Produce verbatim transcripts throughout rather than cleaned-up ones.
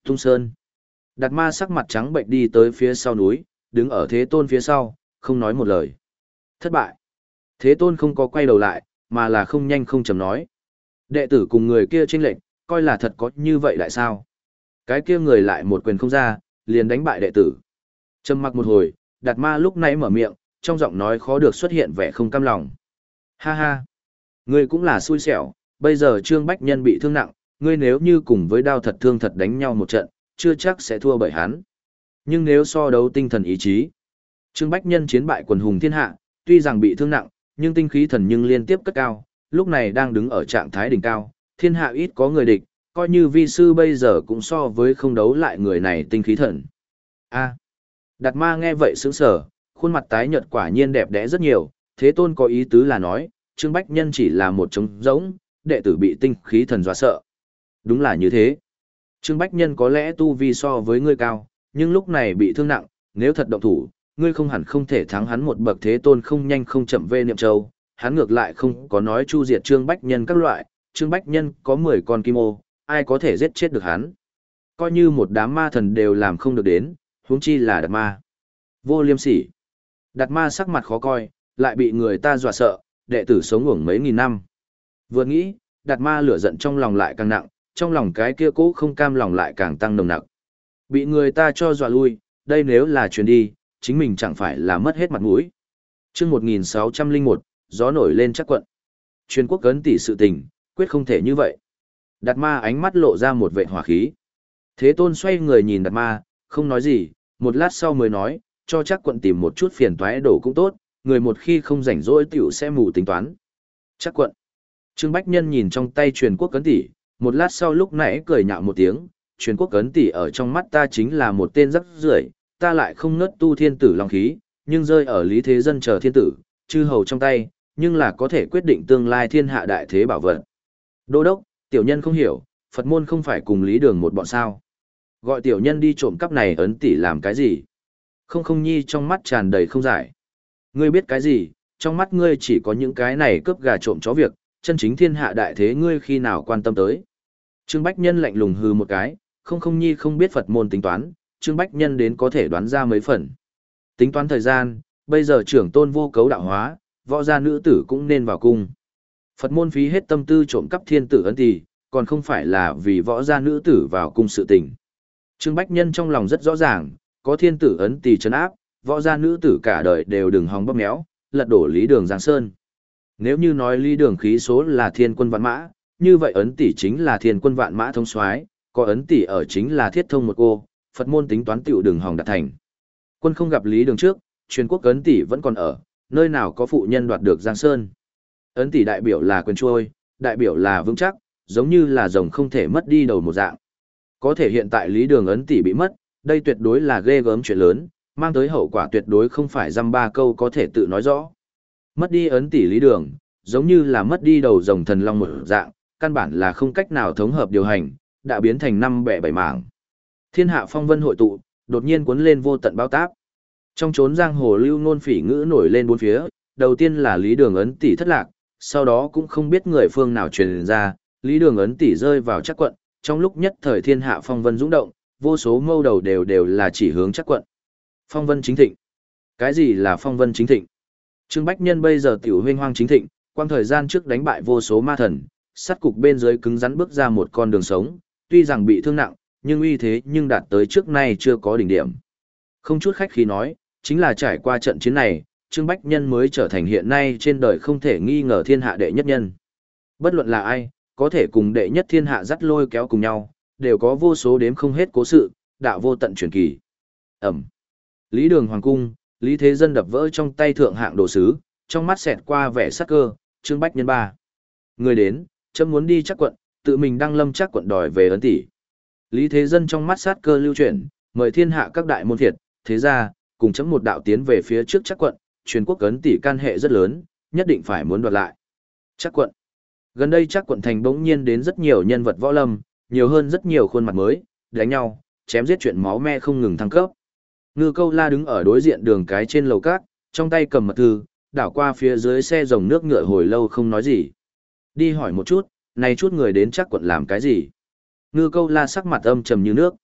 Tung Sơn. Đạt Ma sắc mặt trắng bệnh đi tới phía sau núi, đứng ở Thế Tôn phía sau, không nói một lời. Thất bại. Thế Tôn không có quay đầu lại, mà là không nhanh không chậm nói. Đệ tử cùng người kia chênh lệch, coi là thật có như vậy lại sao? Cái kia người lại một quyền không ra, liền đánh bại đệ tử. Trầm mặc một hồi, Đạt Ma lúc nãy mở miệng, trong giọng nói khó được xuất hiện vẻ không cam lòng. Ha ha, ngươi cũng là xui xẻo, bây giờ Trương Bách Nhân bị thương nặng, ngươi nếu như cùng với đao thật thương thật đánh nhau một trận, chưa chắc sẽ thua bởi hắn. Nhưng nếu so đấu tinh thần ý chí, Trương Bách Nhân chiến bại quần hùng thiên hạ, tuy rằng bị thương nặng, nhưng tinh khí thần nhưng liên tiếp cất cao, lúc này đang đứng ở trạng thái đỉnh cao, thiên hạ ít có người địch, coi như vi sư bây giờ cũng so với không đấu lại người này tinh khí thần. A. Đạt Ma nghe vậy sững sờ, khuôn mặt tái nhợt quả nhiên đẹp đẽ rất nhiều, Thế Tôn có ý tứ là nói, Trương Bách Nhân chỉ là một trống rỗng, đệ tử bị tinh khí thần dọa sợ. Đúng là như thế. Trương Bách Nhân có lẽ tu vi so với ngươi cao, nhưng lúc này bị thương nặng, nếu thật động thủ, ngươi không hẳn không thể thắng hắn một bậc. Thế Tôn không nhanh không chậm về Niệm Châu, hắn ngược lại không có nói chu diệt Trương Bách Nhân các loại, Trương Bách Nhân có mười con kim ô, ai có thể giết chết được hắn. Coi như một đám ma thần đều làm không được đến, huống chi là Đạt Ma. Vô liêm sỉ. Đạt Ma sắc mặt khó coi, lại bị người ta dọa sợ, đệ tử sống uổng mấy nghìn năm. Vừa nghĩ, Đạt Ma lửa giận trong lòng lại càng nặng, trong lòng cái kia cố không cam lòng lại càng tăng nồng nặc. Bị người ta cho dọa lui, đây nếu là truyền đi, chính mình chẳng phải là mất hết mặt mũi. Chương một nghìn sáu trăm lẻ một, gió nổi lên chắc quận. Truyền quốc cấn tỷ sự tình, quyết không thể như vậy. Đạt Ma ánh mắt lộ ra một vệt hỏa khí. Thế Tôn xoay người nhìn Đạt Ma, không nói gì, một lát sau mới nói, cho chắc quận tìm một chút phiền toái đổ cũng tốt, người một khi không rảnh rỗi tiểu sẽ mù tính toán. Chắc quận. Trương Bách Nhân nhìn trong tay truyền quốc cấn tỷ, một lát sau lúc nãy cười nhạo một tiếng, truyền quốc cấn tỷ ở trong mắt ta chính là một tên rắc rưởi, ta lại không ngất tu thiên tử long khí, nhưng rơi ở Lý Thế Dân chờ thiên tử, chư hầu trong tay, nhưng là có thể quyết định tương lai thiên hạ đại thế bảo vật. Đô đốc, tiểu nhân không hiểu, Phật môn không phải cùng Lý Đường một bọn sao? Gọi tiểu nhân đi trộm cắp này ấn tỷ làm cái gì? Không không nhi trong mắt tràn đầy không giải. Ngươi biết cái gì, trong mắt ngươi chỉ có những cái này cướp gà trộm chó việc, chân chính thiên hạ đại thế ngươi khi nào quan tâm tới. Trương Bách Nhân lạnh lùng hừ một cái, không không nhi không biết Phật môn tính toán, Trương Bách Nhân đến có thể đoán ra mấy phần. Tính toán thời gian, bây giờ trưởng tôn vô cấu đạo hóa, võ gia nữ tử cũng nên vào cung. Phật môn phí hết tâm tư trộm cắp thiên tử ấn tỷ, còn không phải là vì võ gia nữ tử vào cung sự tình. Trương Bách Nhân trong lòng rất rõ ràng, có thiên tử ấn tỷ trấn áp, võ gia nữ tử cả đời đều đừng hòng bóp méo, lật đổ Lý Đường Giang Sơn. Nếu như nói Lý Đường khí số là thiên quân vạn mã, như vậy ấn tỷ chính là thiên quân vạn mã thông soái, có ấn tỷ ở chính là thiết thông một cô, Phật môn tính toán tiểu đường hòng đạt thành. Quân không gặp Lý Đường trước, truyền quốc ấn tỷ vẫn còn ở, nơi nào có phụ nhân đoạt được Giang Sơn. Ấn tỷ đại biểu là quyền trôi, đại biểu là vững chắc, giống như là rồng không thể mất đi đầu một dạng. Có thể hiện tại Lý Đường ấn tỷ bị mất, đây tuyệt đối là ghê gớm chuyện lớn, mang tới hậu quả tuyệt đối không phải dăm ba câu có thể tự nói rõ. Mất đi ấn tỷ Lý Đường, giống như là mất đi đầu rồng thần long một dạng, căn bản là không cách nào thống hợp điều hành, đã biến thành năm bẻ bảy mảng. Thiên hạ phong vân hội tụ, đột nhiên cuốn lên vô tận bao táp. Trong chốn giang hồ lưu ngôn phỉ ngữ nổi lên bốn phía, đầu tiên là Lý Đường ấn tỷ thất lạc, sau đó cũng không biết người phương nào truyền ra, Lý Đường ấn tỷ rơi vào Trắc quận, trong lúc nhất thời thiên hạ phong vân dũng động, vô số mâu đầu đều đều là chỉ hướng Trắc quận. Phong vân chính thịnh. Cái gì là phong vân chính thịnh? Trương Bách Nhân bây giờ tiểu huynh hoang chính thịnh, quang thời gian trước đánh bại vô số ma thần, sát cục bên dưới cứng rắn bước ra một con đường sống, tuy rằng bị thương nặng, nhưng uy thế nhưng đạt tới trước nay chưa có đỉnh điểm. Không chút khách khí nói, chính là trải qua trận chiến này, Trương Bách Nhân mới trở thành hiện nay trên đời không thể nghi ngờ thiên hạ đệ nhất nhân. Bất luận là ai, có thể cùng đệ nhất thiên hạ dắt lôi kéo cùng nhau, đều có vô số đếm không hết cố sự, đạo vô tận truyền kỳ. Ẩm. Lý Đường Hoàng cung, Lý Thế Dân đập vỡ trong tay thượng hạng đồ sứ, trong mắt xẹt qua vẻ sắc cơ, Trương Bách Nhân ba. Người đến, chấm muốn đi Trắc quận, tự mình đăng lâm Trắc quận đòi về ấn tỷ. Lý Thế Dân trong mắt sát cơ lưu chuyển, mời thiên hạ các đại môn phiệt, thế ra, cùng chấm một đạo tiến về phía trước Trắc quận, truyền quốc ấn tỷ can hệ rất lớn, nhất định phải muốn đoạt lại. Trắc quận. Gần đây Trắc quận thành bỗng nhiên đến rất nhiều nhân vật võ lâm, nhiều hơn rất nhiều khuôn mặt mới, đánh nhau, chém giết chuyện máu me không ngừng thăng cấp. Ngư Câu La đứng ở đối diện đường cái trên lầu cát, trong tay cầm mật thư, đảo qua phía dưới xe rồng nước ngựa hồi lâu không nói gì. Đi hỏi một chút, này chút người đến Trắc quận làm cái gì? Ngư Câu La sắc mặt âm trầm như nước.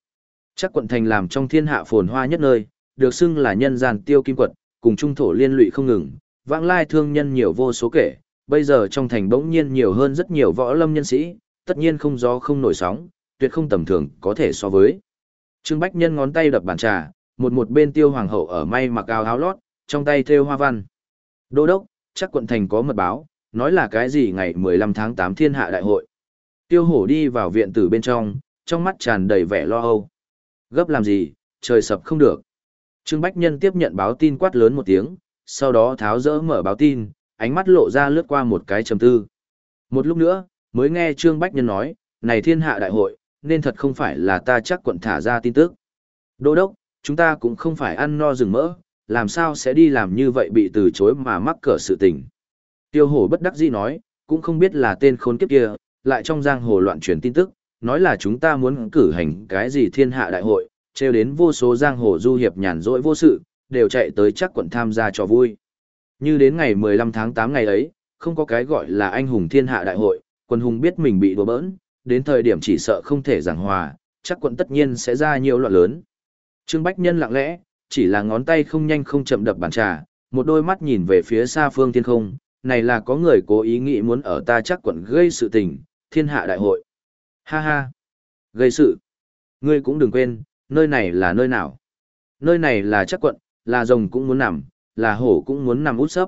Chắc quận thành làm trong thiên hạ phồn hoa nhất nơi, được xưng là nhân gian tiêu kim quật, cùng trung thổ liên lụy không ngừng, vãng lai thương nhân nhiều vô số kể, bây giờ trong thành bỗng nhiên nhiều hơn rất nhiều võ lâm nhân sĩ, tất nhiên không gió không nổi sóng, tuyệt không tầm thường có thể so với. Trương Bách Nhân ngón tay đập bàn trà, một một bên Tiêu Hoàng hậu ở may mặc áo áo lót, trong tay thêu hoa văn. Đô đốc, chắc quận thành có mật báo, nói là cái gì ngày mười lăm tháng tám thiên hạ đại hội. Tiêu Hổ đi vào viện tử bên trong, trong mắt tràn đầy vẻ lo âu. Gấp làm gì, trời sập không được. Trương Bách Nhân tiếp nhận báo tin quát lớn một tiếng, sau đó tháo dỡ mở báo tin, ánh mắt lộ ra lướt qua một cái trầm tư. Một lúc nữa, mới nghe Trương Bách Nhân nói, này thiên hạ đại hội, nên thật không phải là ta chắc quận thả ra tin tức. Đô đốc, chúng ta cũng không phải ăn no rừng mỡ, làm sao sẽ đi làm như vậy bị từ chối mà mắc cỡ sự tình. Tiêu Hổ bất đắc dĩ nói, cũng không biết là tên khốn kiếp kia, lại trong giang hồ loạn truyền tin tức, nói là chúng ta muốn cử hành cái gì thiên hạ đại hội, trêu đến vô số giang hồ du hiệp nhàn rỗi vô sự, đều chạy tới chắc quận tham gia cho vui. Như đến ngày mười lăm tháng tám ngày ấy, không có cái gọi là anh hùng thiên hạ đại hội, quân hùng biết mình bị đùa bỡn, đến thời điểm chỉ sợ không thể giảng hòa, chắc quận tất nhiên sẽ ra nhiều loạn lớn. Trương Bách Nhân lặng lẽ, chỉ là ngón tay không nhanh không chậm đập bàn trà, một đôi mắt nhìn về phía xa phương thiên không, này là có người cố ý nghĩ muốn ở ta chắc quận gây sự tình, thiên hạ đại hội. Ha ha, gây sự. Ngươi cũng đừng quên, nơi này là nơi nào. Nơi này là chắc quận, là rồng cũng muốn nằm, là hổ cũng muốn nằm út sấp.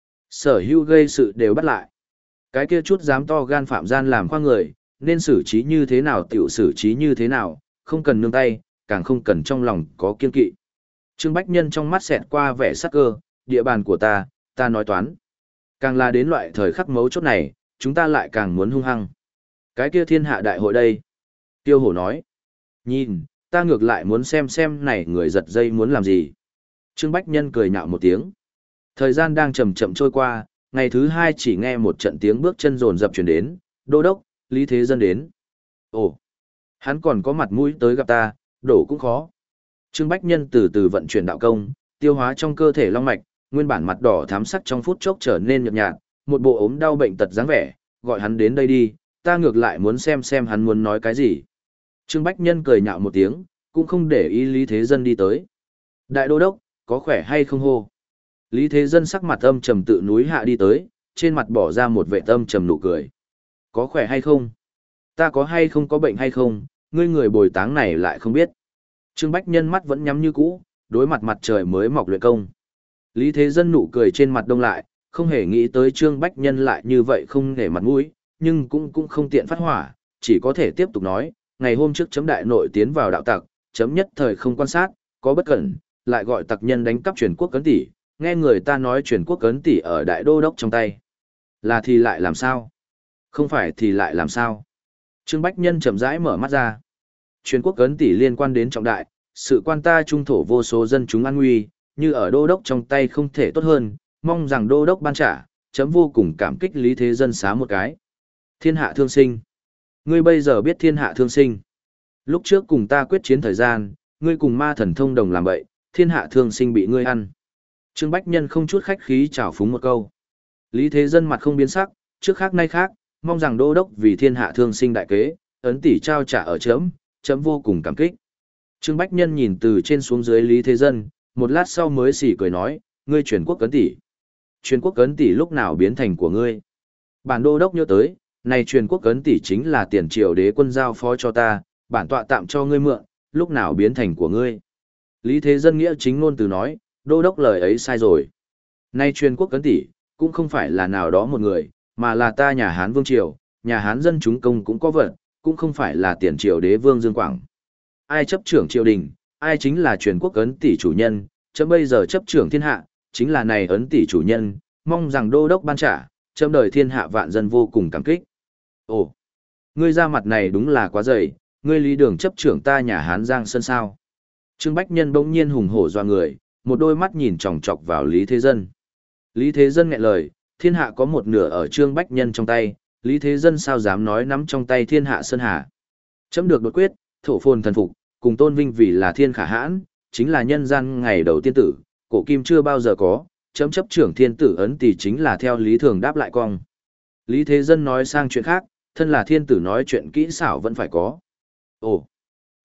Sở hữu gây sự đều bắt lại. Cái kia chút dám to gan phạm gian làm khoa người, nên xử trí như thế nào tiểu xử trí như thế nào, không cần nương tay, càng không cần trong lòng có kiên kỵ. Trương Bách Nhân trong mắt xẹt qua vẻ sắc cơ, địa bàn của ta, ta nói toán. Càng là đến loại thời khắc mấu chốt này, chúng ta lại càng muốn hung hăng. Cái kia thiên hạ đại hội đây. Tiêu Hổ nói. Nhìn, ta ngược lại muốn xem xem này người giật dây muốn làm gì. Trương Bách Nhân cười nhạo một tiếng. Thời gian đang chậm chậm trôi qua, ngày thứ hai chỉ nghe một trận tiếng bước chân rồn rập chuyển đến, đô đốc, Lý Thế Dân đến. Ồ, hắn còn có mặt mũi tới gặp ta, đổ cũng khó. Trương Bách Nhân từ từ vận chuyển đạo công, tiêu hóa trong cơ thể long mạch, nguyên bản mặt đỏ thắm sắc trong phút chốc trở nên nhợt nhạt, một bộ ốm đau bệnh tật dáng vẻ, gọi hắn đến đây đi, ta ngược lại muốn xem xem hắn muốn nói cái gì. Trương Bách Nhân cười nhạo một tiếng, cũng không để ý Lý Thế Dân đi tới. Đại đô đốc, có khỏe hay không hô? Lý Thế Dân sắc mặt âm trầm tự núi hạ đi tới, trên mặt bỏ ra một vẻ âm trầm nụ cười. Có khỏe hay không? Ta có hay không có bệnh hay không, ngươi người bồi táng này lại không biết. Trương Bách Nhân mắt vẫn nhắm như cũ, đối mặt mặt trời mới mọc luyện công. Lý Thế Dân nụ cười trên mặt đông lại, không hề nghĩ tới Trương Bách Nhân lại như vậy không nể mặt mũi, nhưng cũng cũng không tiện phát hỏa, chỉ có thể tiếp tục nói, ngày hôm trước chấm đại nội tiến vào đạo tặc, chấm nhất thời không quan sát, có bất cẩn, lại gọi tặc nhân đánh cắp truyền quốc cấn tỷ, nghe người ta nói truyền quốc cấn tỷ ở đại đô đốc trong tay. Là thì lại làm sao? Không phải thì lại làm sao? Trương Bách Nhân chậm rãi mở mắt ra. Truyền quốc cấn tỷ liên quan đến trọng đại, sự quan ta trung thổ vô số dân chúng an nguy, như ở đô đốc trong tay không thể tốt hơn, mong rằng đô đốc ban trả, chấm vô cùng cảm kích Lý Thế Dân xá một cái. Thiên hạ thương sinh. Ngươi bây giờ biết thiên hạ thương sinh. Lúc trước cùng ta quyết chiến thời gian, ngươi cùng ma thần thông đồng làm vậy, thiên hạ thương sinh bị ngươi ăn. Trương Bách Nhân không chút khách khí trào phúng một câu. Lý Thế Dân mặt không biến sắc, trước khác nay khác, mong rằng đô đốc vì thiên hạ thương sinh đại kế, ấn tỷ trao trả ở chấm, chấm vô cùng cảm kích. Trương Bách Nhân nhìn từ trên xuống dưới Lý Thế Dân, một lát sau mới xỉ cười nói, ngươi truyền quốc cấn tỷ. Truyền quốc cấn tỷ lúc nào biến thành của ngươi? Bản đô đốc nhớ tới, này truyền quốc cấn tỷ chính là tiền triều đế quân giao phó cho ta, bản tọa tạm cho ngươi mượn, lúc nào biến thành của ngươi? Lý Thế Dân nghĩa chính ngôn từ nói, đô đốc lời ấy sai rồi. Nay truyền quốc cấn tỷ, cũng không phải là nào đó một người, mà là ta nhà Hán Vương Triều, nhà Hán dân chúng công cũng có vật, cũng không phải là tiền triều đế vương Dương Quảng. Ai chấp trưởng triều đình, ai chính là truyền quốc ấn tỷ chủ nhân, chấm bây giờ chấp trưởng thiên hạ, chính là này ấn tỷ chủ nhân, mong rằng đô đốc ban trả, chấm đời thiên hạ vạn dân vô cùng cảm kích. Ồ, ngươi ra mặt này đúng là quá dày, ngươi Lý Đường chấp trưởng ta nhà Hán Giang Sơn sao? Trương Bách Nhân bỗng nhiên hùng hổ doa người, một đôi mắt nhìn chòng chọc vào Lý Thế Dân. Lý Thế Dân nghẹn lời, thiên hạ có một nửa ở Trương Bách Nhân trong tay, Lý Thế Dân sao dám nói nắm trong tay thiên hạ sơn hà. Chấm được đột quyết, thổ phồn thần phục, cùng tôn vinh vì là thiên khả hãn, chính là nhân gian ngày đầu tiên tử, cổ kim chưa bao giờ có, chấm chấp trưởng thiên tử ấn tỷ chính là theo lý thường đáp lại cong. Lý Thế Dân nói sang chuyện khác, thân là thiên tử nói chuyện kỹ xảo vẫn phải có. Ồ,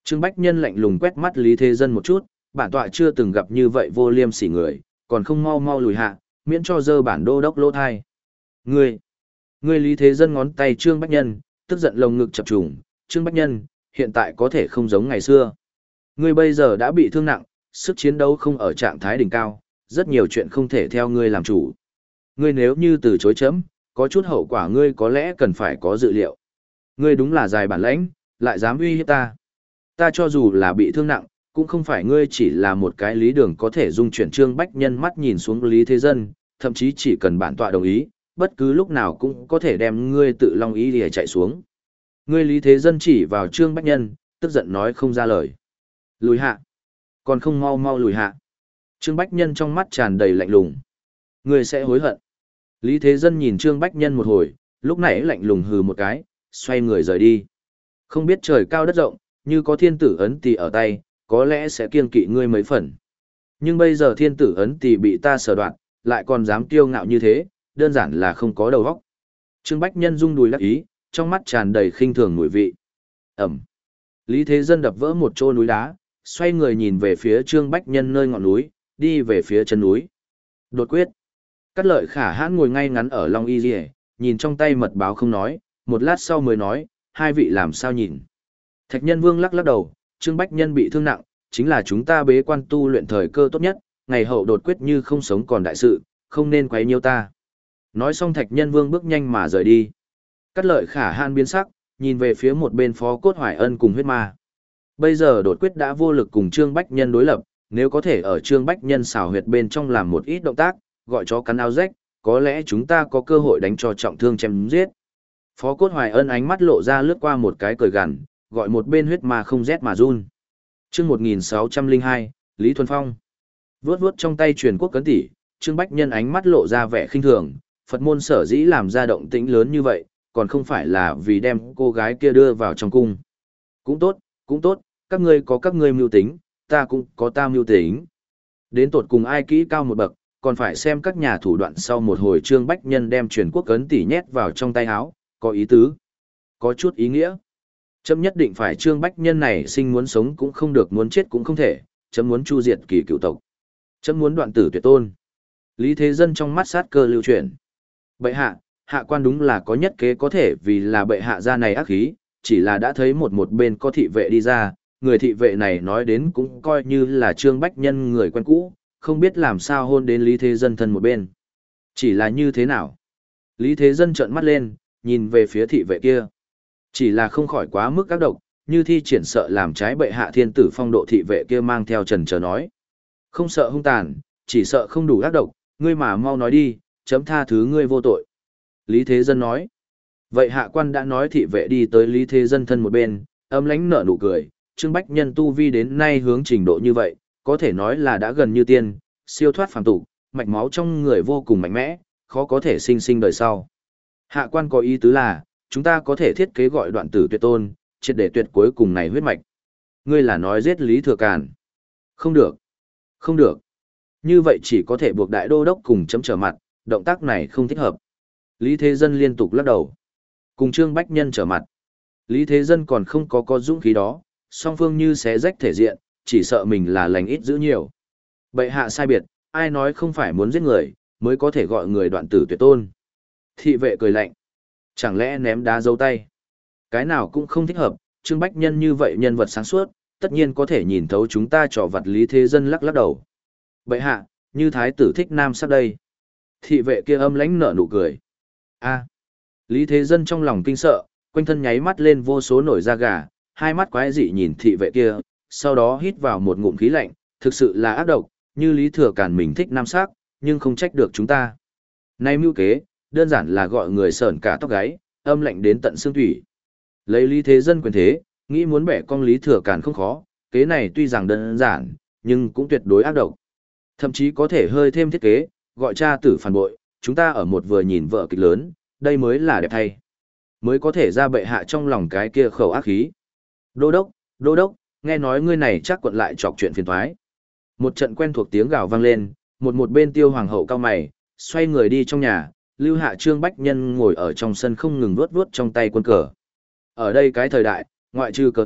Trương Bách Nhân lạnh lùng quét mắt Lý Thế Dân một chút, bản tọa chưa từng gặp như vậy vô liêm sỉ người, còn không mau mau lùi hạ, miễn cho dơ bản đô đốc lỗ thai. Ngươi, ngươi Lý Thế Dân ngón tay Trương Bách Nhân, tức giận lồng ngực chập trùng, Trương Bách Nhân, hiện tại có thể không giống ngày xưa. Ngươi bây giờ đã bị thương nặng, sức chiến đấu không ở trạng thái đỉnh cao, rất nhiều chuyện không thể theo ngươi làm chủ. Ngươi nếu như từ chối chấm, có chút hậu quả ngươi có lẽ cần phải có dự liệu. Ngươi đúng là dài bản lãnh, lại dám uy hiếp ta. Ta cho dù là bị thương nặng, cũng không phải ngươi chỉ là một cái lý đường có thể dung chuyển. Trương Bách Nhân mắt nhìn xuống Lý Thế Dân, thậm chí chỉ cần bản tọa đồng ý, bất cứ lúc nào cũng có thể đem ngươi tự long ý để chạy xuống. Ngươi Lý Thế Dân chỉ vào Trương Bách Nhân, tức giận nói không ra lời. Lùi hạ. Còn không mau mau lùi hạ. Trương Bách Nhân trong mắt tràn đầy lạnh lùng. Ngươi sẽ hối hận. Lý Thế Dân nhìn Trương Bách Nhân một hồi, lúc nãy lạnh lùng hừ một cái, xoay người rời đi. Không biết trời cao đất rộng, như có thiên tử ấn tỳ ở tay, có lẽ sẽ kiêng kỵ ngươi mấy phần. Nhưng bây giờ thiên tử ấn tỳ bị ta sở đoạt, lại còn dám kiêu ngạo như thế, đơn giản là không có đầu óc. Trương Bách Nhân rung đùi lắc ý, trong mắt tràn đầy khinh thường mùi vị. Ẩm. Lý Thế Dân đập vỡ một chỗ núi đá, xoay người nhìn về phía Trương Bách Nhân nơi ngọn núi, đi về phía chân núi. Đột quyết. Cát Lợi Khả Hãn ngồi ngay ngắn ở Long Y Liề, nhìn trong tay mật báo không nói, một lát sau mới nói, hai vị làm sao nhìn. Thạch Nhân Vương lắc lắc đầu, Trương Bách Nhân bị thương nặng, chính là chúng ta bế quan tu luyện thời cơ tốt nhất, ngày hậu đột quyết như không sống còn đại sự, không nên quấy nhiêu ta. Nói xong Thạch Nhân Vương bước nhanh mà rời đi. Cát Lợi Khả Hãn biến sắc, nhìn về phía một bên Phó Cốt Hoài Ân cùng huyết ma. Bây giờ đột quyết đã vô lực cùng Trương Bách Nhân đối lập, nếu có thể ở Trương Bách Nhân xảo huyệt bên trong làm một ít động tác, gọi chó cắn áo rách, có lẽ chúng ta có cơ hội đánh cho trọng thương chém giết. Phó Cốt Hoài Ân ánh mắt lộ ra lướt qua một cái cười gằn, gọi một bên huyết ma không rét mà run. Chương một nghìn sáu trăm lẻ hai, Lý Thuần Phong. Vướt vướt trong tay truyền quốc cấn tỷ, Trương Bách Nhân ánh mắt lộ ra vẻ khinh thường, Phật môn sở dĩ làm ra động tĩnh lớn như vậy, còn không phải là vì đem cô gái kia đưa vào trong cung. Cũng tốt, cũng tốt, các ngươi có các ngươi mưu tính, ta cũng có ta mưu tính. Đến tột cùng ai kỹ cao một bậc, còn phải xem các nhà thủ đoạn. Sau một hồi Trương Bách Nhân đem truyền quốc cấn tỷ nhét vào trong tay áo, có ý tứ, có chút ý nghĩa. Chấm nhất định phải Trương Bách Nhân này sinh muốn sống cũng không được, muốn chết cũng không thể, chấm muốn chu diệt kỳ cựu tộc. Chấm muốn đoạn tử tuyệt tôn. Lý Thế Dân trong mắt sát cơ lưu chuyển. Bệ hạ, hạ quan đúng là có nhất kế có thể vì là bệ hạ ra này ác khí, chỉ là đã thấy một một bên có thị vệ đi ra, người thị vệ này nói đến cũng coi như là Trương Bách Nhân người quen cũ, không biết làm sao hôn đến Lý Thế Dân thân một bên. Chỉ là như thế nào? Lý Thế Dân trợn mắt lên, nhìn về phía thị vệ kia. Chỉ là không khỏi quá mức các độc, như thi triển sợ làm trái bệ hạ thiên tử phong độ. Thị vệ kia mang theo trần chờ nói. Không sợ hung tàn, chỉ sợ không đủ ác độc, ngươi mà mau nói đi, chấm tha thứ ngươi vô tội. Lý Thế Dân nói. Vậy hạ quan đã nói. Thị vệ đi tới Lý Thế Dân thân một bên, âm lãnh nở nụ cười. Trương Bách Nhân tu vi đến nay hướng trình độ như vậy, có thể nói là đã gần như tiên, siêu thoát phàm tục, mạch máu trong người vô cùng mạnh mẽ, khó có thể sinh sinh đời sau. Hạ quan có ý tứ là, chúng ta có thể thiết kế gọi đoạn tử tuyệt tôn, triệt để tuyệt cuối cùng này huyết mạch. Ngươi là nói giết Lý Thừa Càn? Không được. Không được. Như vậy chỉ có thể buộc đại đô đốc cùng chấm trở mặt, động tác này không thích hợp. Lý Thế Dân liên tục lắc đầu. Cùng Trương Bách Nhân trở mặt. Lý Thế Dân còn không có có dũng khí đó, song phương như xé rách thể diện, chỉ sợ mình là lành ít giữ nhiều. Bệ hạ sai biệt, ai nói không phải muốn giết người, mới có thể gọi người đoạn tử tuyệt tôn. Thị vệ cười lạnh. Chẳng lẽ ném đá dấu tay? Cái nào cũng không thích hợp, Trương Bách Nhân như vậy nhân vật sáng suốt, tất nhiên có thể nhìn thấu chúng ta trò vặt. Lý Thế Dân lắc lắc đầu. Bệ hạ, như thái tử thích nam sắc đây. Thị vệ kia âm lãnh nở nụ cười. A. Lý Thế Dân trong lòng kinh sợ, quanh thân nháy mắt lên vô số nổi da gà, hai mắt quái dị nhìn thị vệ kia, sau đó hít vào một ngụm khí lạnh, thực sự là ác độc, như Lý Thừa Càn mình thích nam sắc, nhưng không trách được chúng ta. Nay mưu kế, đơn giản là gọi người sởn cả tóc gáy, âm lạnh đến tận xương thủy. Lấy Lý Thế Dân quyền thế, nghĩ muốn bẻ cong Lý Thừa Càn không khó, kế này tuy rằng đơn giản, nhưng cũng tuyệt đối ác độc. Thậm chí có thể hơi thêm thiết kế, gọi cha tử phản bội, chúng ta ở một vừa nhìn vợ kịch lớn, đây mới là đẹp thay. Mới có thể ra bệ hạ trong lòng cái kia khẩu ác khí. Đô đốc, đô đốc, nghe nói ngươi này chắc quận lại chọc chuyện phiền toái. Một trận quen thuộc tiếng gào vang lên, một một bên Tiêu hoàng hậu cao mày, xoay người đi trong nhà, lưu hạ Trương Bách Nhân ngồi ở trong sân không ngừng vuốt vuốt trong tay quân cờ. Ở đây cái thời đại, ngoại trừ cờ thuật,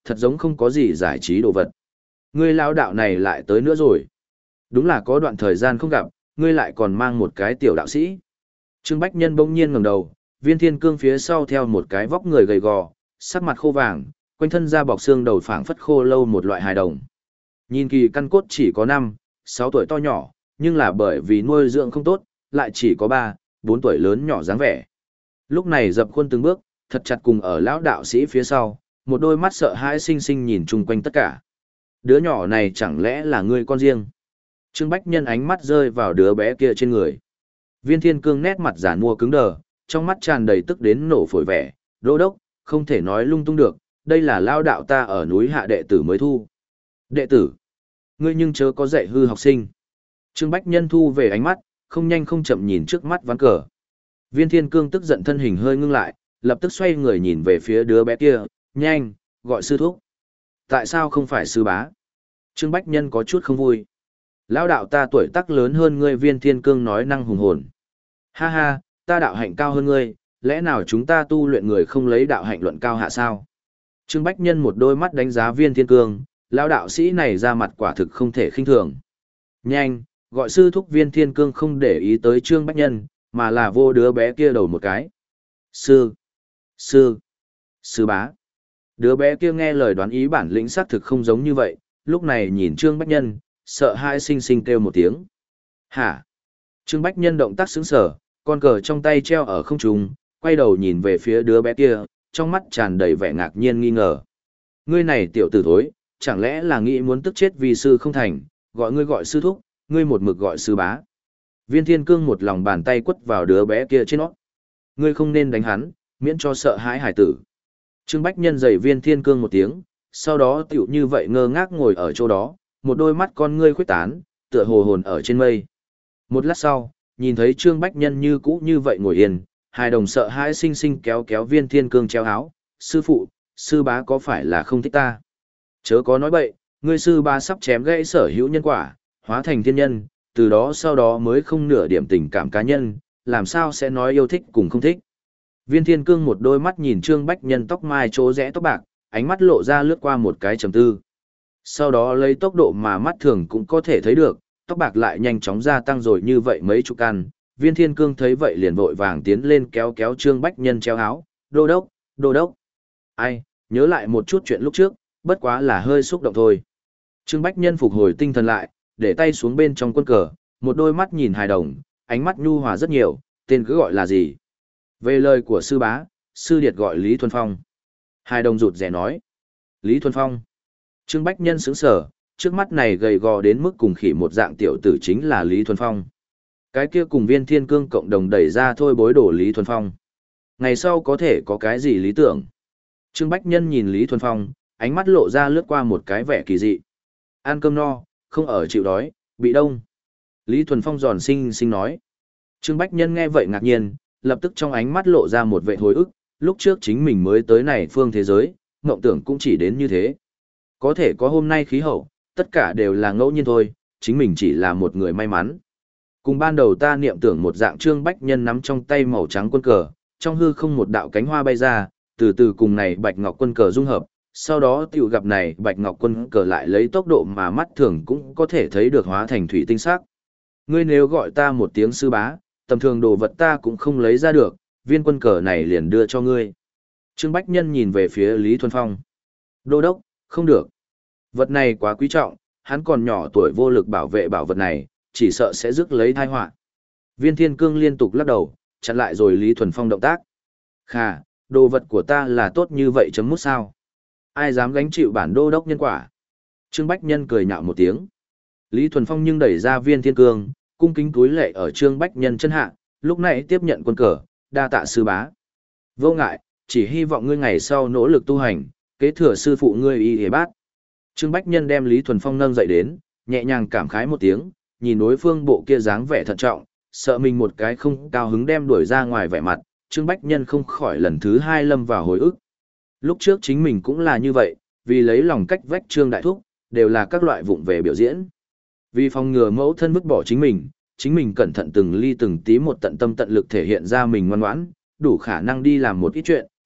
thật giống không có gì giải trí đồ vật. Ngươi lão đạo này lại tới nữa rồi. Đúng là có đoạn thời gian không gặp, ngươi lại còn mang một cái tiểu đạo sĩ. Trương Bách Nhân bỗng nhiên ngẩng đầu, Viên Thiên Cương phía sau theo một cái vóc người gầy gò, sắc mặt khô vàng, quanh thân da bọc xương đầu phảng phất khô lâu một loại hài đồng. Nhìn kỳ căn cốt chỉ có năm, sáu tuổi to nhỏ, nhưng là bởi vì nuôi dưỡng không tốt, lại chỉ có ba, bốn tuổi lớn nhỏ dáng vẻ. Lúc này dập khuôn từng bước, thật chặt cùng ở lão đạo sĩ phía sau, một đôi mắt sợ hãi sinh sinh nhìn chung quanh tất cả. Đứa nhỏ này chẳng lẽ là ngươi con riêng? Trương Bách Nhân ánh mắt rơi vào đứa bé kia trên người. Viên Thiên Cương nét mặt giản mua cứng đờ, trong mắt tràn đầy tức đến nổ phổi vẻ, đô đốc, không thể nói lung tung được, đây là lao đạo ta ở núi hạ đệ tử mới thu. Đệ tử? Ngươi nhưng chớ có dạy hư học sinh. Trương Bách Nhân thu về ánh mắt, không nhanh không chậm nhìn trước mắt ván cờ. Viên Thiên Cương tức giận thân hình hơi ngưng lại, lập tức xoay người nhìn về phía đứa bé kia, nhanh, gọi sư thúc. Tại sao không phải sư bá? Trương Bách Nhân có chút không vui. Lão đạo ta tuổi tác lớn hơn ngươi. Viên Thiên Cương nói năng hùng hồn. Ha ha, ta đạo hạnh cao hơn ngươi, lẽ nào chúng ta tu luyện người không lấy đạo hạnh luận cao hạ sao? Trương Bách Nhân một đôi mắt đánh giá Viên Thiên Cương, lão đạo sĩ này ra mặt quả thực không thể khinh thường. Nhanh, gọi sư thúc. Viên Thiên Cương không để ý tới Trương Bách Nhân, mà là vô đứa bé kia đầu một cái. Sư, sư, sư bá. Đứa bé kia nghe lời đoán ý bản lĩnh xác thực không giống như vậy, lúc này nhìn Trương Bách Nhân, sợ hãi sinh sinh kêu một tiếng. Hả? Trương Bách Nhân động tác sững sờ, con cờ trong tay treo ở không trung, quay đầu nhìn về phía đứa bé kia, trong mắt tràn đầy vẻ ngạc nhiên nghi ngờ. Ngươi này tiểu tử thối, chẳng lẽ là nghĩ muốn tức chết vì sư không thành, gọi ngươi gọi sư thúc, ngươi một mực gọi sư bá. Viên Thiên Cương một lòng bàn tay quất vào đứa bé kia trên nó. Ngươi không nên đánh hắn, miễn cho sợ hãi hải tử. Trương Bách Nhân giày Viên Thiên Cương một tiếng, sau đó tiểu như vậy ngơ ngác ngồi ở chỗ đó, một đôi mắt con ngươi khuyết tán, tựa hồ hồn ở trên mây. Một lát sau, nhìn thấy Trương Bách Nhân như cũ như vậy ngồi yên, hai đồng sợ hãi sinh sinh kéo kéo Viên Thiên Cương treo áo. Sư phụ, sư bá có phải là không thích ta? Chớ có nói bậy, ngươi sư bá sắp chém gãy sở hữu nhân quả, hóa thành thiên nhân, từ đó sau đó mới không nửa điểm tình cảm cá nhân, làm sao sẽ nói yêu thích cùng không thích. Viên Thiên Cương một đôi mắt nhìn Trương Bách Nhân tóc mai chỗ rẽ tóc bạc, ánh mắt lộ ra lướt qua một cái trầm tư. Sau đó lấy tốc độ mà mắt thường cũng có thể thấy được, tóc bạc lại nhanh chóng gia tăng rồi như vậy mấy chục căn. Viên Thiên Cương thấy vậy liền vội vàng tiến lên kéo kéo Trương Bách Nhân treo áo, đô đốc, đô đốc. Ai, nhớ lại một chút chuyện lúc trước, bất quá là hơi xúc động thôi. Trương Bách Nhân phục hồi tinh thần lại, để tay xuống bên trong quân cờ, một đôi mắt nhìn hài đồng, ánh mắt nhu hòa rất nhiều, tên cứ gọi là gì? Về lời của sư bá, sư điệt gọi Lý Thuần Phong. Hài đồng rụt rẻ nói. Lý Thuần Phong. Trương Bách Nhân sững sờ, trước mắt này gầy gò đến mức cùng khỉ một dạng tiểu tử chính là Lý Thuần Phong. Cái kia cùng Viên Thiên Cương cộng đồng đẩy ra thôi bối đổ Lý Thuần Phong. Ngày sau có thể có cái gì lý tưởng? Trương Bách Nhân nhìn Lý Thuần Phong, ánh mắt lộ ra lướt qua một cái vẻ kỳ dị. Ăn cơm no, không ở chịu đói, bị đông. Lý Thuần Phong giòn xinh xinh nói. Trương Bách Nhân nghe vậy ngạc nhiên, lập tức trong ánh mắt lộ ra một vẻ hồi ức, lúc trước chính mình mới tới này phương thế giới, mộng tưởng cũng chỉ đến như thế. Có thể có hôm nay khí hậu, tất cả đều là ngẫu nhiên thôi, chính mình chỉ là một người may mắn. Cùng ban đầu ta niệm tưởng một dạng. Trương Bách Nhân nắm trong tay màu trắng quân cờ, trong hư không một đạo cánh hoa bay ra, từ từ cùng này bạch ngọc quân cờ dung hợp, sau đó tiểu gặp này bạch ngọc quân cờ lại lấy tốc độ mà mắt thường cũng có thể thấy được hóa thành thủy tinh sắc. Ngươi nếu gọi ta một tiếng sư bá, tầm thường đồ vật ta cũng không lấy ra được, viên quân cờ này liền đưa cho ngươi. Trương Bách Nhân nhìn về phía Lý Thuần Phong. Đô đốc, không được. Vật này quá quý trọng, hắn còn nhỏ tuổi vô lực bảo vệ bảo vật này, chỉ sợ sẽ rước lấy tai họa. Viên Thiên Cương liên tục lắc đầu, chặn lại rồi Lý Thuần Phong động tác. Khà, đồ vật của ta là tốt như vậy chấm mút sao? Ai dám gánh chịu bản đô đốc nhân quả? Trương Bách Nhân cười nhạo một tiếng. Lý Thuần Phong nhưng đẩy ra Viên Thiên Cương, cung kính túi lệ ở Trương Bách Nhân chân hạ, lúc này tiếp nhận quân cờ, đa tạ sư bá. Vô ngại, chỉ hy vọng ngươi ngày sau nỗ lực tu hành, kế thừa sư phụ ngươi y hề bát. Trương Bách Nhân đem Lý Thuần Phong nâng dậy đến, nhẹ nhàng cảm khái một tiếng, nhìn đối phương bộ kia dáng vẻ thận trọng, sợ mình một cái không cao hứng đem đuổi ra ngoài vẻ mặt, Trương Bách Nhân không khỏi lần thứ hai lâm vào hồi ức. Lúc trước chính mình cũng là như vậy, vì lấy lòng cách vách Trương Đại Thúc, đều là các loại vụng về biểu diễn. Vì phòng ngừa mẫu thân vứt bỏ chính mình, chính mình cẩn thận từng ly từng tí một tận tâm tận lực thể hiện ra mình ngoan ngoãn, đủ khả năng đi làm một ít chuyện,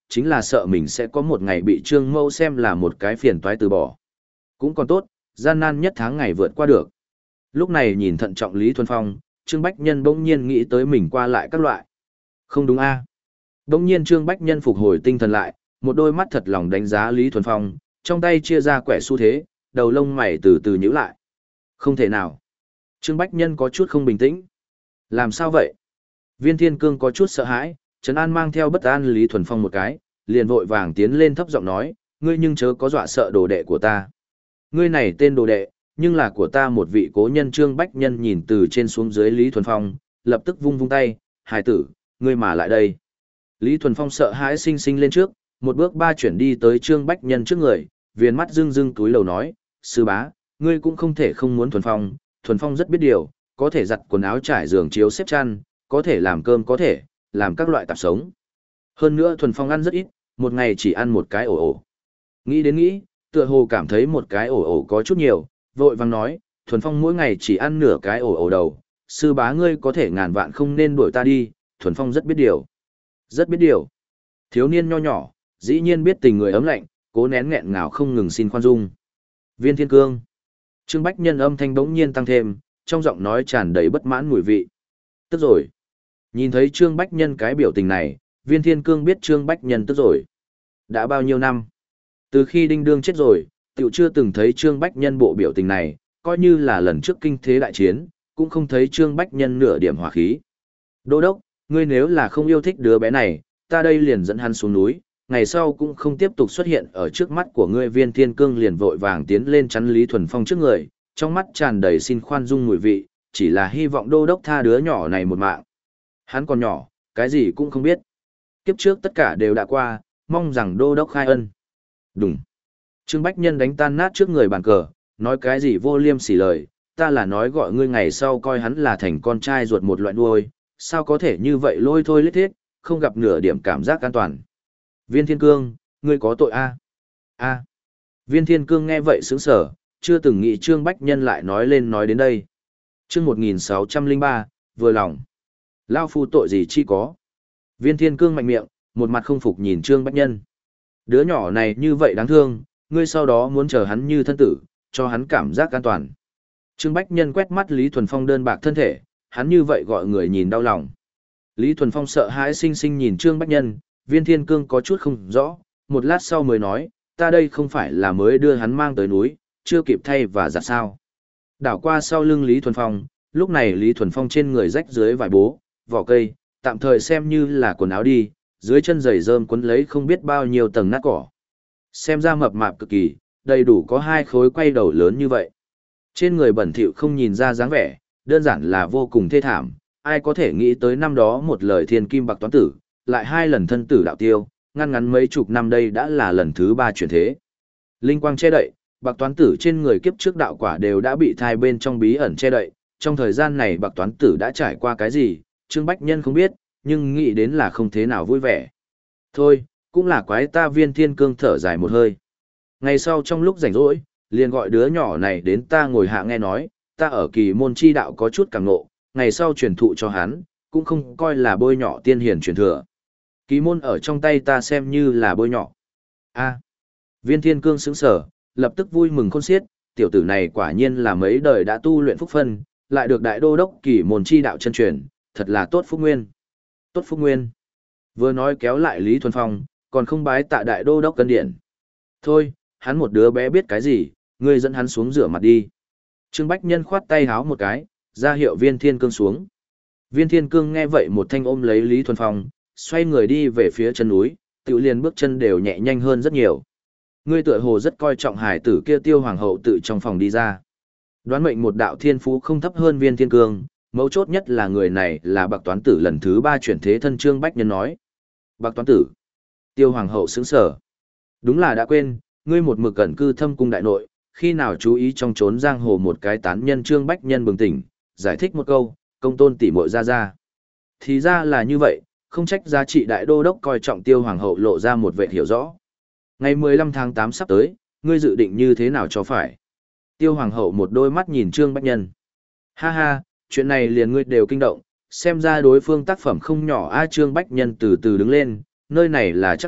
chính là sợ mình sẽ có một ngày bị Trương Mẫu xem là một cái phiền toái từ bỏ. Cũng còn tốt, gian nan nhất tháng ngày vượt qua được. Lúc này nhìn thận trọng Lý Thuần Phong, Trương Bách Nhân bỗng nhiên nghĩ tới mình qua lại các loại. Không đúng a? À? Bỗng nhiên Trương Bách Nhân phục hồi tinh thần lại, một đôi mắt thật lòng đánh giá Lý Thuần Phong, trong tay chia ra quẻ xu thế, đầu lông mày từ từ nhíu lại. Không thể nào. Trương Bách Nhân có chút không bình tĩnh. Làm sao vậy? Viên Thiên Cương có chút sợ hãi, Trấn An mang theo bất an Lý Thuần Phong một cái, liền vội vàng tiến lên thấp giọng nói, ngươi nhưng chớ có dọa sợ đồ đệ của ta. Ngươi này tên đồ đệ, nhưng là của ta một vị cố nhân. Trương Bách Nhân nhìn từ trên xuống dưới Lý Thuần Phong, lập tức vung vung tay, hài tử, ngươi mà lại đây. Lý Thuần Phong sợ hãi sinh sinh lên trước, một bước ba chuyển đi tới Trương Bách Nhân trước người, viền mắt rưng rưng túi lầu nói, sư bá, ngươi cũng không thể không muốn Thuần Phong, Thuần Phong rất biết điều, có thể giặt quần áo trải giường chiếu xếp chăn, có thể làm cơm có thể, làm các loại tạp sống. Hơn nữa Thuần Phong ăn rất ít, một ngày chỉ ăn một cái ổ ổ. Nghĩ đến nghĩ, tựa hồ cảm thấy một cái ổ ổ có chút nhiều, vội vàng nói, Thuần Phong mỗi ngày chỉ ăn nửa cái ổ ổ đầu, sư bá ngươi có thể ngàn vạn không nên đuổi ta đi, Thuần Phong rất biết điều. Rất biết điều. Thiếu niên nho nhỏ, dĩ nhiên biết tình người ấm lạnh, cố nén nghẹn ngào không ngừng xin khoan dung. Viên Thiên Cương. Trương Bách Nhân âm thanh bỗng nhiên tăng thêm, trong giọng nói tràn đầy bất mãn mùi vị. Tức rồi. Nhìn thấy Trương Bách Nhân cái biểu tình này, Viên Thiên Cương biết Trương Bách Nhân tức rồi. Đã bao nhiêu năm? Từ khi Đinh Đương chết rồi, tiểu chưa từng thấy Trương Bách Nhân bộ biểu tình này, coi như là lần trước kinh thế đại chiến, cũng không thấy Trương Bách Nhân nửa điểm hỏa khí. Đô đốc, ngươi nếu là không yêu thích đứa bé này, ta đây liền dẫn hắn xuống núi, ngày sau cũng không tiếp tục xuất hiện ở trước mắt của ngươi. Viên Thiên Cương liền vội vàng tiến lên chắn Lý Thuần Phong trước người, trong mắt tràn đầy xin khoan dung mùi vị, chỉ là hy vọng đô đốc tha đứa nhỏ này một mạng. Hắn còn nhỏ, cái gì cũng không biết. Kiếp trước tất cả đều đã qua, mong rằng đô đốc khai ân. Đúng. Trương Bách Nhân đánh tan nát trước người bàn cờ, nói cái gì vô liêm sỉ lời, ta là nói gọi ngươi ngày sau coi hắn là thành con trai ruột một loại nuôi, sao có thể như vậy lôi thôi lết thiết, không gặp nửa điểm cảm giác an toàn. Viên Thiên Cương, ngươi có tội a? A. Viên Thiên Cương nghe vậy sững sờ, chưa từng nghĩ Trương Bách Nhân lại nói lên nói đến đây. Chương một nghìn sáu trăm lẻ ba, vừa lòng. Lao phu tội gì chi có? Viên Thiên Cương mạnh miệng, một mặt không phục nhìn Trương Bách Nhân. Đứa nhỏ này như vậy đáng thương, ngươi sau đó muốn chờ hắn như thân tử, cho hắn cảm giác an toàn. Trương Bách Nhân quét mắt Lý Thuần Phong đơn bạc thân thể, hắn như vậy gọi người nhìn đau lòng. Lý Thuần Phong sợ hãi sinh sinh nhìn Trương Bách Nhân, Viên Thiên Cương có chút không rõ, một lát sau mới nói, ta đây không phải là mới đưa hắn mang tới núi, chưa kịp thay và giặt sao. Đảo qua sau lưng Lý Thuần Phong, lúc này Lý Thuần Phong trên người rách dưới vải bố, vỏ cây, tạm thời xem như là quần áo đi, dưới chân giày rơm quấn lấy không biết bao nhiêu tầng nát cỏ. Xem ra mập mạp cực kỳ, đầy đủ có hai khối quay đầu lớn như vậy. Trên người bẩn thỉu không nhìn ra dáng vẻ, đơn giản là vô cùng thê thảm, ai có thể nghĩ tới năm đó một lời thiên kim bạc toán tử, lại hai lần thân tử đạo tiêu, ngăn ngắn mấy chục năm đây đã là lần thứ ba chuyển thế. Linh quang che đậy, bạc toán tử trên người kiếp trước đạo quả đều đã bị thai bên trong bí ẩn che đậy, trong thời gian này bạc toán tử đã trải qua cái gì, Trương Bách Nhân không biết, nhưng nghĩ đến là không thế nào vui vẻ. Thôi, cũng là quái ta. Viên Thiên Cương thở dài một hơi. Ngày sau trong lúc rảnh rỗi, liền gọi đứa nhỏ này đến ta ngồi hạ nghe nói, ta ở kỳ môn chi đạo có chút cảm ngộ, ngày sau truyền thụ cho hắn, cũng không coi là bôi nhỏ tiên hiền truyền thừa. Kỳ môn ở trong tay ta xem như là bôi nhỏ. A. Viên Thiên Cương sững sờ, lập tức vui mừng khôn xiết, tiểu tử này quả nhiên là mấy đời đã tu luyện phúc phân, lại được đại đô đốc kỳ môn chi đạo chân truyền, thật là tốt phúc nguyên. Tốt phúc nguyên. Vừa nói kéo lại Lý Thuần Phong, còn không bái tạ đại đô đốc cân điện. Thôi, hắn một đứa bé biết cái gì, ngươi dẫn hắn xuống rửa mặt đi. Trương Bách Nhân khoát tay háo một cái, ra hiệu Viên Thiên Cương xuống. Viên Thiên Cương nghe vậy một thanh ôm lấy Lý Thuần Phong, xoay người đi về phía chân núi, tự liền bước chân đều nhẹ nhanh hơn rất nhiều. Ngươi tựa hồ rất coi trọng hải tử kia Tiêu Hoàng hậu tự trong phòng đi ra. Đoán mệnh một đạo thiên phú không thấp hơn Viên Thiên Cương, mấu chốt nhất là người này là bạc toán tử lần thứ ba chuyển thế thân. Trương Bách Nhân nói. Bạc toán tử. Tiêu Hoàng hậu sững sờ. Đúng là đã quên, ngươi một mực cẩn cư thâm cung đại nội, khi nào chú ý trong trốn giang hồ một cái tán nhân. Trương Bách Nhân bừng tỉnh, giải thích một câu, công tôn tỷ muội ra ra. Thì ra là như vậy, không trách giá trị đại đô đốc coi trọng Tiêu Hoàng hậu lộ ra một vẻ hiểu rõ. Ngày mười lăm tháng tám sắp tới, ngươi dự định như thế nào cho phải? Tiêu Hoàng hậu một đôi mắt nhìn Trương Bách Nhân. Ha ha, chuyện này liền ngươi đều kinh động, xem ra đối phương tác phẩm không nhỏ. A. Trương Bách Nhân từ từ đứng lên, nơi này là chắc quận,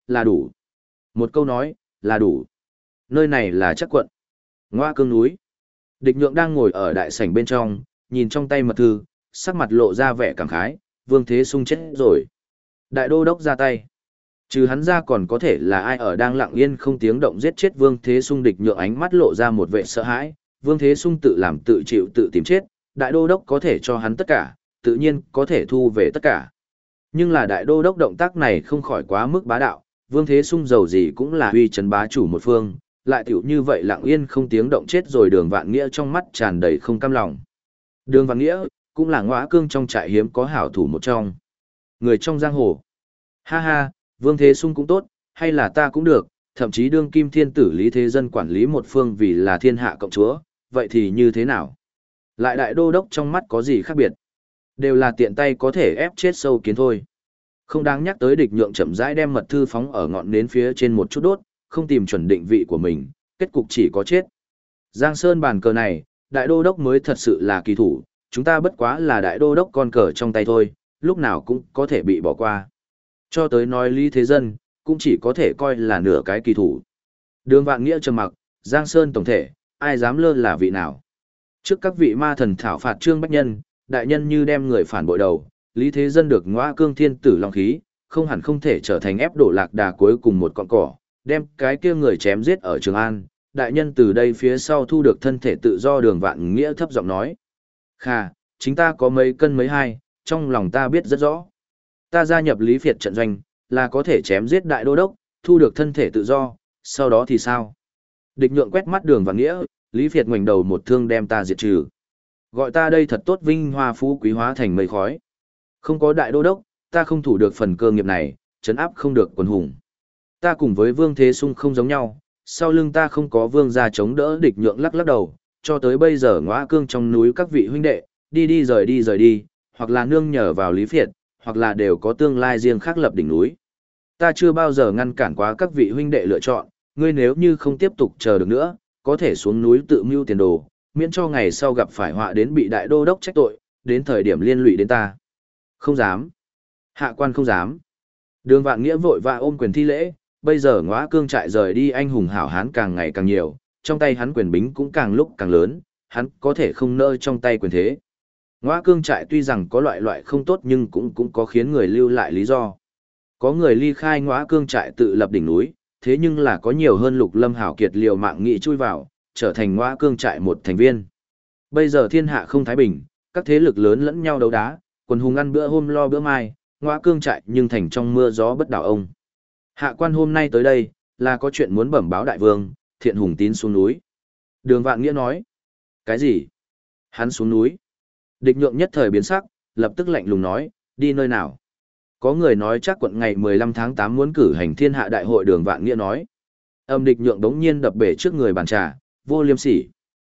là đủ. Một câu nói, là đủ. Nơi này là chắc quận. Ngoa cương núi. Địch nhượng đang ngồi ở đại sảnh bên trong, nhìn trong tay mật thư, sắc mặt lộ ra vẻ cảm khái, Vương Thế Sung chết rồi. Đại đô đốc ra tay. Trừ hắn ra còn có thể là ai ở đang lặng yên không tiếng động giết chết Vương Thế Sung. Địch nhượng ánh mắt lộ ra một vẻ sợ hãi, Vương Thế Sung tự làm tự chịu tự tìm chết, đại đô đốc có thể cho hắn tất cả, tự nhiên có thể thu về tất cả. Nhưng là đại đô đốc động tác này không khỏi quá mức bá đạo, Vương Thế Sung giàu gì cũng là uy trấn bá chủ một phương, lại tiểu như vậy lặng yên không tiếng động chết rồi. Đường Vạn Nghĩa trong mắt tràn đầy không cam lòng. Đường Vạn Nghĩa cũng là Ngõa Cương trong trại hiếm có hảo thủ một trong. Người trong giang hồ. Ha ha, Vương Thế Sung cũng tốt, hay là ta cũng được, thậm chí đương kim thiên tử Lý Thế Dân quản lý một phương vì là thiên hạ cộng chúa, vậy thì như thế nào? Lại đại đô đốc trong mắt có gì khác biệt? Đều là tiện tay có thể ép chết sâu kiến thôi. Không đáng nhắc tới. Địch nhượng chậm rãi đem mật thư phóng ở ngọn nến phía trên một chút đốt, không tìm chuẩn định vị của mình, kết cục chỉ có chết. Giang Sơn bàn cờ này, đại đô đốc mới thật sự là kỳ thủ, chúng ta bất quá là đại đô đốc con cờ trong tay thôi, lúc nào cũng có thể bị bỏ qua. Cho tới nói Lý Thế Dân, cũng chỉ có thể coi là nửa cái kỳ thủ. Đường Vạn Nghĩa trầm mặc, Giang Sơn tổng thể, ai dám lơ là vị nào. Trước các vị ma thần thảo phạt Trương Bách Nhân, đại nhân như đem người phản bội đầu, Lý Thế Dân được Ngõa Cương thiên tử long khí, không hẳn không thể trở thành ép đổ lạc đà cuối cùng một con cỏ, đem cái kia người chém giết ở Trường An. Đại nhân từ đây phía sau thu được thân thể tự do. Đường Vạn Nghĩa thấp giọng nói. Khà, chính ta có mấy cân mấy hai, trong lòng ta biết rất rõ. Ta gia nhập Lý Việt trận doanh, là có thể chém giết đại đô đốc, thu được thân thể tự do, sau đó thì sao? Địch nhượng quét mắt Đường Vạn Nghĩa, Lý Việt ngoảnh đầu một thương đem ta diệt trừ. Gọi ta đây thật tốt, vinh hoa phú quý hóa thành mây khói. Không có đại đô đốc, ta không thủ được phần cơ nghiệp này, trấn áp không được quần hùng. Ta cùng với Vương Thế Sung không giống nhau, sau lưng ta không có vương gia chống đỡ. Địch nhượng lắc lắc đầu, cho tới bây giờ Ngõa Cương trong núi các vị huynh đệ, đi đi rời đi rời đi, hoặc là nương nhờ vào Lý Việt, hoặc là đều có tương lai riêng khác lập đỉnh núi. Ta chưa bao giờ ngăn cản quá các vị huynh đệ lựa chọn, ngươi nếu như không tiếp tục chờ được nữa, có thể xuống núi tự mưu tiền đồ, miễn cho ngày sau gặp phải họa đến bị đại đô đốc trách tội, đến thời điểm liên lụy đến ta. Không dám. Hạ quan không dám. Đường Vạn Nghĩa vội vã ôm quyền thi lễ, bây giờ Ngõa Cương trại rời đi anh hùng hảo hán càng ngày càng nhiều, trong tay hắn quyền bính cũng càng lúc càng lớn, hắn có thể không nỡ trong tay quyền thế. Ngõa Cương trại tuy rằng có loại loại không tốt nhưng cũng cũng có khiến người lưu lại lý do. Có người ly khai Ngõa Cương trại tự lập đỉnh núi, thế nhưng là có nhiều hơn Lục Lâm hảo kiệt liều mạng nghị chui vào, trở thành Ngõa Cương trại một thành viên. Bây giờ thiên hạ không thái bình, các thế lực lớn lẫn nhau đấu đá, quần hùng ăn bữa hôm lo bữa mai, Ngõa Cương trại nhưng thành trong mưa gió bất đảo ông. Hạ quan hôm nay tới đây, là có chuyện muốn bẩm báo đại vương, Thiện Hùng Tín xuống núi. Đường Vạn Nghĩa nói. Cái gì? Hắn xuống núi. Địch nhượng nhất thời biến sắc, lập tức lạnh lùng nói, đi nơi nào? Có người nói chắc quận ngày mười lăm tháng tám muốn cử hành thiên hạ đại hội. Đường Vạn Nghĩa nói. Âm địch nhượng đống nhiên đập bể trước người bàn trà, vô liêm sỉ.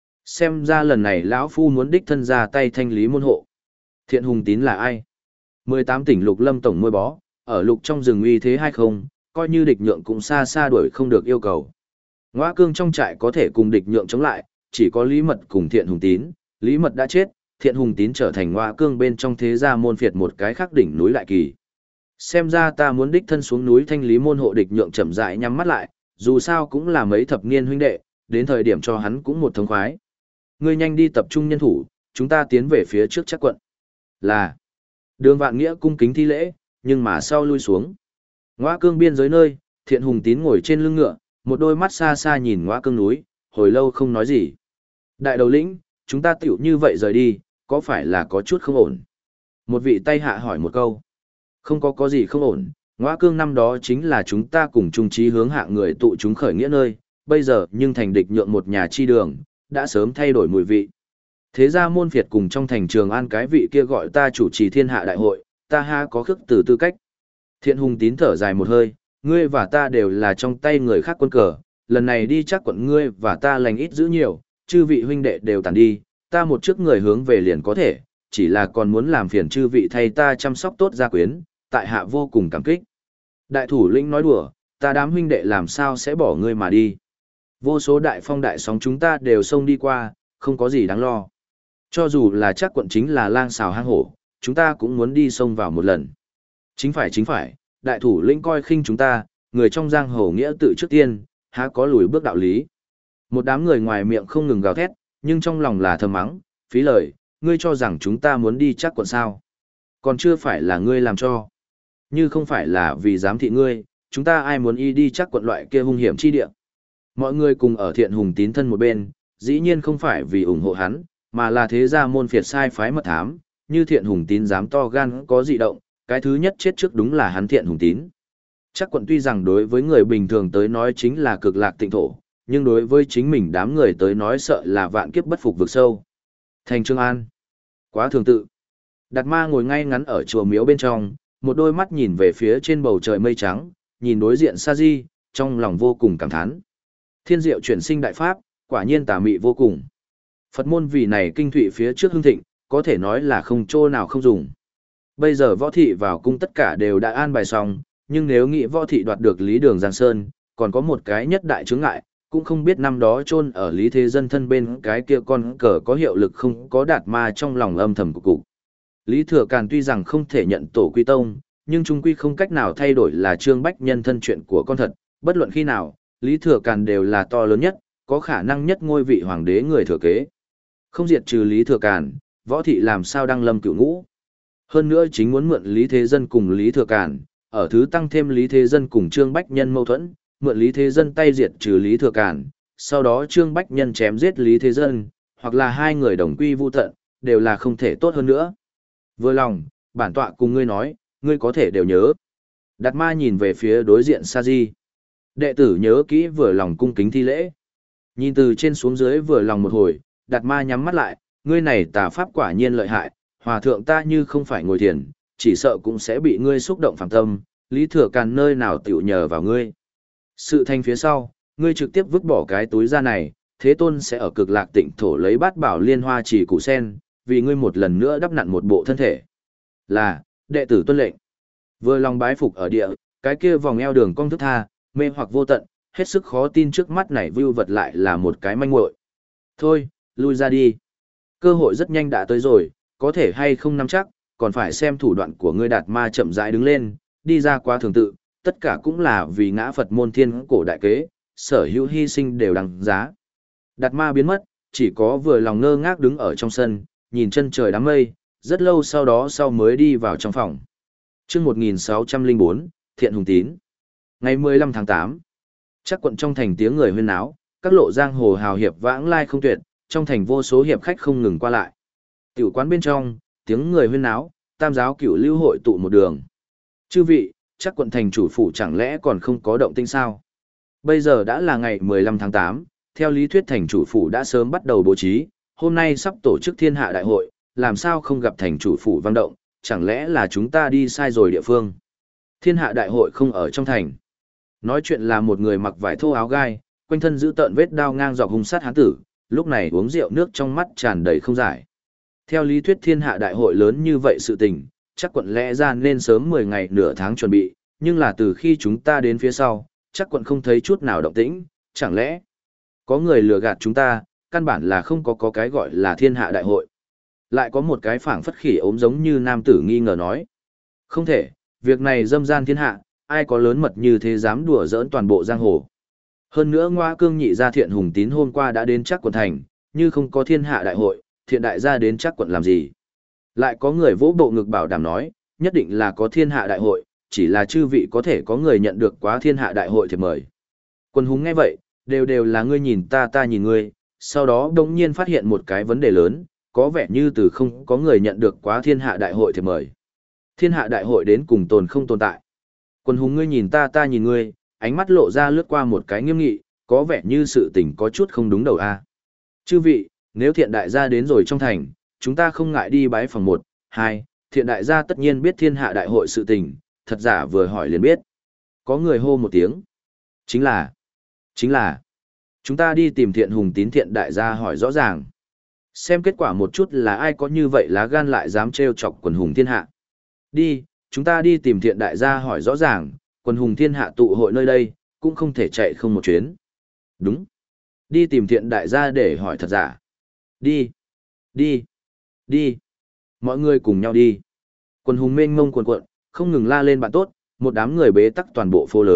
Xem ra lần này lão phu muốn đích thân ra tay thanh lý môn hộ. Thiện Hùng Tín là ai? mười tám tỉnh Lục Lâm tổng môi bó, ở lục trong rừng uy thế hay không, coi như địch nhượng cũng xa xa đuổi không được yêu cầu. Ngõa Cương trong trại có thể cùng địch nhượng chống lại, chỉ có Lý Mật cùng Thiện Hùng Tín. Lý Mật đã chết, Thiện Hùng Tín trở thành Ngõa Cương bên trong thế gia môn phiệt một cái khác đỉnh núi lại kỳ. Xem ra ta muốn đích thân xuống núi thanh lý môn hộ. Địch nhượng chậm rãi nhắm mắt lại, dù sao cũng là mấy thập niên huynh đệ, đến thời điểm cho hắn cũng một thống khoái. Ngươi nhanh đi tập trung nhân thủ, chúng ta tiến về phía trước chắc quận. Là. Đường Vạn Nghĩa cung kính thi lễ, nhưng mà sau lui xuống. Ngõa Cương biên giới nơi, Thiện Hùng Tín ngồi trên lưng ngựa, một đôi mắt xa xa nhìn Ngõa Cương núi, hồi lâu không nói gì. Đại đầu lĩnh, chúng ta tiểu như vậy rời đi, có phải là có chút không ổn? Một vị tay hạ hỏi một câu. Không có có gì không ổn, Ngõa Cương năm đó chính là chúng ta cùng chung chí hướng hạ người tụ chúng khởi nghĩa nơi, bây giờ nhưng thành địch nhượng một nhà chi đường, đã sớm thay đổi mùi vị. Thế ra môn phiệt cùng trong thành Trường An cái vị kia gọi ta chủ trì thiên hạ đại hội, ta ha có khước từ tư cách. Thiện Hùng Tín thở dài một hơi, ngươi và ta đều là trong tay người khác quân cờ, lần này đi chắc quận ngươi và ta lành ít giữ nhiều, chư vị huynh đệ đều tàn đi, ta một trước người hướng về liền có thể, chỉ là còn muốn làm phiền chư vị thay ta chăm sóc tốt gia quyến, tại hạ vô cùng cảm kích. Đại thủ lĩnh nói đùa, ta đám huynh đệ làm sao sẽ bỏ ngươi mà đi. Vô số đại phong đại sóng chúng ta đều xông đi qua, không có gì đáng lo. Cho dù là chắc quận chính là lang xào hang hổ, chúng ta cũng muốn đi xông vào một lần. Chính phải chính phải, đại thủ lĩnh coi khinh chúng ta, Người trong giang hồ nghĩa tự trước tiên, há có lùi bước đạo lý. Một đám người ngoài miệng không ngừng gào thét, nhưng trong lòng là thầm mắng, phí lời, ngươi cho rằng chúng ta muốn đi chắc quận sao. Còn chưa phải là ngươi làm cho. Như không phải là vì giám thị ngươi, chúng ta ai muốn y đi chắc quận loại kia hung hiểm chi địa. Mọi người cùng ở Thiện Hùng Tín thân một bên, dĩ nhiên không phải vì ủng hộ hắn, mà là thế gia môn phiệt sai phái mật thám, như Thiện Hùng Tín dám to gan có dị động, cái thứ nhất chết trước đúng là hắn Thiện Hùng Tín. Chắc quận tuy rằng đối với người bình thường tới nói chính là cực lạc tịnh thổ, nhưng đối với chính mình đám người tới nói sợ là vạn kiếp bất phục vực sâu. Thành Trương An. Quá thường tự. Đạt Ma ngồi ngay ngắn ở chùa miếu bên trong, một đôi mắt nhìn về phía trên bầu trời mây trắng, nhìn đối diện Sa Di, trong lòng vô cùng cảm thán. Thiên diệu chuyển sinh đại pháp, quả nhiên tà mị vô cùng. Phật môn vì này kinh thụy phía trước hưng thịnh, có thể nói là không chỗ nào không dùng. Bây giờ võ thị vào cung tất cả đều đã an bài xong, nhưng nếu nghĩ võ thị đoạt được Lý Đường Giang Sơn, còn có một cái nhất đại chướng ngại, cũng không biết năm đó chôn ở Lý Thế Dân thân bên cái kia con cờ có hiệu lực không có Đạt Ma trong lòng âm thầm của cục. Lý Thừa Càn tuy rằng không thể nhận tổ quy tông, nhưng trung quy không cách nào thay đổi là Trương Bách Nhân thân chuyện của con thật, bất luận khi nào, Lý Thừa Càn đều là to lớn nhất, có khả năng nhất ngôi vị hoàng đế người thừa kế. Không diệt trừ Lý Thừa Càn, võ thị làm sao đăng lâm cửu ngũ. Hơn nữa chính muốn mượn Lý Thế Dân cùng Lý Thừa Càn, ở thứ tăng thêm Lý Thế Dân cùng Trương Bách Nhân mâu thuẫn, mượn Lý Thế Dân tay diệt trừ Lý Thừa Càn, sau đó Trương Bách Nhân chém giết Lý Thế Dân, hoặc là hai người đồng quy vu tận, đều là không thể tốt hơn nữa. Vừa lòng, bản tọa cùng ngươi nói, ngươi có thể đều nhớ. Đạt Ma nhìn về phía đối diện Sa Di. Đệ tử nhớ kỹ vừa lòng cung kính thi lễ. Nhìn từ trên xuống dưới vừa lòng một hồi, Đạt Ma nhắm mắt lại, ngươi này tà pháp quả nhiên lợi hại, hòa thượng ta như không phải ngồi thiền, chỉ sợ cũng sẽ bị ngươi xúc động phàm tâm, Lý Thừa Càn nơi nào tiểu nhờ vào ngươi. Sự thành phía sau, ngươi trực tiếp vứt bỏ cái túi ra này, Thế Tôn sẽ ở cực lạc tịnh thổ lấy bát bảo liên hoa chỉ củ sen, vì ngươi một lần nữa đắp nặn một bộ thân thể. Là, đệ tử tuân lệnh. Vừa lòng bái phục ở địa, cái kia vòng eo đường cong thức tha, mê hoặc vô tận, hết sức khó tin trước mắt này view vật lại là một cái manh muội. Thôi, lui ra đi. Cơ hội rất nhanh đã tới rồi, có thể hay không nắm chắc, còn phải xem thủ đoạn của ngươi. Đạt Ma chậm rãi đứng lên, đi ra quá thường tự, tất cả cũng là vì ngã Phật môn thiên cổ đại kế, sở hữu hy sinh đều đằng giá. Đạt Ma biến mất, chỉ có vừa lòng ngơ ngác đứng ở trong sân, nhìn chân trời đám mây, rất lâu sau đó sau mới đi vào trong phòng. Chương một nghìn sáu trăm lẻ bốn, Thiện Hùng Tín. Ngày mười lăm tháng tám, chắc quận trong thành tiếng người huyên náo, các lộ giang hồ hào hiệp vãng lai không tuyệt, trong thành vô số hiệp khách không ngừng qua lại. Tiểu quán bên trong, tiếng người huyên náo, tam giáo cửu lưu hội tụ một đường. Chư vị, chắc quận thành chủ phủ chẳng lẽ còn không có động tĩnh sao? Bây giờ đã là ngày mười lăm tháng tám, theo lý thuyết thành chủ phủ đã sớm bắt đầu bố trí, hôm nay sắp tổ chức thiên hạ đại hội, làm sao không gặp thành chủ phủ vang động, chẳng lẽ là chúng ta đi sai rồi địa phương? Thiên hạ đại hội không ở trong thành. Nói chuyện là một người mặc vải thô áo gai, quanh thân giữ tợn vết đao ngang dọc hung sát hán tử, lúc này uống rượu nước trong mắt tràn đầy không giải. Theo lý thuyết thiên hạ đại hội lớn như vậy sự tình, chắc quận lẽ ra nên sớm mười ngày nửa tháng chuẩn bị, nhưng là từ khi chúng ta đến phía sau, chắc quận không thấy chút nào động tĩnh, chẳng lẽ có người lừa gạt chúng ta, căn bản là không có có cái gọi là thiên hạ đại hội. Lại có một cái phảng phất khỉ ốm giống như nam tử nghi ngờ nói. Không thể, việc này dâm gian thiên hạ, ai có lớn mật như thế dám đùa giỡn toàn bộ giang hồ. Hơn nữa Ngoa Cương nhị gia Thiện Hùng Tín hôm qua đã đến chắc quận thành, như không có thiên hạ đại hội, thiện đại gia đến chắc quận làm gì. Lại có người vỗ bộ ngực bảo đảm nói, nhất định là có thiên hạ đại hội, chỉ là chư vị có thể có người nhận được quá thiên hạ đại hội thì mời. Quân hùng nghe vậy, đều đều là ngươi nhìn ta ta nhìn ngươi, sau đó đống nhiên phát hiện một cái vấn đề lớn, có vẻ như từ không có người nhận được quá thiên hạ đại hội thì mời. Thiên hạ đại hội đến cùng tồn không tồn tại. Quân hùng ngươi nhìn ta ta nhìn ngươi, ánh mắt lộ ra lướt qua một cái nghiêm nghị, có vẻ như sự tình có chút không đúng đầu a. Chư vị, nếu thiện đại gia đến rồi trong thành, chúng ta không ngại đi bái phòng một, hai, thiện đại gia tất nhiên biết thiên hạ đại hội sự tình, thật giả vừa hỏi liền biết. Có người hô một tiếng. Chính là, chính là, chúng ta đi tìm Thiện Hùng Tín thiện đại gia hỏi rõ ràng. Xem kết quả một chút là ai có như vậy lá gan lại dám trêu chọc quần hùng thiên hạ. Đi, chúng ta đi tìm thiện đại gia hỏi rõ ràng, quần hùng thiên hạ tụ hội nơi đây, cũng không thể chạy không một chuyến. Đúng. Đi tìm thiện đại gia để hỏi thật giả. Đi, đi, đi. Mọi người cùng nhau đi. Quần hùng mênh mông quần quận, không ngừng la lên bạn tốt, một đám người bế tắc toàn bộ phố lớn,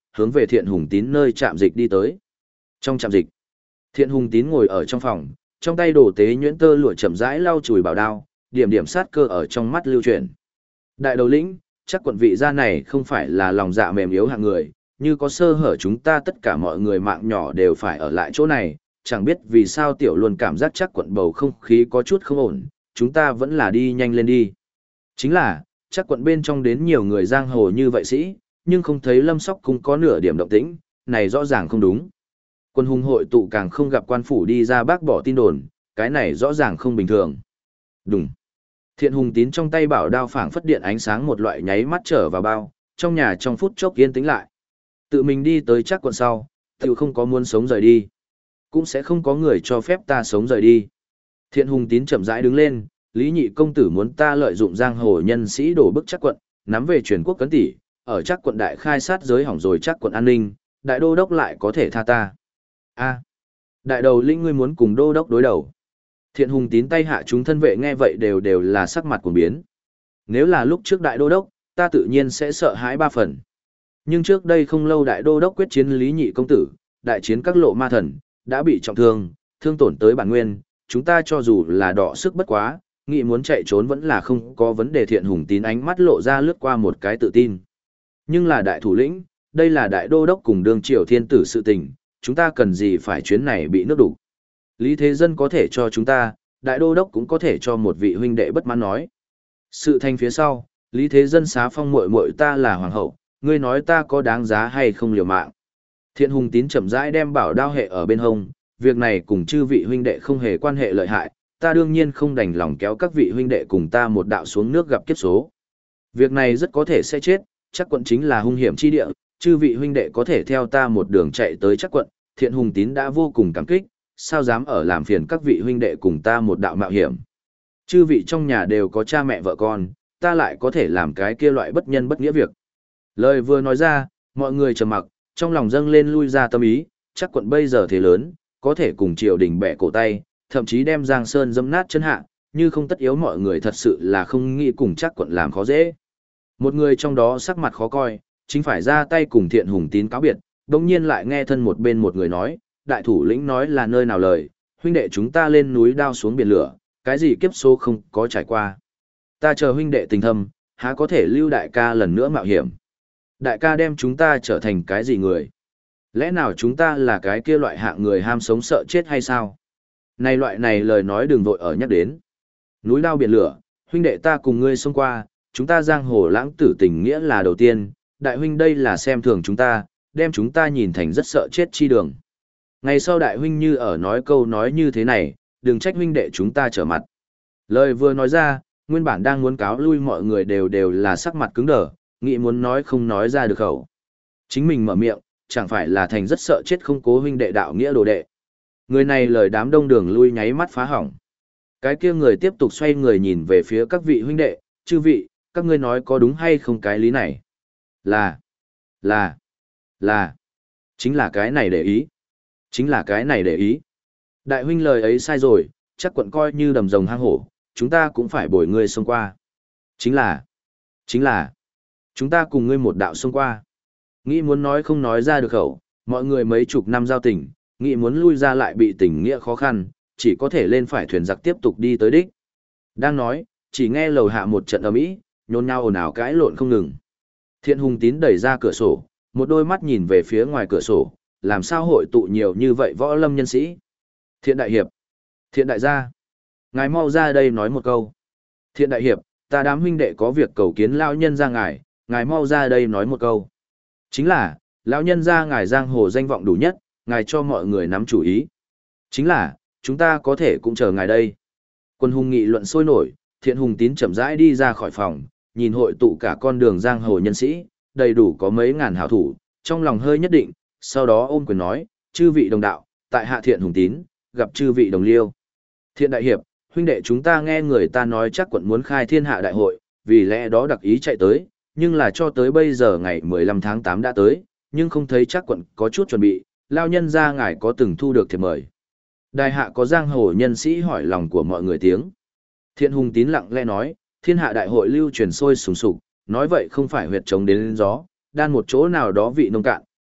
hướng về Thiện Hùng Tín nơi trạm dịch đi tới. Trong trạm dịch, Thiện Hùng Tín ngồi ở trong phòng, trong tay đổ tế nhuyễn tơ lụa chậm rãi lau chùi bảo đao, điểm điểm sát cơ ở trong mắt lưu chuyển. Đại đầu lĩnh, chắc quận vị gia này không phải là lòng dạ mềm yếu hạng người, như có sơ hở chúng ta tất cả mọi người mạng nhỏ đều phải ở lại chỗ này, chẳng biết vì sao tiểu luôn cảm giác chắc quận bầu không khí có chút không ổn, chúng ta vẫn là đi nhanh lên đi. Chính là, chắc quận bên trong đến nhiều người giang hồ như vậy sĩ, nhưng không thấy Lâm Sóc cũng có nửa điểm động tĩnh, này rõ ràng không đúng. Quân hùng hội tụ càng không gặp quan phủ đi ra bác bỏ tin đồn, cái này rõ ràng không bình thường. Đúng. Thiện Hùng Tín trong tay bảo đao phảng phất điện ánh sáng một loại nháy mắt trở vào bao, trong nhà trong phút chốc yên tĩnh lại. Tự mình đi tới chắc quận sau, tự không có muốn sống rời đi. Cũng sẽ không có người cho phép ta sống rời đi. Thiện Hùng Tín chậm rãi đứng lên, Lý Nhị công tử muốn ta lợi dụng giang hồ nhân sĩ đổ bức chắc quận, nắm về truyền quốc cấn tỷ, ở chắc quận đại khai sát giới hỏng rồi chắc quận an ninh, đại đô đốc lại có thể tha ta. A, đại đầu lĩnh ngươi muốn cùng đô đốc đối đầu. Thiện Hùng Tín tay hạ chúng thân vệ nghe vậy đều đều là sắc mặt cuồng biến. Nếu là lúc trước đại đô đốc, ta tự nhiên sẽ sợ hãi ba phần. Nhưng trước đây không lâu đại đô đốc quyết chiến Lý Nhị công tử, đại chiến các lộ ma thần, đã bị trọng thương, thương tổn tới bản nguyên, chúng ta cho dù là đọ sức bất quá, nghĩ muốn chạy trốn vẫn là không có vấn đề. Thiện Hùng Tín ánh mắt lộ ra lướt qua một cái tự tin. Nhưng là đại thủ lĩnh, đây là đại đô đốc cùng đương triều thiên tử sự tình, chúng ta cần gì phải chuyến này bị nước đủ. Lý Thế Dân có thể cho chúng ta, đại đô đốc cũng có thể cho một vị huynh đệ bất mãn nói. Sự thành phía sau, Lý Thế Dân xá phong muội muội ta là hoàng hậu, ngươi nói ta có đáng giá hay không liều mạng. Thiện Hùng Tín chậm rãi đem bảo đao hệ ở bên hông, việc này cùng chư vị huynh đệ không hề quan hệ lợi hại, ta đương nhiên không đành lòng kéo các vị huynh đệ cùng ta một đạo xuống nước gặp kiếp số. Việc này rất có thể sẽ chết, chắc quận chính là hung hiểm chi địa, chư vị huynh đệ có thể theo ta một đường chạy tới chắc quận, Thiện Hùng Tín đã vô cùng cảm kích, sao dám ở làm phiền các vị huynh đệ cùng ta một đạo mạo hiểm. Chư vị trong nhà đều có cha mẹ vợ con, ta lại có thể làm cái kia loại bất nhân bất nghĩa việc. Lời vừa nói ra, mọi người trầm mặc, trong lòng dâng lên lui ra tâm ý, chắc quận bây giờ thế lớn, có thể cùng triều đình bẻ cổ tay, thậm chí đem Giang Sơn dẫm nát chân hạ, như không tất yếu mọi người thật sự là không nghĩ cùng chắc quận làm khó dễ. Một người trong đó sắc mặt khó coi, chính phải ra tay cùng Thiện Hùng Tín cáo biệt, đồng nhiên lại nghe thân một bên một người nói, đại thủ lĩnh nói là nơi nào lời, huynh đệ chúng ta lên núi đao xuống biển lửa, cái gì kiếp số không có trải qua. Ta chờ huynh đệ tình thâm, há có thể lưu đại ca lần nữa mạo hiểm. Đại ca đem chúng ta trở thành cái gì người? Lẽ nào chúng ta là cái kia loại hạng người ham sống sợ chết hay sao? Này loại này lời nói đừng vội ở nhắc đến. Núi đao biển lửa, huynh đệ ta cùng ngươi xông qua, chúng ta giang hồ lãng tử tình nghĩa là đầu tiên, đại huynh đây là xem thường chúng ta, đem chúng ta nhìn thành rất sợ chết chi đường. Ngày sau đại huynh như ở nói câu nói như thế này, đừng trách huynh đệ chúng ta trở mặt. Lời vừa nói ra, nguyên bản đang muốn cáo lui mọi người đều đều là sắc mặt cứng đờ, nghĩ muốn nói không nói ra được khẩu. Chính mình mở miệng, chẳng phải là thành rất sợ chết không cố huynh đệ đạo nghĩa đồ đệ. Người này lời đám đông đường lui nháy mắt phá hỏng. Cái kia người tiếp tục xoay người nhìn về phía các vị huynh đệ, chư vị, các ngươi nói có đúng hay không cái lý này? Là, là, là, chính là cái này để ý. Chính là cái này để ý. Đại huynh lời ấy sai rồi, chắc quận coi như đầm rồng hang hổ, chúng ta cũng phải bồi ngươi xông qua. Chính là, chính là, chúng ta cùng ngươi một đạo xông qua. Nghĩ muốn nói không nói ra được khẩu, mọi người mấy chục năm giao tình, nghĩ muốn lui ra lại bị tình nghĩa khó khăn, chỉ có thể lên phải thuyền giặc tiếp tục đi tới đích. Đang nói, chỉ nghe lầu hạ một trận ầm ĩ, nhốn nhao ồn ào cãi lộn không ngừng. Thiện Hùng Tín đẩy ra cửa sổ, một đôi mắt nhìn về phía ngoài cửa sổ, làm sao hội tụ nhiều như vậy võ lâm nhân sĩ. Thiện đại hiệp, Thiện đại gia, ngài mau ra đây nói một câu. Thiện đại hiệp, ta đám huynh đệ có việc cầu kiến lão nhân ra ngài, ngài mau ra đây nói một câu. Chính là, lão nhân ra ngài giang hồ danh vọng đủ nhất, ngài cho mọi người nắm chủ ý. Chính là, chúng ta có thể cũng chờ ngài đây. Quân hùng nghị luận sôi nổi, Thiện Hùng Tín chậm rãi đi ra khỏi phòng, nhìn hội tụ cả con đường giang hồ nhân sĩ, đầy đủ có mấy ngàn hảo thủ, trong lòng hơi nhất định, sau đó ôm quyền nói, chư vị đồng đạo, tại hạ Thiện Hùng Tín, gặp chư vị đồng liêu. Thiện đại hiệp, huynh đệ chúng ta nghe người ta nói chắc quận muốn khai thiên hạ đại hội, vì lẽ đó đặc ý chạy tới, nhưng là cho tới bây giờ ngày mười lăm tháng tám đã tới, nhưng không thấy chắc quận có chút chuẩn bị, lao nhân ra ngài có từng thu được thiệp mời. Đại hạ có giang hồ nhân sĩ hỏi lòng của mọi người tiếng. Thiện Hùng Tín lặng lẽ nói, thiên hạ đại hội lưu truyền sôi sùng sục, nói vậy không phải huyệt trống đến gió, đan một chỗ nào đó vị nông cạn,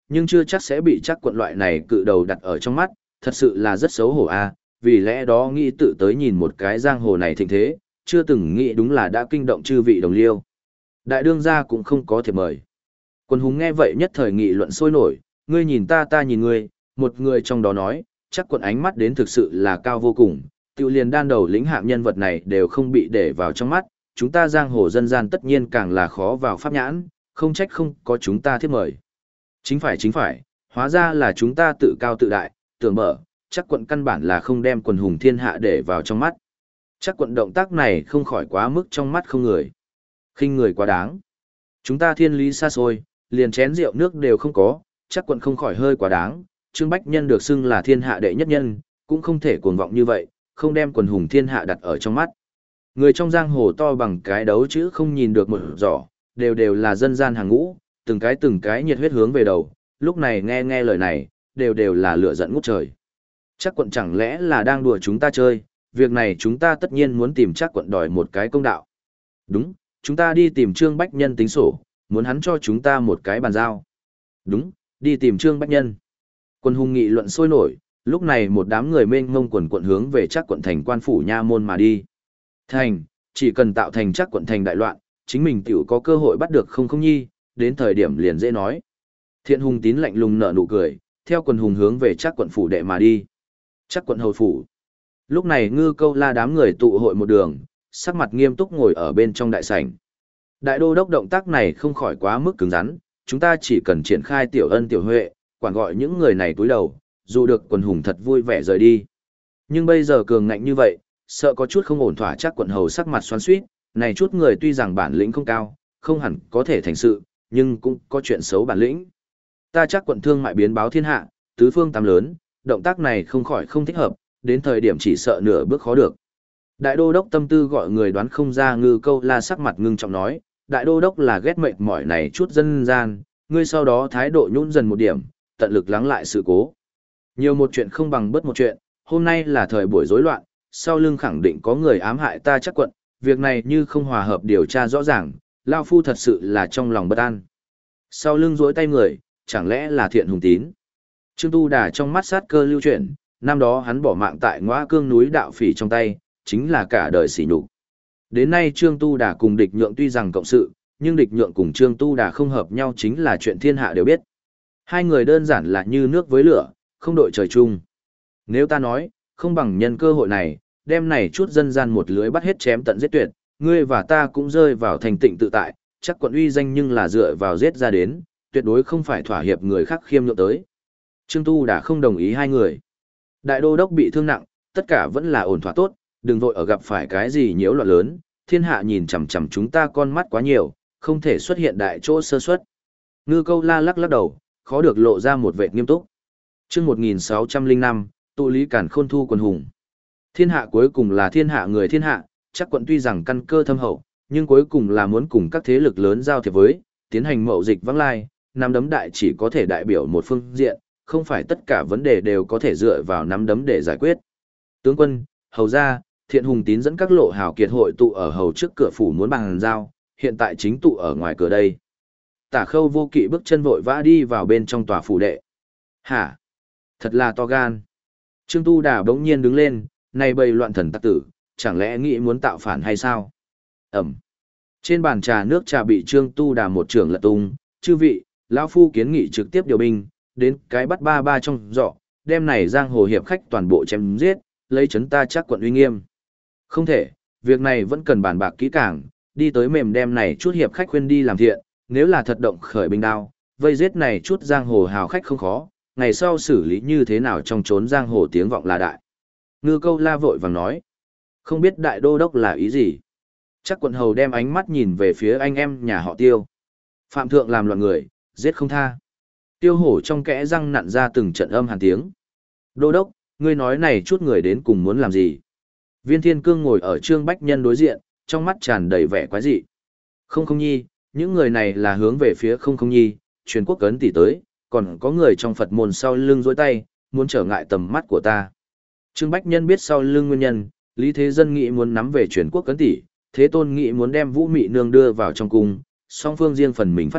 nhưng chưa chắc sẽ bị chắc quận loại này cự đầu đặt ở trong mắt, thật sự là rất xấu hổ a, vì lẽ đó nghĩ tự tới nhìn một cái giang hồ này thịnh thế, chưa từng nghĩ đúng là đã kinh động chư vị đồng liêu. Đại đương gia cũng không có thiệp mời. Quân hùng nghe vậy nhất thời nghị luận sôi nổi, ngươi nhìn ta ta nhìn ngươi, một người trong đó nói, chắc quận ánh mắt đến thực sự là cao vô cùng, tiêu liền đan đầu lĩnh hạng nhân vật này đều không bị để vào trong mắt, chúng ta giang hồ dân gian tất nhiên càng là khó vào pháp nhãn, không trách không có chúng ta thiệp mời. Chính phải chính phải, hóa ra là chúng ta tự cao tự đại, tưởng mở, chắc quận căn bản là không đem quần hùng thiên hạ để vào trong mắt. Chắc quận động tác này không khỏi quá mức trong mắt không người. Khinh người quá đáng. Chúng ta thiên lý xa xôi, liền chén rượu nước đều không có, chắc quận không khỏi hơi quá đáng. Trương Bách Nhân được xưng là thiên hạ đệ nhất nhân, cũng không thể cuồng vọng như vậy, không đem quần hùng thiên hạ đặt ở trong mắt. Người trong giang hồ to bằng cái đấu chữ không nhìn được một giỏ, đều đều là dân gian hàng ngũ, từng cái từng cái nhiệt huyết hướng về đầu, lúc này nghe nghe lời này, đều đều là lửa giận ngút trời. Chắc quận chẳng lẽ là đang đùa chúng ta chơi, việc này chúng ta tất nhiên muốn tìm chắc quận đòi một cái công đạo. Đúng, chúng ta đi tìm Trương Bách Nhân tính sổ, muốn hắn cho chúng ta một cái bàn giao. Đúng, đi tìm Trương Bách Nhân. Quân hùng nghị luận sôi nổi, lúc này một đám người mênh mông quần quận hướng về chắc quận thành quan phủ nha môn mà đi. Thành, chỉ cần tạo thành chắc quận thành đại loạn, chính mình tiểu có cơ hội bắt được không không nhi, đến thời điểm liền dễ nói. Thiện hùng tín lạnh lùng nở nụ cười, theo quần hùng hướng về chắc quận phủ đệ mà đi. Chắc quận hầu phủ. Lúc này Ngư Câu La đám người tụ hội một đường, sắc mặt nghiêm túc ngồi ở bên trong đại sảnh. Đại đô đốc động tác này không khỏi quá mức cứng rắn, chúng ta chỉ cần triển khai tiểu ân tiểu huệ, quản gọi những người này túi đầu, dù được quần hùng thật vui vẻ rời đi. Nhưng bây giờ cường ngạnh như vậy, sợ có chút không ổn thỏa, chắc quận hầu sắc mặt xoắn xuýt, này chút người tuy rằng bản lĩnh không cao, không hẳn có thể thành sự, nhưng cũng có chuyện xấu bản lĩnh. Ta chắc quận thương mại biến báo thiên hạ, tứ phương tám lớn, động tác này không khỏi không thích hợp, đến thời điểm chỉ sợ nửa bước khó được. Đại đô đốc tâm tư gọi người đoán không ra. Ngư Câu La sắc mặt ngưng trọng nói, đại đô đốc là ghét mệt mỏi này chút dân gian, ngươi sau đó thái độ nhũn dần một điểm, tận lực lắng lại sự cố. Nhiều một chuyện không bằng bất một chuyện, hôm nay là thời buổi rối loạn, sau lưng khẳng định có người ám hại ta chắc quận, việc này như không hòa hợp điều tra rõ ràng, lao phu thật sự là trong lòng bất an. Sau lưng rối tay người, chẳng lẽ là Thiện Hùng Tín? Trương Tu Đà trong mắt sát cơ lưu chuyển, năm đó hắn bỏ mạng tại Ngõa Cương núi đạo phỉ trong tay, chính là cả đời sỉ nhục. Đến nay Trương Tu Đà cùng địch nhượng tuy rằng cộng sự, nhưng địch nhượng cùng Trương Tu Đà không hợp nhau chính là chuyện thiên hạ đều biết. Hai người đơn giản là như nước với lửa, không đội trời chung. Nếu ta nói, không bằng nhân cơ hội này, đem này chút dân gian một lưới bắt hết chém tận giết tuyệt, ngươi và ta cũng rơi vào thành tịnh tự tại, chắc quận uy danh nhưng là dựa vào giết ra đến, tuyệt đối không phải thỏa hiệp người khác khiêm nhượng tới. Trương Tu đã không đồng ý hai người. Đại đô đốc bị thương nặng, tất cả vẫn là ổn thỏa tốt, đừng vội ở gặp phải cái gì nhiễu loạn lớn, thiên hạ nhìn chằm chằm chúng ta con mắt quá nhiều, không thể xuất hiện đại chỗ sơ suất. Ngư Câu La lắc lắc đầu, khó được lộ ra một vẻ nghiêm túc. Chương một nghìn sáu trăm lẻ năm, tụ lý càn khôn thu quần hùng. Thiên hạ cuối cùng là thiên hạ người thiên hạ, chắc quận tuy rằng căn cơ thâm hậu, nhưng cuối cùng là muốn cùng các thế lực lớn giao thiệp với, tiến hành mậu dịch vắng lai, nắm đấm đại chỉ có thể đại biểu một phương diện, không phải tất cả vấn đề đều có thể dựa vào nắm đấm để giải quyết. Tướng quân, hầu gia, Thiện Hùng Tín dẫn các lộ hào kiệt hội tụ ở hầu trước cửa phủ muốn bàn giao, hiện tại chính tụ ở ngoài cửa đây. Tả Khâu Vô Kỵ bước chân vội vã đi vào bên trong tòa phủ đệ. Hả? Thật là to gan. Trương Tu Đà bỗng nhiên đứng lên, này bầy loạn thần tặc tử, chẳng lẽ nghĩ muốn tạo phản hay sao? Ẩm. Trên bàn trà nước trà bị Trương Tu Đà một trưởng lật tung, chư vị, lão phu kiến nghị trực tiếp điều binh, đến cái bắt ba ba trong giỏ, đem này giang hồ hiệp khách toàn bộ chém giết, lấy chấn ta chắc quận uy nghiêm. Không thể, việc này vẫn cần bàn bạc kỹ càng, đi tới mềm đem này chút hiệp khách khuyên đi làm thiện, nếu là thật động khởi binh đao, vây giết này chút giang hồ hào khách không khó, ngày sau xử lý như thế nào trong trốn giang hồ tiếng vọng là đại. Ngư Câu La vội vàng nói, không biết đại đô đốc là ý gì. Chắc quận hầu đem ánh mắt nhìn về phía anh em nhà họ Tiêu. Phạm thượng làm loạn người, giết không tha. Tiêu hổ trong kẽ răng nặn ra từng trận âm hàn tiếng. Đô đốc, ngươi nói này chút người đến cùng muốn làm gì? Viên Thiên Cương ngồi ở Trương Bách Nhân đối diện, trong mắt tràn đầy vẻ quái dị. Không không nhi, những người này là hướng về phía không không nhi, truyền quốc cấn tỷ tới, còn có người trong Phật môn sau lưng dối tay, muốn trở ngại tầm mắt của ta. Trương Bách Nhân biết sau lưng nguyên nhân, Lý Thế Dân nghĩ muốn nắm về truyền quốc cấn tỷ, Thế Tôn nghĩ muốn đem Vũ Mị Nương đưa vào trong cung, song phương riêng phần mình phát lực,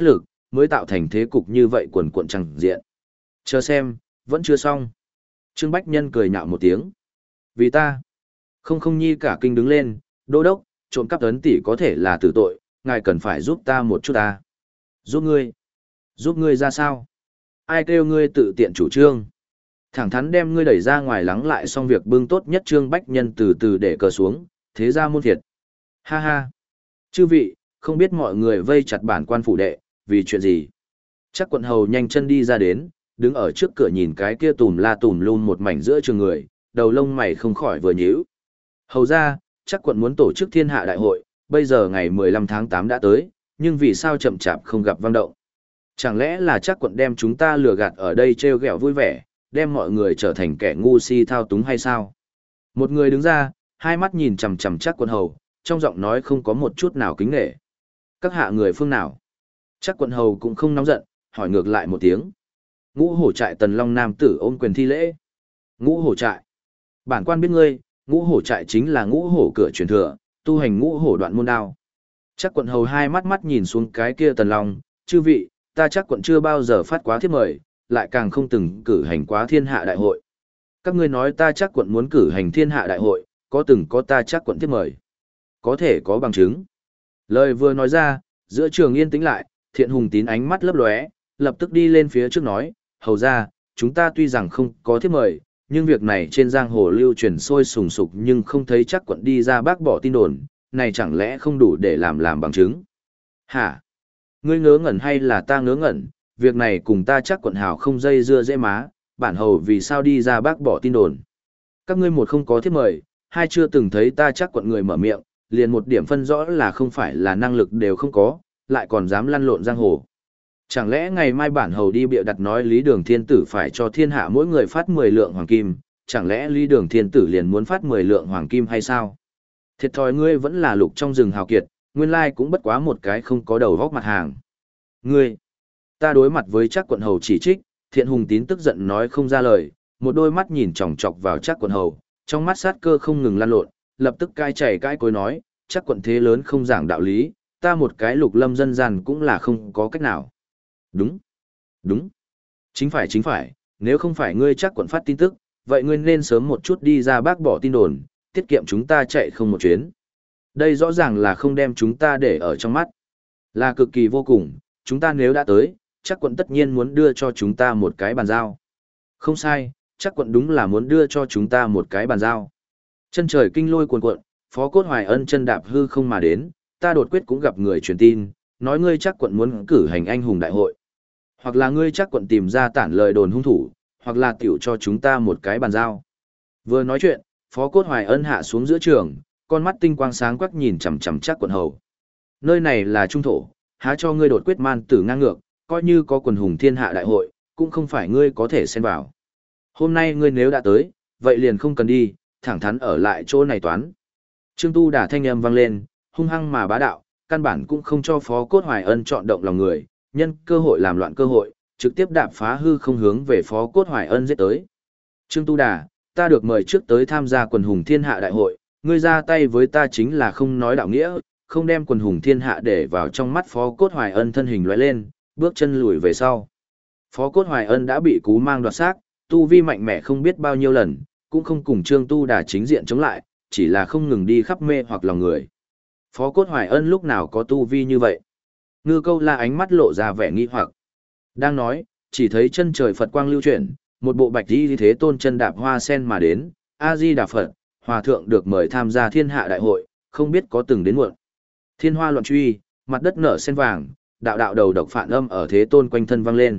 mới tạo thành thế cục như vậy quần cuộn chẳng diện. Chờ xem, vẫn chưa xong. Trương Bách Nhân cười nhạo một tiếng. Vì ta, không không nhi cả kinh đứng lên, đô đốc, trộm cắp ấn tỷ có thể là tử tội, ngài cần phải giúp ta một chút ta. Giúp ngươi? Giúp ngươi ra sao? Ai kêu ngươi tự tiện chủ trương? Thẳng thắn đem ngươi đẩy ra ngoài lắng lại xong việc bưng tốt nhất Trương Bách Nhân từ từ để cờ xuống, thế ra muôn thiệt. Ha ha! Chư vị, không biết mọi người vây chặt bản quan phủ đệ, vì chuyện gì? Chắc quận hầu nhanh chân đi ra đến, đứng ở trước cửa nhìn cái kia tùm la tùm lum một mảnh giữa trường người, đầu lông mày không khỏi vừa nhíu. Hầu ra, chắc quận muốn tổ chức thiên hạ đại hội, bây giờ ngày mười lăm tháng tám đã tới, nhưng vì sao chậm chạp không gặp vang động? Chẳng lẽ là chắc quận đem chúng ta lừa gạt ở đây trêu ghẹo vui vẻ, đem mọi người trở thành kẻ ngu si thao túng hay sao? Một người đứng ra, hai mắt nhìn chằm chằm chắc quận hầu, trong giọng nói không có một chút nào kính nể. Các hạ người phương nào? Chắc quận hầu cũng không nóng giận, hỏi ngược lại một tiếng. Ngũ hổ trại Tần Long nam tử ôm quyền thi lễ. Ngũ hổ trại. Bản quan biết ngươi, ngũ hổ trại chính là ngũ hổ cửa truyền thừa, tu hành ngũ hổ đoạn môn đao. Chắc quận hầu hai mắt mắt nhìn xuống cái kia Tần Long, chư vị, ta chắc quận chưa bao giờ phát quá thiếp mời, lại càng không từng cử hành quá thiên hạ đại hội. Các ngươi nói ta chắc quận muốn cử hành thiên hạ đại hội, có từng có ta chắc quận thiếp mời. Có thể có bằng chứng. Lời vừa nói ra, giữa trường yên tĩnh lại, Thiện Hùng Tín ánh mắt lấp lóe, lập tức đi lên phía trước nói, hầu ra, chúng ta tuy rằng không có thiếp mời, nhưng việc này trên giang hồ lưu truyền sôi sùng sục nhưng không thấy chắc quận đi ra bác bỏ tin đồn, này chẳng lẽ không đủ để làm làm bằng chứng. Hả? Ngươi ngớ ngẩn hay là ta ngớ ngẩn, việc này cùng ta chắc quận hào không dây dưa dễ má, bản hầu vì sao đi ra bác bỏ tin đồn. Các ngươi một không có thiếp mời, hai chưa từng thấy ta chắc quận người mở miệng, liền một điểm phân rõ là không phải là năng lực đều không có, lại còn dám lăn lộn giang hồ. Chẳng lẽ ngày mai bản hầu đi bịa đặt nói Lý Đường Thiên Tử phải cho thiên hạ mỗi người phát mười lượng hoàng kim, chẳng lẽ Lý Đường Thiên Tử liền muốn phát mười lượng hoàng kim hay sao? Thiệt thòi ngươi vẫn là lục trong rừng hào kiệt, nguyên lai cũng bất quá một cái không có đầu vóc mặt hàng. Ngươi, ta đối mặt với chắc quận hầu chỉ trích, Thiện Hùng Tín tức giận nói không ra lời, một đôi mắt nhìn chòng chọc vào chắc quận hầu, trong mắt sát cơ không ngừng lan lộn, lập tức cai chảy cai cối nói, chắc quận thế lớn không giảng đạo lý, ta một cái lục lâm dân gian cũng là không có cách nào. Đúng, đúng, chính phải chính phải, nếu không phải ngươi chắc quận phát tin tức, vậy ngươi nên sớm một chút đi ra bác bỏ tin đồn, tiết kiệm chúng ta chạy không một chuyến. Đây rõ ràng là không đem chúng ta để ở trong mắt. Là cực kỳ vô cùng, chúng ta nếu đã tới, chắc quận tất nhiên muốn đưa cho chúng ta một cái bàn giao. Không sai, chắc quận đúng là muốn đưa cho chúng ta một cái bàn giao. Chân trời kinh lôi cuồn cuộn, Phó Cốt Hoài Ân chân đạp hư không mà đến, ta đột quyết cũng gặp người truyền tin, nói ngươi chắc quận muốn cử hành anh hùng đại hội. Hoặc là ngươi chắc quận tìm ra tản lời đồn hung thủ, hoặc là tiểu cho chúng ta một cái bàn giao. Vừa nói chuyện, Phó Cốt Hoài Ân hạ xuống giữa trường, con mắt tinh quang sáng quắc nhìn chằm chằm chắc quận hầu. Nơi này là trung thổ, há cho ngươi đột quyết man tử ngang ngược, coi như có quần hùng thiên hạ đại hội, cũng không phải ngươi có thể xen vào. Hôm nay ngươi nếu đã tới, vậy liền không cần đi, thẳng thắn ở lại chỗ này toán. Trương Tu Đả thanh âm vang lên, hung hăng mà bá đạo, căn bản cũng không cho Phó Cốt Hoài Ân chọn động lòng người, nhân cơ hội làm loạn cơ hội, trực tiếp đạp phá hư không hướng về Phó Cốt Hoài Ân giết tới. Trương Tu Đả, ta được mời trước tới tham gia quần hùng thiên hạ đại hội, ngươi ra tay với ta chính là không nói đạo nghĩa, không đem quần hùng thiên hạ để vào trong mắt Phó Cốt Hoài Ân thân hình lóe lên, bước chân lùi về sau. Phó Cốt Hoài Ân đã bị cú mang đoạt xác, tu vi mạnh mẽ không biết bao nhiêu lần, cũng không cùng Trương Tu Đả chính diện chống lại, chỉ là không ngừng đi khắp mê hoặc lòng người. Phó Cốt Hoài Ân lúc nào có tu vi như vậy? Ngư Câu La ánh mắt lộ ra vẻ nghi hoặc. Đang nói, chỉ thấy chân trời Phật quang lưu chuyển, một bộ bạch y thế tôn chân đạp hoa sen mà đến, A Di Đà Phật, hòa thượng được mời tham gia thiên hạ đại hội, không biết có từng đến muộn. Thiên hoa loạn truy, mặt đất nở sen vàng, đạo đạo đầu độc phản âm ở thế tôn quanh thân vang lên.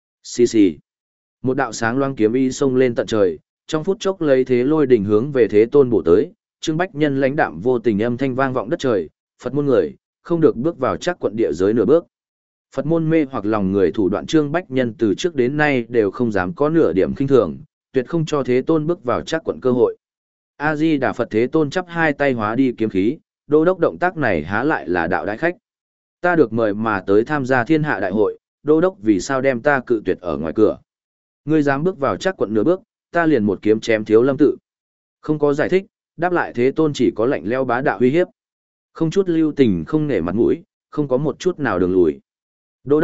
Xì xì. Một đạo sáng loang kiếm y xông lên tận trời, trong phút chốc lấy thế lôi đỉnh hướng về thế tôn bổ tới, Trương Bách Nhân lãnh đạm vô tình âm thanh vang vọng đất trời, Phật môn người, không được bước vào chắc quận địa giới nửa bước. Phật môn mê hoặc lòng người thủ đoạn Trương Bách Nhân từ trước đến nay đều không dám có nửa điểm khinh thường, tuyệt không cho thế tôn bước vào chắc quận cơ hội. A Di Đà Phật thế tôn chắp hai tay hóa đi kiếm khí, đô đốc động tác này há lại là đạo đại khách. Ta được mời mà tới tham gia thiên hạ đại hội, đô đốc vì sao đem ta cự tuyệt ở ngoài cửa. Ngươi dám bước vào chắc quận nửa bước, ta liền một kiếm chém thiếu lâm tự. Không có giải thích, đáp lại thế tôn chỉ có lạnh leo bá đạo uy hiếp. Không chút lưu tình không nể mặt mũi, không có một chút nào đường lùi. Đô đốc,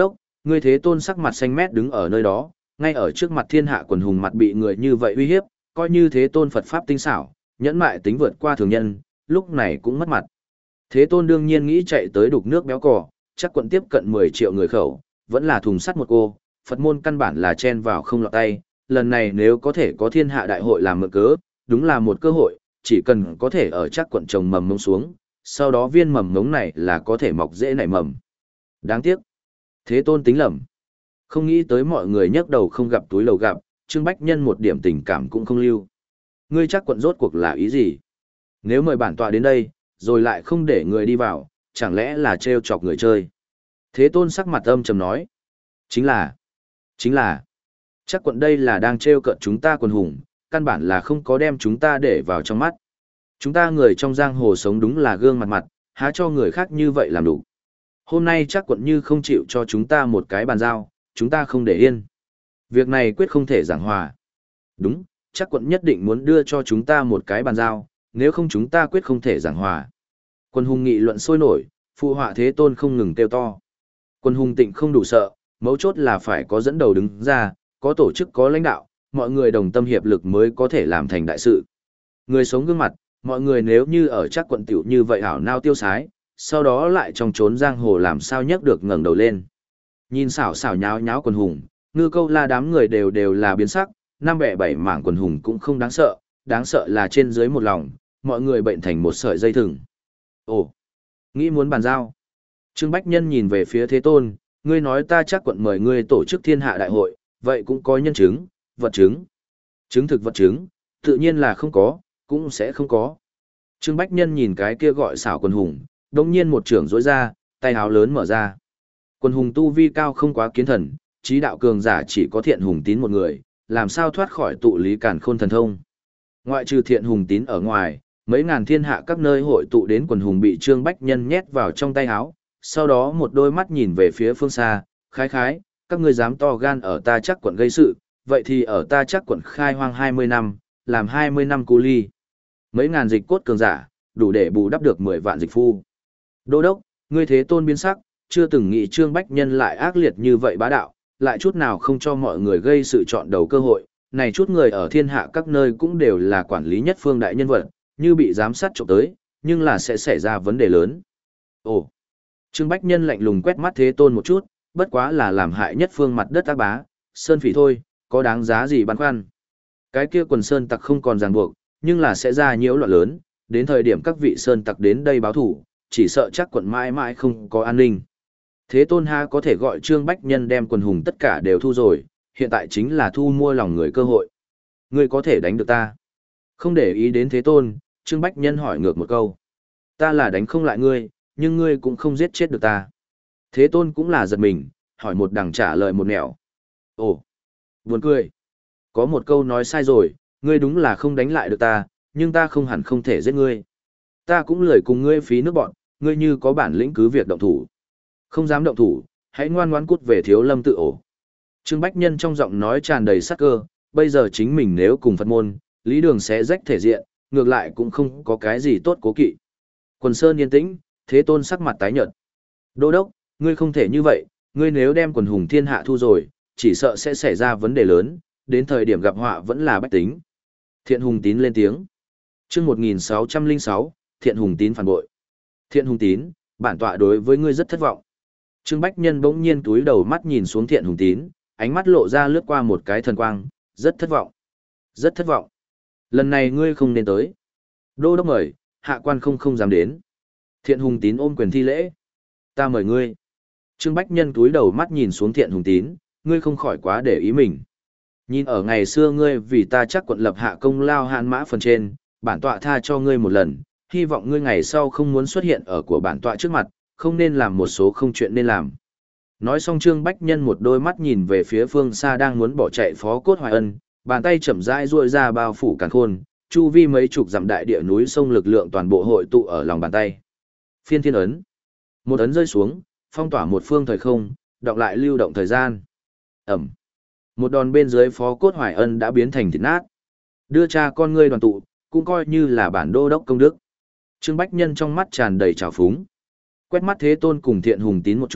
ngươi Thế Tôn sắc mặt xanh mét đứng ở nơi đó, ngay ở trước mặt thiên hạ quần hùng mặt bị người như vậy uy hiếp, coi như Thế Tôn Phật Pháp tinh xảo, nhẫn mại tính vượt qua thường nhân, lúc này cũng mất mặt. Thế Tôn đương nhiên nghĩ chạy tới đục nước béo cò, chắc quận tiếp cận mười triệu người khẩu, vẫn là thùng sắt một cô, Phật môn căn bản là chen vào không lọt tay, lần này nếu có thể có thiên hạ đại hội làm mượn cớ, đúng là một cơ hội, chỉ cần có thể ở chắc quận trồng mầm mống xuống, sau đó viên mầm mống này là có thể mọc dễ nảy mầm. Đáng tiếc, Thế Tôn tính lầm. Không nghĩ tới mọi người nhấc đầu không gặp túi lầu gặp, Trương Bách Nhân một điểm tình cảm cũng không lưu. Ngươi chắc quận rốt cuộc là ý gì? Nếu mời bản tọa đến đây, rồi lại không để người đi vào, chẳng lẽ là trêu chọc người chơi? Thế Tôn sắc mặt âm trầm nói. Chính là, chính là, chắc quận đây là đang trêu cợt chúng ta quần hùng, căn bản là không có đem chúng ta để vào trong mắt. Chúng ta người trong giang hồ sống đúng là gương mặt mặt, há cho người khác như vậy làm đủ. Hôm nay chắc quận như không chịu cho chúng ta một cái bàn giao, chúng ta không để yên. Việc này quyết không thể giảng hòa. Đúng, chắc quận nhất định muốn đưa cho chúng ta một cái bàn giao, nếu không chúng ta quyết không thể giảng hòa. Quân hùng nghị luận sôi nổi, phụ họa Thế Tôn không ngừng kêu to. Quân hùng tịnh không đủ sợ, mấu chốt là phải có dẫn đầu đứng ra, có tổ chức có lãnh đạo, mọi người đồng tâm hiệp lực mới có thể làm thành đại sự. Người sống gương mặt, mọi người nếu như ở chắc quận tiểu như vậy hảo nao tiêu sái, sau đó lại trong trốn giang hồ làm sao nhấc được ngẩng đầu lên. Nhìn xảo xảo nháo nháo quần hùng, ngư câu la đám người đều đều là biến sắc, năm bẻ bảy mảng quần hùng cũng không đáng sợ, đáng sợ là trên dưới một lòng, mọi người bệnh thành một sợi dây thừng. Ồ, nghĩ muốn bàn giao. Trương Bách Nhân nhìn về phía Thế Tôn, ngươi nói ta chắc quận mời ngươi tổ chức thiên hạ đại hội, vậy cũng có nhân chứng, vật chứng. Chứng thực vật chứng, tự nhiên là không có, cũng sẽ không có. Trương Bách Nhân nhìn cái kia gọi xảo quần hùng, đồng nhiên một trưởng rỗi ra, tay háo lớn mở ra. Quần hùng tu vi cao không quá kiến thần, trí đạo cường giả chỉ có thiện hùng tín một người, làm sao thoát khỏi tụ lý càn khôn thần thông. Ngoại trừ thiện hùng tín ở ngoài, mấy ngàn thiên hạ các nơi hội tụ đến quần hùng bị Trương Bách Nhân nhét vào trong tay háo, sau đó một đôi mắt nhìn về phía phương xa, khái khái, các ngươi dám to gan ở ta chắc quận gây sự, vậy thì ở ta chắc quận khai hoang hai mươi năm, làm hai mươi năm cu ly. Mấy ngàn dịch cốt cường giả, đủ để bù đắp được mười vạn dịch phu. Đô đốc, ngươi Thế Tôn biến sắc, chưa từng nghĩ Trương Bách Nhân lại ác liệt như vậy bá đạo, lại chút nào không cho mọi người gây sự chọn đầu cơ hội, này chút người ở thiên hạ các nơi cũng đều là quản lý nhất phương đại nhân vật, như bị giám sát trộm tới, nhưng là sẽ xảy ra vấn đề lớn. Ồ, Trương Bách Nhân lạnh lùng quét mắt Thế Tôn một chút, bất quá là làm hại nhất phương mặt đất ác bá, sơn phỉ thôi, có đáng giá gì băn khoăn. Cái kia quần sơn tặc không còn ràng buộc, nhưng là sẽ ra nhiễu loạn lớn, đến thời điểm các vị sơn tặc đến đây báo thủ, chỉ sợ chắc quận mãi mãi không có an ninh. Thế Tôn ha có thể gọi Trương Bách Nhân đem quần hùng tất cả đều thu rồi, hiện tại chính là thu mua lòng người cơ hội. Ngươi có thể đánh được ta. Không để ý đến Thế Tôn, Trương Bách Nhân hỏi ngược một câu. Ta là đánh không lại ngươi, nhưng ngươi cũng không giết chết được ta. Thế Tôn cũng là giật mình, hỏi một đằng trả lời một nẻo. Ồ, buồn cười. Có một câu nói sai rồi, ngươi đúng là không đánh lại được ta, nhưng ta không hẳn không thể giết ngươi. Ta cũng lười cùng ngươi phí nước bọn, ngươi như có bản lĩnh cứ việc động thủ. Không dám động thủ, hãy ngoan ngoãn cút về Thiếu Lâm tự ổ. Trương Bách Nhân trong giọng nói tràn đầy sắc cơ, bây giờ chính mình nếu cùng Phật môn, lý đường sẽ rách thể diện, ngược lại cũng không có cái gì tốt cố kỵ. Quần sơn yên tĩnh, Thế Tôn sắc mặt tái nhợt. Đô đốc, ngươi không thể như vậy, ngươi nếu đem quần hùng thiên hạ thu rồi, chỉ sợ sẽ xảy ra vấn đề lớn, đến thời điểm gặp họa vẫn là bách tính. Thiện Hùng Tín lên tiếng. Chương một nghìn sáu trăm lẻ sáu, Thiện Hùng Tín phản bội. Thiện Hùng Tín, bản tọa đối với ngươi rất thất vọng. Trương Bách Nhân bỗng nhiên túi đầu mắt nhìn xuống Thiện Hùng Tín, ánh mắt lộ ra lướt qua một cái thần quang, rất thất vọng. Rất thất vọng. Lần này ngươi không nên tới. Đô đốc mời, hạ quan không không dám đến. Thiện Hùng Tín ôm quyền thi lễ. Ta mời ngươi. Trương Bách Nhân túi đầu mắt nhìn xuống Thiện Hùng Tín, ngươi không khỏi quá để ý mình. Nhìn ở ngày xưa ngươi vì ta chắc quận lập hạ công lao hạn mã phần trên, bản tọa tha cho ngươi một lần, hy vọng ngươi ngày sau không muốn xuất hiện ở của bản tọa trước mặt, không nên làm một số không chuyện nên làm. Nói xong Trương Bách Nhân một đôi mắt nhìn về phía phương xa đang muốn bỏ chạy Phó Cốt Hoài Ân, bàn tay chậm rãi duỗi ra bao phủ càn khôn, chu vi mấy chục dặm đại địa núi sông lực lượng toàn bộ hội tụ ở lòng bàn tay. Phiên thiên ấn. Một ấn rơi xuống, phong tỏa một phương thời không, đọc lại lưu động thời gian. Ẩm. Một đòn bên dưới Phó Cốt Hoài Ân đã biến thành thịt nát. Đưa cha con ngươi đoàn tụ, cũng coi như là bản đô đốc công đức. Trương Bách Nhân trong mắt tràn đầy trào phúng. Quét mắt Thế Tôn cùng Thiện Hùng Tín một chút,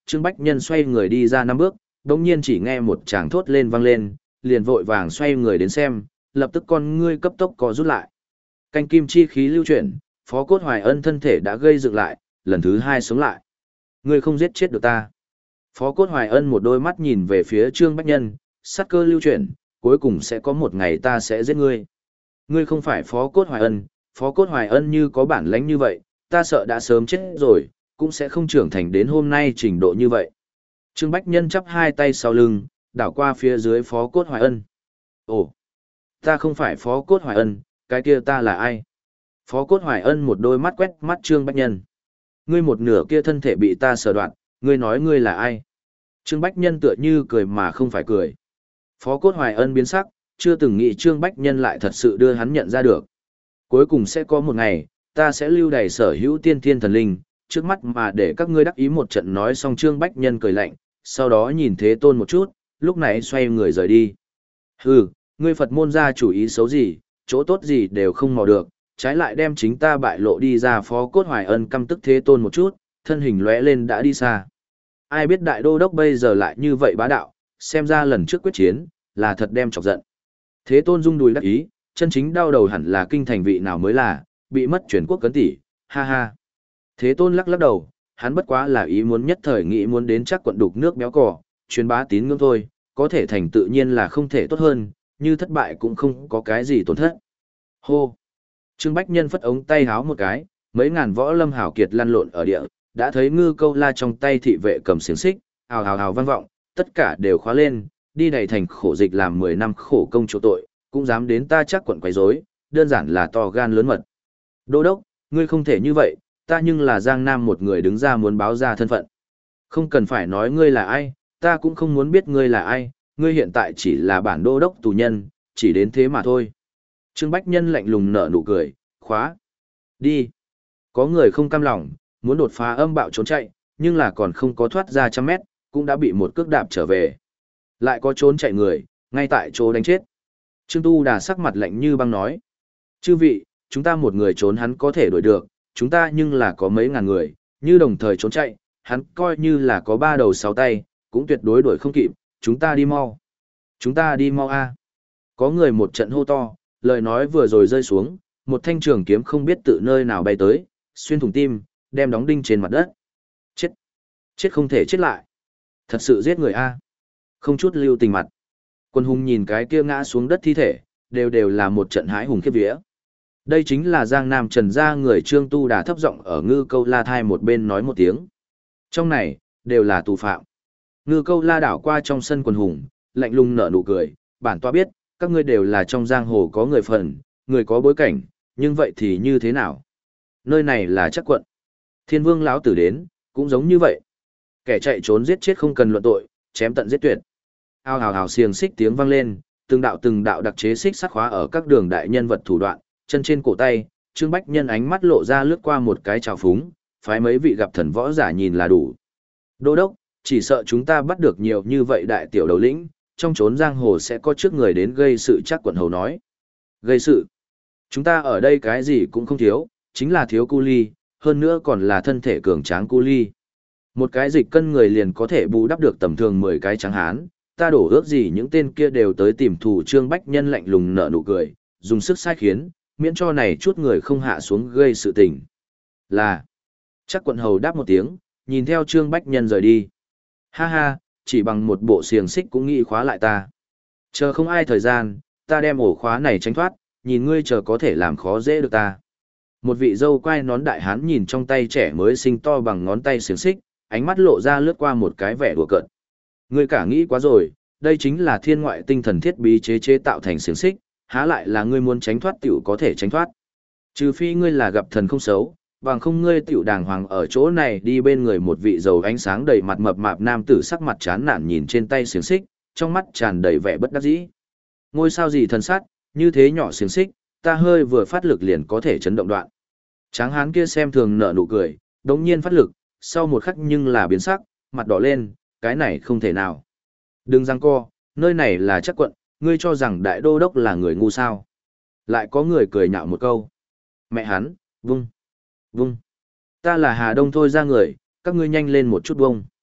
Trương Bách Nhân xoay người đi ra năm bước, đồng nhiên chỉ nghe một tràng thốt lên vang lên, liền vội vàng xoay người đến xem, lập tức con ngươi cấp tốc có rút lại. Canh kim chi khí lưu chuyển, Phó Cốt Hoài Ân thân thể đã gây dựng lại, lần thứ hai sống lại. Ngươi không giết chết được ta. Phó Cốt Hoài Ân một đôi mắt nhìn về phía Trương Bách Nhân, sát cơ lưu chuyển, cuối cùng sẽ có một ngày ta sẽ giết ngươi. Ngươi không phải Phó Cốt Hoài Ân, Phó Cốt Hoài Ân như có bản lãnh như vậy, ta sợ đã sớm chết rồi, cũng sẽ không trưởng thành đến hôm nay trình độ như vậy. Trương Bách Nhân chắp hai tay sau lưng, đảo qua phía dưới Phó Cốt Hoài Ân. Ồ, ta không phải Phó Cốt Hoài Ân, cái kia ta là ai? Phó Cốt Hoài Ân một đôi mắt quét mắt Trương Bách Nhân. Ngươi một nửa kia thân thể bị ta sờ đoạn, ngươi nói ngươi là ai? Trương Bách Nhân tựa như cười mà không phải cười. Phó Cốt Hoài Ân biến sắc, chưa từng nghĩ Trương Bách Nhân lại thật sự đưa hắn nhận ra được. Cuối cùng sẽ có một ngày, ta sẽ lưu đày sở hữu tiên thiên thần linh, trước mắt mà để các ngươi đắc ý một trận. Nói xong Trương Bách Nhân cười lạnh, sau đó nhìn Thế Tôn một chút, lúc này xoay người rời đi. Hừ, ngươi Phật môn ra chủ ý xấu gì, chỗ tốt gì đều không mò được, trái lại đem chính ta bại lộ đi ra. Phó Cốt Hoài Ân căm tức Thế Tôn một chút, thân hình lóe lên đã đi xa. Ai biết đại đô đốc bây giờ lại như vậy bá đạo, xem ra lần trước quyết chiến, là thật đem chọc giận. Thế Tôn rung đùi đắc ý, chân chính đau đầu hẳn là kinh thành vị nào mới là, bị mất chuyển quốc cấn tỷ, ha ha. Thế Tôn lắc lắc đầu, hắn bất quá là ý muốn nhất thời nghĩ muốn đến chắc quận đục nước béo cò, truyền bá tín ngưỡng thôi, có thể thành tự nhiên là không thể tốt hơn, như thất bại cũng không có cái gì tổn thất. Hô! Trương Bách Nhân phất ống tay háo một cái, mấy ngàn võ lâm hảo kiệt lăn lộn ở địa, đã thấy Ngư Câu La trong tay thị vệ cầm xiềng xích, hào hào hào vang vọng, tất cả đều khóa lên, đi đầy thành khổ dịch làm mười năm khổ công chỗ tội, cũng dám đến ta chắc quận quấy rối, đơn giản là to gan lớn mật. Đô đốc, ngươi không thể như vậy, ta nhưng là Giang Nam một người đứng ra muốn báo ra thân phận. Không cần phải nói ngươi là ai, ta cũng không muốn biết ngươi là ai, ngươi hiện tại chỉ là bản đô đốc tù nhân, chỉ đến thế mà thôi. Trương Bách Nhân lạnh lùng nở nụ cười, khóa. Đi. Có người không cam lòng, muốn đột phá âm bạo trốn chạy, nhưng là còn không có thoát ra trăm mét, cũng đã bị một cước đạp trở về. Lại có trốn chạy người, ngay tại chỗ đánh chết. Trương Tu Đà sắc mặt lạnh như băng nói. Chư vị, chúng ta một người trốn hắn có thể đuổi được, chúng ta nhưng là có mấy ngàn người, như đồng thời trốn chạy, hắn coi như là có ba đầu sáu tay, cũng tuyệt đối đuổi không kịp, chúng ta đi mau. Chúng ta đi mau a. Có người một trận hô to, lời nói vừa rồi rơi xuống, một thanh trường kiếm không biết tự nơi nào bay tới, xuyên thủng tim, đem đóng đinh trên mặt đất. Chết. Chết không thể chết lại. Thật sự giết người a. Không chút lưu tình mặt. Quân hùng nhìn cái kia ngã xuống đất thi thể, đều đều là một trận hãi hùng khiếp vía. Đây chính là Giang Nam Trần gia người. Trương Tu Đà thấp giọng ở Ngư Câu La thai một bên nói một tiếng. Trong này, đều là tù phạm. Ngư Câu La đảo qua trong sân quần hùng, lạnh lùng nở nụ cười, bản tọa biết, các ngươi đều là trong giang hồ có người phần, người có bối cảnh, nhưng vậy thì như thế nào? Nơi này là chắc quận. Thiên Vương lão tử đến, cũng giống như vậy. Kẻ chạy trốn giết chết không cần luận tội, chém tận giết tuyệt. Ao hào hào xiềng xích tiếng vang lên, từng đạo từng đạo đặc chế xích sắt khóa ở các đường đại nhân vật thủ đoạn, chân trên cổ tay, Trương Bách Nhân ánh mắt lộ ra lướt qua một cái trào phúng, phái mấy vị gặp thần võ giả nhìn là đủ. Đô đốc, chỉ sợ chúng ta bắt được nhiều như vậy đại tiểu đầu lĩnh, trong chốn giang hồ sẽ có trước người đến gây sự. Chắc quận hầu nói. Gây sự? Chúng ta ở đây cái gì cũng không thiếu, chính là thiếu cu ly, hơn nữa còn là thân thể cường tráng cu ly. Một cái dịch cân người liền có thể bù đắp được tầm thường mười cái trắng hán, ta đổ ước gì những tên kia đều tới tìm thủ. Trương Bách Nhân lạnh lùng nở nụ cười, dùng sức sai khiến, miễn cho này chút người không hạ xuống gây sự tình. Là. Chắc quận hầu đáp một tiếng, nhìn theo Trương Bách Nhân rời đi. Ha ha, chỉ bằng một bộ xiềng xích cũng nghĩ khóa lại ta. Chờ không ai thời gian, ta đem ổ khóa này tránh thoát, nhìn ngươi chờ có thể làm khó dễ được ta. Một vị dâu quai nón đại hán nhìn trong tay trẻ mới sinh to bằng ngón tay xiềng xích, ánh mắt lộ ra lướt qua một cái vẻ đùa cợt. Ngươi cả nghĩ quá rồi, đây chính là thiên ngoại tinh thần thiết bí chế chế tạo thành xiềng xích, há lại là ngươi muốn tránh thoát tiểu có thể tránh thoát. Trừ phi ngươi là gặp thần không xấu, bằng không ngươi tiểu đàng hoàng ở chỗ này đi. Bên người một vị dầu ánh sáng đầy mặt mập mạp nam tử sắc mặt chán nản nhìn trên tay xiềng xích, trong mắt tràn đầy vẻ bất đắc dĩ. Ngôi sao gì thần sát, như thế nhỏ xiềng xích, ta hơi vừa phát lực liền có thể chấn động đoạn. Tráng hán kia xem thường nở nụ cười, đống nhiên phát lực, sau một khắc nhưng là biến sắc, mặt đỏ lên, cái này không thể nào. Đừng giằng co, nơi này là chắc quận, ngươi cho rằng đại đô đốc là người ngu sao. Lại có người cười nhạo một câu. Mẹ hắn, vung, vung. Ta là Hà Đông thôi ra người, các ngươi nhanh lên một chút vung.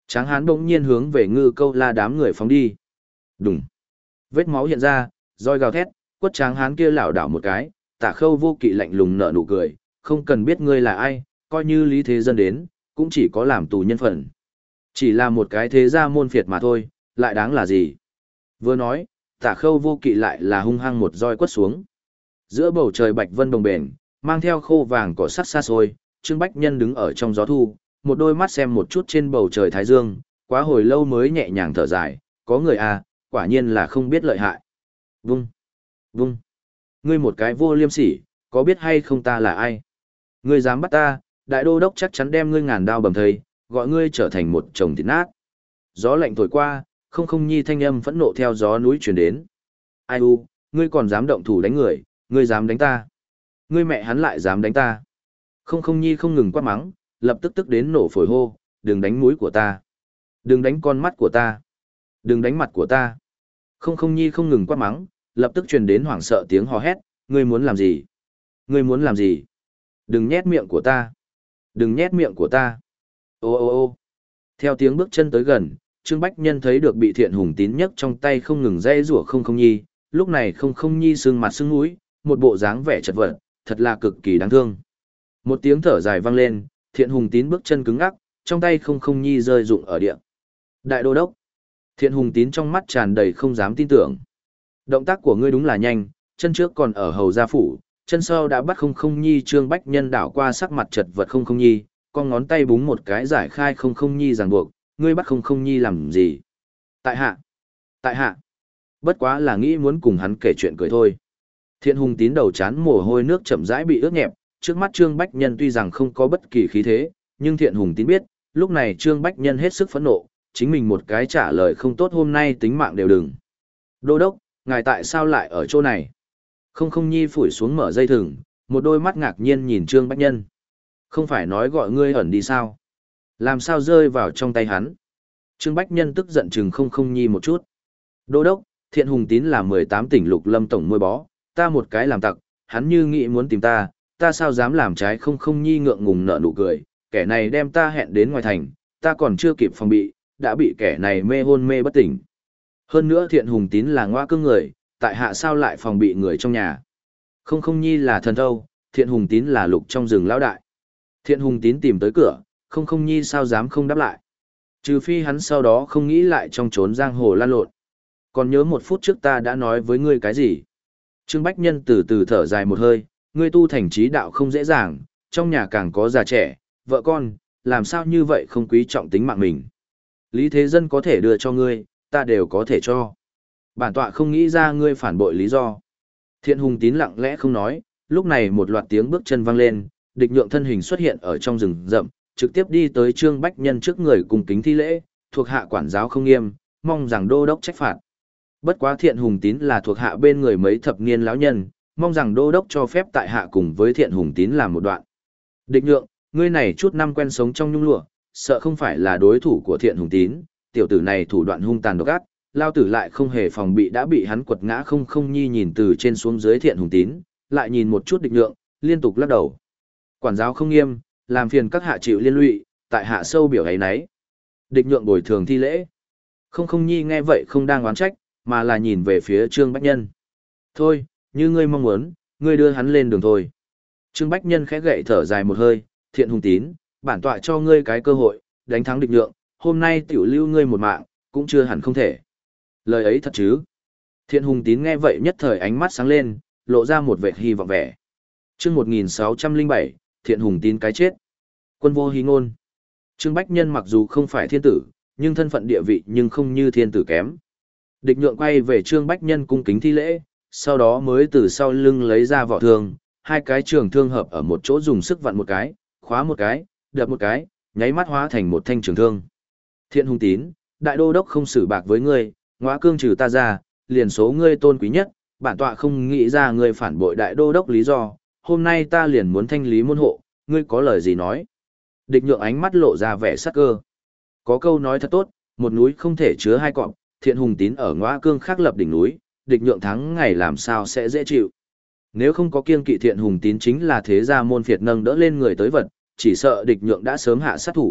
Tráng hán bỗng nhiên hướng về Ngư Câu La đám người phóng đi. Đùng. Vết máu hiện ra, roi gào thét, quất tráng hán kia lảo đảo một cái, Tả Khâu Vô Kỵ lạnh lùng nở nụ cười, không cần biết ngươi là ai, coi như Lý Thế Dân đến, cũng chỉ có làm tù nhân phận. Chỉ là một cái thế gia môn phiệt mà thôi, lại đáng là gì? Vừa nói, Tả Khâu Vô Kỵ lại là hung hăng một roi quất xuống. Giữa bầu trời bạch vân đồng bền, mang theo khô vàng cỏ sắt xa xôi, Trương Bách Nhân đứng ở trong gió thu, một đôi mắt xem một chút trên bầu trời thái dương, quá hồi lâu mới nhẹ nhàng thở dài, có người à, quả nhiên là không biết lợi hại. Vung, vung, ngươi một cái vô liêm sỉ, có biết hay không ta là ai? Ngươi dám bắt ta, đại đô đốc chắc chắn đem ngươi ngàn đao bầm thây, gọi ngươi trở thành một chồng thịt nát. Gió lạnh thổi qua, không không nhi thanh âm phẫn nộ theo gió núi truyền đến. Ai u, ngươi còn dám động thủ đánh người, ngươi dám đánh ta. Ngươi mẹ hắn lại dám đánh ta. Không không nhi không ngừng quát mắng, lập tức tức đến nổ phổi hô, đừng đánh mũi của ta. Đừng đánh con mắt của ta. Đừng đánh mặt của ta. Không không nhi không ngừng quát mắng, lập tức truyền đến hoảng sợ tiếng hò hét, ngươi muốn làm gì? Ngươi muốn làm gì? Đừng nhét miệng của ta. Đừng nhét miệng của ta. Ô ô ô theo tiếng bước chân tới gần, Trương Bách Nhân thấy được bị Thiện Hùng Tín nhấc trong tay không ngừng dây rủa không không nhi, lúc này không không nhi sưng mặt sưng mũi, một bộ dáng vẻ chật vật, thật là cực kỳ đáng thương. Một tiếng thở dài vang lên, Thiện Hùng Tín bước chân cứng ngắc, trong tay không không nhi rơi rụng ở địa. Đại đô đốc. Thiện Hùng Tín trong mắt tràn đầy không dám tin tưởng. Động tác của ngươi đúng là nhanh, chân trước còn ở hầu gia phủ, chân sau đã bắt không không nhi. Trương Bách Nhân đảo qua sắc mặt chật vật không không nhi, con ngón tay búng một cái giải khai không không nhi ràng buộc, ngươi bắt không không nhi làm gì? Tại hạ, tại hạ, bất quá là nghĩ muốn cùng hắn kể chuyện cười thôi. Thiện Hùng Tín đầu chán mồ hôi nước chậm rãi bị ướt nhẹp, trước mắt Trương Bách Nhân tuy rằng không có bất kỳ khí thế, nhưng Thiện Hùng Tín biết, lúc này Trương Bách Nhân hết sức phẫn nộ, chính mình một cái trả lời không tốt hôm nay tính mạng đều đừng. Đô đốc, ngài tại sao lại ở chỗ này? Không không nhi phủi xuống mở dây thừng, một đôi mắt ngạc nhiên nhìn Trương Bách Nhân. Không phải nói gọi ngươi ẩn đi sao? Làm sao rơi vào trong tay hắn? Trương Bách Nhân tức giận chừng không không nhi một chút. Đô đốc, Thiện Hùng Tín là mười tám tỉnh lục lâm tổng môi bó, ta một cái làm tặc, hắn như nghĩ muốn tìm ta, ta sao dám làm trái không không nhi ngượng ngùng nở nụ cười, kẻ này đem ta hẹn đến ngoài thành, ta còn chưa kịp phòng bị, đã bị kẻ này mê hôn mê bất tỉnh. Hơn nữa Thiện Hùng Tín là ngoa cương người, tại hạ sao lại phòng bị người trong nhà. Không không nhi là thần thâu, Thiện Hùng Tín là lục trong rừng lão đại. Thiện Hùng Tín tìm tới cửa, không không nhi sao dám không đáp lại. Trừ phi hắn sau đó không nghĩ lại trong trốn giang hồ lan lộn. Còn nhớ một phút trước ta đã nói với ngươi cái gì? Trương Bách Nhân từ từ thở dài một hơi, ngươi tu thành trí đạo không dễ dàng, trong nhà càng có già trẻ, vợ con, làm sao như vậy không quý trọng tính mạng mình. Lý Thế Dân có thể đưa cho ngươi, ta đều có thể cho. Bản tọa không nghĩ ra ngươi phản bội lý do. Thiện Hùng Tín lặng lẽ không nói, lúc này một loạt tiếng bước chân vang lên, địch nhượng thân hình xuất hiện ở trong rừng rậm, trực tiếp đi tới Trương Bách Nhân trước người cùng kính thi lễ, thuộc hạ quản giáo không nghiêm, mong rằng đô đốc trách phạt. Bất quá Thiện Hùng Tín là thuộc hạ bên người mấy thập niên lão nhân, mong rằng đô đốc cho phép tại hạ cùng với Thiện Hùng Tín làm một đoạn. Địch nhượng, ngươi này chút năm quen sống trong nhung lụa, sợ không phải là đối thủ của Thiện Hùng Tín, tiểu tử này thủ đoạn hung tàn độc ác, lao tử lại không hề phòng bị đã bị hắn quật ngã không không nhi nhìn từ trên xuống dưới Thiện Hùng Tín, lại nhìn một chút địch nhượng, liên tục lắc đầu. Quản giáo không nghiêm, làm phiền các hạ chịu liên lụy, tại hạ sâu biểu ấy nấy. Địch nhượng bồi thường thi lễ. Không không nhi nghe vậy không đang oán trách, mà là nhìn về phía Trương Bách Nhân. Thôi, như ngươi mong muốn, ngươi đưa hắn lên đường thôi. Trương Bách Nhân khẽ gậy thở dài một hơi, Thiện Hùng Tín, bản tọa cho ngươi cái cơ hội, đánh thắng địch nhượng, hôm nay tiểu lưu ngươi một mạng, cũng chưa hẳn không thể. Lời ấy thật chứ? Thiện Hùng Tín nghe vậy nhất thời ánh mắt sáng lên, lộ ra một vẻ hy vọng vẻ. Chương một nghìn sáu trăm lẻ bảy, Thiện Hùng Tín cái chết. Quân vô hí ngôn. Trương Bách Nhân mặc dù không phải thiên tử, nhưng thân phận địa vị nhưng không như thiên tử kém. Địch nhượng quay về Trương Bách Nhân cung kính thi lễ, sau đó mới từ sau lưng lấy ra vỏ thương, hai cái trường thương hợp ở một chỗ dùng sức vặn một cái, khóa một cái, đập một cái, nháy mắt hóa thành một thanh trường thương. Thiện Hùng Tín, đại đô đốc không xử bạc với ngươi, ngõa cương trừ ta ra, liền số ngươi tôn quý nhất, bản tọa không nghĩ ra ngươi phản bội đại đô đốc lý do, hôm nay ta liền muốn thanh lý môn hộ, ngươi có lời gì nói. Địch nhượng ánh mắt lộ ra vẻ sắc cơ. Có câu nói thật tốt, một núi không thể chứa hai cọp, Thiện Hùng Tín ở ngõa cương khắc lập đỉnh núi, địch nhượng thắng ngày làm sao sẽ dễ chịu. Nếu không có kiêng kỵ Thiện Hùng Tín chính là thế gia môn phiệt nâng đỡ lên người tới vật, chỉ sợ địch nhượng đã sớm hạ sát thủ,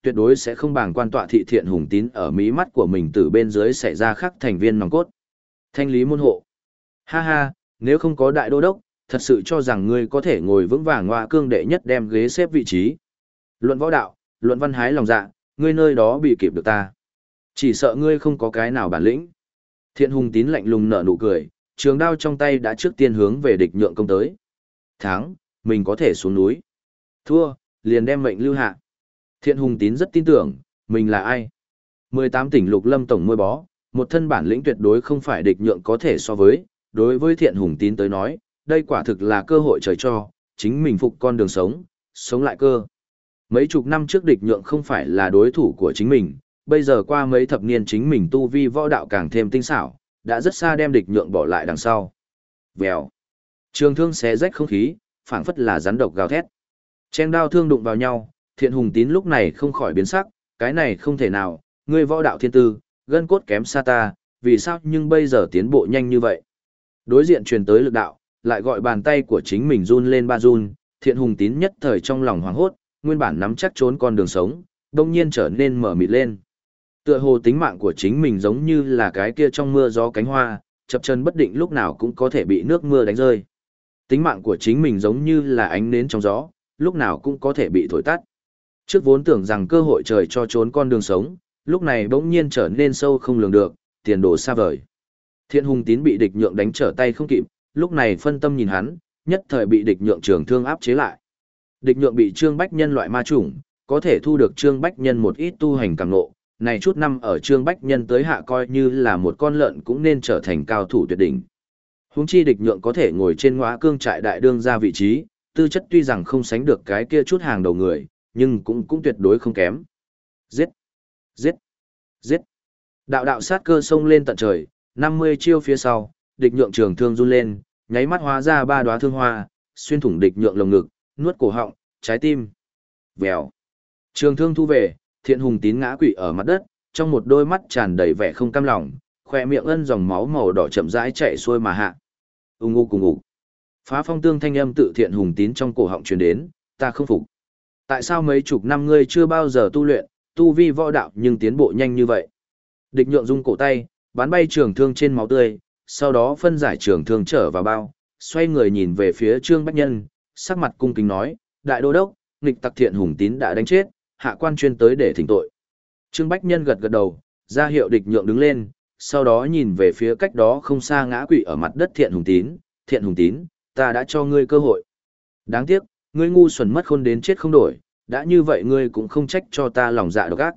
tuyệt đối sẽ không bàng quan tọa thị Thiện Hùng Tín ở mí mắt của mình từ bên dưới xảy ra khắc thành viên nòng cốt. Thanh lý môn hộ. Ha ha, nếu không có đại đô đốc, thật sự cho rằng ngươi có thể ngồi vững vàng ngoa cương đệ nhất đem ghế xếp vị trí. Luận võ đạo, luận văn hái lòng dạ, ngươi nơi đó bị kịp được ta. Chỉ sợ ngươi không có cái nào bản lĩnh. Thiện Hùng Tín lạnh lùng nở nụ cười, trường đao trong tay đã trước tiên hướng về địch nhượng công tới. Thắng, mình có thể xuống núi. Thua, liền đem mệnh lưu hạ. Thiện Hùng Tín rất tin tưởng, mình là ai? mười tám tỉnh lục lâm tổng môi bó, một thân bản lĩnh tuyệt đối không phải địch nhượng có thể so với. Đối với Thiện Hùng Tín tới nói, đây quả thực là cơ hội trời cho, chính mình phục con đường sống, sống lại cơ. Mấy chục năm trước địch nhượng không phải là đối thủ của chính mình, bây giờ qua mấy thập niên chính mình tu vi võ đạo càng thêm tinh xảo, đã rất xa đem địch nhượng bỏ lại đằng sau. Vèo. Trường thương xé rách không khí, phảng phất là rắn độc gào thét. Chém đao thương đụng vào nhau, Thiện Hùng Tín lúc này không khỏi biến sắc, cái này không thể nào, ngươi võ đạo thiên tư, gân cốt kém xa ta, vì sao nhưng bây giờ tiến bộ nhanh như vậy? Đối diện truyền tới lực đạo, lại gọi bàn tay của chính mình run lên ba run, Thiện Hùng Tín nhất thời trong lòng hoảng hốt, nguyên bản nắm chắc trốn con đường sống, đông nhiên trở nên mở mịt lên. Tựa hồ tính mạng của chính mình giống như là cái kia trong mưa gió cánh hoa, chập chân bất định lúc nào cũng có thể bị nước mưa đánh rơi. Tính mạng của chính mình giống như là ánh nến trong gió, lúc nào cũng có thể bị thổi tắt. Trước vốn tưởng rằng cơ hội trời cho trốn con đường sống, lúc này bỗng nhiên trở nên sâu không lường được, tiền đồ xa vời. Thiện Hùng Tín bị địch nhượng đánh trở tay không kịp, lúc này phân tâm nhìn hắn, nhất thời bị địch nhượng trường thương áp chế lại. Địch nhượng bị Trương Bách Nhân loại ma chủng, có thể thu được Trương Bách Nhân một ít tu hành cảm ngộ, này chút năm ở Trương Bách Nhân tới hạ coi như là một con lợn cũng nên trở thành cao thủ tuyệt đỉnh. Huống chi địch nhượng có thể ngồi trên ngõa cương trại đại đương ra vị trí, tư chất tuy rằng không sánh được cái kia chút hàng đầu người, nhưng cũng cũng tuyệt đối không kém. Giết! Giết! Giết! Đạo đạo sát cơ xông lên tận trời, năm mươi chiêu phía sau, địch nhượng trường thương run lên, nháy mắt hóa ra ba đóa thương hoa, xuyên thủng địch nhượng lồng ngực, nuốt cổ họng, trái tim. Vèo. Trường thương thu về, Thiện Hùng Tín ngã quỵ ở mặt đất, trong một đôi mắt tràn đầy vẻ không cam lòng, khoe miệng ân dòng máu màu đỏ chậm rãi chảy xuôi mà hạ. Ùng ục cùng ục. Phá phong tương thanh âm tự Thiện Hùng Tín trong cổ họng truyền đến, ta không phục. Tại sao mấy chục năm ngươi chưa bao giờ tu luyện, tu vi võ đạo nhưng tiến bộ nhanh như vậy? Địch nhượng rung cổ tay, bắn bay trường thương trên máu tươi, sau đó phân giải trường thương trở vào bao, xoay người nhìn về phía Trương Bách Nhân, sắc mặt cung kính nói, đại đô đốc, nghịch tặc Thiện Hùng Tín đã đánh chết, hạ quan chuyên tới để thỉnh tội. Trương Bách Nhân gật gật đầu, ra hiệu địch nhượng đứng lên, sau đó nhìn về phía cách đó không xa ngã quỵ ở mặt đất Thiện Hùng Tín, Thiện Hùng Tín, ta đã cho ngươi cơ hội. Đáng tiếc, ngươi ngu xuẩn mất khôn đến chết không đổi, đã như vậy ngươi cũng không trách cho ta lòng dạ độc ác.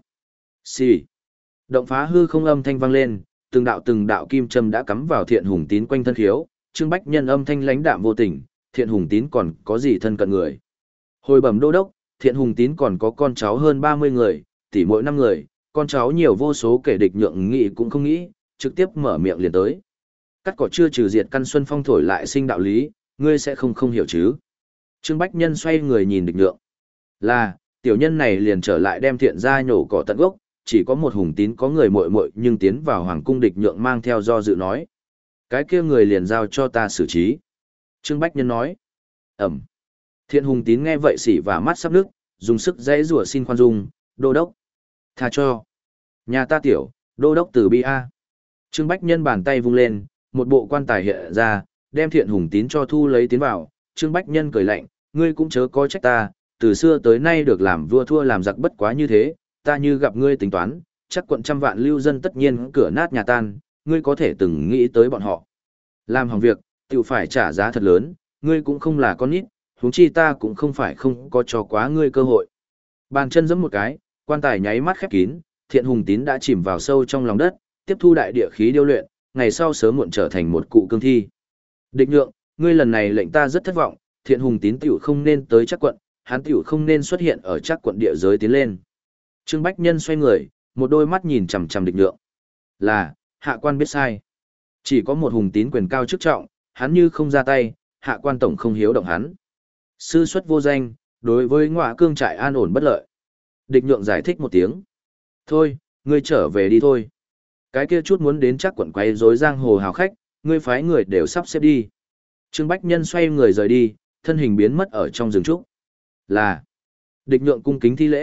Xì. Động phá hư không âm thanh vang lên, từng đạo từng đạo kim châm đã cắm vào Thiện Hùng Tín quanh thân khiếu, Trương Bách Nhân âm thanh lãnh đạm vô tình, Thiện Hùng Tín còn có gì thân cận người. Hồi bẩm đô đốc, Thiện Hùng Tín còn có con cháu hơn ba mươi người, tỷ mỗi năm người, con cháu nhiều vô số kể địch nhượng nghĩ cũng không nghĩ, trực tiếp mở miệng liền tới. Cắt cỏ chưa trừ diệt căn xuân phong thổi lại sinh đạo lý, ngươi sẽ không không hiểu chứ. Trương Bách Nhân xoay người nhìn địch nhượng. Là, tiểu nhân này liền trở lại đem Thiện gia nhổ cỏ tận gốc, chỉ có một Hùng Tín có người muội muội nhưng tiến vào hoàng cung địch nhượng mang theo do dự nói. Cái kia người liền giao cho ta xử trí. Trương Bách Nhân nói. Ẩm. Thiện Hùng Tín nghe vậy xỉ và mắt sắp nước, dùng sức dãy rủa xin khoan dung, đô đốc. Tha cho. Nhà ta tiểu, đô đốc từ bi A. Trương Bách Nhân bàn tay vung lên, một bộ quan tài hiện ra, đem Thiện Hùng Tín cho thu lấy tiến vào. Trương Bách Nhân cười lạnh, ngươi cũng chớ có trách ta, từ xưa tới nay được làm vua thua làm giặc bất quá như thế, ta như gặp ngươi tính toán, chắc quận trăm vạn lưu dân tất nhiên cửa nát nhà tan, ngươi có thể từng nghĩ tới bọn họ. Làm hỏng việc, tự phải trả giá thật lớn, ngươi cũng không là con nít, huống chi ta cũng không phải không có cho quá ngươi cơ hội. Bàn chân giẫm một cái, quan tài nháy mắt khép kín, Thiện Hùng Tín đã chìm vào sâu trong lòng đất, tiếp thu đại địa khí điêu luyện, ngày sau sớm muộn trở thành một cụ cương thi. Địch nhượng, ngươi lần này lệnh ta rất thất vọng, Thiện Hùng Tín tiểu không nên tới chắc quận, hắn tiểu không nên xuất hiện ở chắc quận địa giới tiến lên. Trương Bách Nhân xoay người, một đôi mắt nhìn chằm chằm địch nhượng. Là, hạ quan biết sai. Chỉ có một Hùng Tín quyền cao chức trọng, hắn như không ra tay, hạ quan tổng không hiếu động hắn. Sư xuất vô danh, đối với ngọa cương trại an ổn bất lợi. Địch nhượng giải thích một tiếng. Thôi, ngươi trở về đi thôi. Cái kia chút muốn đến chắc quận quay rối giang hồ hào khách, ngươi phái người đều sắp xếp đi. Trương Bách Nhân xoay người rời đi, thân hình biến mất ở trong rừng trúc. Là, địch nhượng cung kính thi lễ,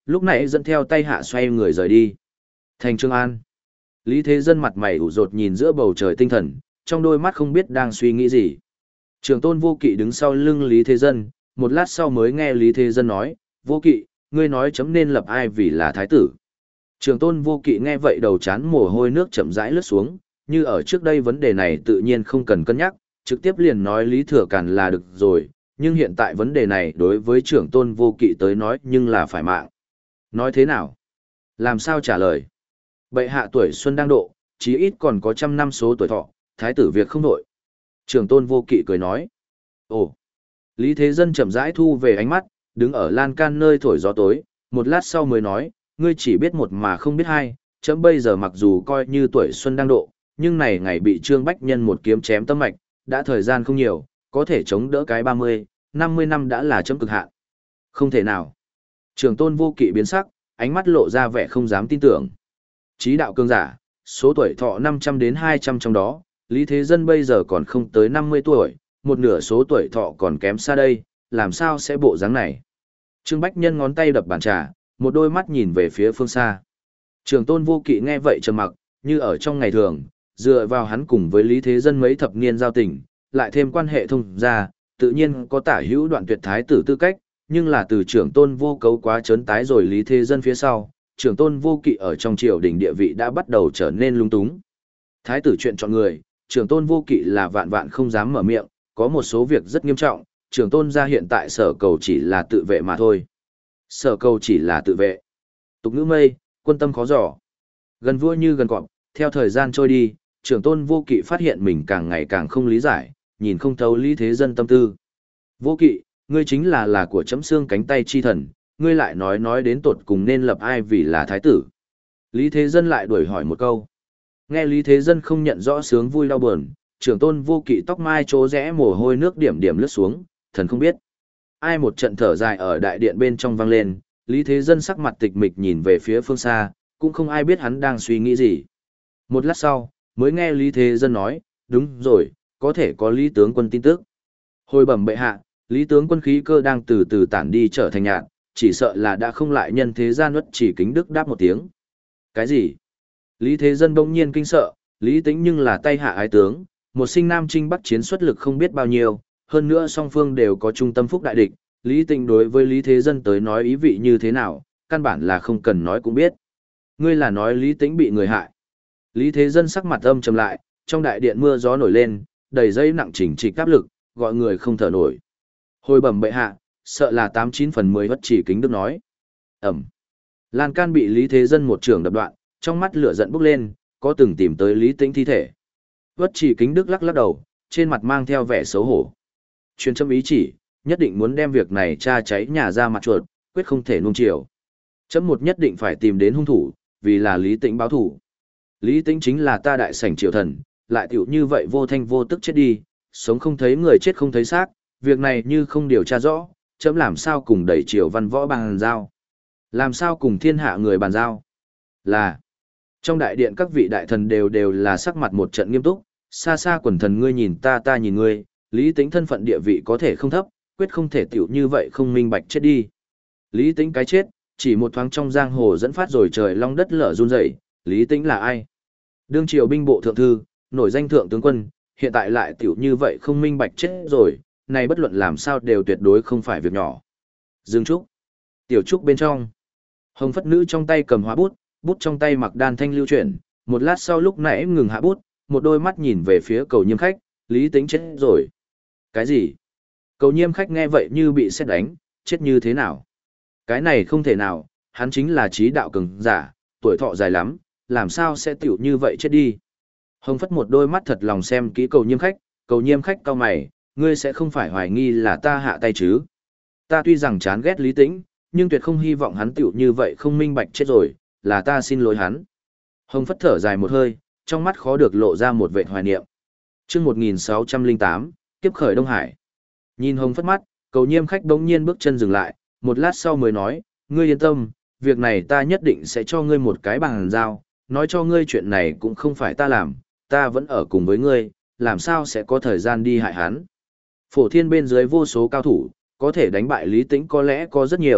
lúc nãy dẫn theo tay hạ xoay người rời đi. Thành Trường An. Lý Thế Dân mặt mày ủ rột nhìn giữa bầu trời tinh thần, trong đôi mắt không biết đang suy nghĩ gì. Trường Tôn Vô Kỵ đứng sau lưng Lý Thế Dân, một lát sau mới nghe Lý Thế Dân nói, Vô Kỵ, ngươi nói chấm nên lập ai vì là thái tử. Trường Tôn Vô Kỵ nghe vậy đầu chán mồ hôi nước chậm rãi lướt xuống, như ở trước đây vấn đề này tự nhiên không cần cân nhắc, trực tiếp liền nói Lý Thừa Càn là được rồi, nhưng hiện tại vấn đề này đối với Trường Tôn Vô Kỵ tới nói nhưng là phải mạng. Nói thế nào? Làm sao trả lời? Bệ hạ tuổi xuân đang độ, chí ít còn có trăm năm số tuổi thọ, thái tử việc không đổi. Trường Tôn Vô Kỵ cười nói. Ồ! Lý Thế Dân chậm rãi thu về ánh mắt, đứng ở lan can nơi thổi gió tối, một lát sau mới nói, ngươi chỉ biết một mà không biết hai, chấm bây giờ mặc dù coi như tuổi xuân đang độ, nhưng này ngày bị Trương Bách Nhân một kiếm chém tâm mạch, đã thời gian không nhiều, có thể chống đỡ cái ba mươi, năm mươi năm đã là chấm cực hạn. Không thể nào. Trường Tôn Vô Kỵ biến sắc, ánh mắt lộ ra vẻ không dám tin tưởng. Chí đạo cương giả, số tuổi thọ năm trăm đến hai trăm trong đó, Lý Thế Dân bây giờ còn không tới năm mươi tuổi, một nửa số tuổi thọ còn kém xa đây, làm sao sẽ bộ dáng này. Trương Bách Nhân ngón tay đập bàn trà, một đôi mắt nhìn về phía phương xa. Trường Tôn Vô Kỵ nghe vậy trầm mặc, như ở trong ngày thường, dựa vào hắn cùng với Lý Thế Dân mấy thập niên giao tình, lại thêm quan hệ thông gia, tự nhiên có tả hữu đoạn tuyệt thái tử tư cách, nhưng là từ Trường Tôn Vô Cấu quá trớn tái rồi Lý Thế Dân phía sau, Trường Tôn Vô Kỵ ở trong triều đình địa vị đã bắt đầu trở nên lung túng. Thái tử chuyện chọn người, Trường Tôn Vô Kỵ là vạn vạn không dám mở miệng, có một số việc rất nghiêm trọng, Trường Tôn gia hiện tại sở cầu chỉ là tự vệ mà thôi. Sở cầu chỉ là tự vệ. Tục ngữ mây, quân tâm khó dò. Gần vua như gần cọp, theo thời gian trôi đi, Trường Tôn Vô Kỵ phát hiện mình càng ngày càng không lý giải, nhìn không thấu Lý Thế Dân tâm tư. Vô Kỵ, ngươi chính là là của chấm xương cánh tay chi thần, ngươi lại nói nói đến tột cùng nên lập ai vì là thái tử. Lý Thế Dân lại đuổi hỏi một câu. Nghe Lý Thế Dân không nhận rõ sướng vui đau buồn, Trường Tôn Vô Kỵ tóc mai chỗ rẽ mồ hôi nước điểm điểm lướt xuống, thần không biết. Ai một trận thở dài ở đại điện bên trong vang lên, Lý Thế Dân sắc mặt tịch mịch nhìn về phía phương xa, cũng không ai biết hắn đang suy nghĩ gì. Một lát sau, mới nghe Lý Thế Dân nói, đúng rồi, có thể có Lý tướng quân tin tức. Hồi bẩm bệ hạ, Lý tướng quân khí cơ đang từ từ tản đi trở thành nhạt, chỉ sợ là đã không lại nhân thế gian uất chỉ kính đức đáp một tiếng. Cái gì? Lý Thế Dân bỗng nhiên kinh sợ, Lý Tĩnh nhưng là tay hạ ái tướng, một sinh nam trinh bắc chiến xuất lực không biết bao nhiêu, hơn nữa song phương đều có trung tâm phúc đại địch, Lý Tĩnh đối với Lý Thế Dân tới nói ý vị như thế nào, căn bản là không cần nói cũng biết. Ngươi là nói Lý Tĩnh bị người hại. Lý Thế Dân sắc mặt âm trầm lại, trong đại điện mưa gió nổi lên, đầy dây nặng chỉnh trịch áp lực, gọi người không thở nổi. Hồi bẩm bệ hạ, sợ là tám chín phần mười bất chỉ kính đức nói. Ẩm. Lan can bị Lý Thế Dân một trường đập đoạn, trong mắt lửa giận bốc lên, có từng tìm tới Lý Tĩnh thi thể. Bất chỉ kính đức lắc lắc đầu, trên mặt mang theo vẻ xấu hổ. Truyền châm ý chỉ, nhất định muốn đem việc này tra cháy nhà ra mặt chuột, quyết không thể nuông chiều. Chấm một nhất định phải tìm đến hung thủ, vì là Lý Tĩnh báo thủ. Lý Tĩnh chính là ta đại sảnh triều thần, lại tiểu như vậy vô thanh vô tức chết đi, sống không thấy người chết không thấy xác, việc này như không điều tra rõ, chấm làm sao cùng đẩy triều văn võ bàn giao. Làm sao cùng thiên hạ người bàn giao. Là, trong đại điện các vị đại thần đều đều là sắc mặt một trận nghiêm túc, xa xa quần thần ngươi nhìn ta ta nhìn ngươi, Lý Tĩnh thân phận địa vị có thể không thấp, quyết không thể tiểu như vậy không minh bạch chết đi. Lý Tĩnh cái chết, chỉ một thoáng trong giang hồ dẫn phát rồi trời long đất lở run rẩy, Lý Tĩnh là ai? Đương triều binh bộ thượng thư, nổi danh thượng tướng quân, hiện tại lại tiểu như vậy không minh bạch chết rồi, này bất luận làm sao đều tuyệt đối không phải việc nhỏ. Dương Trúc, Tiểu Trúc bên trong, Hồng Phất Nữ trong tay cầm hóa bút, bút trong tay mặc đan thanh lưu chuyển, một lát sau lúc nãy ngừng hạ bút, một đôi mắt nhìn về phía cầu nhiêm khách, Lý Tĩnh chết rồi. Cái gì? Cầu nhiêm khách nghe vậy như bị sét đánh, chết như thế nào? Cái này không thể nào, hắn chính là trí đạo cường giả, tuổi thọ dài lắm, làm sao sẽ tiểu như vậy chết đi? Hồng Phất một đôi mắt thật lòng xem kỹ cầu nhiêm khách, cầu nhiêm khách cau mày, ngươi sẽ không phải hoài nghi là ta hạ tay chứ? Ta tuy rằng chán ghét Lý Tĩnh, nhưng tuyệt không hy vọng hắn tiểu như vậy không minh bạch chết rồi, là ta xin lỗi hắn. Hồng Phất thở dài một hơi, trong mắt khó được lộ ra một vệt hoài niệm. Chương một nghìn sáu trăm lẻ tám, kiếp khởi Đông Hải. Nhìn Hồng Phất mắt, cầu nhiêm khách đống nhiên bước chân dừng lại, một lát sau mới nói, ngươi yên tâm, việc này ta nhất định sẽ cho ngươi một cái bằng giao, nói cho ngươi chuyện này cũng không phải ta làm, ta vẫn ở cùng với ngươi, làm sao sẽ có thời gian đi hại hắn. Phổ thiên bên dưới vô số cao thủ, có thể đánh bại Lý Tĩnh có lẽ có rất nhiều,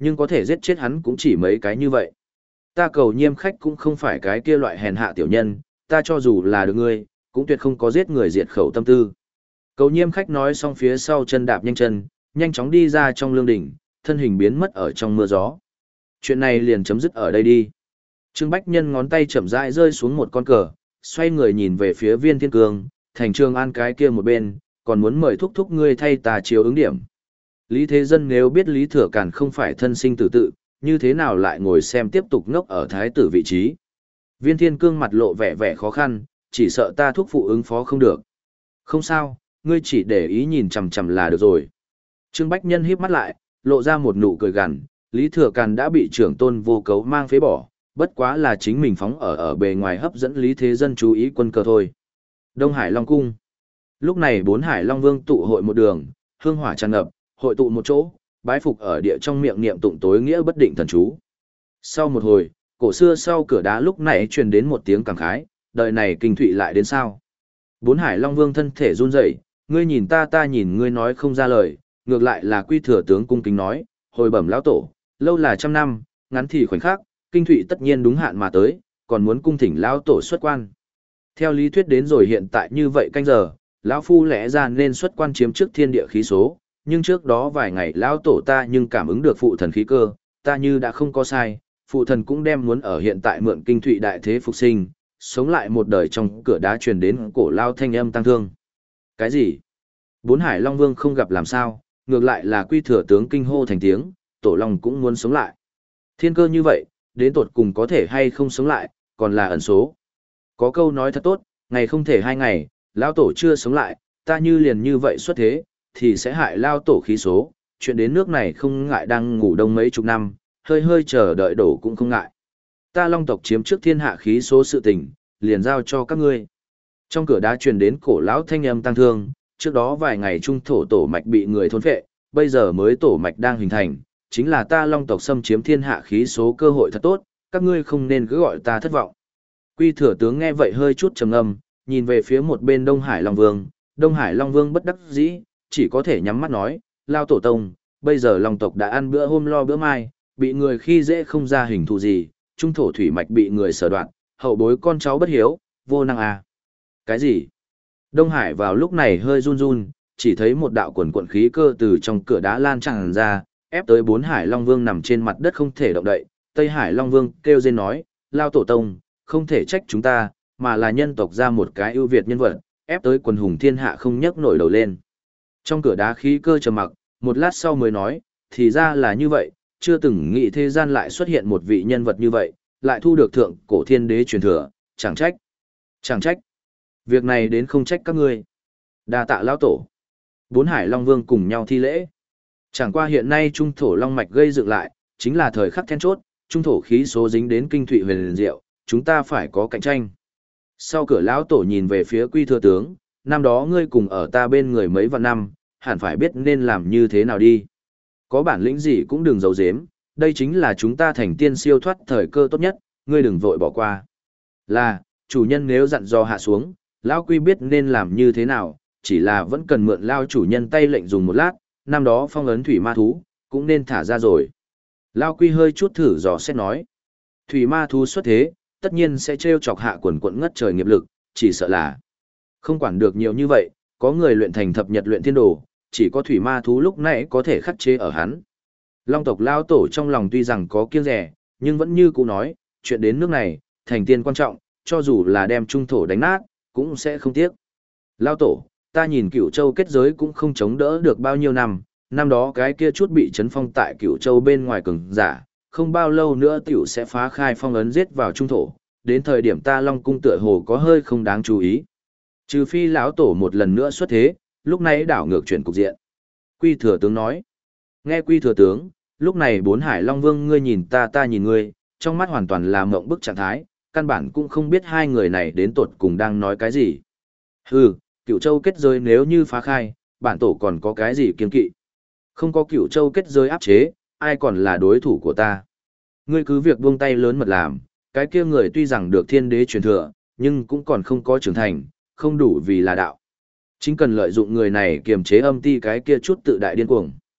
nhưng có thể giết chết hắn cũng chỉ mấy cái như vậy. Ta cầu nhiêm khách cũng không phải cái kia loại hèn hạ tiểu nhân, ta cho dù là được ngươi, cũng tuyệt không có giết người diệt khẩu tâm tư. Cầu nhiêm khách nói xong phía sau chân đạp nhanh chân, nhanh chóng đi ra trong lương đỉnh, thân hình biến mất ở trong mưa gió. Chuyện này liền chấm dứt ở đây đi. Trương Bách Nhân ngón tay chậm rãi rơi xuống một con cờ, xoay người nhìn về phía Viên Thiên Cương, thành Trường An cái kia một bên, còn muốn mời thúc thúc ngươi thay ta chiếu ứng điểm. Lý Thế Dân nếu biết Lý Thừa Càn không phải thân sinh tử tự, như thế nào lại ngồi xem tiếp tục ngốc ở thái tử vị trí. Viên Thiên Cương mặt lộ vẻ vẻ khó khăn, chỉ sợ ta thúc phụ ứng phó không được. Không sao, ngươi chỉ để ý nhìn chằm chằm là được rồi. Trương Bách Nhân híp mắt lại, lộ ra một nụ cười gằn, Lý Thừa Càn đã bị trưởng tôn vô cấu mang phế bỏ, bất quá là chính mình phóng ở ở bề ngoài hấp dẫn Lý Thế Dân chú ý quân cờ thôi. Đông Hải Long Cung. Lúc này bốn Hải Long Vương tụ hội một đường, hương hỏa tràn ngập, hội tụ một chỗ, bái phục ở địa trong miệng niệm tụng tối nghĩa bất định thần chú. Sau một hồi, cổ xưa sau cửa đá lúc này truyền đến một tiếng cảm khái, đời này kinh thụy lại đến sao. Bốn Hải Long Vương thân thể run rẩy, ngươi nhìn ta ta nhìn ngươi nói không ra lời, ngược lại là Quy Thừa tướng cung kính nói, hồi bẩm lão tổ, lâu là trăm năm, ngắn thì khoảnh khắc, kinh thụy tất nhiên đúng hạn mà tới, còn muốn cung thỉnh lão tổ xuất quan. Theo lý thuyết đến rồi hiện tại như vậy canh giờ, lão phu lẽ ra nên xuất quan chiếm trước thiên địa khí số, nhưng trước đó vài ngày lão tổ ta nhưng cảm ứng được phụ thần khí cơ, ta như đã không có sai, phụ thần cũng đem muốn ở hiện tại mượn kinh thụy đại thế phục sinh, sống lại một đời trong cửa đá truyền đến cổ lao thanh âm tăng thương. Cái gì? Bốn Hải Long Vương không gặp làm sao, ngược lại là Quy Thừa tướng kinh hô thành tiếng, tổ long cũng muốn sống lại. Thiên cơ như vậy, đến tột cùng có thể hay không sống lại, còn là ẩn số. Có câu nói thật tốt, ngày không thể hai ngày, lão tổ chưa sống lại, ta như liền như vậy xuất thế, thì sẽ hại lao tổ khí số, chuyện đến nước này không ngại đang ngủ đông mấy chục năm, hơi hơi chờ đợi đổ cũng không ngại. Ta long tộc chiếm trước thiên hạ khí số sự tình, liền giao cho các ngươi. Trong cửa đá truyền đến cổ lão thanh âm tăng thương, trước đó vài ngày trung thổ tổ mạch bị người thôn phệ, bây giờ mới tổ mạch đang hình thành, chính là ta long tộc xâm chiếm thiên hạ khí số cơ hội thật tốt, các ngươi không nên cứ gọi ta thất vọng. Quy Thừa tướng nghe vậy hơi chút trầm ngâm, nhìn về phía một bên Đông Hải Long Vương, Đông Hải Long Vương bất đắc dĩ, chỉ có thể nhắm mắt nói, lao tổ tông, bây giờ long tộc đã ăn bữa hôm lo bữa mai, bị người khi dễ không ra hình thù gì, trung thổ thủy mạch bị người sở đoạn, hậu bối con cháu bất hiếu, vô năng à. Cái gì? Đông Hải vào lúc này hơi run run, chỉ thấy một đạo quần quận khí cơ từ trong cửa đá lan tràn ra, ép tới bốn Hải Long Vương nằm trên mặt đất không thể động đậy. Tây Hải Long Vương kêu rên nói, lao tổ tông, không thể trách chúng ta, mà là nhân tộc ra một cái ưu việt nhân vật, ép tới quần hùng thiên hạ không nhấc nổi đầu lên. Trong cửa đá khí cơ trầm mặc, một lát sau mới nói, thì ra là như vậy, chưa từng nghĩ thế gian lại xuất hiện một vị nhân vật như vậy, lại thu được thượng cổ thiên đế truyền thừa, chẳng trách. Chẳng trách. Việc này đến không trách các ngươi. Đa tạ lão tổ. Bốn Hải Long Vương cùng nhau thi lễ. Chẳng qua hiện nay trung thổ long mạch gây dựng lại, chính là thời khắc then chốt, trung thổ khí số dính đến kinh thụy huyền liền diệu, chúng ta phải có cạnh tranh. Sau cửa lão tổ nhìn về phía Quy Thừa tướng, năm đó ngươi cùng ở ta bên người mấy vạn năm, hẳn phải biết nên làm như thế nào đi. Có bản lĩnh gì cũng đừng giấu giếm, đây chính là chúng ta thành tiên siêu thoát thời cơ tốt nhất, ngươi đừng vội bỏ qua. Là, chủ nhân nếu dặn dò hạ xuống, lão Quy biết nên làm như thế nào, chỉ là vẫn cần mượn lao chủ nhân tay lệnh dùng một lát, năm đó phong ấn thủy ma thú, cũng nên thả ra rồi. Lao Quy hơi chút thử dò xét nói. Thủy ma thú xuất thế, tất nhiên sẽ trêu chọc hạ quần quận ngất trời nghiệp lực, chỉ sợ là không quản được nhiều như vậy, có người luyện thành thập nhật luyện thiên đồ, chỉ có thủy ma thú lúc nãy có thể khắc chế ở hắn. Long tộc lao tổ trong lòng tuy rằng có kiêng rẻ, nhưng vẫn như cũ nói, chuyện đến nước này, thành tiên quan trọng, cho dù là đem trung thổ đánh nát, cũng sẽ không tiếc. Lao tổ, ta nhìn Cửu Châu kết giới cũng không chống đỡ được bao nhiêu năm, năm đó cái kia chút bị chấn phong tại Cửu Châu bên ngoài cường giả, không bao lâu nữa tiểu sẽ phá khai phong ấn giết vào trung thổ, đến thời điểm ta Long cung tựa hồ có hơi không đáng chú ý. Trừ phi lão tổ một lần nữa xuất thế, lúc này đảo ngược chuyển cục diện. Quy Thừa tướng nói. Nghe Quy Thừa tướng, lúc này bốn Hải Long Vương ngươi nhìn ta ta nhìn ngươi, trong mắt hoàn toàn là mộng bức trạng thái, căn bản cũng không biết hai người này đến tột cùng đang nói cái gì. Hừ, Cửu Châu kết giới nếu như phá khai, bản tổ còn có cái gì kiên kỵ. Không có Cửu Châu kết giới áp chế, ai còn là đối thủ của ta. Ngươi cứ việc buông tay lớn mật làm, cái kia người tuy rằng được thiên đế truyền thừa, nhưng cũng còn không có trưởng thành, không đủ vì là đạo. Chính cần lợi dụng người này kiềm chế âm ti cái kia chút tự đại điên cuồng.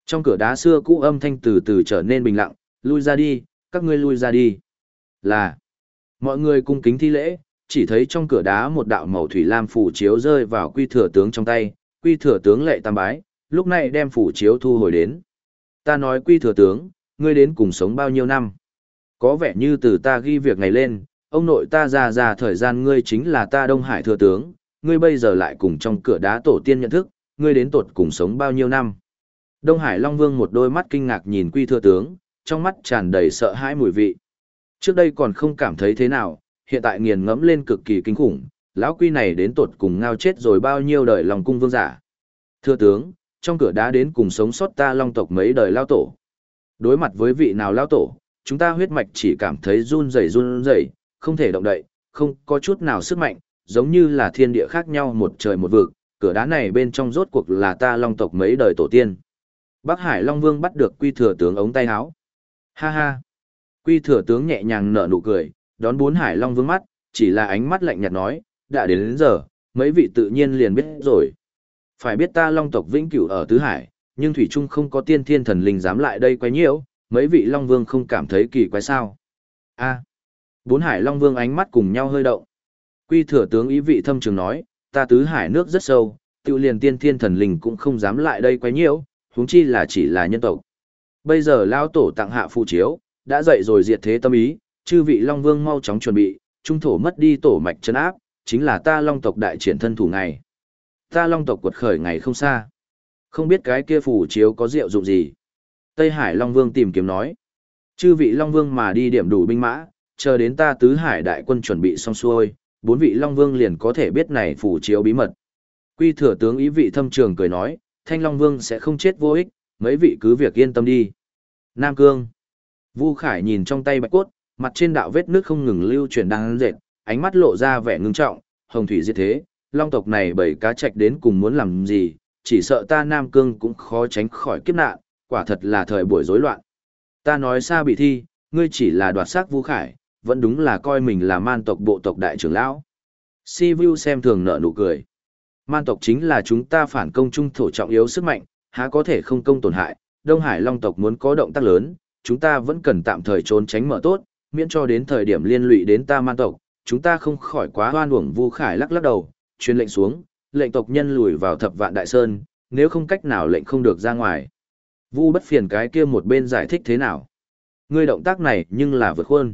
Trong cửa đá xưa cũ âm thanh từ từ trở nên bình lặng, lui ra đi, các ngươi lui ra đi. Là, mọi người cung kính thi lễ, chỉ thấy trong cửa đá một đạo màu thủy lam phủ chiếu rơi vào quy thừa tướng trong tay, quy thừa tướng lệ tam bái, lúc này đem phủ chiếu thu hồi đến. Ta nói quy thừa tướng, ngươi đến cùng sống bao nhiêu năm? Có vẻ như từ ta ghi việc ngày lên, ông nội ta già già thời gian ngươi chính là ta Đông Hải thừa tướng, ngươi bây giờ lại cùng trong cửa đá tổ tiên nhận thức, ngươi đến tột cùng sống bao nhiêu năm? Đông Hải Long Vương một đôi mắt kinh ngạc nhìn quy thừa tướng, trong mắt tràn đầy sợ hãi mùi vị. Trước đây còn không cảm thấy thế nào, hiện tại nghiền ngẫm lên cực kỳ kinh khủng, lão quy này đến tột cùng ngao chết rồi bao nhiêu đời Long cung vương giả. Thưa tướng, trong cửa đá đến cùng sống sót ta Long tộc mấy đời lao tổ. Đối mặt với vị nào lao tổ, chúng ta huyết mạch chỉ cảm thấy run rẩy run rẩy, không thể động đậy, không có chút nào sức mạnh, giống như là thiên địa khác nhau một trời một vực, cửa đá này bên trong rốt cuộc là ta Long tộc mấy đời tổ tiên. Bắc Hải Long Vương bắt được quy thừa tướng ống tay áo. Ha ha. Quy thừa tướng nhẹ nhàng nở nụ cười, đón bốn Hải Long Vương mắt, chỉ là ánh mắt lạnh nhạt nói, đã đến đến giờ, mấy vị tự nhiên liền biết rồi. Phải biết ta Long tộc vĩnh cửu ở Tứ Hải, nhưng thủy trung không có tiên thiên thần linh dám lại đây quấy nhiễu, mấy vị Long Vương không cảm thấy kỳ quái sao? A. Bốn Hải Long Vương ánh mắt cùng nhau hơi động. Quy thừa tướng ý vị thâm trường nói, ta Tứ Hải nước rất sâu, tiêu liền tiên thiên thần linh cũng không dám lại đây quấy nhiễu, huống chi là chỉ là nhân tộc. Bây giờ lão tổ tặng hạ phù chiếu, đã dậy rồi diệt thế tâm ý, chư vị Long Vương mau chóng chuẩn bị, trung thổ mất đi tổ mạch chân áp, chính là ta Long tộc đại triển thân thủ ngày. Ta Long tộc quật khởi ngày không xa. Không biết cái kia phù chiếu có diệu dụng gì. Tây Hải Long Vương tìm kiếm nói. Chư vị Long Vương mà đi điểm đủ binh mã, chờ đến ta Tứ Hải đại quân chuẩn bị xong xuôi, bốn vị Long Vương liền có thể biết này phù chiếu bí mật. Quy thừa tướng ý vị thâm trường cười nói, Thanh Long Vương sẽ không chết vô ích, mấy vị cứ việc yên tâm đi. Nam Cương. Vu Khải nhìn trong tay bạch cốt, mặt trên đạo vết nước không ngừng lưu chuyển đang dệt, ánh mắt lộ ra vẻ ngưng trọng, hồng thủy diệt thế, Long tộc này bảy cá trạch đến cùng muốn làm gì, chỉ sợ ta Nam Cương cũng khó tránh khỏi kiếp nạn, quả thật là thời buổi rối loạn. Ta nói xa bị thi, ngươi chỉ là đoạt xác Vu Khải, vẫn đúng là coi mình là man tộc bộ tộc đại trưởng lão. Si Vu xem thường nở nụ cười. Man tộc chính là chúng ta phản công trung thổ trọng yếu sức mạnh, há có thể không công tổn hại, Đông Hải Long tộc muốn có động tác lớn, chúng ta vẫn cần tạm thời trốn tránh mở tốt, miễn cho đến thời điểm liên lụy đến ta man tộc, chúng ta không khỏi quá hoan uổng. Vu Khải lắc lắc đầu, truyền lệnh xuống, lệnh tộc nhân lùi vào Thập Vạn Đại Sơn, nếu không cách nào lệnh không được ra ngoài. Vu Bất Phiền cái kia một bên giải thích thế nào? Ngươi động tác này nhưng là vượt khuôn.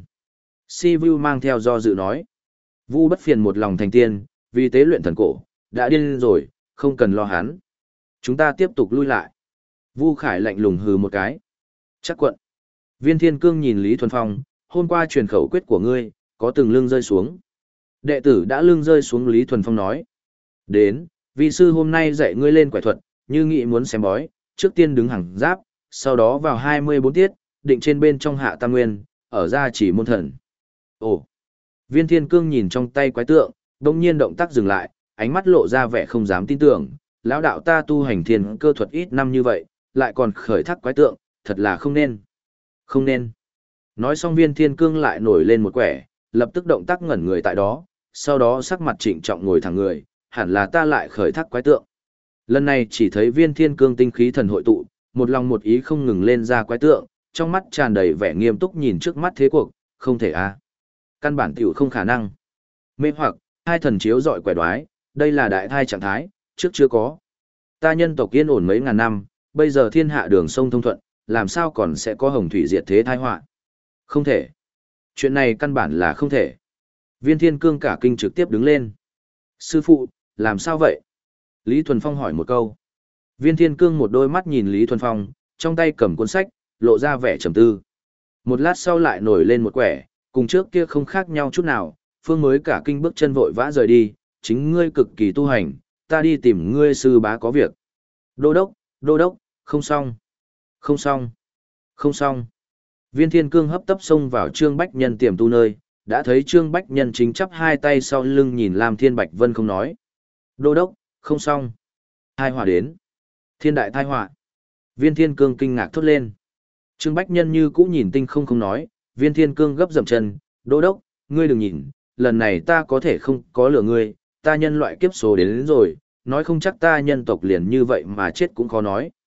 Si Vu mang theo do dự nói. Vu Bất Phiền một lòng thành tiên, vì tế luyện thần cổ, đã điên rồi, không cần lo hắn. Chúng ta tiếp tục lui lại. Vu Khải lạnh lùng hừ một cái. Chắc quận. Viên Thiên Cương nhìn Lý Thuần Phong, hôm qua truyền khẩu quyết của ngươi, có từng lưng rơi xuống. Đệ tử đã lưng rơi xuống. Lý Thuần Phong nói. Đến, vi sư hôm nay dạy ngươi lên quẻ thuật, như nghị muốn xem bói, trước tiên đứng hàng giáp, sau đó vào hai mươi bốn tiết, định trên bên trong hạ tam nguyên, ở ra chỉ môn thần. Ồ! Viên Thiên Cương nhìn trong tay quái tượng, đông nhiên động tác dừng lại, ánh mắt lộ ra vẻ không dám tin tưởng, lão đạo ta tu hành thiên cơ thuật ít năm như vậy, lại còn khởi thác quái tượng, thật là không nên. Không nên. Nói xong Viên Thiên Cương lại nổi lên một quẻ, lập tức động tác ngẩn người tại đó, sau đó sắc mặt trịnh trọng ngồi thẳng người, hẳn là ta lại khởi thác quái tượng. Lần này chỉ thấy Viên Thiên Cương tinh khí thần hội tụ, một lòng một ý không ngừng lên ra quái tượng, trong mắt tràn đầy vẻ nghiêm túc nhìn trước mắt thế cuộc, không thể a, căn bản tiểu không khả năng. Mê hoặc, hai thần chiếu dọi quẻ đoái, đây là đại thai trạng thái, trước chưa có. Ta nhân tộc yên ổn mấy ngàn năm, bây giờ thiên hạ đường sông thông thuận, làm sao còn sẽ có hồng thủy diệt thế tai họa? Không thể. Chuyện này căn bản là không thể. Viên Thiên Cương cả kinh trực tiếp đứng lên. Sư phụ, làm sao vậy? Lý Thuần Phong hỏi một câu. Viên Thiên Cương một đôi mắt nhìn Lý Thuần Phong, trong tay cầm cuốn sách, lộ ra vẻ trầm tư. Một lát sau lại nổi lên một quẻ, cùng trước kia không khác nhau chút nào, phương mới cả kinh bước chân vội vã rời đi, chính ngươi cực kỳ tu hành, ta đi tìm ngươi sư bá có việc. Đô đốc, đô đốc, không xong, không xong, không xong. Viên Thiên Cương hấp tấp xông vào Trương Bách Nhân tiềm tu nơi, đã thấy Trương Bách Nhân chính chắp hai tay sau lưng nhìn Lam Thiên Bạch Vân không nói. Đô đốc, không xong. Tai họa đến. Thiên đại tai họa. Viên Thiên Cương kinh ngạc thốt lên. Trương Bách Nhân như cũ nhìn tinh không không nói, Viên Thiên Cương gấp dậm chân, đô đốc, ngươi đừng nhìn, lần này ta có thể không có lửa ngươi, ta nhân loại kiếp số đến, đến rồi, nói không chắc ta nhân tộc liền như vậy mà chết cũng khó nói.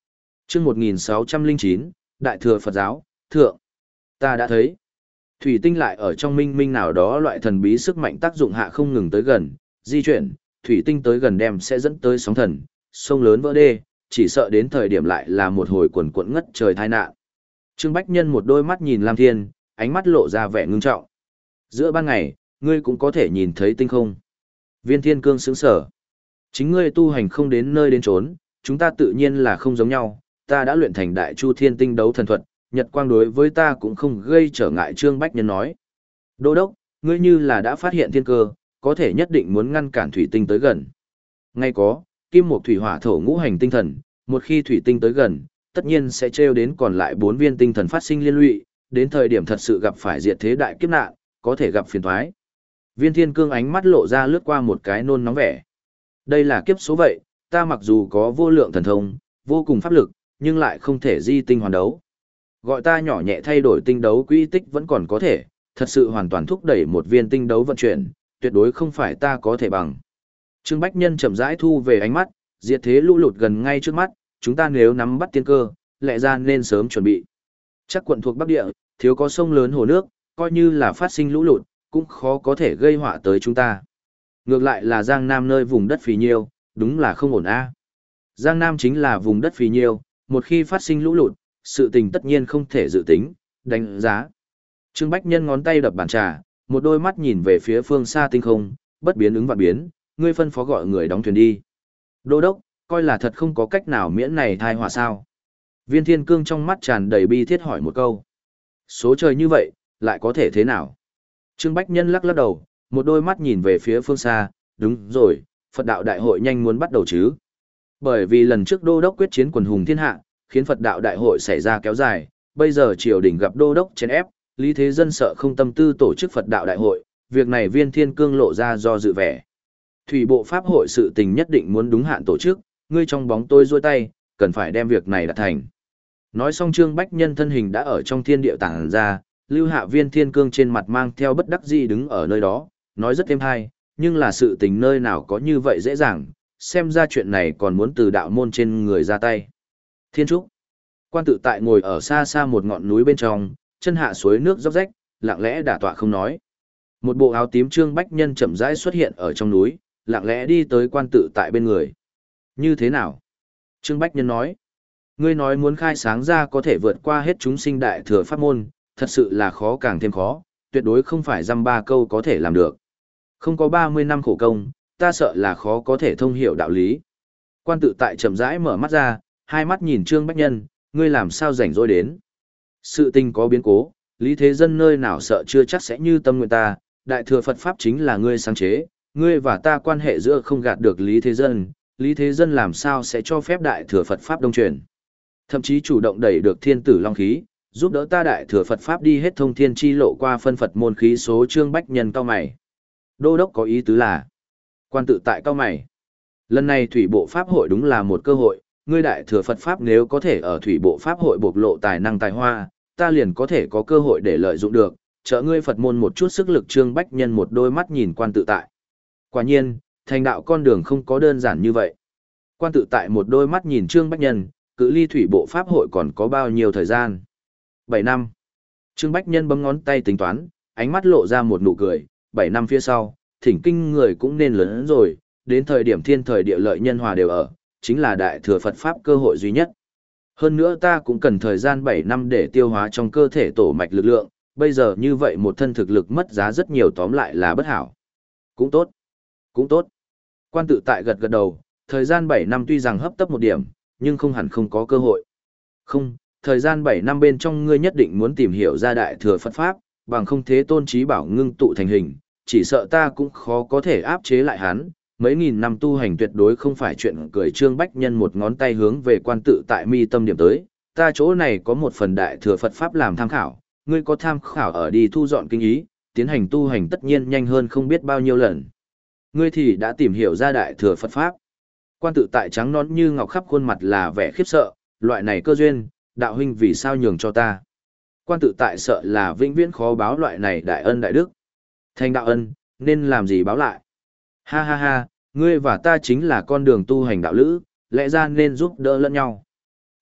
Chương một nghìn sáu trăm lẻ chín, Đại thừa Phật giáo, thượng. Ta đã thấy. Thủy tinh lại ở trong minh minh nào đó loại thần bí sức mạnh tác dụng hạ không ngừng tới gần, di chuyển, thủy tinh tới gần đem sẽ dẫn tới sóng thần, sông lớn vỡ đê, chỉ sợ đến thời điểm lại là một hồi quần quẫn ngất trời tai nạn. Trương Bách Nhân một đôi mắt nhìn Lam Thiên, ánh mắt lộ ra vẻ ngưng trọng. Giữa ban ngày, ngươi cũng có thể nhìn thấy tinh không. Viên Thiên Cương sững sở. Chính ngươi tu hành không đến nơi đến chốn, chúng ta tự nhiên là không giống nhau, ta đã luyện thành Đại Chu Thiên Tinh đấu thần thuật, Nhật quang đối với ta cũng không gây trở ngại. Trương Bách Nhân nói. Đô đốc, ngươi như là đã phát hiện thiên cơ, có thể nhất định muốn ngăn cản thủy tinh tới gần. Ngay có, kim mộc thủy hỏa thổ ngũ hành tinh thần, một khi thủy tinh tới gần, tất nhiên sẽ trêu đến còn lại bốn viên tinh thần phát sinh liên lụy, đến thời điểm thật sự gặp phải diệt thế đại kiếp nạn, có thể gặp phiền toái. Viên Thiên Cương ánh mắt lộ ra lướt qua một cái nôn nóng vẻ. Đây là kiếp số vậy, ta mặc dù có vô lượng thần thông, vô cùng pháp lực, nhưng lại không thể di tinh hoàn đấu. Gọi ta nhỏ nhẹ thay đổi tinh đấu quỹ tích vẫn còn có thể, thật sự hoàn toàn thúc đẩy một viên tinh đấu vận chuyển, tuyệt đối không phải ta có thể bằng. Trương Bách Nhân chậm rãi thu về ánh mắt, diệt thế lũ lụt gần ngay trước mắt, chúng ta nếu nắm bắt tiên cơ, lẽ ra nên sớm chuẩn bị. Chắc quận thuộc Bắc Địa, thiếu có sông lớn hồ nước, coi như là phát sinh lũ lụt, cũng khó có thể gây họa tới chúng ta. Ngược lại là Giang Nam nơi vùng đất phì nhiêu, đúng là không ổn a. Giang Nam chính là vùng đất phì nhiêu, một khi phát sinh lũ lụt, sự tình tất nhiên không thể dự tính, đánh giá. Trương Bách Nhân ngón tay đập bàn trà, một đôi mắt nhìn về phía phương xa tinh không, bất biến ứng vạn biến, ngươi phân phó gọi người đóng thuyền đi. Đô đốc, coi là thật không có cách nào miễn này thai họa sao. Viên Thiên Cương trong mắt tràn đầy bi thiết hỏi một câu. Số trời như vậy, lại có thể thế nào? Trương Bách Nhân lắc lắc đầu, một đôi mắt nhìn về phía phương xa, đúng rồi, Phật đạo đại hội nhanh muốn bắt đầu chứ. Bởi vì lần trước đô đốc quyết chiến quần hùng thiên hạ, khiến Phật đạo đại hội xảy ra kéo dài, bây giờ triều đình gặp đô đốc chèn ép, Lý Thế Dân sợ không tâm tư tổ chức Phật đạo đại hội, việc này Viên Thiên Cương lộ ra do dự vẻ. Thủy bộ pháp hội sự tình nhất định muốn đúng hạn tổ chức, ngươi trong bóng tôi rôi tay, cần phải đem việc này đạt thành. Nói xong Trương Bách Nhân thân hình đã ở trong thiên địa tản ra, lưu hạ Viên Thiên Cương trên mặt mang theo bất đắc dĩ đứng ở nơi đó, nói rất êm hay, nhưng là sự tình nơi nào có như vậy dễ dàng, xem ra chuyện này còn muốn từ đạo môn trên người ra tay. Thiên Trúc. Quan tự tại ngồi ở xa xa một ngọn núi bên trong, chân hạ suối nước róc rách, lặng lẽ đả tọa không nói. Một bộ áo tím Trương Bách Nhân chậm rãi xuất hiện ở trong núi, lặng lẽ đi tới quan tự tại bên người. Như thế nào? Trương Bách Nhân nói. Ngươi nói muốn khai sáng ra có thể vượt qua hết chúng sinh đại thừa pháp môn, thật sự là khó càng thêm khó, tuyệt đối không phải dăm ba câu có thể làm được. Không có ba mươi năm khổ công, ta sợ là khó có thể thông hiểu đạo lý. Quan tự tại chậm rãi mở mắt ra, hai mắt nhìn Trương Bách Nhân, ngươi làm sao rảnh rỗi đến. Sự tình có biến cố, Lý Thế Dân nơi nào sợ chưa chắc sẽ như tâm nguyện ta, đại thừa Phật Pháp chính là ngươi sáng chế, ngươi và ta quan hệ giữa không gạt được Lý Thế Dân, Lý Thế Dân làm sao sẽ cho phép đại thừa Phật Pháp đông truyền. Thậm chí chủ động đẩy được thiên tử long khí, giúp đỡ ta đại thừa Phật Pháp đi hết thông thiên chi lộ qua phân Phật môn khí số. Trương Bách Nhân cao mày. Đô đốc có ý tứ là, quan tự tại cao mày. Lần này thủy bộ Pháp hội đúng là một cơ hội, ngươi đại thừa Phật Pháp nếu có thể ở thủy bộ Pháp hội bộc lộ tài năng tài hoa, ta liền có thể có cơ hội để lợi dụng được, trợ ngươi Phật môn một chút sức lực. Trương Bách Nhân một đôi mắt nhìn quan tự tại. Quả nhiên, thành đạo con đường không có đơn giản như vậy. Quan tự tại một đôi mắt nhìn Trương Bách Nhân, cự ly thủy bộ Pháp hội còn có bao nhiêu thời gian? bảy năm. Trương Bách Nhân bấm ngón tay tính toán, ánh mắt lộ ra một nụ cười, bảy năm phía sau, thỉnh kinh người cũng nên lớn hơn rồi, đến thời điểm thiên thời địa lợi nhân hòa đều ở, chính là đại thừa Phật Pháp cơ hội duy nhất. Hơn nữa ta cũng cần thời gian bảy năm để tiêu hóa trong cơ thể tổ mạch lực lượng, bây giờ như vậy một thân thực lực mất giá rất nhiều, tóm lại là bất hảo. Cũng tốt, cũng tốt. Quan tự tại gật gật đầu, thời gian bảy năm tuy rằng hấp tấp một điểm, nhưng không hẳn không có cơ hội. Không, thời gian bảy năm bên trong ngươi nhất định muốn tìm hiểu ra đại thừa Phật Pháp, bằng không thế tôn trí bảo ngưng tụ thành hình, chỉ sợ ta cũng khó có thể áp chế lại hắn, mấy nghìn năm tu hành tuyệt đối không phải chuyện cười. Trương Bách Nhân một ngón tay hướng về quan tự tại mi tâm điểm tới, ta chỗ này có một phần đại thừa Phật Pháp làm tham khảo, ngươi có tham khảo ở đi thu dọn kinh ý, tiến hành tu hành tất nhiên nhanh hơn không biết bao nhiêu lần. Ngươi thì đã tìm hiểu ra đại thừa Phật Pháp. Quan tự tại trắng nõn như ngọc, khắp khuôn mặt là vẻ khiếp sợ, loại này cơ duyên, đạo huynh vì sao nhường cho ta. Quan tự tại sợ là vĩnh viễn khó báo loại này đại ân đại đức. Thành đạo ân, nên làm gì báo lại. Ha ha ha, ngươi và ta chính là con đường tu hành đạo lữ, lẽ ra nên giúp đỡ lẫn nhau.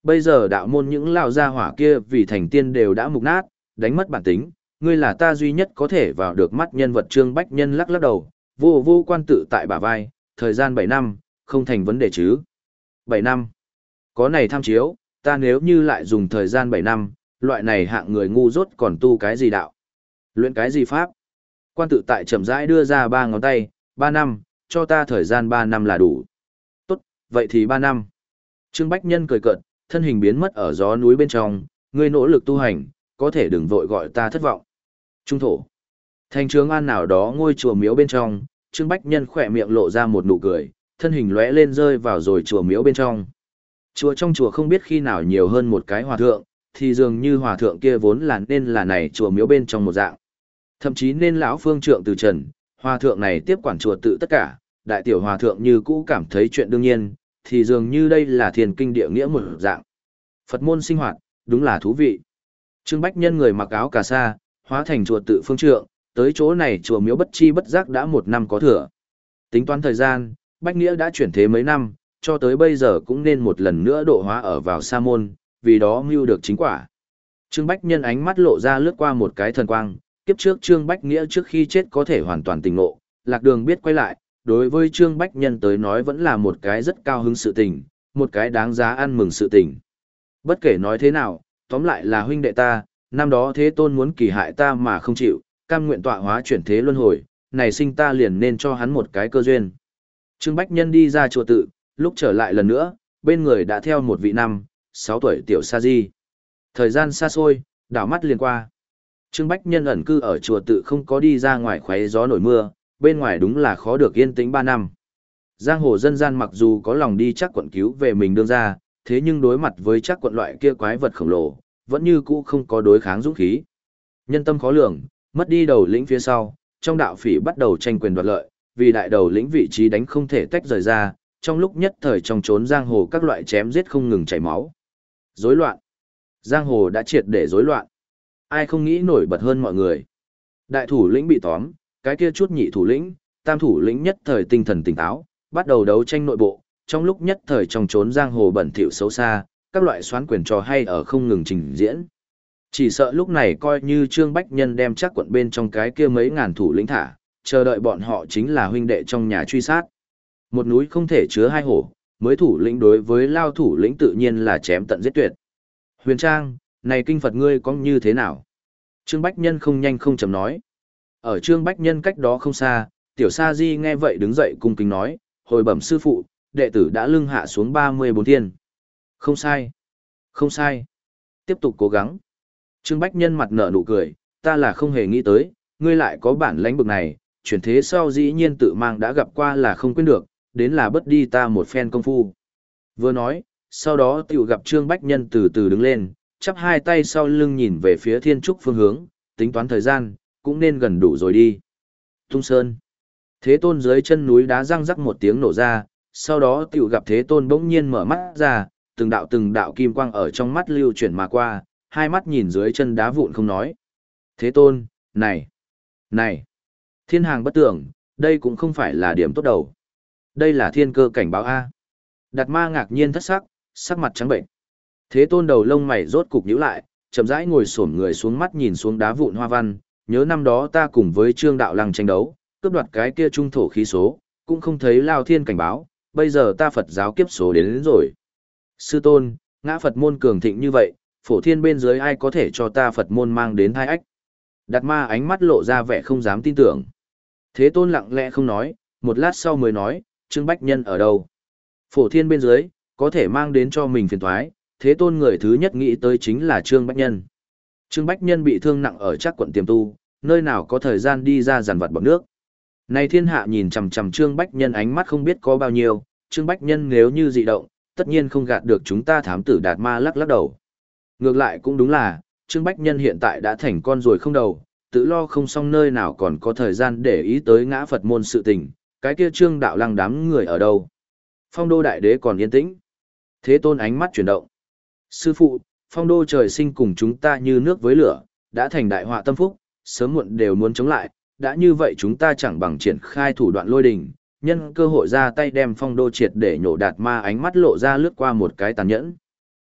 Bây giờ đạo môn những lão gia hỏa kia vì thành tiên đều đã mục nát, đánh mất bản tính, ngươi là ta duy nhất có thể vào được mắt nhân vật. Trương Bách Nhân lắc lắc đầu, vô vô quan tự tại bả vai, thời gian bảy năm, không thành vấn đề chứ. Bảy năm. Có này tham chiếu, ta nếu như lại dùng thời gian bảy năm, loại này hạng người ngu dốt còn tu cái gì đạo? Luyện cái gì pháp? Quan tự tại chậm rãi đưa ra ba ngón tay, ba năm, cho ta thời gian ba năm là đủ. Tốt, vậy thì ba năm. Trương Bách Nhân cười cợt, thân hình biến mất ở gió núi bên trong, ngươi nỗ lực tu hành, có thể đừng vội gọi ta thất vọng. Trung thổ. Thành Trường An nào đó ngôi chùa miếu bên trong, Trương Bách Nhân khỏe miệng lộ ra một nụ cười, thân hình lóe lên rơi vào rồi chùa miếu bên trong. Chùa trong chùa không biết khi nào nhiều hơn một cái hòa thượng, thì dường như hòa thượng kia vốn là nên là này chùa miếu bên trong một dạng. Thậm chí nên lão phương trượng từ trần, hòa thượng này tiếp quản chùa tự tất cả, đại tiểu hòa thượng như cũ cảm thấy chuyện đương nhiên, thì dường như đây là thiền kinh địa nghĩa một dạng. Phật môn sinh hoạt, đúng là thú vị. Trương Bách Nhân người mặc áo cà sa, hóa thành chùa tự phương trượng, tới chỗ này chùa miếu bất chi bất giác đã một năm có thừa. Tính toán thời gian, Bách Nghĩa đã chuyển thế mấy năm, cho tới bây giờ cũng nên một lần nữa độ hóa ở vào sa môn, vì đó mưu được chính quả. Trương Bách Nhân ánh mắt lộ ra lướt qua một cái thần quang, kiếp trước Trương Bách Nghĩa trước khi chết có thể hoàn toàn tỉnh ngộ, lạc đường biết quay lại, đối với Trương Bách Nhân tới nói vẫn là một cái rất cao hứng sự tình, một cái đáng giá ăn mừng sự tình. Bất kể nói thế nào, tóm lại là huynh đệ ta, năm đó Thế Tôn muốn kỳ hại ta mà không chịu, cam nguyện tọa hóa chuyển thế luân hồi, này sinh ta liền nên cho hắn một cái cơ duyên. Trương Bách Nhân đi ra chùa tự, lúc trở lại lần nữa, bên người đã theo một vị năm, sáu tuổi tiểu sa di. Thời gian xa xôi, đảo mắt liền qua. Trương Bách Nhân ẩn cư ở chùa tự không có đi ra ngoài khoé gió nổi mưa, bên ngoài đúng là khó được yên tĩnh ba năm. Giang hồ dân gian mặc dù có lòng đi chắc quận cứu về mình đương ra, thế nhưng đối mặt với chắc quận loại kia quái vật khổng lồ, vẫn như cũ không có đối kháng dũng khí. Nhân tâm khó lường, mất đi đầu lĩnh phía sau, trong đạo phỉ bắt đầu tranh quyền đoạt lợi, vì đại đầu lĩnh vị trí đánh không thể tách rời ra, trong lúc nhất thời trong trốn giang hồ các loại chém giết không ngừng chảy máu. Rối loạn. Giang hồ đã triệt để rối loạn. Ai không nghĩ nổi bật hơn mọi người. Đại thủ lĩnh bị tóm, cái kia chút nhị thủ lĩnh, tam thủ lĩnh nhất thời tinh thần tỉnh táo, bắt đầu đấu tranh nội bộ, trong lúc nhất thời trong trốn giang hồ bẩn thỉu xấu xa, các loại xoán quyền trò hay ở không ngừng trình diễn. Chỉ sợ lúc này coi như Trương Bách Nhân đem chắc quận bên trong cái kia mấy ngàn thủ lĩnh thả, chờ đợi bọn họ chính là huynh đệ trong nhà truy sát. Một núi không thể chứa hai hổ, mới thủ lĩnh đối với lao thủ lĩnh tự nhiên là chém tận giết tuyệt. Huyền Trang, này kinh Phật ngươi có như thế nào? Trương Bách Nhân không nhanh không chậm nói. Ở Trương Bách Nhân cách đó không xa, tiểu sa di nghe vậy đứng dậy cung kính nói, hồi bẩm sư phụ, đệ tử đã lưng hạ xuống ba mươi bốn thiên. Không sai. Không sai. Tiếp tục cố gắng. Trương Bách Nhân mặt nở nụ cười, ta là không hề nghĩ tới, ngươi lại có bản lãnh bực này, chuyển thế sau dĩ nhiên tự mang đã gặp qua là không quên được, đến là bất đi ta một phen công phu. Vừa nói, sau đó tiểu gặp Trương Bách Nhân từ từ đứng lên, chắp hai tay sau lưng nhìn về phía thiên trúc phương hướng, tính toán thời gian, cũng nên gần đủ rồi đi. Tung Sơn. Thế Tôn dưới chân núi đá răng rắc một tiếng nổ ra, sau đó tiểu gặp Thế Tôn bỗng nhiên mở mắt ra, từng đạo từng đạo kim quang ở trong mắt lưu chuyển mà qua, hai mắt nhìn dưới chân đá vụn không nói. Thế Tôn, này, này, thiên hàng bất tưởng, đây cũng không phải là điểm tốt đầu. Đây là thiên cơ cảnh báo A. Đạt ma ngạc nhiên thất sắc, sắc mặt trắng bệnh. Thế Tôn đầu lông mày rốt cục nhíu lại, chậm rãi ngồi xổm người xuống mắt nhìn xuống đá vụn hoa văn, nhớ năm đó ta cùng với Trương Đạo Lăng tranh đấu, cướp đoạt cái kia trung thổ khí số, cũng không thấy Lao Thiên cảnh báo, bây giờ ta Phật giáo kiếp số đến, đến rồi. Sư Tôn, ngã Phật môn cường thịnh như vậy, phổ thiên bên dưới ai có thể cho ta Phật môn mang đến hai ách. Đạt ma ánh mắt lộ ra vẻ không dám tin tưởng. Thế Tôn lặng lẽ không nói, một lát sau mới nói, Trương Bách Nhân ở đâu? Phổ thiên bên dưới, có thể mang đến cho mình phiền toái, Thế Tôn người thứ nhất nghĩ tới chính là Trương Bách Nhân. Trương Bách Nhân bị thương nặng ở chắc quận tiềm tu, nơi nào có thời gian đi ra giàn vặt bọc nước. Này thiên hạ nhìn chằm chằm Trương Bách Nhân ánh mắt không biết có bao nhiêu, Trương Bách Nhân nếu như dị động, tất nhiên không gạt được chúng ta thám tử Đạt ma lắc lắc đầu. Ngược lại cũng đúng là, Trương Bách Nhân hiện tại đã thành con ruồi không đầu, tự lo không xong nơi nào còn có thời gian để ý tới ngã Phật môn sự tình, cái kia Trương Đạo Lăng đám người ở đâu. Phong đô đại đế còn yên tĩnh. Thế Tôn ánh mắt chuyển động. Sư phụ, phong đô trời sinh cùng chúng ta như nước với lửa, đã thành đại họa tâm phúc, sớm muộn đều muốn chống lại, đã như vậy chúng ta chẳng bằng triển khai thủ đoạn lôi đình, nhân cơ hội ra tay đem phong đô triệt để nhổ. Đạt ma ánh mắt lộ ra lướt qua một cái tàn nhẫn.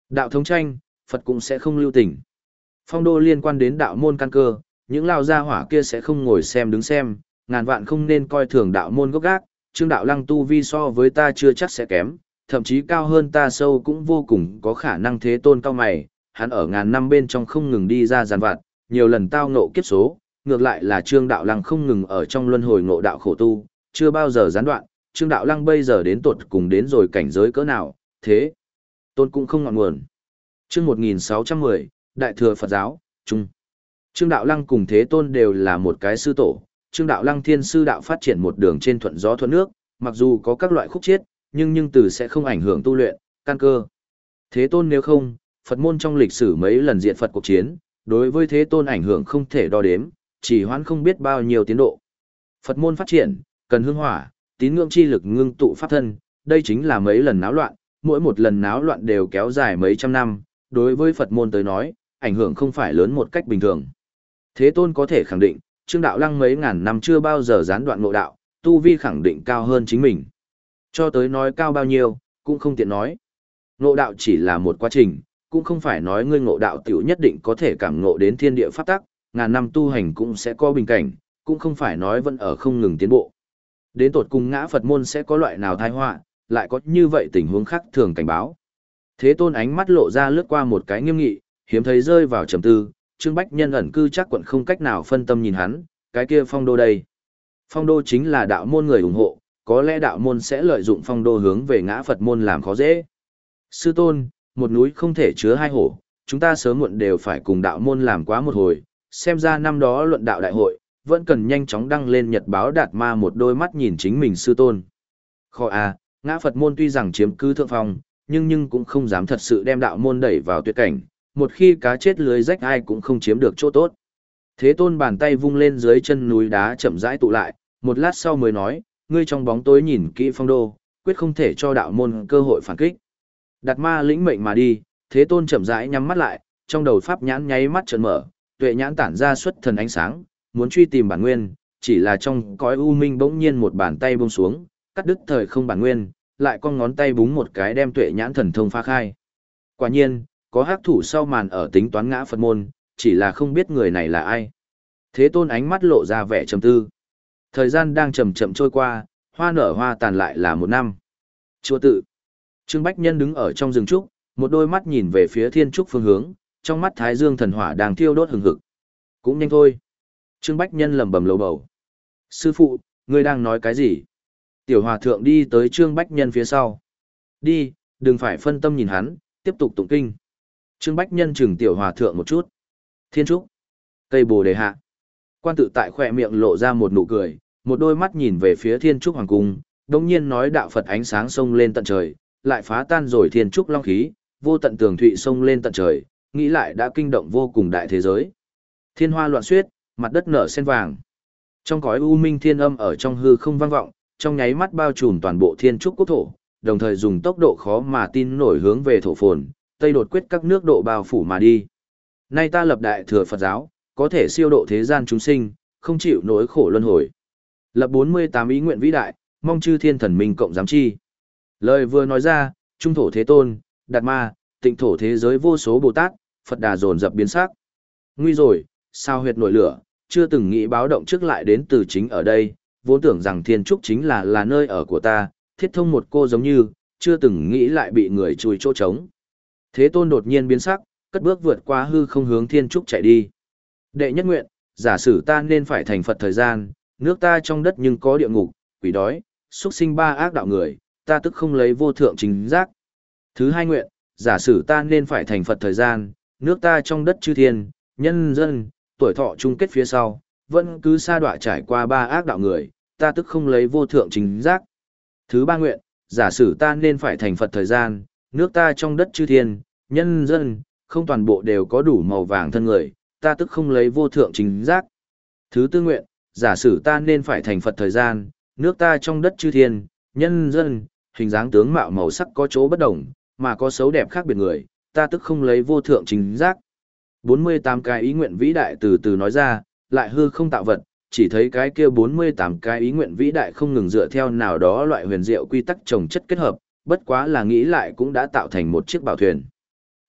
Đạo thống tranh, Phật cũng sẽ không lưu tình. Phong đô liên quan đến đạo môn căn cơ, những lao gia hỏa kia sẽ không ngồi xem đứng xem, ngàn vạn không nên coi thường đạo môn gốc gác, Trương đạo lăng tu vi so với ta chưa chắc sẽ kém, thậm chí cao hơn ta sâu cũng vô cùng có khả năng. Thế tôn cao mày, hắn ở ngàn năm bên trong không ngừng đi ra giàn vặt, nhiều lần tao ngộ kiếp số, ngược lại là Trương đạo lăng không ngừng ở trong luân hồi ngộ đạo khổ tu, chưa bao giờ gián đoạn. Trương đạo lăng bây giờ đến tột cùng đến rồi cảnh giới cỡ nào, thế tôn cũng không ngọn nguồn. Chương một nghìn sáu trăm mười, Đại thừa Phật giáo, Trung. Trương đạo lăng cùng Thế tôn đều là một cái sư tổ, Trương đạo lăng thiên sư đạo phát triển một đường trên thuận gió thuận nước, mặc dù có các loại khúc chiết, nhưng nhưng từ sẽ không ảnh hưởng tu luyện, căn cơ. Thế tôn nếu không, Phật môn trong lịch sử mấy lần diệt Phật cuộc chiến, đối với Thế tôn ảnh hưởng không thể đo đếm, chỉ hoãn không biết bao nhiêu tiến độ. Phật môn phát triển, cần hương hỏa, tín ngưỡng chi lực ngưng tụ pháp thân, đây chính là mấy lần náo loạn, mỗi một lần náo loạn đều kéo dài mấy trăm năm, đối với Phật môn tới nói, ảnh hưởng không phải lớn một cách bình thường. Thế tôn có thể khẳng định, Trương đạo lăng mấy ngàn năm chưa bao giờ gián đoạn ngộ đạo, tu vi khẳng định cao hơn chính mình. Cho tới nói cao bao nhiêu, cũng không tiện nói. Ngộ đạo chỉ là một quá trình, cũng không phải nói ngươi ngộ đạo tiểu nhất định có thể cảm ngộ đến thiên địa pháp tắc, ngàn năm tu hành cũng sẽ có bình cảnh, cũng không phải nói vẫn ở không ngừng tiến bộ. Đến tột cùng ngã Phật môn sẽ có loại nào tai họa, lại có như vậy tình huống khác thường cảnh báo. Thế tôn ánh mắt lộ ra lướt qua một cái nghiêm nghị, hiếm thấy rơi vào trầm tư, Trương Bách Nhân ẩn cư chắc quận không cách nào phân tâm nhìn hắn, cái kia phong đô đây. Phong đô chính là đạo môn người ủng hộ, có lẽ đạo môn sẽ lợi dụng phong đô hướng về ngã Phật môn làm khó dễ. Sư tôn, một núi không thể chứa hai hổ, chúng ta sớm muộn đều phải cùng đạo môn làm quá một hồi, xem ra năm đó luận đạo đại hội, vẫn cần nhanh chóng đăng lên nhật báo Đạt Ma một đôi mắt nhìn chính mình sư tôn. Khó à, ngã Phật môn tuy rằng chiếm cứ thượng phong, nhưng nhưng cũng không dám thật sự đem đạo môn đẩy vào tuyệt cảnh, một khi cá chết lưới rách ai cũng không chiếm được chỗ tốt. Thế tôn bàn tay vung lên dưới chân núi đá chậm rãi tụ lại, một lát sau mới nói, ngươi trong bóng tối nhìn kỹ phong đô, quyết không thể cho đạo môn cơ hội phản kích. Đạt Ma lĩnh mệnh mà đi, Thế tôn chậm rãi nhắm mắt lại, trong đầu pháp nhãn nháy mắt trợn mở, tuệ nhãn tản ra xuất thần ánh sáng, muốn truy tìm bản nguyên, chỉ là trong cõi u minh bỗng nhiên một bàn tay buông xuống, cắt đứt thời không bản nguyên, lại con ngón tay búng một cái đem tuệ nhãn thần thông phá khai. Quả nhiên, có hắc thủ sau màn ở tính toán ngã Phật môn, chỉ là không biết người này là ai. Thế tôn ánh mắt lộ ra vẻ trầm tư. Thời gian đang chậm chậm trôi qua, hoa nở hoa tàn lại là một năm. Chùa tự. Trương Bách Nhân đứng ở trong rừng trúc, một đôi mắt nhìn về phía thiên trúc phương hướng, trong mắt thái dương thần hỏa đang thiêu đốt hừng hực. Cũng nhanh thôi. Trương Bách Nhân lẩm bẩm lầu bầu. Sư phụ, ngươi đang nói cái gì? Tiểu hòa thượng đi tới Trương Bách Nhân phía sau. Đi, đừng phải phân tâm nhìn hắn, tiếp tục tụng kinh. Trương Bách Nhân chừng tiểu hòa thượng một chút. Thiên trúc. Cây bồ đề hạ. Quan tự tại khỏe miệng lộ ra một nụ cười, một đôi mắt nhìn về phía thiên trúc hoàng cung, đồng nhiên nói đạo Phật ánh sáng sông lên tận trời, lại phá tan rồi thiên trúc long khí, vô tận tường thụy sông lên tận trời, nghĩ lại đã kinh động vô cùng đại thế giới. Thiên hoa loạn xuyết, mặt đất nở sen vàng. Trong cõi u minh thiên âm ở trong hư không vang vọng, trong nháy mắt bao trùm toàn bộ thiên trúc quốc thổ, đồng thời dùng tốc độ khó mà tin nổi hướng về thổ phồn, tây đột quyết các nước độ bao phủ mà đi. Nay ta lập đại thừa Phật giáo, có thể siêu độ thế gian chúng sinh, không chịu nỗi khổ luân hồi. Lập bốn mươi tám ý nguyện vĩ đại, mong chư thiên thần minh cộng giám chi. Lời vừa nói ra, trung thổ thế tôn, Đạt Ma, tịnh thổ thế giới vô số Bồ Tát, Phật Đà dồn dập biến sắc. Nguy rồi, sao huyệt nổi lửa, chưa từng nghĩ báo động trước lại đến từ chính ở đây, vốn tưởng rằng thiên trúc chính là là nơi ở của ta, thiết thông một cô giống như, chưa từng nghĩ lại bị người chui chỗ trống. Thế tôn đột nhiên biến sắc, cất bước vượt qua hư không hướng thiên trúc chạy đi. Đệ nhất nguyện, giả sử ta nên phải thành Phật thời gian, nước ta trong đất nhưng có địa ngục, quỷ đói, xuất sinh ba ác đạo người, ta tức không lấy vô thượng chính giác. Thứ hai nguyện, giả sử ta nên phải thành Phật thời gian, nước ta trong đất chư thiên, nhân dân, tuổi thọ chung kết phía sau, vẫn cứ sa đọa trải qua ba ác đạo người, ta tức không lấy vô thượng chính giác. Thứ ba nguyện, giả sử ta nên phải thành Phật thời gian, nước ta trong đất chư thiên, nhân dân, không toàn bộ đều có đủ màu vàng thân người, ta tức không lấy vô thượng chính giác. Thứ tư nguyện, giả sử ta nên phải thành Phật thời gian, nước ta trong đất chư thiên, nhân dân, hình dáng tướng mạo màu sắc có chỗ bất đồng, mà có xấu đẹp khác biệt người, ta tức không lấy vô thượng chính giác. bốn mươi tám cái ý nguyện vĩ đại từ từ nói ra, lại hư không tạo vật, chỉ thấy cái kia bốn mươi tám cái ý nguyện vĩ đại không ngừng dựa theo nào đó loại huyền diệu quy tắc trồng chất kết hợp, bất quá là nghĩ lại cũng đã tạo thành một chiếc bảo thuyền.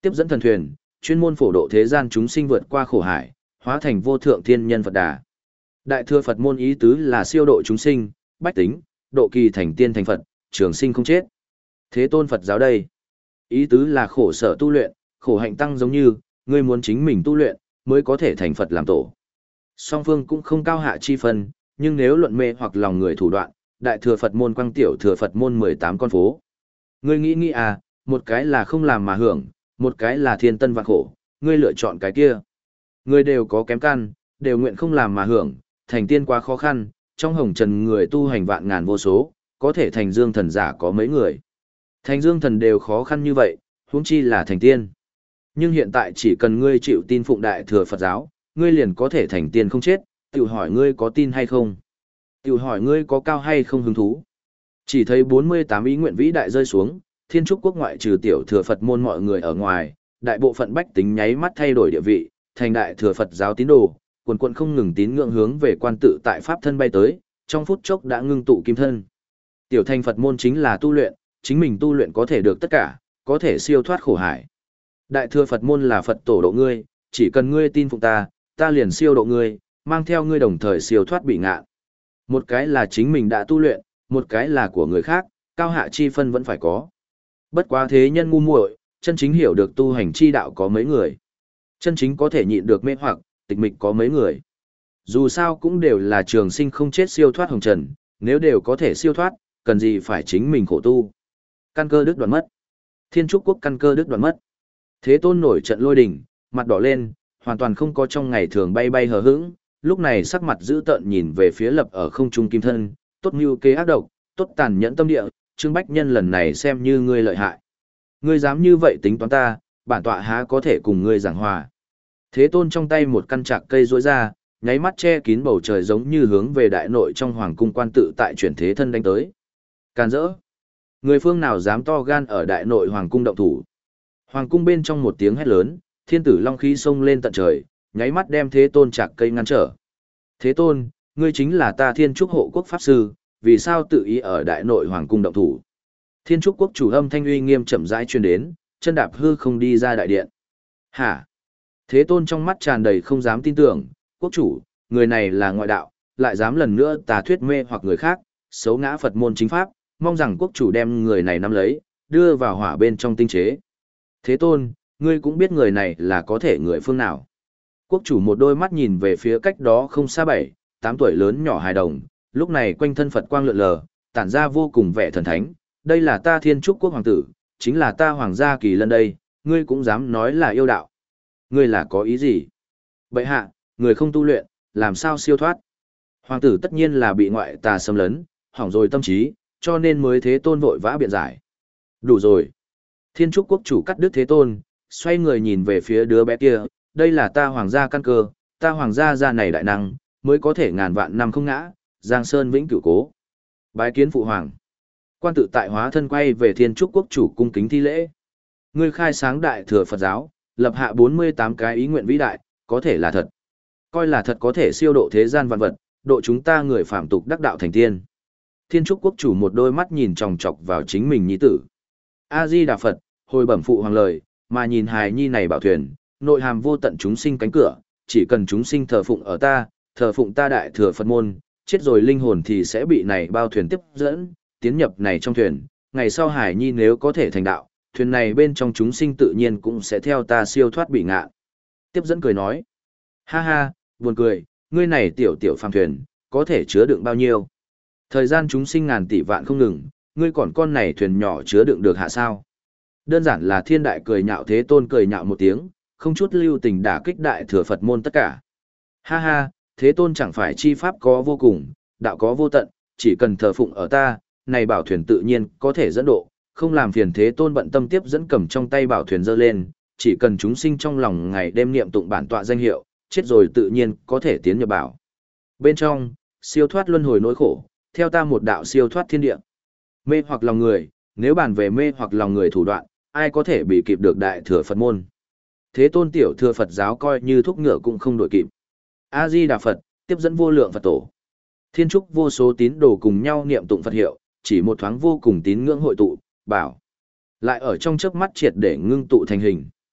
Tiếp dẫn thần thuyền, chuyên môn phổ độ thế gian chúng sinh vượt qua khổ hải, hóa thành vô thượng thiên nhân Phật Đà. Đại thừa Phật môn ý tứ là siêu độ chúng sinh, bách tính, độ kỳ thành tiên thành Phật, trường sinh không chết. Thế tôn Phật giáo đây. Ý tứ là khổ sở tu luyện, khổ hạnh tăng giống như, ngươi muốn chính mình tu luyện, mới có thể thành Phật làm tổ. Song phương cũng không cao hạ chi phân, nhưng nếu luận mê hoặc lòng người thủ đoạn, đại thừa Phật môn quang tiểu thừa Phật môn mười tám con phố. Ngươi nghĩ nghĩ à, một cái là không làm mà hưởng, một cái là thiên tân vạn khổ, ngươi lựa chọn cái kia. Ngươi đều có kém căn, đều nguyện không làm mà hưởng, thành tiên quá khó khăn, trong hồng trần người tu hành vạn ngàn vô số, có thể thành dương thần giả có mấy người. Thành dương thần đều khó khăn như vậy, huống chi là thành tiên. Nhưng hiện tại chỉ cần ngươi chịu tin phụng đại thừa Phật giáo, ngươi liền có thể thành tiên không chết, tự hỏi ngươi có tin hay không? Tự hỏi ngươi có cao hay không hứng thú? Chỉ thấy bốn mươi tám ý nguyện vĩ đại rơi xuống, Thiên Trúc quốc ngoại trừ tiểu thừa Phật môn mọi người ở ngoài, đại bộ phận bách tính nháy mắt thay đổi địa vị, thành đại thừa Phật giáo tín đồ, quần quần không ngừng tín ngưỡng hướng về quan tự tại pháp thân bay tới, trong phút chốc đã ngưng tụ kim thân. Tiểu thành Phật môn chính là tu luyện, chính mình tu luyện có thể được tất cả, có thể siêu thoát khổ hải. Đại thừa Phật môn là Phật tổ độ ngươi, chỉ cần ngươi tin phụng ta, ta liền siêu độ ngươi, mang theo ngươi đồng thời siêu thoát bị ngạn. Một cái là chính mình đã tu luyện, một cái là của người khác, cao hạ chi phân vẫn phải có. Bất quá thế nhân ngu muội, chân chính hiểu được tu hành chi đạo có mấy người. Chân chính có thể nhịn được mê hoặc, tịch mịch có mấy người. Dù sao cũng đều là trường sinh không chết siêu thoát hồng trần, nếu đều có thể siêu thoát, cần gì phải chính mình khổ tu. Căn cơ đức đoạn mất. Thiên Trúc quốc căn cơ đức đoạn mất. Thế tôn nổi trận lôi đình, mặt đỏ lên, hoàn toàn không có trong ngày thường bay bay hờ hững, lúc này sắc mặt dữ tợn nhìn về phía lập ở không trung kim thân, tốt mưu kế ác độc, tốt tàn nhẫn tâm địa, Trương Bách Nhân lần này xem như ngươi lợi hại. Ngươi dám như vậy tính toán ta, bản tọa há có thể cùng ngươi giảng hòa. Thế tôn trong tay một căn trạc cây rối ra, nháy mắt che kín bầu trời giống như hướng về đại nội trong hoàng cung quan tự tại chuyển thế thân đánh tới. Càn rỡ. Người phương nào dám to gan ở đại nội hoàng cung động thủ. Hoàng cung bên trong một tiếng hét lớn, thiên tử long khí xông lên tận trời, nháy mắt đem thế tôn trạc cây ngăn trở. Thế tôn, ngươi chính là ta Thiên Trúc hộ quốc pháp sư, vì sao tự ý ở đại nội hoàng cung động thủ? Thiên Trúc quốc chủ âm thanh uy nghiêm chậm rãi truyền đến, chân đạp hư không đi ra đại điện. Hả? Thế tôn trong mắt tràn đầy không dám tin tưởng, quốc chủ, người này là ngoại đạo, lại dám lần nữa tà thuyết mê hoặc người khác, xấu ngã Phật môn chính pháp, mong rằng quốc chủ đem người này nắm lấy, đưa vào hỏa bên trong tinh chế. Thế tôn, ngươi cũng biết người này là có thể người phương nào. Quốc chủ một đôi mắt nhìn về phía cách đó không xa bảy, tám tuổi lớn nhỏ hài đồng, lúc này quanh thân Phật quang lượn lờ, tản ra vô cùng vẻ thần thánh. Đây là ta Thiên Trúc quốc hoàng tử, chính là ta hoàng gia kỳ lân đây, ngươi cũng dám nói là yêu đạo. Ngươi là có ý gì? Bệ hạ, người không tu luyện, làm sao siêu thoát? Hoàng tử tất nhiên là bị ngoại tà xâm lấn, hỏng rồi tâm trí, cho nên mới thế tôn vội vã biện giải. Đủ rồi. Thiên Trúc quốc chủ cắt đứt thế tôn, xoay người nhìn về phía đứa bé kia, đây là ta hoàng gia căn cơ, ta hoàng gia gia này đại năng, mới có thể ngàn vạn năm không ngã, giang sơn vĩnh cửu cố. Bái kiến phụ hoàng. Quan tự tại hóa thân quay về Thiên Trúc quốc chủ cung kính thi lễ. Ngươi khai sáng đại thừa Phật giáo, lập hạ bốn mươi tám cái ý nguyện vĩ đại, có thể là thật. Coi là thật có thể siêu độ thế gian vạn vật, độ chúng ta người phạm tục đắc đạo thành tiên. Thiên Trúc quốc chủ một đôi mắt nhìn chòng chọc vào chính mình nhi tử. A-di Đà Phật, hồi bẩm phụ hoàng lời, mà nhìn hài nhi này bảo thuyền, nội hàm vô tận chúng sinh cánh cửa, chỉ cần chúng sinh thờ phụng ở ta, thờ phụng ta đại thừa Phật môn, chết rồi linh hồn thì sẽ bị này bao thuyền tiếp dẫn, tiến nhập này trong thuyền, ngày sau hài nhi nếu có thể thành đạo, thuyền này bên trong chúng sinh tự nhiên cũng sẽ theo ta siêu thoát bị ngạ. Tiếp dẫn cười nói, ha ha, buồn cười, ngươi này tiểu tiểu phàm thuyền, có thể chứa đựng bao nhiêu? Thời gian chúng sinh ngàn tỷ vạn không ngừng, ngươi còn con này thuyền nhỏ chứa đựng được hạ sao? Đơn giản là thiên đại cười nhạo thế tôn cười nhạo một tiếng, không chút lưu tình đả kích đại thừa Phật môn tất cả. Ha ha, thế tôn chẳng phải chi pháp có vô cùng, đạo có vô tận, chỉ cần thờ phụng ở ta, này bảo thuyền tự nhiên có thể dẫn độ, không làm phiền thế tôn bận tâm tiếp dẫn cầm trong tay bảo thuyền dơ lên, chỉ cần chúng sinh trong lòng ngày đêm niệm tụng bản tọa danh hiệu, chết rồi tự nhiên có thể tiến nhập bảo. Bên trong, siêu thoát luân hồi nỗi khổ, theo ta một đạo siêu thoát thiên địa. Mê hoặc lòng người, nếu bàn về mê hoặc lòng người thủ đoạn, ai có thể bị kịp được đại thừa Phật môn. Thế tôn tiểu thừa Phật giáo coi như thúc ngựa cũng không đổi kịp. A-di Đà Phật, tiếp dẫn vô lượng Phật tổ. Thiên Trúc vô số tín đồ cùng nhau niệm tụng Phật hiệu, chỉ một thoáng vô cùng tín ngưỡng hội tụ, bảo. Lại ở trong chớp mắt triệt để ngưng tụ thành hình.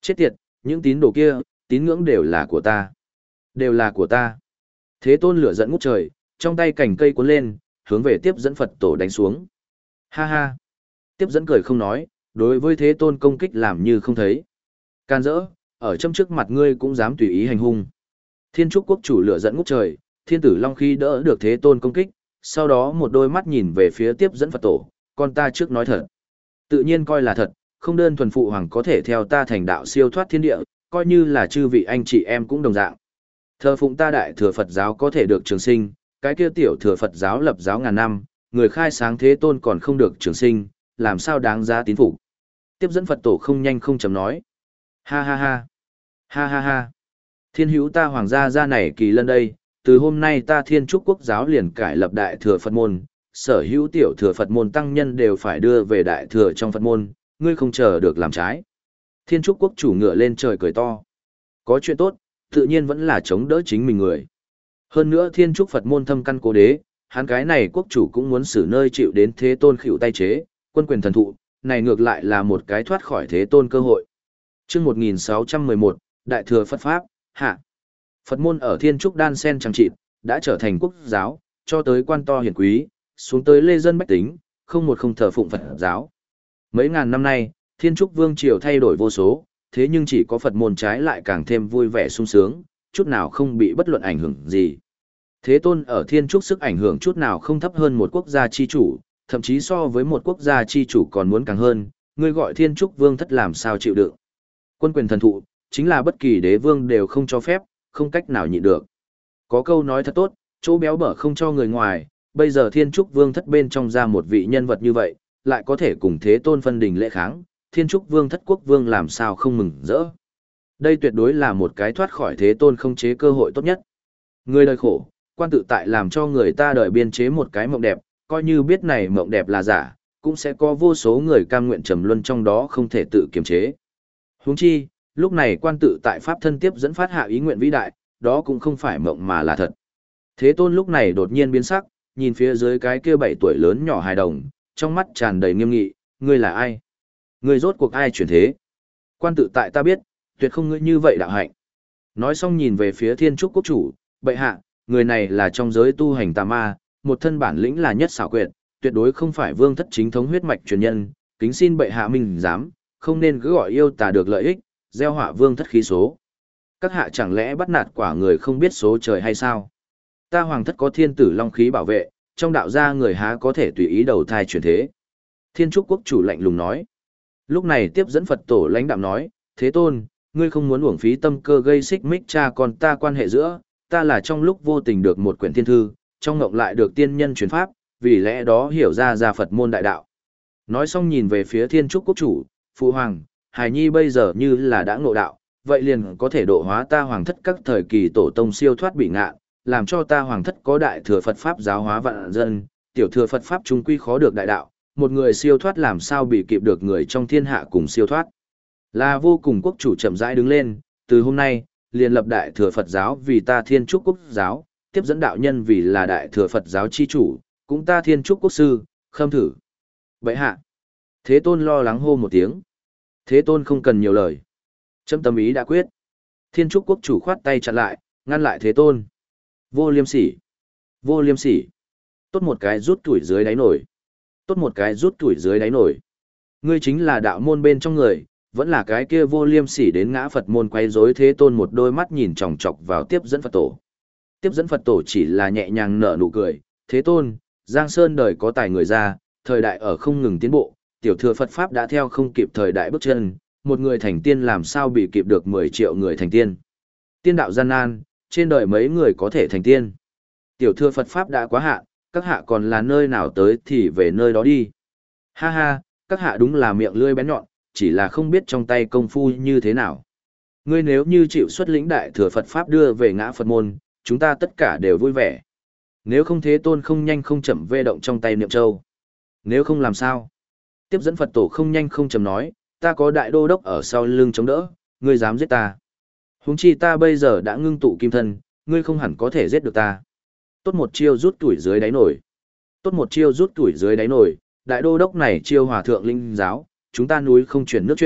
Chết tiệt, những tín đồ kia, tín ngưỡng đều là của ta. Đều là của ta. Thế Tôn lửa giận ngút trời, trong tay cành cây cuốn lên, hướng về tiếp dẫn Phật tổ đánh xuống. Ha ha. Tiếp dẫn cười không nói, đối với Thế Tôn công kích làm như không thấy. Can dỡ, ở trong trước mặt ngươi cũng dám tùy ý hành hung. Thiên Trúc quốc chủ lửa giận ngút trời, Thiên Tử Long Khí đỡ được Thế Tôn công kích, sau đó một đôi mắt nhìn về phía tiếp dẫn Phật tổ, con ta trước nói thật. Tự nhiên coi là thật, không đơn thuần phụ hoàng có thể theo ta thành đạo siêu thoát thiên địa, coi như là chư vị anh chị em cũng đồng dạng. Thờ phụng ta đại thừa Phật giáo có thể được trường sinh, cái kia tiểu thừa Phật giáo lập giáo ngàn năm, người khai sáng Thế Tôn còn không được trường sinh, làm sao đáng giá tín phục. Tiếp dẫn Phật tổ không nhanh không chậm nói. Ha ha ha. Ha ha ha. Thiên hữu ta hoàng gia gia này kỳ lân đây, từ hôm nay ta Thiên Trúc quốc giáo liền cải lập đại thừa Phật môn, sở hữu tiểu thừa Phật môn tăng nhân đều phải đưa về đại thừa trong Phật môn, ngươi không chờ được làm trái. Thiên Trúc quốc chủ ngựa lên trời cười to. Có chuyện tốt, tự nhiên vẫn là chống đỡ chính mình người. Hơn nữa Thiên Trúc Phật môn thâm căn cố đế, hắn cái này quốc chủ cũng muốn xử nơi chịu đến Thế Tôn khỉu tay chế, quân quyền thần thụ, này ngược lại là một cái thoát khỏi Thế Tôn cơ hội. Chương một nghìn sáu trăm mười một, Đại thừa Phật Pháp, hạ. Phật môn ở Thiên Trúc đan sen chẳng chịt, đã trở thành quốc giáo, cho tới quan to hiển quý, xuống tới lê dân bách tính, không một không thờ phụng Phật giáo. Mấy ngàn năm nay, Thiên Trúc Vương triều thay đổi vô số, thế nhưng chỉ có Phật môn trái lại càng thêm vui vẻ sung sướng, chút nào không bị bất luận ảnh hưởng gì. Thế Tôn ở Thiên Trúc sức ảnh hưởng chút nào không thấp hơn một quốc gia chi chủ, thậm chí so với một quốc gia chi chủ còn muốn càng hơn, người gọi Thiên Trúc Vương thất làm sao chịu đựng. Quân quyền thần thụ, chính là bất kỳ đế vương đều không cho phép, không cách nào nhịn được. Có câu nói thật tốt, chỗ béo bở không cho người ngoài, bây giờ Thiên Trúc Vương thất bên trong ra một vị nhân vật như vậy, lại có thể cùng Thế Tôn phân đình lễ kháng, Thiên Trúc Vương thất quốc vương làm sao không mừng rỡ. Đây tuyệt đối là một cái thoát khỏi Thế Tôn không chế cơ hội tốt nhất. Người đời khổ, quan tự tại làm cho người ta đời biên chế một cái mộng đẹp, coi như biết này mộng đẹp là giả, cũng sẽ có vô số người cam nguyện trầm luân trong đó không thể tự kiềm chế. Huống chi, lúc này quan tự tại pháp thân tiếp dẫn phát hạ ý nguyện vĩ đại, đó cũng không phải mộng mà là thật. Thế Tôn lúc này đột nhiên biến sắc, nhìn phía dưới cái kia bảy tuổi lớn nhỏ hài đồng, trong mắt tràn đầy nghiêm nghị, ngươi là ai? Ngươi rốt cuộc ai chuyển thế? Quan tự tại ta biết, tuyệt không ngươi như vậy đạo hạnh. Nói xong nhìn về phía Thiên Trúc quốc chủ, bệ hạ, người này là trong giới tu hành tà ma, một thân bản lĩnh là nhất xảo quyệt, tuyệt đối không phải vương thất chính thống huyết mạch truyền nhân, kính xin bệ hạ minh dám, không nên cứ gọi yêu tà được lợi ích, gieo họa vương thất khí số. Các hạ chẳng lẽ bắt nạt quả người không biết số trời hay sao? Ta hoàng thất có thiên tử long khí bảo vệ, trong đạo gia người há có thể tùy ý đầu thai chuyển thế. Thiên Trúc quốc chủ lạnh lùng nói. Lúc này tiếp dẫn Phật tổ lãnh đạm nói, Thế Tôn, ngươi không muốn uổng phí tâm cơ gây xích mích cha con ta quan hệ giữa, ta là trong lúc vô tình được một quyển thiên thư, trong ngộng lại được tiên nhân truyền pháp, vì lẽ đó hiểu ra ra Phật môn đại đạo. Nói xong nhìn về phía Thiên Trúc quốc chủ, Phụ Hoàng, Hải Nhi bây giờ như là đã ngộ đạo, vậy liền có thể độ hóa ta hoàng thất các thời kỳ tổ tông siêu thoát bị ngạn, làm cho ta hoàng thất có đại thừa Phật Pháp giáo hóa vạn dân, tiểu thừa Phật Pháp trung quy khó được đại đạo, một người siêu thoát làm sao bị kịp được người trong thiên hạ cùng siêu thoát. Là vô cùng quốc chủ chậm rãi đứng lên, từ hôm nay, liền lập đại thừa Phật giáo vì ta Thiên Trúc quốc giáo, tiếp dẫn đạo nhân vì là đại thừa Phật giáo chi chủ, cũng ta Thiên Trúc quốc sư, khâm thử. Bệ hạ. Thế Tôn lo lắng hô một tiếng. Thế Tôn không cần nhiều lời. Chấm tâm ý đã quyết. Thiên Trúc quốc chủ khoát tay chặn lại, ngăn lại Thế Tôn. Vô liêm sỉ. Vô liêm sỉ. Tốt một cái rút tuổi dưới đáy nổi. Tốt một cái rút tuổi dưới đáy nổi. Ngươi chính là đạo môn bên trong người, vẫn là cái kia vô liêm sỉ đến ngã Phật môn quay rối. Thế Tôn một đôi mắt nhìn chòng chọc vào tiếp dẫn Phật tổ. Tiếp dẫn Phật tổ chỉ là nhẹ nhàng nở nụ cười. Thế Tôn, Giang Sơn đời có tài người ra, thời đại ở không ngừng tiến bộ, tiểu thừa Phật Pháp đã theo không kịp thời đại bước chân, một người thành tiên làm sao bị kịp được mười triệu người thành tiên. Tiên đạo gian nan, trên đời mấy người có thể thành tiên. Tiểu thừa Phật Pháp đã quá hạn, các hạ còn là nơi nào tới thì về nơi đó đi. Ha ha, các hạ đúng là miệng lưỡi bén nhọn, chỉ là không biết trong tay công phu như thế nào. Ngươi nếu như chịu xuất lĩnh đại thừa Phật Pháp đưa về ngã Phật môn, chúng ta tất cả đều vui vẻ. Nếu không Thế Tôn không nhanh không chậm vê động trong tay niệm châu. Nếu không làm sao? Tiếp dẫn Phật tổ không nhanh không chậm nói, ta có đại đô đốc ở sau lưng chống đỡ, ngươi dám giết ta. Huống chi ta bây giờ đã ngưng tụ kim thân, ngươi không hẳn có thể giết được ta. Tốt một chiêu rút tuổi dưới đáy nổi. Tốt một chiêu rút tuổi dưới đáy nổi, đại đô đốc này chiêu hòa thượng linh giáo, chúng ta núi không chuyển nước chuyển,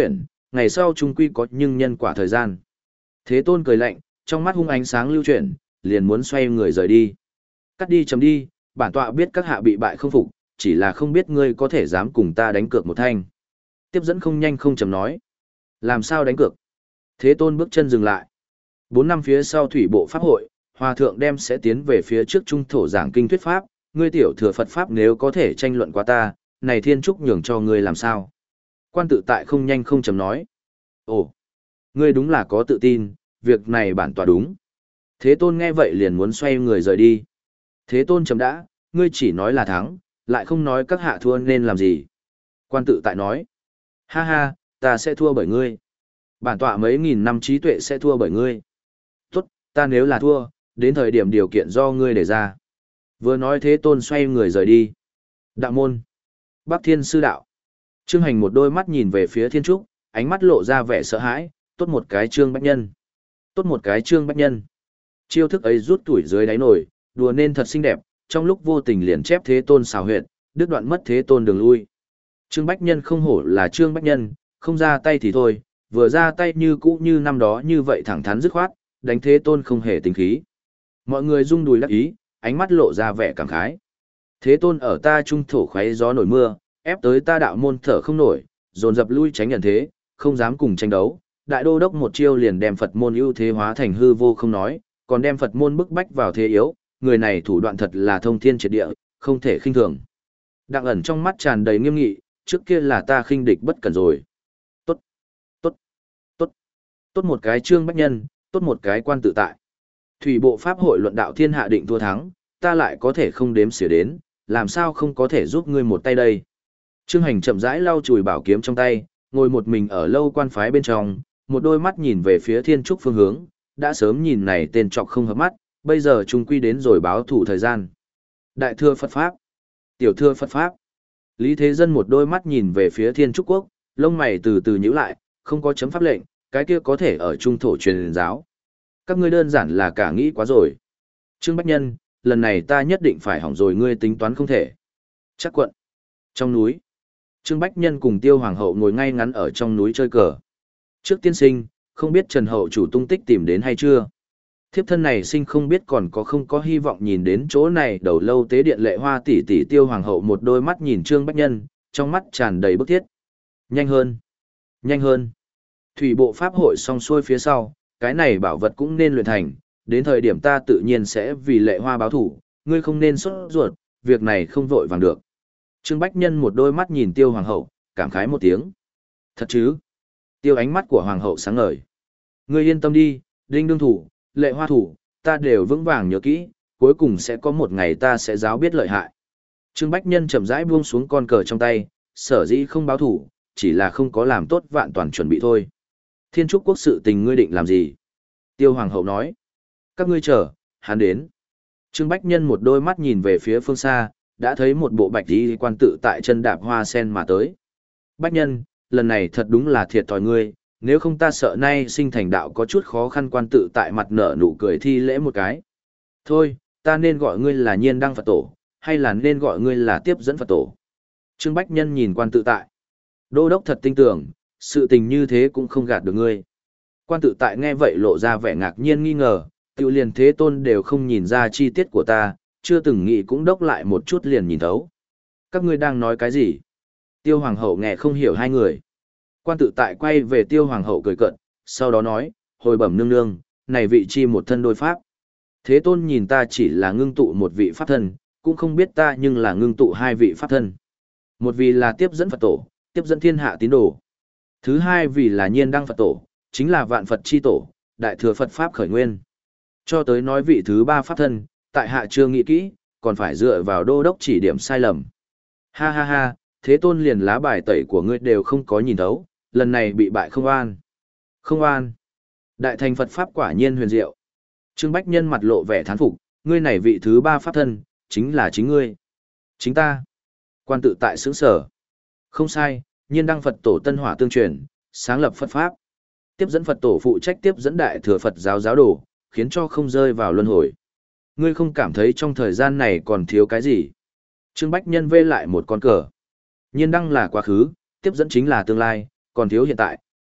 ngày sau chung quy có nhưng nhân quả thời gian. Thế Tôn cười lạnh, trong mắt hung ánh sáng lưu chuyển, liền muốn xoay người rời đi. Cắt đi chấm đi, bản tọa biết các hạ bị bại không phục, chỉ là không biết ngươi có thể dám cùng ta đánh cược một thanh. Tiếp dẫn không nhanh không chậm nói. Làm sao đánh cược? Thế Tôn bước chân dừng lại. Bốn năm phía sau thủy bộ pháp hội, Hòa thượng đem sẽ tiến về phía trước trung thổ giảng kinh thuyết pháp, ngươi tiểu thừa Phật pháp nếu có thể tranh luận qua ta, này thiên trúc nhường cho ngươi làm sao? Quan tự tại không nhanh không chậm nói. Ồ, ngươi đúng là có tự tin, việc này bản tọa đúng. Thế Tôn nghe vậy liền muốn xoay người rời đi. Thế Tôn chấm đã, ngươi chỉ nói là thắng, lại không nói các hạ thua nên làm gì. Quan tự tại nói. Ha ha, ta sẽ thua bởi ngươi. Bản tọa mấy nghìn năm trí tuệ sẽ thua bởi ngươi. Tốt, ta nếu là thua, đến thời điểm điều kiện do ngươi để ra. Vừa nói Thế Tôn xoay người rời đi. Đạo môn. Bắc Thiên Sư Đạo. Trương Hành một đôi mắt nhìn về phía Thiên Trúc, ánh mắt lộ ra vẻ sợ hãi, tốt một cái Trương Bách Nhân. Tốt một cái Trương Bách Nhân. Chiêu thức ấy rút tuổi dưới đáy nổi, đùa nên thật xinh đẹp, trong lúc vô tình liền chép Thế Tôn xào huyệt, đứt đoạn mất Thế Tôn đường lui. Trương Bách Nhân không hổ là Trương Bách Nhân, không ra tay thì thôi, vừa ra tay như cũ như năm đó như vậy thẳng thắn dứt khoát, đánh Thế Tôn không hề tính khí. Mọi người rung đùi đắc ý, ánh mắt lộ ra vẻ cảm khái. Thế Tôn ở ta trung thổ khoáy gió nổi mưa, ép tới ta đạo môn thở không nổi, dồn dập lui tránh nhận thế, không dám cùng tranh đấu. Đại đô đốc một chiêu liền đem Phật môn ưu thế hóa thành hư vô không nói, còn đem Phật môn bức bách vào thế yếu, người này thủ đoạn thật là thông thiên triệt địa, không thể khinh thường. Đặng ẩn trong mắt tràn đầy nghiêm nghị, trước kia là ta khinh địch bất cẩn rồi. Tốt, tốt, tốt, tốt một cái Trương Bách Nhân, tốt một cái Quan tự tại. Thủy bộ pháp hội luận đạo thiên hạ định thua thắng, ta lại có thể không đếm xỉa đến, làm sao không có thể giúp ngươi một tay đây. Trương Hành chậm rãi lau chùi bảo kiếm trong tay, ngồi một mình ở lâu quan phái bên trong, một đôi mắt nhìn về phía Thiên Trúc phương hướng, đã sớm nhìn này tên trọc không hợp mắt, bây giờ trung quy đến rồi báo thủ thời gian. Đại thừa Phật Pháp, tiểu thừa Phật Pháp. Lý Thế Dân một đôi mắt nhìn về phía Thiên Trúc Quốc, lông mày từ từ nhíu lại, không có chấm pháp lệnh, cái kia có thể ở trung thổ truyền giáo. Các ngươi đơn giản là cả nghĩ quá rồi. Trương Bách Nhân, lần này ta nhất định phải hỏng rồi ngươi tính toán không thể. Chắc quận. Trong núi. Trương Bách Nhân cùng Tiêu Hoàng hậu ngồi ngay ngắn ở trong núi chơi cờ. Trước tiên sinh, không biết Trần hậu chủ tung tích tìm đến hay chưa? Thiếp thân này sinh không biết còn có không có hy vọng nhìn đến chỗ này, đầu lâu tế điện lệ hoa tỷ tỷ Tiêu Hoàng hậu một đôi mắt nhìn Trương Bách Nhân, trong mắt tràn đầy bức thiết. Nhanh hơn, nhanh hơn. Thủy bộ pháp hội xong xuôi phía sau, cái này bảo vật cũng nên luyện thành, đến thời điểm ta tự nhiên sẽ vì lệ hoa báo thủ, ngươi không nên sốt ruột, việc này không vội vàng được. Trương Bách Nhân một đôi mắt nhìn Tiêu Hoàng hậu, cảm khái một tiếng. Thật chứ? Tiêu ánh mắt của Hoàng hậu sáng ngời. Ngươi yên tâm đi, đinh đương thủ, lệ hoa thủ, ta đều vững vàng nhớ kỹ, cuối cùng sẽ có một ngày ta sẽ giáo biết lợi hại. Trương Bách Nhân chậm rãi buông xuống con cờ trong tay, sở dĩ không báo thủ, chỉ là không có làm tốt vạn toàn chuẩn bị thôi. Thiên Trúc Quốc sự tình ngươi định làm gì? Tiêu Hoàng hậu nói. Các ngươi chờ, hắn đến. Trương Bách Nhân một đôi mắt nhìn về phía phương xa, đã thấy một bộ bạch y quan tự tại chân đạp hoa sen mà tới. Bách Nhân, lần này thật đúng là thiệt thòi ngươi, nếu không ta sợ nay sinh thành đạo có chút khó khăn. Quan tự tại mặt nở nụ cười thi lễ một cái. Thôi, ta nên gọi ngươi là Nhiên Đăng Phật Tổ, hay là nên gọi ngươi là Tiếp Dẫn Phật Tổ? Trương Bách Nhân nhìn quan tự tại. Đô đốc thật tin tưởng, sự tình như thế cũng không gạt được ngươi. Quan tự tại nghe vậy lộ ra vẻ ngạc nhiên nghi ngờ, tiểu liền Thế Tôn đều không nhìn ra chi tiết của ta, chưa từng nghĩ cũng đốc lại một chút liền nhìn thấu. Các ngươi đang nói cái gì? Tiêu Hoàng hậu nghe không hiểu hai người. Quan tự tại quay về Tiêu Hoàng hậu cười cợt, sau đó nói, hồi bẩm nương nương, này vị chi một thân đôi pháp. Thế Tôn nhìn ta chỉ là ngưng tụ một vị pháp thân, cũng không biết ta nhưng là ngưng tụ hai vị pháp thân. Một vị là Tiếp Dẫn Phật Tổ, tiếp dẫn thiên hạ tín đồ. Thứ hai vì là Nhiên Đăng Phật Tổ, chính là vạn Phật chi tổ, đại thừa Phật Pháp khởi nguyên. Cho tới nói vị thứ ba pháp thân, tại hạ chưa nghĩ kỹ, còn phải dựa vào đô đốc chỉ điểm sai lầm. Ha ha ha, Thế Tôn liền lá bài tẩy của ngươi đều không có nhìn thấu, lần này bị bại không an. Không an. Đại thành Phật Pháp quả nhiên huyền diệu. Trương Bách Nhân mặt lộ vẻ thán phục, ngươi này vị thứ ba pháp thân, chính là chính ngươi. Chính ta. Quan tự tại sướng sở. Không sai, Nhiên Đăng Phật Tổ tân hỏa tương truyền, sáng lập Phật Pháp. Tiếp dẫn Phật Tổ phụ trách tiếp dẫn đại thừa Phật giáo giáo đồ, khiến cho không rơi vào luân hồi. Ngươi không cảm thấy trong thời gian này còn thiếu cái gì? Trương Bách Nhân vê lại một con cờ. Nhiên Đăng là quá khứ, tiếp dẫn chính là tương lai, còn thiếu hiện tại,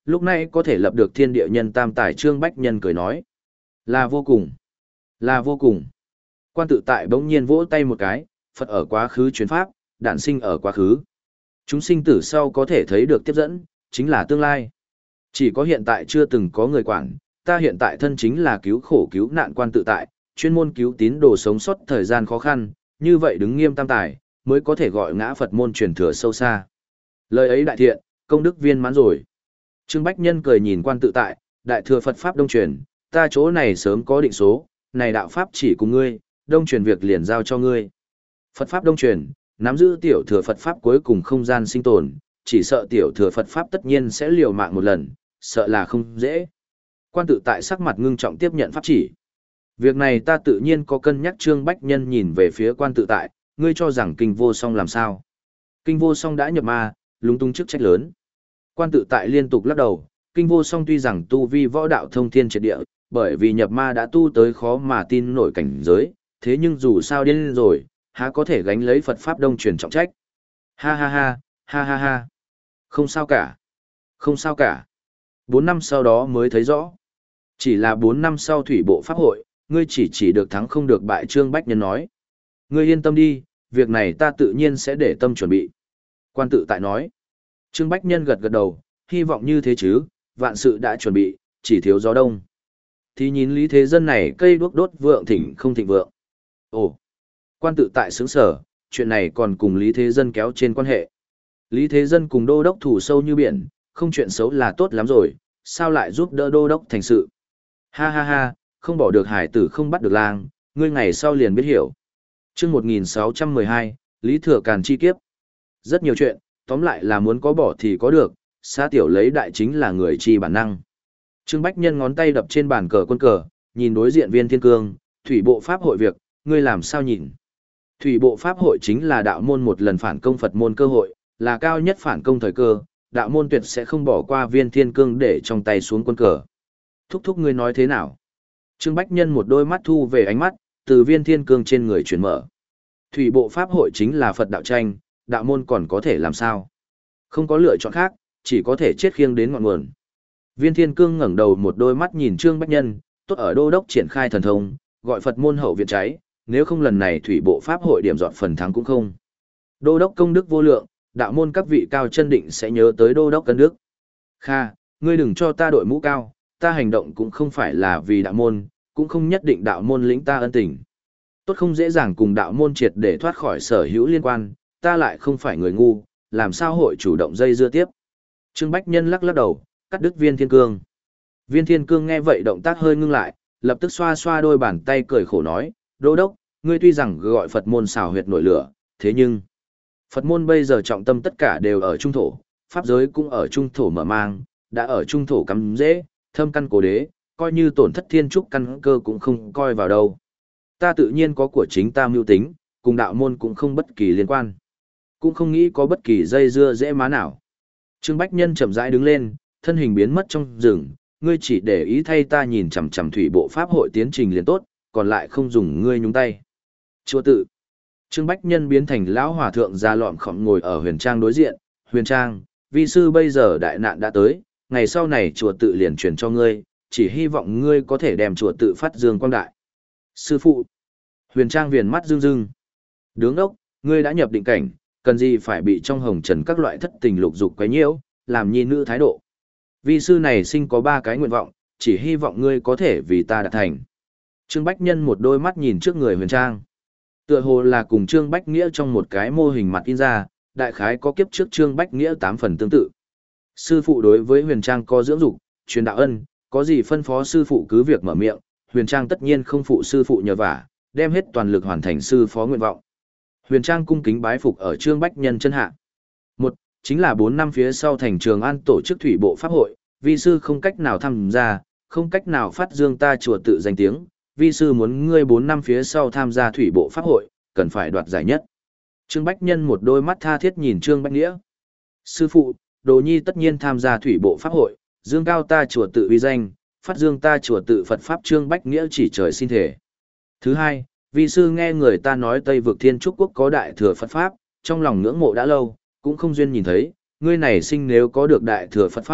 lúc này có thể lập được thiên địa nhân tam tài. Trương Bách Nhân cười nói. Là vô cùng. Là vô cùng. Quan tự tại bỗng nhiên vỗ tay một cái, Phật ở quá khứ truyền pháp, đản sinh ở quá khứ. Chúng sinh tử sau có thể thấy được tiếp dẫn, chính là tương lai. Chỉ có hiện tại chưa từng có người quản, ta hiện tại thân chính là cứu khổ cứu nạn quan tự tại, chuyên môn cứu tín đồ sống sót thời gian khó khăn, như vậy đứng nghiêm tam tài, mới có thể gọi ngã Phật môn truyền thừa sâu xa. Lời ấy đại thiện, công đức viên mãn rồi. Trương Bách Nhân cười nhìn quan tự tại, đại thừa Phật Pháp đông truyền, ta chỗ này sớm có định số, này đạo Pháp chỉ cùng ngươi, đông truyền việc liền giao cho ngươi. Phật Pháp đông truyền, nắm giữ tiểu thừa Phật Pháp cuối cùng không gian sinh tồn, chỉ sợ tiểu thừa Phật Pháp tất nhiên sẽ liều mạng một lần, sợ là không dễ. Quan tự tại sắc mặt ngưng trọng tiếp nhận Pháp chỉ. Việc này ta tự nhiên có cân nhắc. Trương Bách Nhân nhìn về phía quan tự tại, ngươi cho rằng kinh vô song làm sao? Kinh vô song đã nhập ma, lúng túng chức trách lớn. Quan tự tại liên tục lắc đầu, kinh vô song tuy rằng tu vi võ đạo thông thiên triệt địa, bởi vì nhập ma đã tu tới khó mà tin nổi cảnh giới, thế nhưng dù sao điên rồi, há có thể gánh lấy Phật Pháp đông truyền trọng trách. Ha ha ha, ha ha ha. Không sao cả. Không sao cả. Bốn năm sau đó mới thấy rõ. Chỉ là bốn năm sau thủy bộ pháp hội, ngươi chỉ chỉ được thắng không được bại. Trương Bách Nhân nói. Ngươi yên tâm đi, việc này ta tự nhiên sẽ để tâm chuẩn bị. Quan tự tại nói. Trương Bách Nhân gật gật đầu, hy vọng như thế chứ, vạn sự đã chuẩn bị, chỉ thiếu gió đông. Thì nhìn Lý Thế Dân này cây đuốc đốt vượng thỉnh không thịnh vượng. Ồ, quan tự tại sướng sở, chuyện này còn cùng Lý Thế Dân kéo trên quan hệ. Lý Thế Dân cùng đô đốc thủ sâu như biển, không chuyện xấu là tốt lắm rồi, sao lại giúp đỡ đô đốc thành sự. Ha ha ha, không bỏ được hải tử không bắt được lang, ngươi ngày sau liền biết hiểu. Chương một nghìn sáu trăm mười hai, Lý Thừa Càn chi kiếp. Rất nhiều chuyện, tóm lại là muốn có bỏ thì có được, xa tiểu lấy đại chính là người chi bản năng. Trương Bách Nhân ngón tay đập trên bàn cờ quân cờ, nhìn đối diện Viên Thiên Cương, thủy bộ pháp hội việc, ngươi làm sao nhìn? Thủy bộ pháp hội chính là đạo môn một lần phản công Phật môn cơ hội, là cao nhất phản công thời cơ, đạo môn tuyệt sẽ không bỏ qua Viên Thiên Cương để trong tay xuống quân cờ. Thúc thúc ngươi nói thế nào? Trương Bách Nhân một đôi mắt thu về ánh mắt, từ Viên Thiên Cương trên người chuyển mở. Thủy bộ pháp hội chính là Phật đạo tranh, đạo môn còn có thể làm sao? Không có lựa chọn khác, chỉ có thể chết khiêng đến ngọn nguồn. Viên Thiên Cương ngẩng đầu một đôi mắt nhìn Trương Bách Nhân, tốt ở đô đốc triển khai thần thông, gọi Phật môn hậu viện cháy, nếu không lần này thủy bộ pháp hội điểm dọn phần thắng cũng không. Đô đốc công đức vô lượng, đạo môn các vị cao chân định sẽ nhớ tới đô đốc cân đức. Kha, ngươi đừng cho ta đội mũ cao, ta hành động cũng không phải là vì đạo môn, cũng không nhất định đạo môn lĩnh ta ân tình. Tốt không dễ dàng cùng đạo môn triệt để thoát khỏi sở hữu liên quan, ta lại không phải người ngu, làm sao hội chủ động dây dưa tiếp. Trương Bách Nhân lắc lắc đầu, cắt đứt Viên Thiên Cương. Viên Thiên Cương nghe vậy động tác hơi ngưng lại, lập tức xoa xoa đôi bàn tay cười khổ nói, đô đốc, ngươi tuy rằng gọi Phật môn xào huyệt nổi lửa, thế nhưng Phật môn bây giờ trọng tâm tất cả đều ở trung thổ, pháp giới cũng ở trung thổ mở mang, đã ở trung thổ cắm dễ, thâm căn cố đế, coi như tổn thất thiên trúc căn cơ cũng không coi vào đâu. Ta tự nhiên có của chính ta mưu tính, cùng đạo môn cũng không bất kỳ liên quan. Cũng không nghĩ có bất kỳ dây dưa dễ má nào. Trương Bách Nhân chậm rãi đứng lên, thân hình biến mất trong rừng, ngươi chỉ để ý thay ta nhìn chằm chằm thủy bộ pháp hội tiến trình liền tốt, còn lại không dùng ngươi nhúng tay. Chùa tự. Trương Bách Nhân biến thành lão hòa thượng già lọm khom ngồi ở huyền trang đối diện, huyền trang, vi sư bây giờ đại nạn đã tới, ngày sau này chùa tự liền truyền cho ngươi, chỉ hy vọng ngươi có thể đem chùa tự phát dương quang đại. Sư phụ. Huyền trang viền mắt rưng rưng. Đứng ốc, ngươi đã nhập định cảnh, cần gì phải bị trong hồng trần các loại thất tình lục dục quấy nhiễu, làm nhi nữ thái độ. Vi sư này sinh có ba cái nguyện vọng, chỉ hy vọng ngươi có thể vì ta đạt thành. Trương Bách Nhân một đôi mắt nhìn trước người huyền trang. Tựa hồ là cùng Trương Bách Nghĩa trong một cái mô hình mặt in ra, đại khái có kiếp trước Trương Bách Nghĩa tám phần tương tự. Sư phụ đối với huyền trang có dưỡng dục, truyền đạo ân, có gì phân phó sư phụ cứ việc mở miệng, huyền trang tất nhiên không phụ sư phụ nhờ vả, đem hết toàn lực hoàn thành sư phó nguyện vọng. Huyền trang cung kính bái phục ở Trương Bách Nhân chân hạ. Một, chính là bốn năm phía sau thành Trường An tổ chức thủy bộ pháp hội, vi sư không cách nào tham gia, không cách nào phát dương ta chùa tự danh tiếng, vi sư muốn ngươi bốn năm phía sau tham gia thủy bộ pháp hội, cần phải đoạt giải nhất. Trương Bách Nhân một đôi mắt tha thiết nhìn Trương Bách Nghĩa. Sư phụ, đồ nhi tất nhiên tham gia thủy bộ pháp hội, dương cao ta chùa tự uy danh, phát dương ta chùa tự Phật Pháp. Trương Bách Nghĩa chỉ trời xin thể. Thứ hai, vi sư nghe người ta nói Tây vực Thiên Trúc Quốc có đại thừa Phật Pháp, trong lòng ngưỡng mộ đã lâu, cũng không duyên nhìn thấy, ngươi này sinh nếu có được đại thừa Phật Pháp,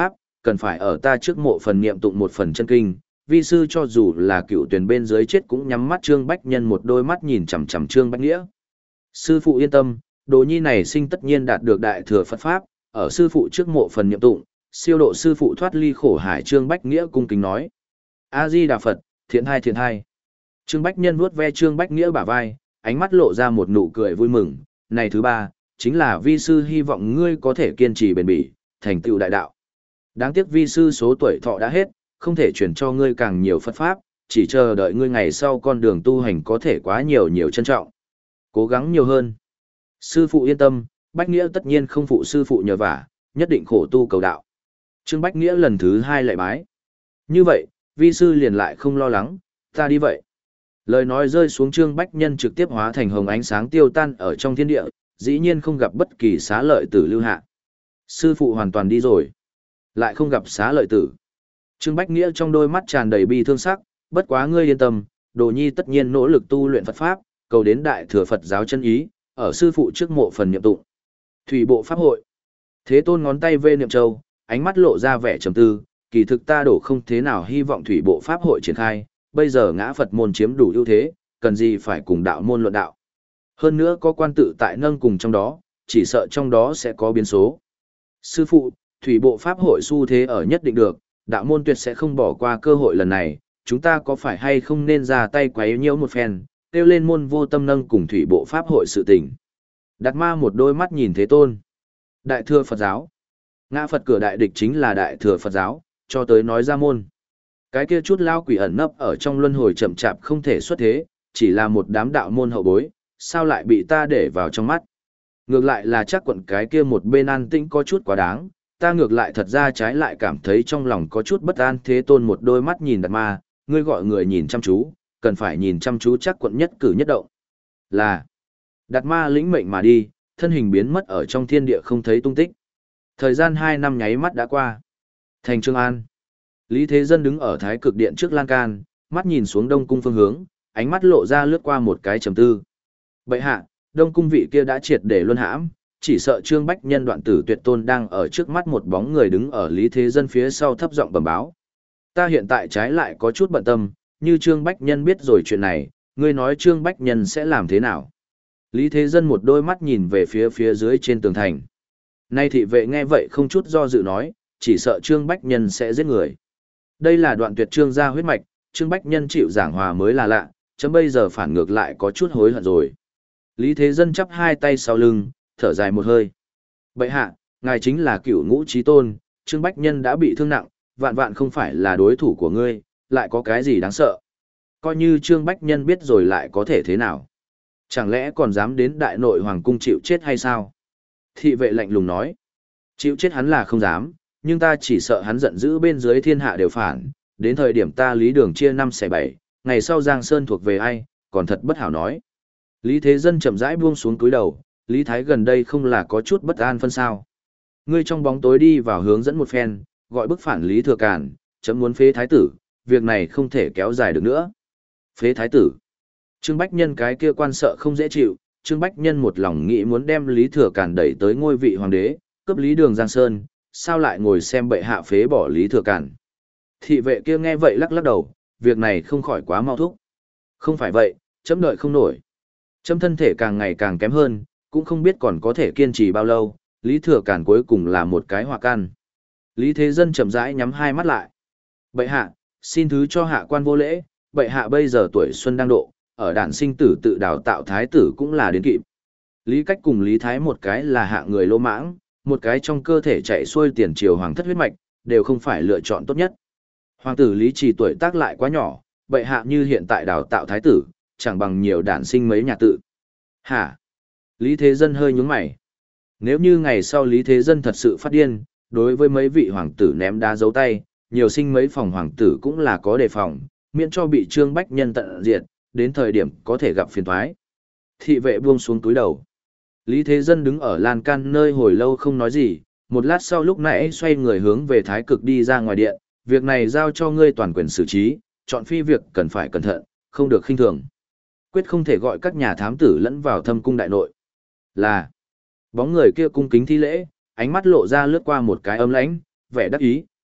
cần phải ở ta trước mộ phần niệm tụng một phần chân kinh. Vi sư cho dù là cựu tuyển bên dưới chết cũng nhắm mắt Trương Bách Nhân một đôi mắt nhìn chằm chằm Trương Bách Nghĩa. Sư phụ yên tâm, đồ nhi này sinh tất nhiên đạt được đại thừa Phật Pháp, ở sư phụ trước mộ phần niệm tụng, siêu độ sư phụ thoát ly khổ hải. Trương Bách Nghĩa cung kính nói. A-di-đà Phật, thiện hai thiện hai. Trương Bách Nhân vuốt ve Trương Bách Nghĩa bả vai, ánh mắt lộ ra một nụ cười vui mừng. Này thứ ba, chính là vi sư hy vọng ngươi có thể kiên trì bền bỉ, thành tựu đại đạo. Đáng tiếc vi sư số tuổi thọ đã hết, không thể truyền cho ngươi càng nhiều Phật Pháp, chỉ chờ đợi ngươi ngày sau con đường tu hành có thể quá nhiều nhiều trân trọng. Cố gắng nhiều hơn. Sư phụ yên tâm, Bách Nghĩa tất nhiên không phụ sư phụ nhờ vả, nhất định khổ tu cầu đạo. Trương Bách Nghĩa lần thứ hai lại bái. Như vậy, vi sư liền lại không lo lắng, ta đi vậy. Lời nói rơi xuống Trương Bách Nhân trực tiếp hóa thành hồng ánh sáng tiêu tan ở trong thiên địa, dĩ nhiên không gặp bất kỳ xá lợi tử lưu hạ. Sư phụ hoàn toàn đi rồi, lại không gặp xá lợi tử. Trương Bách Nghĩa trong đôi mắt tràn đầy bi thương sắc, bất quá ngươi yên tâm, đồ nhi tất nhiên nỗ lực tu luyện Phật Pháp, cầu đến đại thừa Phật giáo chân ý, ở sư phụ trước mộ phần niệm tụng. Thủy bộ pháp hội. Thế Tôn ngón tay vê niệm châu, ánh mắt lộ ra vẻ trầm tư, kỳ thực ta đổ không thế nào hy vọng thủy bộ pháp hội triển khai, bây giờ ngã Phật môn chiếm đủ ưu thế, cần gì phải cùng đạo môn luận đạo. Hơn nữa có quan tự tại nâng cùng trong đó, chỉ sợ trong đó sẽ có biến số. Sư phụ, thủy bộ pháp hội xu thế ở nhất định được, đạo môn tuyệt sẽ không bỏ qua cơ hội lần này, chúng ta có phải hay không nên ra tay quấy nhiễu một phen, kêu lên môn vô tâm nâng cùng thủy bộ pháp hội sự tình. Đạt ma một đôi mắt nhìn Thế Tôn. Đại thừa Phật giáo. Ngã Phật cửa đại địch chính là đại thừa Phật giáo, cho tới nói ra môn. Cái kia chút lao quỷ ẩn nấp ở trong luân hồi chậm chạp không thể xuất thế, chỉ là một đám đạo môn hậu bối, sao lại bị ta để vào trong mắt. Ngược lại là chắc quận cái kia một bên an tĩnh có chút quá đáng, ta ngược lại thật ra trái lại cảm thấy trong lòng có chút bất an. Thế Tôn một đôi mắt nhìn Đạt ma, ngươi gọi người nhìn chăm chú, cần phải nhìn chăm chú chắc quận nhất cử nhất động. Là, Đạt ma lĩnh mệnh mà đi, thân hình biến mất ở trong thiên địa không thấy tung tích. Thời gian hai năm nháy mắt đã qua. Thành Trường An. Lý Thế Dân đứng ở thái cực điện trước lan can, mắt nhìn xuống Đông Cung phương hướng, ánh mắt lộ ra lướt qua một cái trầm tư. Bệ hạ, Đông Cung vị kia đã triệt để luân hãm, chỉ sợ Trương Bách Nhân đoạn tử tuyệt tôn đang ở trước mắt. Một bóng người đứng ở Lý Thế Dân phía sau thấp giọng bẩm báo. Ta hiện tại trái lại có chút bận tâm, như Trương Bách Nhân biết rồi chuyện này, ngươi nói Trương Bách Nhân sẽ làm thế nào? Lý Thế Dân một đôi mắt nhìn về phía phía dưới trên tường thành. Nay thị vệ nghe vậy không chút do dự nói, chỉ sợ Trương Bách Nhân sẽ giết người. Đây là đoạn tuyệt Trương gia huyết mạch, Trương Bách Nhân chịu giảng hòa mới là lạ, chấm bây giờ phản ngược lại có chút hối hận rồi. Lý Thế Dân chắp hai tay sau lưng, thở dài một hơi. Bệ hạ, ngài chính là cửu ngũ chí tôn, Trương Bách Nhân đã bị thương nặng, vạn vạn không phải là đối thủ của ngươi, lại có cái gì đáng sợ. Coi như Trương Bách Nhân biết rồi lại có thể thế nào. Chẳng lẽ còn dám đến đại nội hoàng cung chịu chết hay sao? Thị vệ lạnh lùng nói. Chịu chết hắn là không dám, nhưng ta chỉ sợ hắn giận dữ bên dưới thiên hạ đều phản, đến thời điểm ta Lý Đường chia năm xẻ bảy, ngày sau Giang Sơn thuộc về ai, còn thật bất hảo nói. Lý Thế Dân chậm rãi buông xuống túi đầu, Lý Thái gần đây không là có chút bất an phân sao. Ngươi trong bóng tối đi vào hướng dẫn một phen, gọi bức phản Lý Thừa Càn, chấm muốn phế thái tử, việc này không thể kéo dài được nữa. Phế thái tử. Trương Bách Nhân cái kia quan sợ không dễ chịu, Trương Bách Nhân một lòng nghĩ muốn đem Lý Thừa Càn đẩy tới ngôi vị hoàng đế, cướp Lý Đường Giang Sơn, sao lại ngồi xem bệ hạ phế bỏ Lý Thừa Càn. Thị vệ kia nghe vậy lắc lắc đầu, việc này không khỏi quá mau thúc. Không phải vậy, chấm đợi không nổi. Chấm thân thể càng ngày càng kém hơn, cũng không biết còn có thể kiên trì bao lâu, Lý Thừa Càn cuối cùng là một cái họa căn. Lý Thế Dân chậm rãi nhắm hai mắt lại. Bệ hạ, xin thứ cho hạ quan vô lễ, bệ hạ bây giờ tuổi xuân đang độ, ở đản sinh tử tự đào tạo thái tử cũng là đến kịp. Lý Cách cùng Lý Thái một cái là hạ người lỗ mãng, một cái trong cơ thể chạy xuôi tiền triều hoàng thất huyết mạch, đều không phải lựa chọn tốt nhất. Hoàng tử Lý Trì tuổi tác lại quá nhỏ, bệ hạ như hiện tại đào tạo thái tử, chẳng bằng nhiều đản sinh mấy nhà tự. Hả? Lý Thế Dân hơi nhướng mày. Nếu như ngày sau Lý Thế Dân thật sự phát điên, đối với mấy vị hoàng tử ném đá dấu tay, nhiều sinh mấy phòng hoàng tử cũng là có đề phòng, miễn cho bị Trương Bách Nhân tận diệt, đến thời điểm có thể gặp phiền toái. Thị vệ buông xuống túi đầu. Lý Thế Dân đứng ở lan can nơi hồi lâu không nói gì, một lát sau lúc nãy xoay người hướng về thái cực đi ra ngoài điện, việc này giao cho ngươi toàn quyền xử trí, chọn phi việc cần phải cẩn thận, không được khinh thường. Quyết không thể gọi các nhà thám tử lẫn vào thâm cung đại nội. Là, bóng người kia cung kính thi lễ, ánh mắt lộ ra lướt qua một cái ấm lãnh, vẻ đắc ý,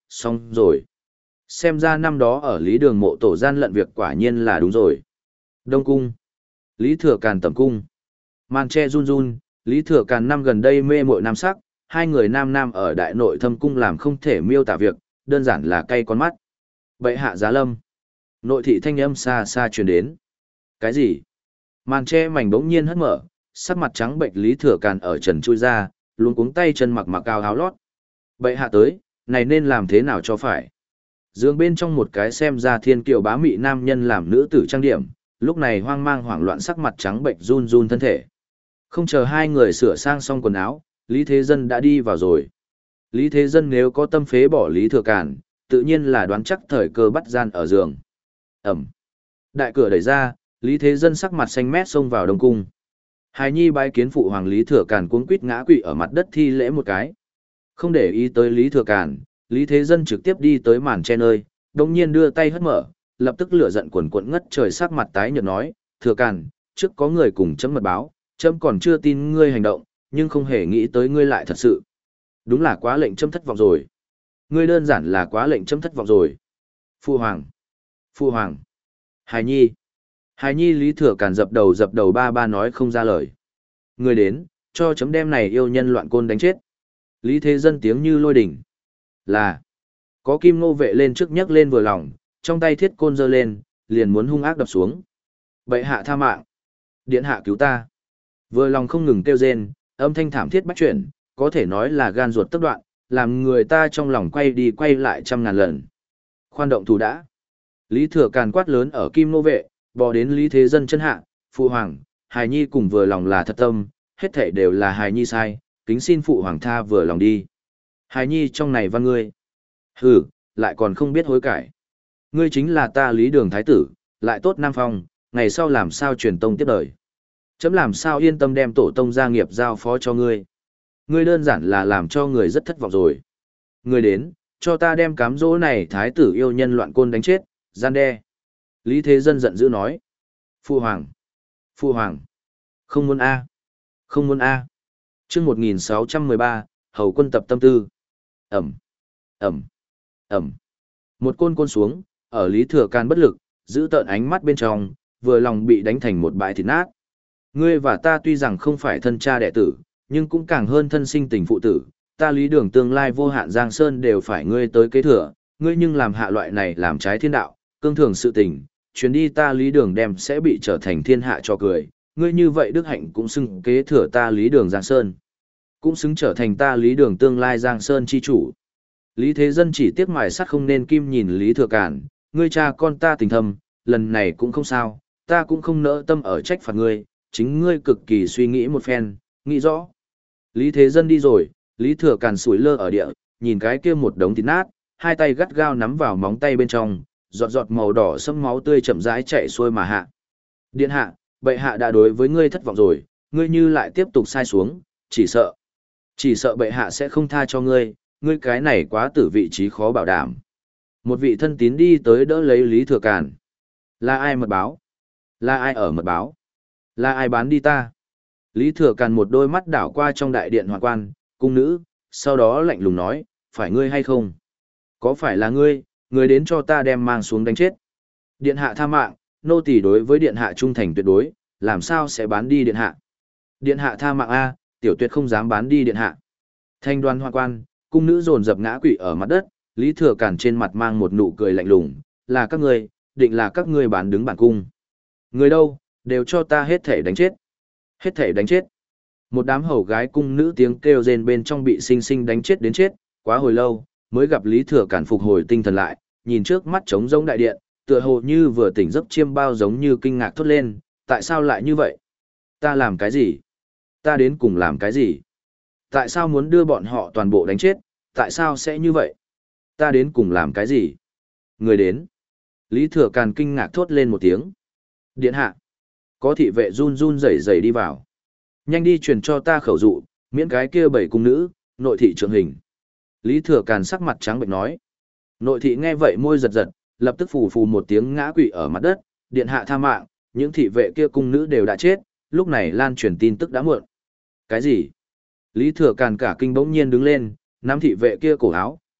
xong rồi. Xem ra năm đó ở Lý Đường mộ tổ gian lận việc quả nhiên là đúng rồi. Đông cung. Lý Thừa Càn tẩm cung. Màn che run run, Lý Thừa Càn năm gần đây mê muội nam sắc, hai người nam nam ở đại nội thâm cung làm không thể miêu tả việc, đơn giản là cay con mắt. Bệ hạ giá lâm. Nội thị thanh âm xa xa truyền đến. Cái gì? Màn che mảnh bỗng nhiên hất mở, sắc mặt trắng bệnh Lý Thừa Càn ở trần chui ra, luống cuống tay chân mặc mặc áo áo lót. Bệ hạ tới, này nên làm thế nào cho phải? Dương bên trong một cái xem ra thiên kiều bá mị nam nhân làm nữ tử trang điểm, lúc này hoang mang hoảng loạn sắc mặt trắng bệnh run run thân thể. Không chờ hai người sửa sang xong quần áo, Lý Thế Dân đã đi vào rồi. Lý Thế Dân nếu có tâm phế bỏ Lý Thừa Càn, tự nhiên là đoán chắc thời cơ bắt gian ở giường. Ẩm. Đại cửa đẩy ra, Lý Thế Dân sắc mặt xanh mét xông vào Đông cung. Hài Nhi bái kiến phụ hoàng Lý Thừa Càn cuống quýt ngã quỵ ở mặt đất thi lễ một cái. Không để ý tới Lý Thừa Càn, Lý Thế Dân trực tiếp đi tới màn che nơi, đồng nhiên đưa tay hất mở, lập tức lửa giận quần quận ngất trời sắc mặt tái nhợt nói, Thừa Càn, trước có người cùng chấm mật báo, chấm còn chưa tin ngươi hành động, nhưng không hề nghĩ tới ngươi lại thật sự. Đúng là quá lệnh chấm thất vọng rồi. Ngươi đơn giản là quá lệnh chấm thất vọng rồi. Phụ hoàng. Phụ hoàng. Hài Nhi. Hài Nhi Lý Thừa Càn dập đầu dập đầu ba ba nói không ra lời. Ngươi đến, cho chấm đem này yêu nhân loạn côn đánh chết. Lý Thế Dân tiếng như lôi đỉnh. Là. Có Kim Ngô vệ lên trước nhấc lên vừa lòng, trong tay thiết côn giơ lên, liền muốn hung ác đập xuống. Bệ hạ tha mạng. Điện hạ cứu ta. Vừa lòng không ngừng kêu rên, âm thanh thảm thiết bách chuyển, có thể nói là gan ruột tấc đoạn, làm người ta trong lòng quay đi quay lại trăm ngàn lần. Khoan động thủ đã. Lý Thừa Càn quát lớn ở Kim Nô vệ, bò đến Lý Thế Dân chân hạ, phụ hoàng, hài nhi cùng vừa lòng là thật tâm, hết thảy đều là hài nhi sai, kính xin phụ hoàng tha vừa lòng đi. Hài nhi trong này văn ngươi. Hừ, lại còn không biết hối cải. Ngươi chính là ta Lý Đường Thái tử, lại tốt Nam Phong, ngày sau làm sao truyền tông tiếp đời. Chấm làm sao yên tâm đem tổ tông gia nghiệp giao phó cho ngươi. Ngươi đơn giản là làm cho người rất thất vọng rồi. Ngươi đến, cho ta đem cám dỗ này thái tử yêu nhân loạn côn đánh chết, gian đe. Lý Thế Dân giận dữ nói. Phụ hoàng. Phụ hoàng. Không muốn A. Không muốn A. Trước một nghìn sáu trăm mười ba, Hầu quân tập tâm tư. Ẩm. Ẩm. Ẩm. Một côn côn xuống, ở Lý Thừa Càn bất lực, giữ tợn ánh mắt bên trong, vừa lòng bị đánh thành một bãi thịt nát. Ngươi và ta tuy rằng không phải thân cha đệ tử, nhưng cũng càng hơn thân sinh tình phụ tử, ta Lý Đường tương lai vô hạn giang sơn đều phải ngươi tới kế thừa, ngươi nhưng làm hạ loại này làm trái thiên đạo, cương thường sự tình, chuyến đi ta Lý Đường đem sẽ bị trở thành thiên hạ cho cười, ngươi như vậy đức hạnh cũng xứng kế thừa ta Lý Đường giang sơn, cũng xứng trở thành ta Lý Đường tương lai giang sơn chi chủ. Lý Thế Dân chỉ tiếc mài sắt không nên kim nhìn Lý Thừa Càn, ngươi cha con ta tình thâm, lần này cũng không sao, ta cũng không nỡ tâm ở trách phạt ngươi, chính ngươi cực kỳ suy nghĩ một phen, nghĩ rõ. Lý Thế Dân đi rồi, Lý Thừa Càn sủi lơ ở địa, nhìn cái kia một đống thịt nát, hai tay gắt gao nắm vào móng tay bên trong, giọt giọt màu đỏ sẫm máu tươi chậm rãi chảy xuôi mà hạ. Điện hạ, bệ hạ đã đối với ngươi thất vọng rồi, ngươi như lại tiếp tục sai xuống, chỉ sợ, chỉ sợ bệ hạ sẽ không tha cho ngươi, ngươi cái này quá tử vị trí khó bảo đảm. Một vị thân tín đi tới đỡ lấy Lý Thừa Càn. Là ai mật báo? Là ai ở mật báo? Là ai bán đi ta? Lý Thừa Càn một đôi mắt đảo qua trong đại điện hoàng quan, cung nữ, sau đó lạnh lùng nói, phải ngươi hay không? Có phải là ngươi, ngươi đến cho ta đem mang xuống đánh chết? Điện hạ tha mạng, nô tỳ đối với điện hạ trung thành tuyệt đối, làm sao sẽ bán đi điện hạ? Điện hạ tha mạng a, tiểu tuyệt không dám bán đi điện hạ. Thanh đoan hoàng quan, cung nữ dồn dập ngã quỵ ở mặt đất, Lý Thừa Càn trên mặt mang một nụ cười lạnh lùng, là các ngươi, định là các ngươi bán đứng bản cung. Người đâu, đều cho ta hết thể đánh chết. Hết thể đánh chết. Một đám hầu gái cung nữ tiếng kêu rên bên trong bị sinh sinh đánh chết đến chết, quá hồi lâu, mới gặp Lý Thừa Càn phục hồi tinh thần lại, nhìn trước mắt trống rỗng đại điện, tựa hồ như vừa tỉnh giấc chiêm bao giống như kinh ngạc thốt lên, tại sao lại như vậy? Ta làm cái gì? Ta đến cùng làm cái gì? Tại sao muốn đưa bọn họ toàn bộ đánh chết? Tại sao sẽ như vậy? Ta đến cùng làm cái gì? Người đến. Lý Thừa Càn kinh ngạc thốt lên một tiếng. Điện hạ. Có thị vệ run run rẩy rẩy đi vào. Nhanh đi truyền cho ta khẩu dụ, miễn cái kia bảy cung nữ, nội thị trượng hình. Lý Thừa Càn sắc mặt trắng bệch nói. Nội thị nghe vậy môi giật giật, lập tức phù phù một tiếng ngã quỵ ở mặt đất, điện hạ tha mạng, những thị vệ kia cung nữ đều đã chết, lúc này lan truyền tin tức đã muộn. Cái gì? Lý Thừa Càn cả kinh bỗng nhiên đứng lên, nắm thị vệ kia cổ áo,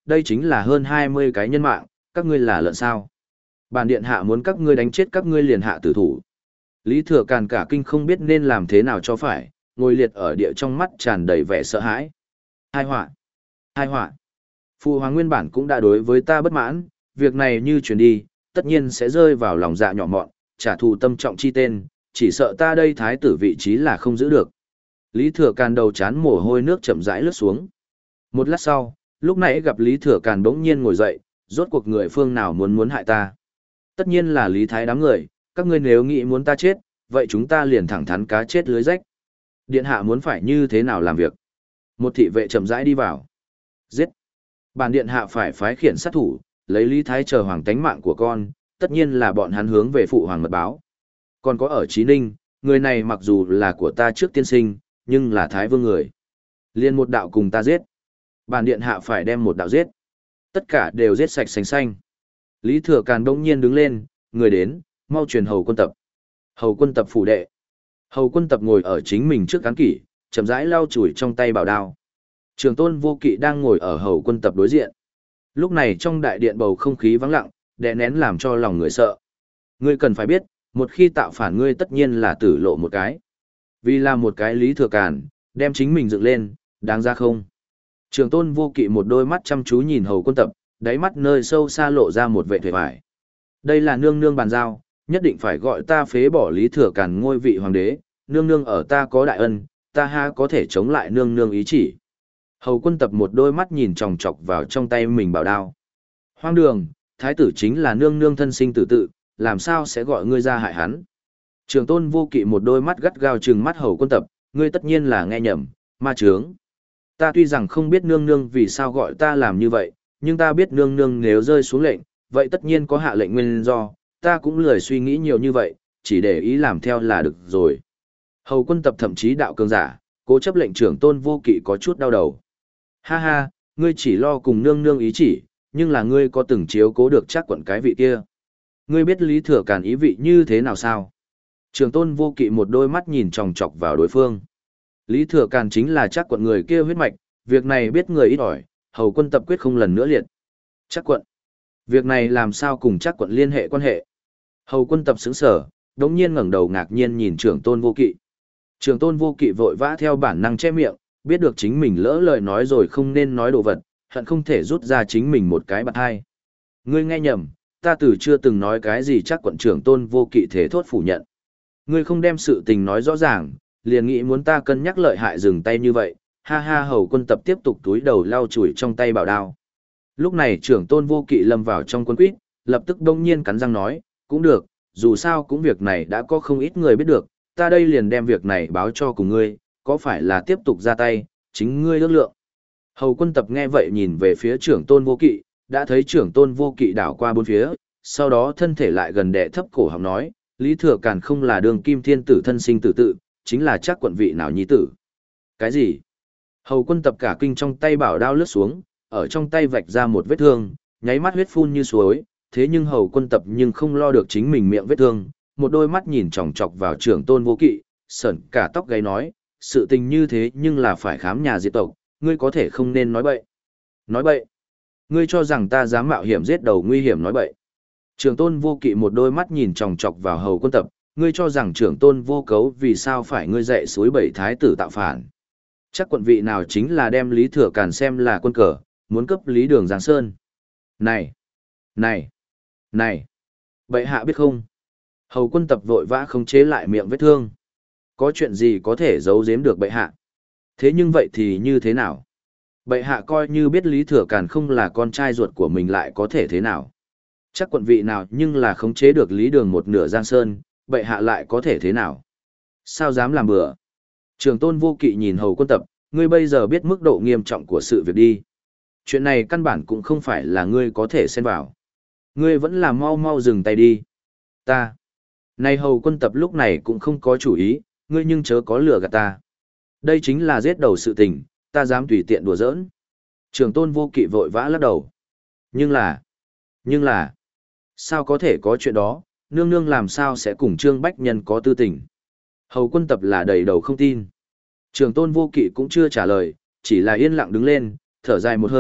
đây chính là hơn hai mươi cái nhân mạng, các ngươi là lợn sao. Bản điện hạ muốn các ngươi đánh chết các ngươi liền hạ tử thủ. Lý Thừa Càn cả kinh không biết nên làm thế nào cho phải, ngồi liệt ở địa trong mắt tràn đầy vẻ sợ hãi. Hai họa! Hai họa! Phụ hoàng nguyên bản cũng đã đối với ta bất mãn, việc này như truyền đi, tất nhiên sẽ rơi vào lòng dạ nhỏ mọn, trả thù tâm trọng chi tên, chỉ sợ ta đây thái tử vị trí là không giữ được. Lý Thừa Càn đầu chán mồ hôi nước chậm rãi lướt xuống. Một lát sau, lúc nãy gặp Lý Thừa Càn bỗng nhiên ngồi dậy, rốt cuộc người phương nào muốn muốn hại ta. Tất nhiên là Lý Thái đám người, các ngươi nếu nghĩ muốn ta chết, vậy chúng ta liền thẳng thắn cá chết lưới rách. Điện hạ muốn phải như thế nào làm việc? Một thị vệ chậm rãi đi vào. Giết! Bản điện hạ phải phái khiển sát thủ, lấy Lý Thái chờ hoàng tánh mạng của con, tất nhiên là bọn hắn hướng về phụ hoàng mật báo. Còn có ở Chí Ninh, người này mặc dù là của ta trước tiên sinh, nhưng là Thái Vương người. Liên một đạo cùng ta giết. Bản điện hạ phải đem một đạo giết. Tất cả đều giết sạch sành xanh. Lý Thừa Càn đông nhiên đứng lên, người đến, mau truyền hầu quân tập. Hầu quân tập phủ đệ. Hầu quân tập ngồi ở chính mình trước cán kỷ, chậm rãi lau chùi trong tay bảo đao. Trường tôn vô kỵ đang ngồi ở hầu quân tập đối diện. Lúc này trong đại điện bầu không khí vắng lặng, đè nén làm cho lòng người sợ. Ngươi cần phải biết, một khi tạo phản ngươi tất nhiên là tử lộ một cái. Vì là một cái Lý Thừa Càn, đem chính mình dựng lên, đáng ra không? Trường tôn vô kỵ một đôi mắt chăm chú nhìn hầu quân tập, đáy mắt nơi sâu xa lộ ra một vệ thuệ vải. Đây là nương nương bàn giao, nhất định phải gọi ta phế bỏ Lý Thừa Càn ngôi vị hoàng đế, nương nương ở ta có đại ân, ta ha có thể chống lại nương nương ý chỉ. Hầu quân tập một đôi mắt nhìn chòng chọc vào trong tay mình bảo đao. Hoang đường, thái tử chính là nương nương thân sinh tử tự, làm sao sẽ gọi ngươi ra hại hắn? Trường tôn vô kỵ một đôi mắt gắt gao trừng mắt hầu quân tập, ngươi tất nhiên là nghe nhầm, ma trướng. Ta tuy rằng không biết nương nương vì sao gọi ta làm như vậy, nhưng ta biết nương nương nếu rơi xuống lệnh, vậy tất nhiên có hạ lệnh nguyên do, ta cũng lười suy nghĩ nhiều như vậy, chỉ để ý làm theo là được rồi. Hầu quân tập thậm chí đạo cường giả, cố chấp lệnh trưởng tôn vô kỵ có chút đau đầu. Ha ha, ngươi chỉ lo cùng nương nương ý chỉ, nhưng là ngươi có từng chiếu cố được chắc quận cái vị kia. Ngươi biết Lý Thừa Càn ý vị như thế nào sao? Trường tôn vô kỵ một đôi mắt nhìn chòng chọc vào đối phương. Lý Thừa Càn chính là chắc quận người kia huyết mạch, việc này biết người ít ỏi, hầu quân tập quyết không lần nữa liệt. Chắc quận. Việc này làm sao cùng chắc quận liên hệ quan hệ? Hầu quân tập sững sở, đống nhiên ngẩng đầu ngạc nhiên nhìn trưởng tôn vô kỵ. Trưởng tôn vô kỵ vội vã theo bản năng che miệng, biết được chính mình lỡ lời nói rồi không nên nói đồ vật, hận không thể rút ra chính mình một cái bạt hai. Ngươi nghe nhầm, ta từ chưa từng nói cái gì chắc quận trưởng tôn vô kỵ thế thốt phủ nhận. Ngươi không đem sự tình nói rõ ràng, liền nghĩ muốn ta cân nhắc lợi hại dừng tay như vậy, ha ha. Hầu quân tập tiếp tục túi đầu lau chùi trong tay bảo đao. Lúc này trưởng tôn vô kỵ lâm vào trong quân quýt, lập tức đông nhiên cắn răng nói, cũng được, dù sao cũng việc này đã có không ít người biết được, ta đây liền đem việc này báo cho cùng ngươi, có phải là tiếp tục ra tay, chính ngươi ước lượng. Hầu quân tập nghe vậy nhìn về phía trưởng tôn vô kỵ, đã thấy trưởng tôn vô kỵ đảo qua bốn phía, sau đó thân thể lại gần đè thấp cổ họng nói, Lý Thừa Càn không là đường kim thiên tử thân sinh tử tự, chính là chắc quận vị nào nhi tử. Cái gì? Hầu quân tập cả kinh trong tay bảo đao lướt xuống, ở trong tay vạch ra một vết thương, nháy mắt huyết phun như suối, thế nhưng hầu quân tập nhưng không lo được chính mình miệng vết thương, một đôi mắt nhìn chòng chọc vào trưởng tôn vô kỵ, sởn cả tóc gáy nói, sự tình như thế nhưng là phải khám nhà diệt tộc, ngươi có thể không nên nói bậy. Nói bậy? Ngươi cho rằng ta dám mạo hiểm giết đầu nguy hiểm nói bậy. Trưởng tôn vô kỵ một đôi mắt nhìn chòng chọc vào hầu quân tập, ngươi cho rằng trưởng tôn vô cấu vì sao phải ngươi dạy suối bảy thái tử tạo phản. Chắc quận vị nào chính là đem Lý Thừa Càn xem là quân cờ, muốn cấp Lý Đường Giang Sơn. Này! Này! Này! Bệ hạ biết không? Hầu quân tập vội vã khống chế lại miệng vết thương. Có chuyện gì có thể giấu giếm được bệ hạ? Thế nhưng vậy thì như thế nào? Bệ hạ coi như biết Lý Thừa Càn không là con trai ruột của mình lại có thể thế nào? Chắc quận vị nào nhưng là khống chế được Lý Đường một nửa Giang Sơn, bệ hạ lại có thể thế nào? Sao dám làm bừa? Trường tôn vô kỵ nhìn hầu quân tập, ngươi bây giờ biết mức độ nghiêm trọng của sự việc đi. Chuyện này căn bản cũng không phải là ngươi có thể xen vào. Ngươi vẫn là mau mau dừng tay đi. Ta. Này hầu quân tập lúc này cũng không có chủ ý, ngươi nhưng chớ có lừa gạt ta. Đây chính là giết đầu sự tình, ta dám tùy tiện đùa giỡn. Trường tôn vô kỵ vội vã lắc đầu. Nhưng là, nhưng là, sao có thể có chuyện đó, nương nương làm sao sẽ cùng Trương Bách Nhân có tư tình. Hầu quân tập là đầy đầu không tin. Trường tôn vô kỵ cũng chưa trả lời, chỉ là yên lặng đứng lên, thở dài một hơi,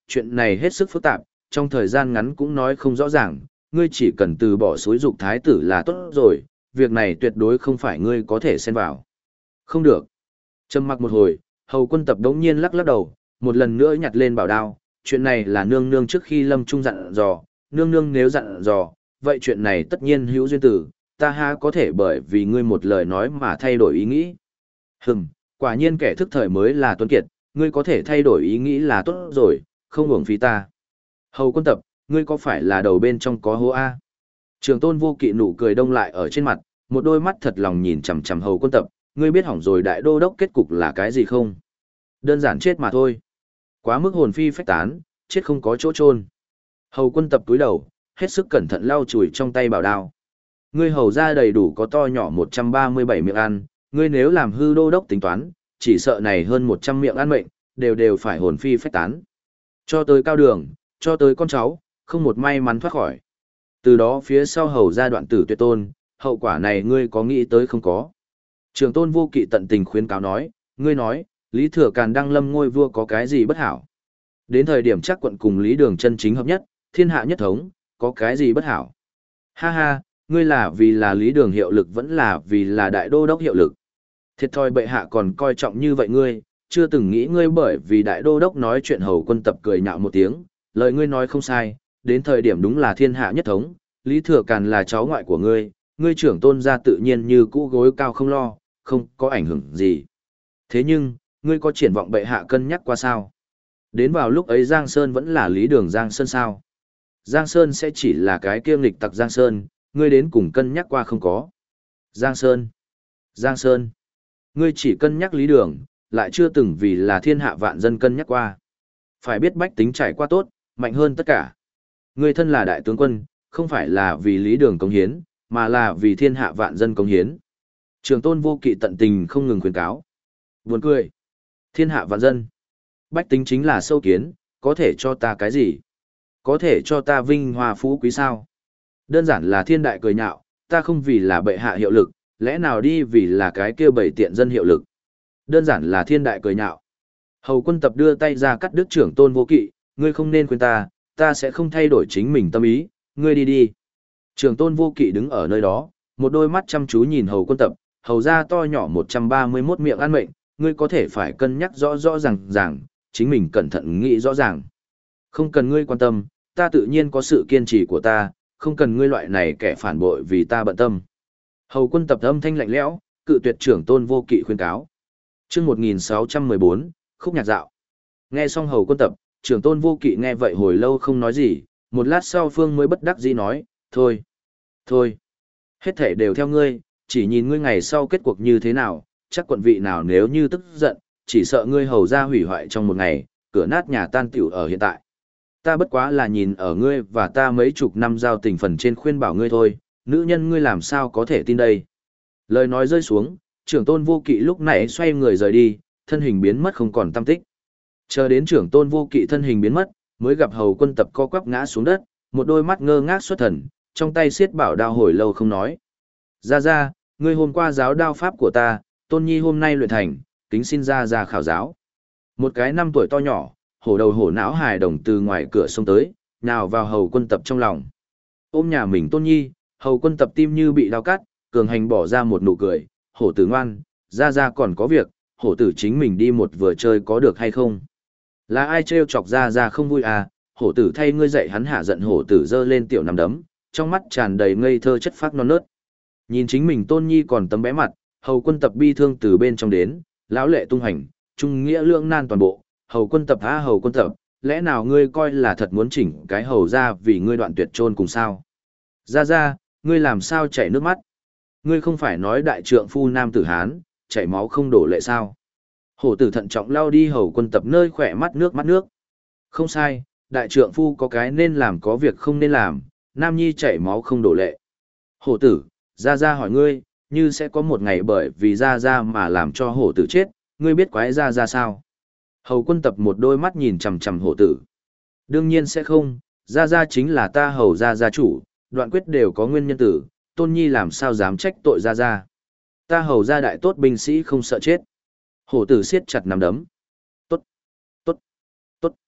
chuyện này hết sức phức tạp, trong thời gian ngắn cũng nói không rõ ràng, ngươi chỉ cần từ bỏ xúi dục thái tử là tốt rồi, việc này tuyệt đối không phải ngươi có thể xen vào. Không được. Trầm mặc một hồi, Hầu Quân Tập đống nhiên lắc lắc đầu, một lần nữa nhặt lên bảo đao, chuyện này là nương nương trước khi lâm trung dặn dò, nương nương nếu dặn dò, vậy chuyện này tất nhiên hữu duyên tử, ta ha có thể bởi vì ngươi một lời nói mà thay đổi ý nghĩ. Hừm, quả nhiên kẻ thức thời mới là tuấn kiệt, ngươi có thể thay đổi ý nghĩ là tốt rồi, không uổng phí ta. Hầu Quân Tập, ngươi có phải là đầu bên trong có hố A? Trường Tôn Vô Kỵ nụ cười đông lại ở trên mặt, một đôi mắt thật lòng nhìn chằm chằm Hầu Quân Tập, ngươi biết hỏng rồi đại đô đốc kết cục là cái gì không? Đơn giản chết mà thôi. Quá mức hồn phi phách tán, chết không có chỗ chôn. Hầu Quân Tập cúi đầu, hết sức cẩn thận lau chùi trong tay bảo đao. Ngươi hầu ra đầy đủ có to nhỏ một trăm ba mươi bảy miệng ăn, ngươi nếu làm hư đô đốc tính toán, chỉ sợ này hơn một trăm miệng ăn mệnh, đều đều phải hồn phi phách tán. Cho tới cao đường, cho tới con cháu, không một may mắn thoát khỏi. Từ đó phía sau hầu ra đoạn tử tuyệt tôn, hậu quả này ngươi có nghĩ tới không có? Trường Tôn Vô Kỵ tận tình khuyến cáo nói, ngươi nói, Lý Thừa Càn đăng lâm ngôi vua có cái gì bất hảo? Đến thời điểm chắc quận cùng Lý Đường chân chính hợp nhất, thiên hạ nhất thống, có cái gì bất hảo? Ha ha, ngươi là vì là Lý Đường hiệu lực vẫn là vì là đại đô đốc hiệu lực. Thiệt thòi bệ hạ còn coi trọng như vậy ngươi, chưa từng nghĩ ngươi bởi vì đại đô đốc nói chuyện Hầu Quân Tập cười nhạo một tiếng, lời ngươi nói không sai, đến thời điểm đúng là thiên hạ nhất thống, Lý Thừa Càn là cháu ngoại của ngươi, ngươi trưởng tôn gia tự nhiên như cũ gối cao không lo, không có ảnh hưởng gì. Thế nhưng, ngươi có triển vọng bệ hạ cân nhắc qua sao? Đến vào lúc ấy Giang Sơn vẫn là Lý Đường Giang Sơn sao? Giang Sơn sẽ chỉ là cái kiêm lịch tặc Giang Sơn, ngươi đến cùng cân nhắc qua không có? Giang Sơn! Giang Sơn! Ngươi chỉ cân nhắc Lý Đường, lại chưa từng vì là thiên hạ vạn dân cân nhắc qua. Phải biết bách tính trải qua tốt, mạnh hơn tất cả. Ngươi thân là đại tướng quân, không phải là vì Lý Đường cống hiến, mà là vì thiên hạ vạn dân cống hiến. Trường Tôn Vô Kỵ tận tình không ngừng khuyến cáo. Buồn cười. Thiên hạ vạn dân. Bách tính chính là sâu kiến, có thể cho ta cái gì? Có thể cho ta vinh hoa phú quý sao? Đơn giản là thiên đại cười nhạo, ta không vì là bệ hạ hiệu lực, lẽ nào đi vì là cái kia bảy tiện dân hiệu lực? Đơn giản là thiên đại cười nhạo. Hầu Quân Tập đưa tay ra cắt đứt Trưởng Tôn Vô Kỵ, ngươi không nên khuyên ta, ta sẽ không thay đổi chính mình tâm ý, ngươi đi đi. Trưởng Tôn Vô Kỵ đứng ở nơi đó, một đôi mắt chăm chú nhìn Hầu Quân Tập, hầu ra to nhỏ một trăm ba mươi mốt miệng ăn mệnh, ngươi có thể phải cân nhắc rõ rõ ràng ràng, chính mình cẩn thận nghĩ rõ ràng. Không cần ngươi quan tâm, ta tự nhiên có sự kiên trì của ta, không cần ngươi loại này kẻ phản bội vì ta bận tâm. Hầu Quân Tập âm thanh lạnh lẽo, cự tuyệt Trưởng Tôn Vô Kỵ khuyên cáo. Chương một nghìn sáu trăm mười bốn, khúc nhạc dạo. Nghe xong Hầu Quân Tập, Trưởng Tôn Vô Kỵ nghe vậy hồi lâu không nói gì, một lát sau Phương mới bất đắc dĩ nói, thôi, thôi, hết thể đều theo ngươi, chỉ nhìn ngươi ngày sau kết cuộc như thế nào, chắc quận vị nào nếu như tức giận, chỉ sợ ngươi hầu ra hủy hoại trong một ngày, cửa nát nhà tan tiểu ở hiện tại. Ta bất quá là nhìn ở ngươi và ta mấy chục năm giao tình phần trên khuyên bảo ngươi thôi, nữ nhân ngươi làm sao có thể tin đây. Lời nói rơi xuống, Trưởng Tôn Vô Kỵ lúc nãy xoay người rời đi, thân hình biến mất không còn tăm tích. Chờ đến Trưởng Tôn Vô Kỵ thân hình biến mất, mới gặp Hầu Quân Tập co quắp ngã xuống đất, một đôi mắt ngơ ngác xuất thần, trong tay siết bảo đao hồi lâu không nói. Ra ra, ngươi hôm qua giáo đao pháp của ta, Tôn Nhi hôm nay luyện thành, kính xin ra ra khảo giáo. Một cái năm tuổi to nhỏ, hổ đầu hổ não hài đồng từ ngoài cửa xông tới, nào vào Hầu Quân Tập trong lòng. Ôm nhà mình Tôn Nhi, Hầu Quân Tập tim như bị đau cắt, cường hành bỏ ra một nụ cười, hổ tử ngoan, ra ra còn có việc, hổ tử chính mình đi một vừa chơi có được hay không? Là ai trêu chọc ra ra không vui à, hổ tử thay ngươi dạy hắn hạ giận, hổ tử giơ lên tiểu nằm đấm, trong mắt tràn đầy ngây thơ chất phác non nớt. Nhìn chính mình Tôn Nhi còn tấm bé mặt, Hầu Quân Tập bi thương từ bên trong đến, lão lệ tung hành, trung nghĩa lưỡng nan toàn bộ, Hầu Quân Tập a Hầu Quân Tập, lẽ nào ngươi coi là thật muốn chỉnh cái hầu ra vì ngươi đoạn tuyệt chôn cùng sao? Ra ra, ngươi làm sao chảy nước mắt? Ngươi không phải nói đại trượng phu nam tử Hán, chảy máu không đổ lệ sao? Hổ tử thận trọng lao đi Hầu Quân Tập nơi khỏe mắt nước mắt nước. Không sai, đại trượng phu có cái nên làm có việc không nên làm, nam nhi chảy máu không đổ lệ. Hổ tử, ra ra hỏi ngươi, như sẽ có một ngày bởi vì ra ra mà làm cho hổ tử chết, ngươi biết quái ra ra sao? Hầu Quân Tập một đôi mắt nhìn chằm chằm hổ tử. Đương nhiên sẽ không, ra ra chính là ta hầu ra gia chủ, đoạn quyết đều có nguyên nhân tử, Tôn Nhi làm sao dám trách tội ra ra. Ta hầu ra đại tốt binh sĩ không sợ chết. Hổ tử siết chặt nắm đấm. Tốt, tốt, tốt.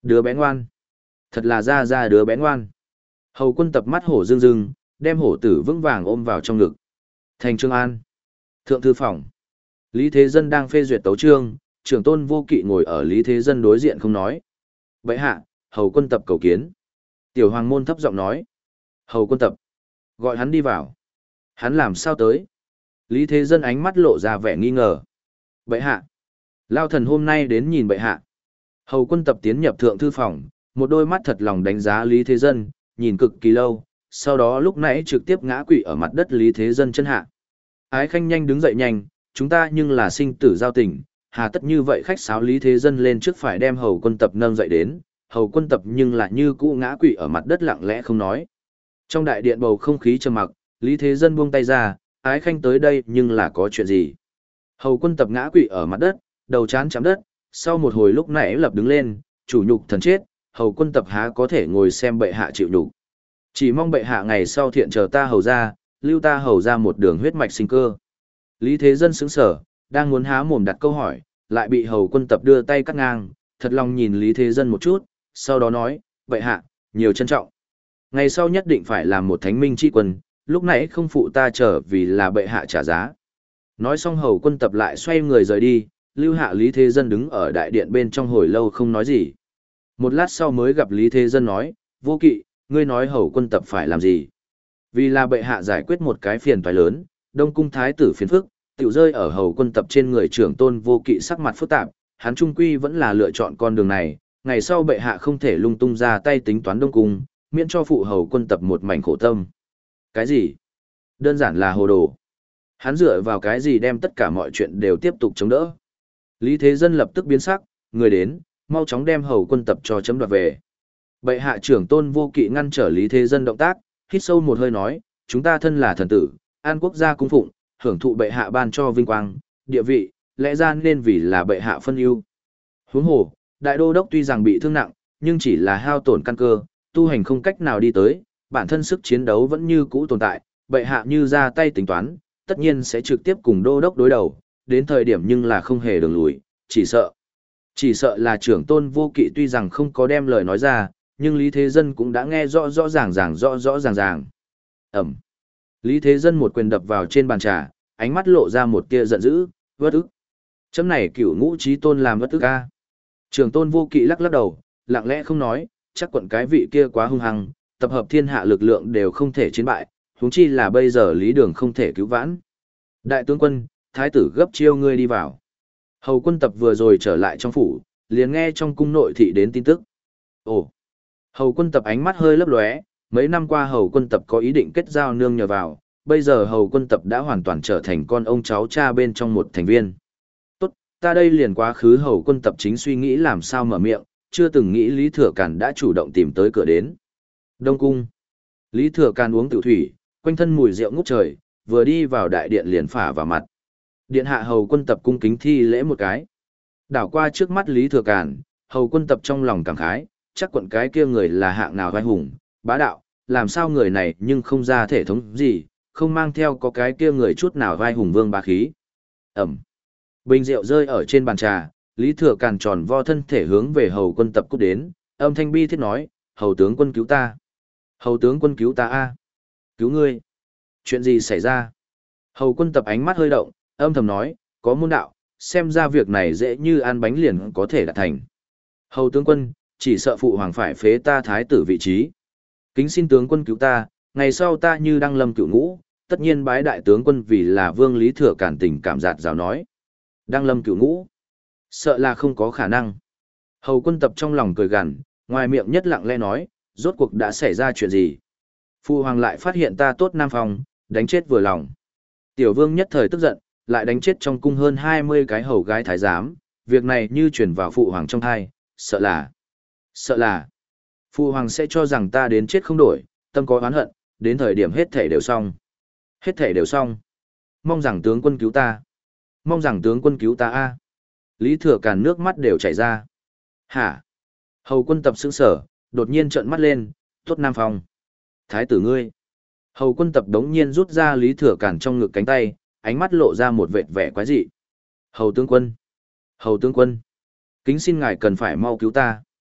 Đứa bé ngoan. Thật là ra ra đứa bé ngoan. Hầu quân tập mắt hổ rưng rưng, đem hổ tử vững vàng ôm vào trong ngực. Thành Trương An. Thượng thư phòng. Lý Thế Dân đang phê duyệt tấu chương, trưởng tôn vô kỵ ngồi ở Lý Thế Dân đối diện không nói. Vậy hạ, hầu quân tập cầu kiến. Tiểu hoàng môn thấp giọng nói. Hầu quân tập. Gọi hắn đi vào. Hắn làm sao tới? Lý Thế Dân ánh mắt lộ ra vẻ nghi ngờ. Bệ hạ. Lao thần hôm nay đến nhìn bệ hạ. Hầu quân tập tiến nhập thượng thư phòng, một đôi mắt thật lòng đánh giá Lý Thế Dân, nhìn cực kỳ lâu, sau đó lúc nãy trực tiếp ngã quỵ ở mặt đất Lý Thế Dân chân hạ. Ái Khanh nhanh đứng dậy nhanh, chúng ta nhưng là sinh tử giao tình, hà tất như vậy khách sáo Lý Thế Dân lên trước phải đem hầu quân tập nâng dậy đến, hầu quân tập nhưng lại như cũ ngã quỵ ở mặt đất lặng lẽ không nói. Trong đại điện bầu không khí trầm mặc, Lý Thế Dân buông tay ra, Ái Khanh tới đây nhưng là có chuyện gì? Hầu quân tập ngã quỵ ở mặt đất, đầu chán chạm đất, sau một hồi lúc nãy lập đứng lên, chủ nhục thần chết, hầu quân tập há có thể ngồi xem bệ hạ chịu nhục. Chỉ mong bệ hạ ngày sau thiện chờ ta hầu ra, lưu ta hầu ra một đường huyết mạch sinh cơ. Lý Thế Dân sững sở, đang muốn há mồm đặt câu hỏi, lại bị hầu quân tập đưa tay cắt ngang, thật lòng nhìn Lý Thế Dân một chút, sau đó nói, bệ hạ, nhiều trân trọng. Ngày sau nhất định phải làm một thánh minh tri quân, lúc nãy không phụ ta trở vì là bệ hạ trả giá. Nói xong hầu quân tập lại xoay người rời đi, lưu hạ Lý Thế Dân đứng ở đại điện bên trong hồi lâu không nói gì. Một lát sau mới gặp Lý Thế Dân nói, vô kỵ, ngươi nói hầu quân tập phải làm gì? Vì là bệ hạ giải quyết một cái phiền toái lớn, Đông cung thái tử phiền phức, tiểu rơi ở hầu quân tập trên người trưởng tôn vô kỵ sắc mặt phức tạp, hắn trung quy vẫn là lựa chọn con đường này, ngày sau bệ hạ không thể lung tung ra tay tính toán Đông cung, miễn cho phụ hầu quân tập một mảnh khổ tâm. Cái gì? Đơn giản là hồ đồ. Hắn dựa vào cái gì đem tất cả mọi chuyện đều tiếp tục chống đỡ? Lý Thế Dân lập tức biến sắc, người đến, mau chóng đem hầu quân tập cho chấm đoạt về. Bệ hạ trưởng tôn vô kỵ ngăn trở Lý Thế Dân động tác, hít sâu một hơi nói, chúng ta thân là thần tử, an quốc gia cung phụng, hưởng thụ bệ hạ ban cho vinh quang, địa vị, lẽ ra nên vì là bệ hạ phân ưu. Huống hồ, đại đô đốc tuy rằng bị thương nặng, nhưng chỉ là hao tổn căn cơ, tu hành không cách nào đi tới, bản thân sức chiến đấu vẫn như cũ tồn tại, bệ hạ như ra tay tính toán, tất nhiên sẽ trực tiếp cùng đô đốc đối đầu, đến thời điểm nhưng là không hề đường lùi, chỉ sợ. Chỉ sợ là trưởng tôn vô kỵ tuy rằng không có đem lời nói ra, nhưng Lý Thế Dân cũng đã nghe rõ rõ ràng ràng rõ rõ ràng ràng. Ẩm. Lý Thế Dân một quyền đập vào trên bàn trà, ánh mắt lộ ra một tia giận dữ, vất ức. Chấm này cửu ngũ trí tôn làm vất ức a. Trưởng tôn vô kỵ lắc lắc đầu, lặng lẽ không nói, chắc quận cái vị kia quá hung hăng, tập hợp thiên hạ lực lượng đều không thể chiến bại, huống chi là bây giờ Lý Đường không thể cứu vãn. Đại tướng quân, thái tử gấp chiêu ngươi đi vào. Hầu quân tập vừa rồi trở lại trong phủ, liền nghe trong cung nội thị đến tin tức. Ồ! Hầu quân tập ánh mắt hơi lấp lóe, mấy năm qua hầu quân tập có ý định kết giao nương nhờ vào, bây giờ hầu quân tập đã hoàn toàn trở thành con ông cháu cha bên trong một thành viên. Tốt, ta đây liền quá khứ hầu quân tập chính suy nghĩ làm sao mở miệng, chưa từng nghĩ Lý Thừa Càn đã chủ động tìm tới cửa đến. Đông cung. Lý Thừa Càn uống tiểu thủy, quanh thân mùi rượu ngút trời, vừa đi vào đại điện liền phả vào mặt. Điện hạ hầu quân tập cung kính thi lễ một cái. Đảo qua trước mắt Lý Thừa Càn, hầu quân tập trong lòng cảm khái, chắc quận cái kia người là hạng nào vai hùng, bá đạo, làm sao người này nhưng không ra thể thống gì, không mang theo có cái kia người chút nào vai hùng vương bá khí. Ẩm. Bình rượu rơi ở trên bàn trà, Lý Thừa Càn tròn vo thân thể hướng về hầu quân tập cút đến, âm thanh bi thiết nói, hầu tướng quân cứu ta. Hầu tướng quân cứu ta a. Cứu ngươi. Chuyện gì xảy ra? Hầu quân tập ánh mắt hơi động, âm thầm nói, có môn đạo, xem ra việc này dễ như ăn bánh liền có thể đạt thành. Hầu tướng quân, chỉ sợ phụ hoàng phải phế ta thái tử vị trí. Kính xin tướng quân cứu ta, ngày sau ta như đăng lâm cựu ngũ, tất nhiên bái đại tướng quân vì là vương Lý Thừa Càn tình cảm giạt rào nói. Đăng lâm cựu ngũ, sợ là không có khả năng. Hầu quân tập trong lòng cười gằn, ngoài miệng nhất lặng lẽ nói, rốt cuộc đã xảy ra chuyện gì. Phụ hoàng lại phát hiện ta tốt nam phòng, đánh chết vừa lòng. Tiểu vương nhất thời tức giận, lại đánh chết trong cung hơn hai mươi cái hầu gái thái giám, việc này như chuyển vào phụ hoàng trong thai, sợ là, sợ là, phụ hoàng sẽ cho rằng ta đến chết không đổi, tâm có oán hận, đến thời điểm hết thể đều xong. Hết thể đều xong. Mong rằng tướng quân cứu ta. Mong rằng tướng quân cứu ta a. Lý Thừa Càn nước mắt đều chảy ra. Hả? Hầu quân tập sững sở, đột nhiên trợn mắt lên, tốt nam phong. Thái tử ngươi. Hầu quân tập đống nhiên rút ra Lý Thừa Càn trong ngực cánh tay, ánh mắt lộ ra một vệt vẻ quái dị. Hầu tướng quân. Hầu tướng quân. Kính xin ngài cần phải mau cứu ta.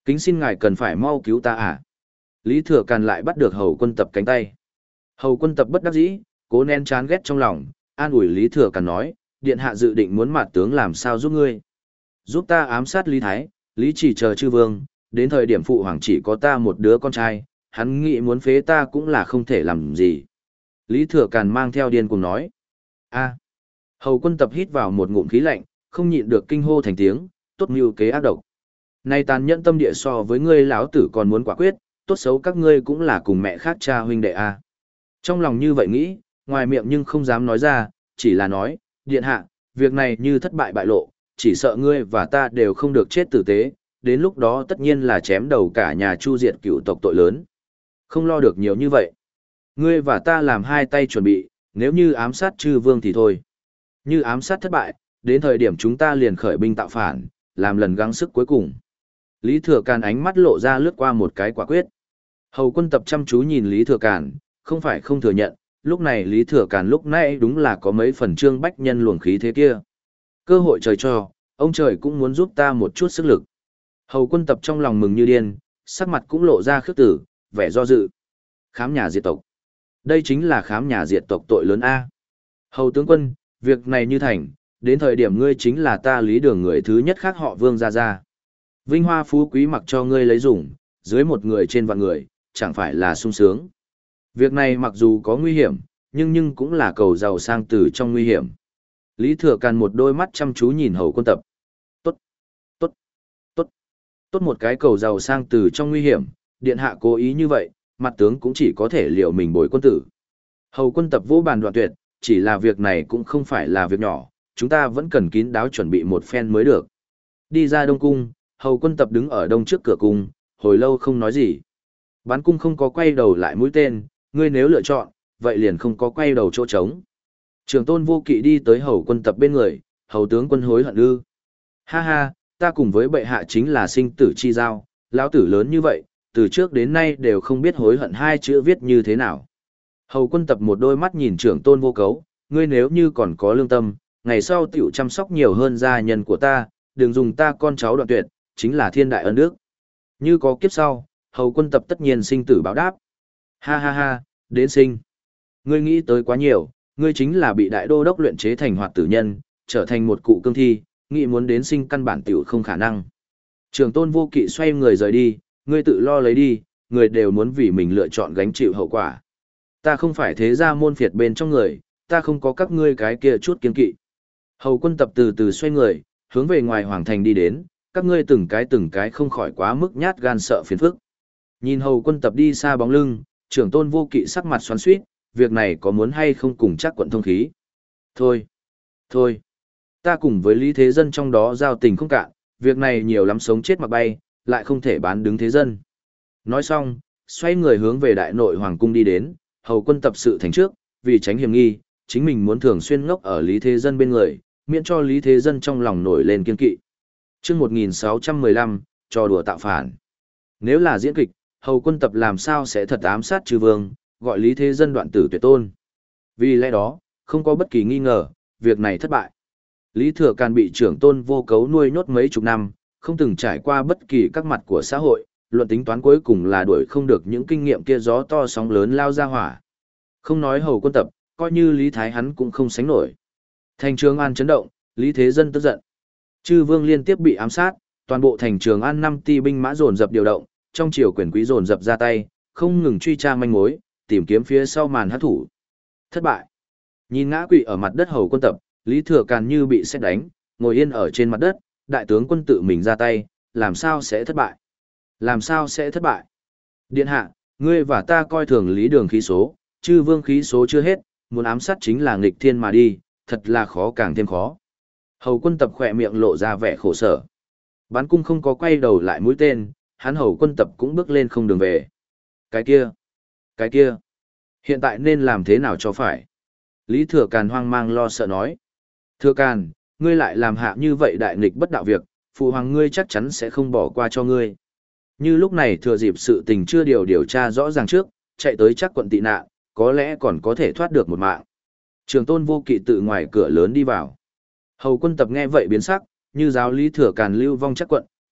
Kính xin ngài cần phải mau cứu ta à? Lý Thừa Càn lại bắt được Hầu Quân Tập cánh tay. Hầu Quân Tập bất đắc dĩ, cố nén chán ghét trong lòng, an ủi Lý Thừa Càn nói, điện hạ dự định muốn mạt tướng làm sao giúp ngươi? Giúp ta ám sát Lý Thái, Lý Chỉ chờ chư vương, đến thời điểm phụ hoàng chỉ có ta một đứa con trai, hắn nghĩ muốn phế ta cũng là không thể làm gì. Lý Thừa Càn mang theo điên cùng nói. A. Hầu Quân Tập hít vào một ngụm khí lạnh, không nhịn được kinh hô thành tiếng, tốt mưu kế ác độc. Này tàn nhẫn tâm địa so với ngươi lão tử còn muốn quả quyết, tốt xấu các ngươi cũng là cùng mẹ khác cha huynh đệ a. Trong lòng như vậy nghĩ, ngoài miệng nhưng không dám nói ra, chỉ là nói, điện hạ, việc này như thất bại bại lộ, chỉ sợ ngươi và ta đều không được chết tử tế, đến lúc đó tất nhiên là chém đầu cả nhà chu diệt cựu tộc tội lớn. Không lo được nhiều như vậy. Ngươi và ta làm hai tay chuẩn bị, nếu như ám sát chư vương thì thôi. Như ám sát thất bại, đến thời điểm chúng ta liền khởi binh tạo phản, làm lần gắng sức cuối cùng. Lý Thừa Càn ánh mắt lộ ra lướt qua một cái quả quyết. Hầu Quân Tập chăm chú nhìn Lý Thừa Càn, không phải không thừa nhận, lúc này Lý Thừa Càn lúc nãy đúng là có mấy phần trương bách nhân luồng khí thế kia. Cơ hội trời cho, ông trời cũng muốn giúp ta một chút sức lực. Hầu Quân Tập trong lòng mừng như điên, sắc mặt cũng lộ ra khước tử, vẻ do dự. Khám nhà diệt tộc. Đây chính là khám nhà diệt tộc tội lớn A. Hầu tướng quân, việc này như thành, đến thời điểm ngươi chính là ta Lý Đường người thứ nhất khác họ Vương ra ra. Vinh hoa phú quý mặc cho ngươi lấy dùng, dưới một người trên vạn người, chẳng phải là sung sướng. Việc này mặc dù có nguy hiểm, nhưng nhưng cũng là cầu giàu sang từ trong nguy hiểm. Lý Thừa Càn một đôi mắt chăm chú nhìn Hầu Quân Tập. Tốt, tốt, tốt, tốt một cái cầu giàu sang từ trong nguy hiểm, điện hạ cố ý như vậy, mặt tướng cũng chỉ có thể liệu mình bồi quân tử. Hầu Quân Tập vỗ bàn đoạn tuyệt, chỉ là việc này cũng không phải là việc nhỏ, chúng ta vẫn cần kín đáo chuẩn bị một phen mới được. Đi ra Đông Cung, Hầu Quân Tập đứng ở đông trước cửa cung, hồi lâu không nói gì. Bán cung không có quay đầu lại mũi tên, ngươi nếu lựa chọn, vậy liền không có quay đầu chỗ trống. Trường Tôn Vô Kỵ đi tới Hầu Quân Tập bên người, Hầu tướng quân hối hận ư? Ha ha, ta cùng với bệ hạ chính là sinh tử chi giao, lão tử lớn như vậy, từ trước đến nay đều không biết hối hận hai chữ viết như thế nào. Hầu Quân Tập một đôi mắt nhìn Trưởng Tôn Vô Cấu, ngươi nếu như còn có lương tâm, ngày sau tiểu chăm sóc nhiều hơn gia nhân của ta, đừng dùng ta con cháu đoạn tuyệt, chính là thiên đại ân đức. Như có kiếp sau, Hầu Quân Tập tất nhiên sinh tử báo đáp. Ha ha ha, đến sinh. Ngươi nghĩ tới quá nhiều, ngươi chính là bị đại đô đốc luyện chế thành hoạt tử nhân, trở thành một cụ cương thi, nghĩ muốn đến sinh căn bản tiểu không khả năng. Trường Tôn Vô Kỵ xoay người rời đi, ngươi tự lo lấy đi, người đều muốn vì mình lựa chọn gánh chịu hậu quả. Ta không phải thế gia môn phiệt bên trong người, ta không có các ngươi cái kia chút kiên kỵ. Hầu Quân Tập từ từ xoay người, hướng về ngoài hoàng thành đi đến, các ngươi từng cái từng cái không khỏi quá mức nhát gan sợ phiền phức. Nhìn Hầu Quân Tập đi xa bóng lưng, Trưởng Tôn Vô Kỵ sắc mặt xoắn xuýt, việc này có muốn hay không cùng chắc quận thông khí. Thôi, thôi, ta cùng với Lý Thế Dân trong đó giao tình không cạn, việc này nhiều lắm sống chết mặc bay, lại không thể bán đứng thế dân. Nói xong, xoay người hướng về đại nội hoàng cung đi đến, Hầu Quân Tập sự thành trước, vì tránh hiểm nghi, chính mình muốn thường xuyên ngốc ở Lý Thế Dân bên người, miễn cho Lý Thế Dân trong lòng nổi lên kiên kỵ. Chương một nghìn sáu trăm mười lăm, trò đùa tạo phản. Nếu là diễn kịch, Hầu Quân Tập làm sao sẽ thật ám sát trừ vương, gọi Lý Thế Dân đoạn tử tuyệt tôn. Vì lẽ đó, không có bất kỳ nghi ngờ, việc này thất bại. Lý Thừa Càn bị Trưởng Tôn Vô Cấu nuôi nhốt mấy chục năm, không từng trải qua bất kỳ các mặt của xã hội, luận tính toán cuối cùng là đuổi không được những kinh nghiệm kia gió to sóng lớn lao ra hỏa. Không nói Hầu Quân Tập, coi như Lý Thái hắn cũng không sánh nổi. Thành Trường An chấn động, Lý Thế Dân tức giận. Chư vương liên tiếp bị ám sát, toàn bộ thành Trường An năm ti binh mã dồn dập điều động, trong triều quyền quý dồn dập ra tay, không ngừng truy tra manh mối, tìm kiếm phía sau màn hắc thủ. Thất bại. Nhìn ngã quỵ ở mặt đất Hầu Quân Tập, Lý Thừa Càn như bị sét đánh, ngồi yên ở trên mặt đất, đại tướng quân tự mình ra tay, làm sao sẽ thất bại? Làm sao sẽ thất bại? Điện hạ, ngươi và ta coi thường Lý Đường khí số, chư vương khí số chưa hết, muốn ám sát chính là nghịch thiên mà đi, thật là khó càng thêm khó. Hầu Quân Tập khỏe miệng lộ ra vẻ khổ sở. Bán cung không có quay đầu lại mũi tên, hắn Hầu Quân Tập cũng bước lên không đường về. Cái kia, cái kia, hiện tại nên làm thế nào cho phải? Lý Thừa Càn hoang mang lo sợ nói. Thừa Càn, ngươi lại làm hạ như vậy đại nghịch bất đạo việc, phụ hoàng ngươi chắc chắn sẽ không bỏ qua cho ngươi. Như lúc này thừa dịp sự tình chưa điều điều tra rõ ràng trước, chạy tới chắc quận tị nạn, có lẽ còn có thể thoát được một mạng. Trường Tôn Vô Kỵ tự ngoài cửa lớn đi vào. Hầu Quân Tập nghe vậy biến sắc, như giáo Lý Thừa Càn lưu vong chắc quận,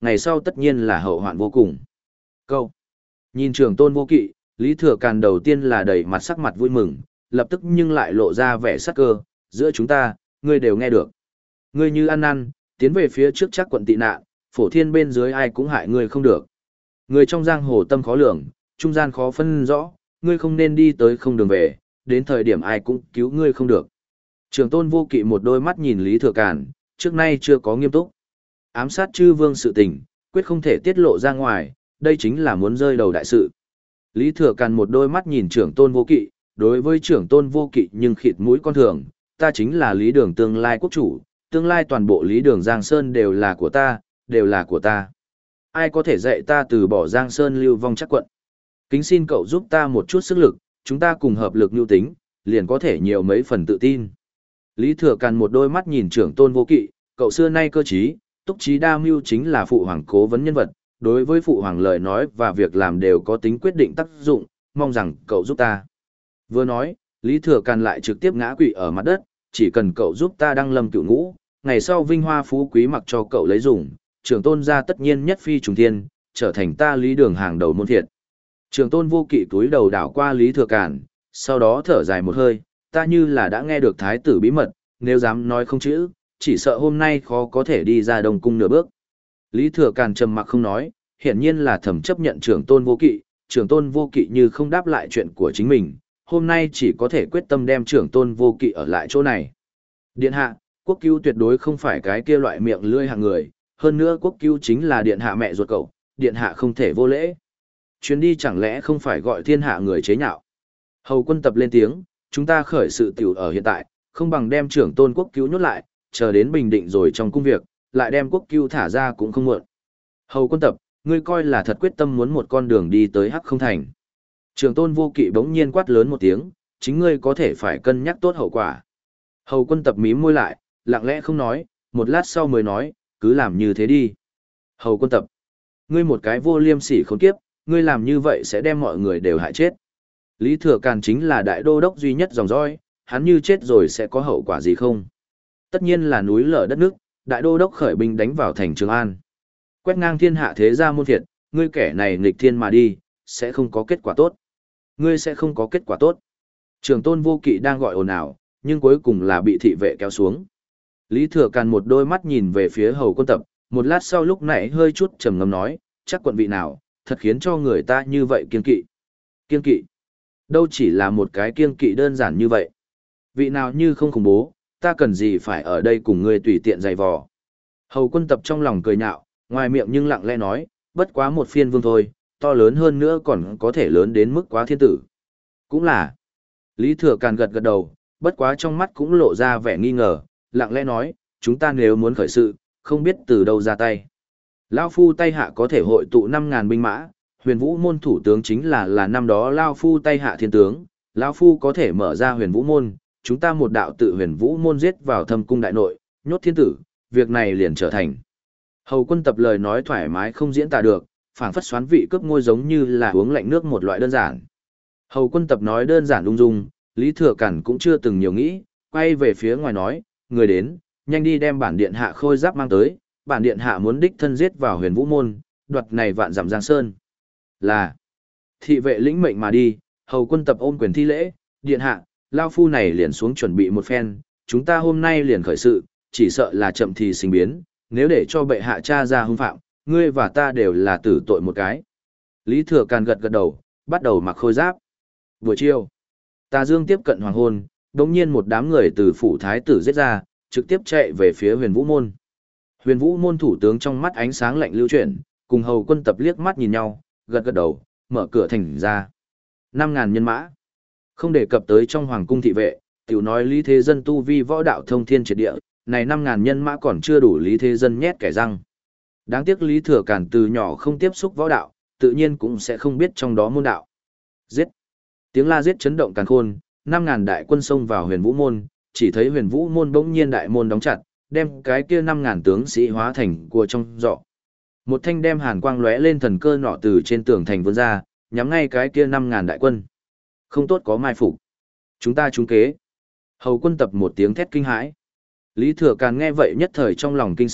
ngày sau tất nhiên là hậu hoạn vô cùng. Câu. Nhìn Trưởng Tôn Vô Kỵ, Lý Thừa Càn đầu tiên là đầy mặt sắc mặt vui mừng, lập tức nhưng lại lộ ra vẻ sắc cơ, giữa chúng ta, ngươi đều nghe được. Ngươi như ăn năn, tiến về phía trước chắc quận tị nạn, phổ thiên bên dưới ai cũng hại ngươi không được. Người trong giang hồ tâm khó lường, trung gian khó phân rõ, ngươi không nên đi tới không đường về, đến thời điểm ai cũng cứu ngươi không được. Trưởng Tôn Vô Kỵ một đôi mắt nhìn Lý Thừa Càn, trước nay chưa có nghiêm túc. Ám sát chư vương sự tình, quyết không thể tiết lộ ra ngoài, đây chính là muốn rơi đầu đại sự. Lý Thừa Càn một đôi mắt nhìn Trưởng Tôn Vô Kỵ, đối với Trưởng Tôn Vô Kỵ nhưng khịt mũi con thường, ta chính là Lý Đường tương lai quốc chủ, tương lai toàn bộ Lý Đường Giang Sơn đều là của ta, đều là của ta. Ai có thể dạy ta từ bỏ Giang Sơn lưu vong chắc quận? Kính xin cậu giúp ta một chút sức lực, chúng ta cùng hợp lực nhu tính, liền có thể nhiều mấy phần tự tin. Lý Thừa Càn một đôi mắt nhìn Trưởng Tôn Vô Kỵ, cậu xưa nay cơ trí, túc trí đa mưu chính là phụ hoàng cố vấn nhân vật, đối với phụ hoàng lời nói và việc làm đều có tính quyết định tác dụng, mong rằng cậu giúp ta. Vừa nói, Lý Thừa Càn lại trực tiếp ngã quỵ ở mặt đất, chỉ cần cậu giúp ta đăng lâm cựu ngũ, ngày sau vinh hoa phú quý mặc cho cậu lấy dùng, Trưởng Tôn gia tất nhiên nhất phi trùng thiên, trở thành ta Lý Đường hàng đầu môn thiệt. Trưởng Tôn Vô Kỵ túi đầu đảo qua Lý Thừa Càn, sau đó thở dài một hơi, ta như là đã nghe được thái tử bí mật, nếu dám nói không chữ, chỉ sợ hôm nay khó có thể đi ra Đông cung nửa bước. Lý Thừa Càn trầm mặc không nói, hiển nhiên là thầm chấp nhận Trưởng Tôn Vô Kỵ, Trưởng Tôn Vô Kỵ như không đáp lại chuyện của chính mình, hôm nay chỉ có thể quyết tâm đem Trưởng Tôn Vô Kỵ ở lại chỗ này. Điện hạ, Quốc Cứu tuyệt đối không phải cái kia loại miệng lưỡi hạng người, hơn nữa Quốc Cứu chính là điện hạ mẹ ruột cậu, điện hạ không thể vô lễ. Chuyến đi chẳng lẽ không phải gọi thiên hạ người chế nhạo. Hầu Quân Tập lên tiếng, chúng ta khởi sự tiểu ở hiện tại, không bằng đem Trưởng Tôn Quốc Cứu nhốt lại, chờ đến bình định rồi trong công việc, lại đem Quốc Cứu thả ra cũng không muộn. Hầu Quân Tập, ngươi coi là thật quyết tâm muốn một con đường đi tới hắc không thành. Trưởng Tôn Vô Kỵ bỗng nhiên quát lớn một tiếng, chính ngươi có thể phải cân nhắc tốt hậu quả. Hầu Quân Tập mím môi lại, lặng lẽ không nói, một lát sau mới nói, cứ làm như thế đi. Hầu Quân Tập, ngươi một cái vô liêm sỉ khốn kiếp, ngươi làm như vậy sẽ đem mọi người đều hại chết. Lý Thừa Càn chính là đại đô đốc duy nhất dòng dõi, hắn như chết rồi sẽ có hậu quả gì không? Tất nhiên là núi lở đất nước, đại đô đốc khởi binh đánh vào thành Trường An. Quét ngang thiên hạ thế gia môn thiệt, ngươi kẻ này nghịch thiên mà đi, sẽ không có kết quả tốt. Ngươi sẽ không có kết quả tốt. Trưởng Tôn Vô Kỵ đang gọi ồn ào, nhưng cuối cùng là bị thị vệ kéo xuống. Lý Thừa Càn một đôi mắt nhìn về phía Hầu Quân Tập, một lát sau lúc nãy hơi chút trầm ngâm nói, chắc quận vị nào, thật khiến cho người ta như vậy kiên kỵ. Kiên kỵ? Đâu chỉ là một cái kiên kỵ đơn giản như vậy. Vị nào như không khủng bố, ta cần gì phải ở đây cùng ngươi tùy tiện giày vò. Hầu Quân Tập trong lòng cười nhạo, ngoài miệng nhưng lặng lẽ nói, bất quá một phiên vương thôi, to lớn hơn nữa còn có thể lớn đến mức quá thiên tử. Cũng là. Lý Thừa Càn gật gật đầu, bất quá trong mắt cũng lộ ra vẻ nghi ngờ, lặng lẽ nói, chúng ta nếu muốn khởi sự, không biết từ đâu ra tay. Lao Phu tay hạ có thể hội tụ năm ngàn binh mã, huyền vũ môn thủ tướng chính là là năm đó Lao Phu tay hạ thiên tướng, Lao Phu có thể mở ra huyền vũ môn, chúng ta một đạo tự huyền vũ môn giết vào thâm cung đại nội, nhốt thiên tử, việc này liền trở thành. Hầu Quân Tập lời nói thoải mái không diễn tả được, phảng phất xoán vị cướp ngôi giống như là uống lạnh nước một loại đơn giản. Hầu Quân Tập nói đơn giản ung dung, Lý Thừa Càn cũng chưa từng nhiều nghĩ, quay về phía ngoài nói, người đến, nhanh đi đem bản điện hạ khôi giáp mang tới, bản điện hạ muốn đích thân giết vào huyền vũ môn, đoạt này vạn dặm giang sơn. Là, thị vệ lĩnh mệnh mà đi, Hầu Quân Tập ôm quyền thi lễ, điện hạ, Lao Phu này liền xuống chuẩn bị một phen, chúng ta hôm nay liền khởi sự, chỉ sợ là chậm thì sinh biến, nếu để cho bệ hạ tra ra hung phạm, ngươi và ta đều là tử tội một cái. Lý Thừa Càn gật gật đầu, bắt đầu mặc khôi giáp. Buổi chiều, Tà Dương tiếp cận hoàng hôn, đống nhiên một đám người từ phủ thái tử giết ra, trực tiếp chạy về phía huyền vũ môn. Huyền vũ môn thủ tướng trong mắt ánh sáng lạnh lưu chuyển, cùng Hầu Quân Tập liếc mắt nhìn nhau, gật gật đầu, mở cửa thành ra. Năm ngàn nhân mã. Không đề cập tới trong hoàng cung thị vệ, tiểu nói Lý Thế Dân tu vi võ đạo thông thiên triệt địa, này năm ngàn nhân mã còn chưa đủ Lý Thế Dân nhét kẻ răng. Đáng tiếc Lý Thừa Càn từ nhỏ không tiếp xúc võ đạo, tự nhiên cũng sẽ không biết trong đó môn đạo. Giết! Tiếng la giết chấn động càn khôn, năm ngàn đại quân xông vào huyền vũ môn, chỉ thấy huyền vũ môn bỗng nhiên đại môn đóng chặt, đem cái kia năm ngàn tướng sĩ hóa thành cua trong giọ. Một thanh đem hàn quang lóe lên thần cơ nọ từ trên tường thành vươn ra, nhắm ngay cái kia năm ngàn đại quân. Không tốt có mai phục. Chúng ta trúng kế. Hầu Quân Tập một tiếng thét kinh hãi. Lý Thừa Càn nghe vậy nhất thời trong lòng kinh sợ,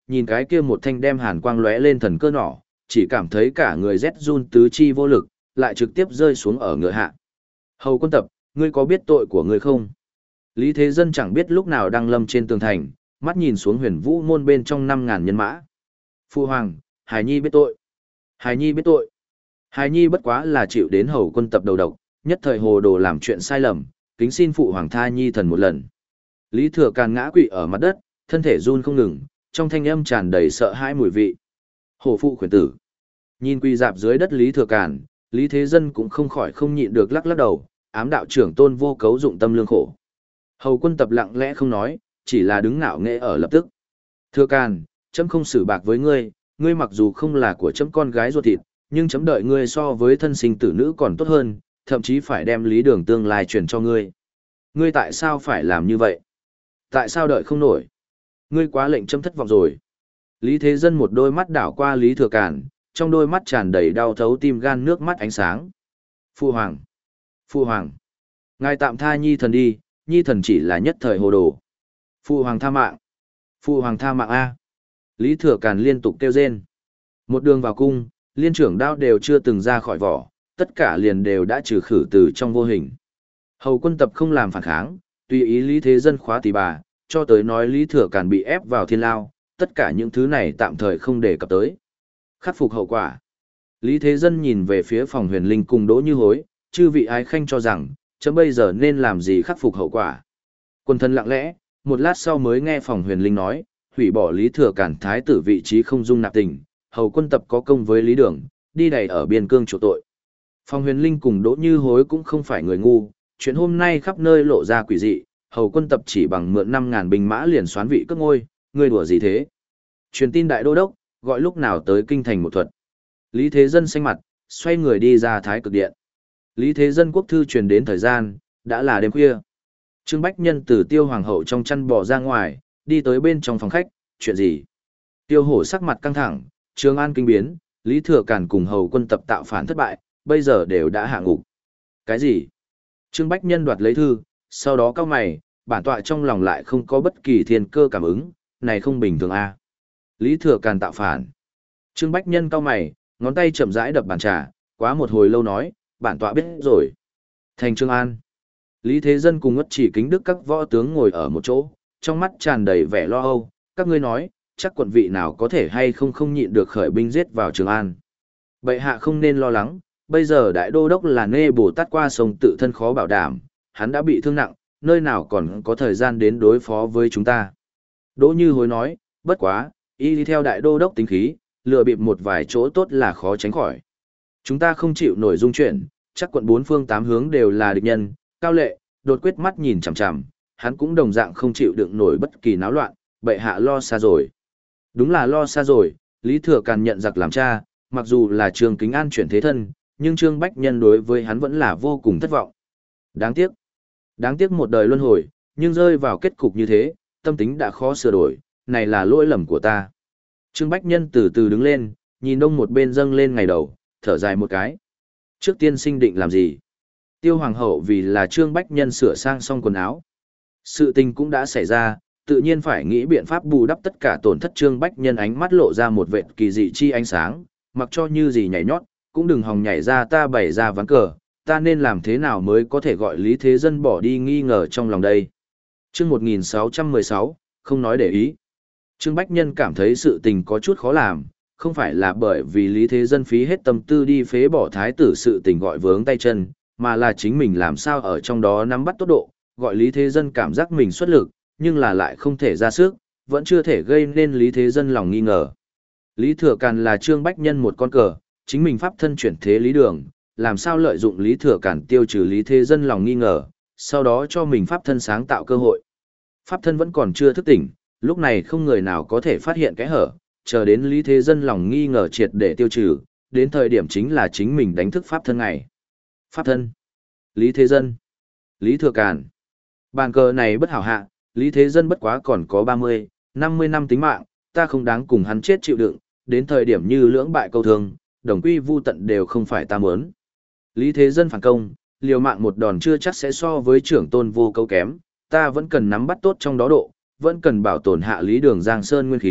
nhìn cái kia một thanh đem hàn quang lóe lên thần cơ nỏ, chỉ cảm thấy cả người rét run tứ chi vô lực, lại trực tiếp rơi xuống ở ngựa hạ. Hầu Quân Tập, ngươi có biết tội của ngươi không? Lý Thế Dân chẳng biết lúc nào đang lâm trên tường thành, mắt nhìn xuống huyền vũ môn bên trong năm ngàn nhân mã. Phu Hoàng, Hải Nhi biết tội. Hải Nhi biết tội. Hải Nhi bất quá là chịu đến Hầu Quân Tập đầu độc, nhất thời hồ đồ làm chuyện sai lầm, kính xin Phụ Hoàng tha Nhi thần một lần. Lý Thừa Càn ngã quỵ ở mặt đất, thân thể run không ngừng, trong thanh âm tràn đầy sợ hãi mùi vị. Hổ phụ khuyển tử. Nhìn quỳ dạp dưới đất Lý Thừa Càn, Lý Thế Dân cũng không khỏi không nhịn được lắc lắc đầu, ám đạo trưởng tôn vô cấu dụng tâm lương khổ. Hầu Quân Tập lặng lẽ không nói, chỉ là đứng ngạo nghễ ở lập tức. Thừa Càn, chấm không xử bạc với ngươi, ngươi mặc dù không là của chấm con gái ruột thịt, nhưng chấm đợi ngươi so với thân sinh tử nữ còn tốt hơn, thậm chí phải đem lý đường tương lai truyền cho ngươi. Ngươi tại sao phải làm như vậy? Tại sao đợi không nổi? Ngươi quá lệnh chấm thất vọng rồi. Lý Thế Dân một đôi mắt đảo qua Lý Thừa Càn, trong đôi mắt tràn đầy đau thấu tim gan nước mắt ánh sáng. Phu Hoàng! Phu Hoàng! Ngài tạm tha Nhi thần đi, Nhi thần chỉ là nhất thời hồ đồ. Phu Hoàng tha mạng! Phu Hoàng tha mạng A! Lý Thừa Càn liên tục kêu rên. Một đường vào cung, liên trưởng đao đều chưa từng ra khỏi vỏ, tất cả liền đều đã trừ khử từ trong vô hình. Hầu Quân Tập không làm phản kháng, tùy ý Lý Thế Dân khóa tỳ bà, cho tới nói Lý Thừa Càn bị ép vào thiên lao, tất cả những thứ này tạm thời không đề cập tới. Khắc phục hậu quả. Lý Thế Dân nhìn về phía phòng huyền linh cùng Đỗ Như Hối, chư vị ái khanh cho rằng, chấm bây giờ nên làm gì khắc phục hậu quả. Quân thân lặng lẽ, một lát sau mới nghe phòng huyền linh nói, hủy bỏ Lý Thừa Càn thái tử vị trí không dung nạp tình, Hầu Quân Tập có công với Lý Đường, đi đầy ở biên cương chỗ tội. Phòng huyền linh cùng Đỗ Như Hối cũng không phải người ngu, chuyện hôm nay khắp nơi lộ ra quỷ dị, Hầu Quân Tập chỉ bằng mượn năm ngàn binh mã liền xoán vị cướp ngôi, ngươi đùa gì thế? Truyền tin đại đô đốc, gọi lúc nào tới kinh thành một thuật. Lý Thế Dân xanh mặt, xoay người đi ra Thái Cực Điện. Lý Thế Dân quốc thư truyền đến thời gian, đã là đêm khuya. Trương Bách Nhân từ Tiêu Hoàng hậu trong chăn bò ra ngoài, đi tới bên trong phòng khách, chuyện gì? Tiêu Hổ sắc mặt căng thẳng, Trường An kinh biến, Lý Thừa Càn cùng Hầu Quân Tập tạo phản thất bại, bây giờ đều đã hạ ngục. Cái gì? Trương Bách Nhân đoạt lấy thư, sau đó cau mày, bản tọa trong lòng lại không có bất kỳ thiên cơ cảm ứng, này không bình thường a. À? Lý Thừa Càn tạo phản. Trương Bách Nhân cau mày, ngón tay chậm rãi đập bàn trà, quá một hồi lâu nói, bản tọa biết rồi. Thành Trường An. Lý Thế Dân cùng Ngất Chỉ Kính Đức các võ tướng ngồi ở một chỗ, trong mắt tràn đầy vẻ lo âu, các ngươi nói, chắc quận vị nào có thể hay không không nhịn được khởi binh giết vào Trường An. Bệ hạ không nên lo lắng, bây giờ đại đô đốc là nê Bồ Tát qua sông tự thân khó bảo đảm, hắn đã bị thương nặng, nơi nào còn có thời gian đến đối phó với chúng ta. Đỗ Như Hối nói, bất quá, y đi theo đại đô đốc tính khí, lừa bịp một vài chỗ tốt là khó tránh khỏi. Chúng ta không chịu nổi dung chuyển, chắc quận bốn phương tám hướng đều là địch nhân, Cao Lệ, đột quyết mắt nhìn chằm chằm, hắn cũng đồng dạng không chịu đựng nổi bất kỳ náo loạn, bệ hạ lo xa rồi. Đúng là lo xa rồi, Lý Thừa Càn nhận giặc làm cha, mặc dù là Trương Kính An chuyển thế thân, nhưng Trương Bách Nhân đối với hắn vẫn là vô cùng thất vọng. Đáng tiếc. Đáng tiếc một đời luân hồi, nhưng rơi vào kết cục như thế, tâm tính đã khó sửa đổi, này là lỗi lầm của ta. Trương Bách Nhân từ từ đứng lên, nhìn đông một bên dâng lên ngày đầu, thở dài một cái. Trước tiên sinh định làm gì? Tiêu Hoàng hậu vì là Trương Bách Nhân sửa sang xong quần áo. Sự tình cũng đã xảy ra, tự nhiên phải nghĩ biện pháp bù đắp tất cả tổn thất. Trương Bách Nhân ánh mắt lộ ra một vệt kỳ dị chi ánh sáng, mặc cho như gì nhảy nhót, cũng đừng hòng nhảy ra ta bày ra ván cờ, ta nên làm thế nào mới có thể gọi Lý Thế Dân bỏ đi nghi ngờ trong lòng đây. Chương một nghìn sáu trăm mười sáu, không nói để ý. Trương Bách Nhân cảm thấy sự tình có chút khó làm, không phải là bởi vì Lý Thế Dân phí hết tâm tư đi phế bỏ thái tử sự tình gọi vướng tay chân, mà là chính mình làm sao ở trong đó nắm bắt tốt độ, gọi Lý Thế Dân cảm giác mình xuất lực, nhưng là lại không thể ra sức, vẫn chưa thể gây nên Lý Thế Dân lòng nghi ngờ. Lý Thừa Càn là Trương Bách Nhân một con cờ, chính mình pháp thân chuyển thế Lý Đường, làm sao lợi dụng Lý Thừa Càn tiêu trừ Lý Thế Dân lòng nghi ngờ, sau đó cho mình pháp thân sáng tạo cơ hội. Pháp thân vẫn còn chưa thức tỉnh, lúc này không người nào có thể phát hiện cái hở, chờ đến Lý Thế Dân lòng nghi ngờ triệt để tiêu trừ, đến thời điểm chính là chính mình đánh thức pháp thân ngày. Pháp thân, Lý Thế Dân, Lý Thừa Càn. Bàn cờ này bất hảo hạ, Lý Thế Dân bất quá còn có ba mươi, năm mươi năm tính mạng, ta không đáng cùng hắn chết chịu đựng, đến thời điểm như lưỡng bại câu thương, đồng quy vu tận đều không phải ta muốn. Lý Thế Dân phản công, liều mạng một đòn chưa chắc sẽ so với trưởng tôn vô câu kém, ta vẫn cần nắm bắt tốt trong đó độ, vẫn cần bảo tồn hạ Lý Đường Giang Sơn nguyên khí,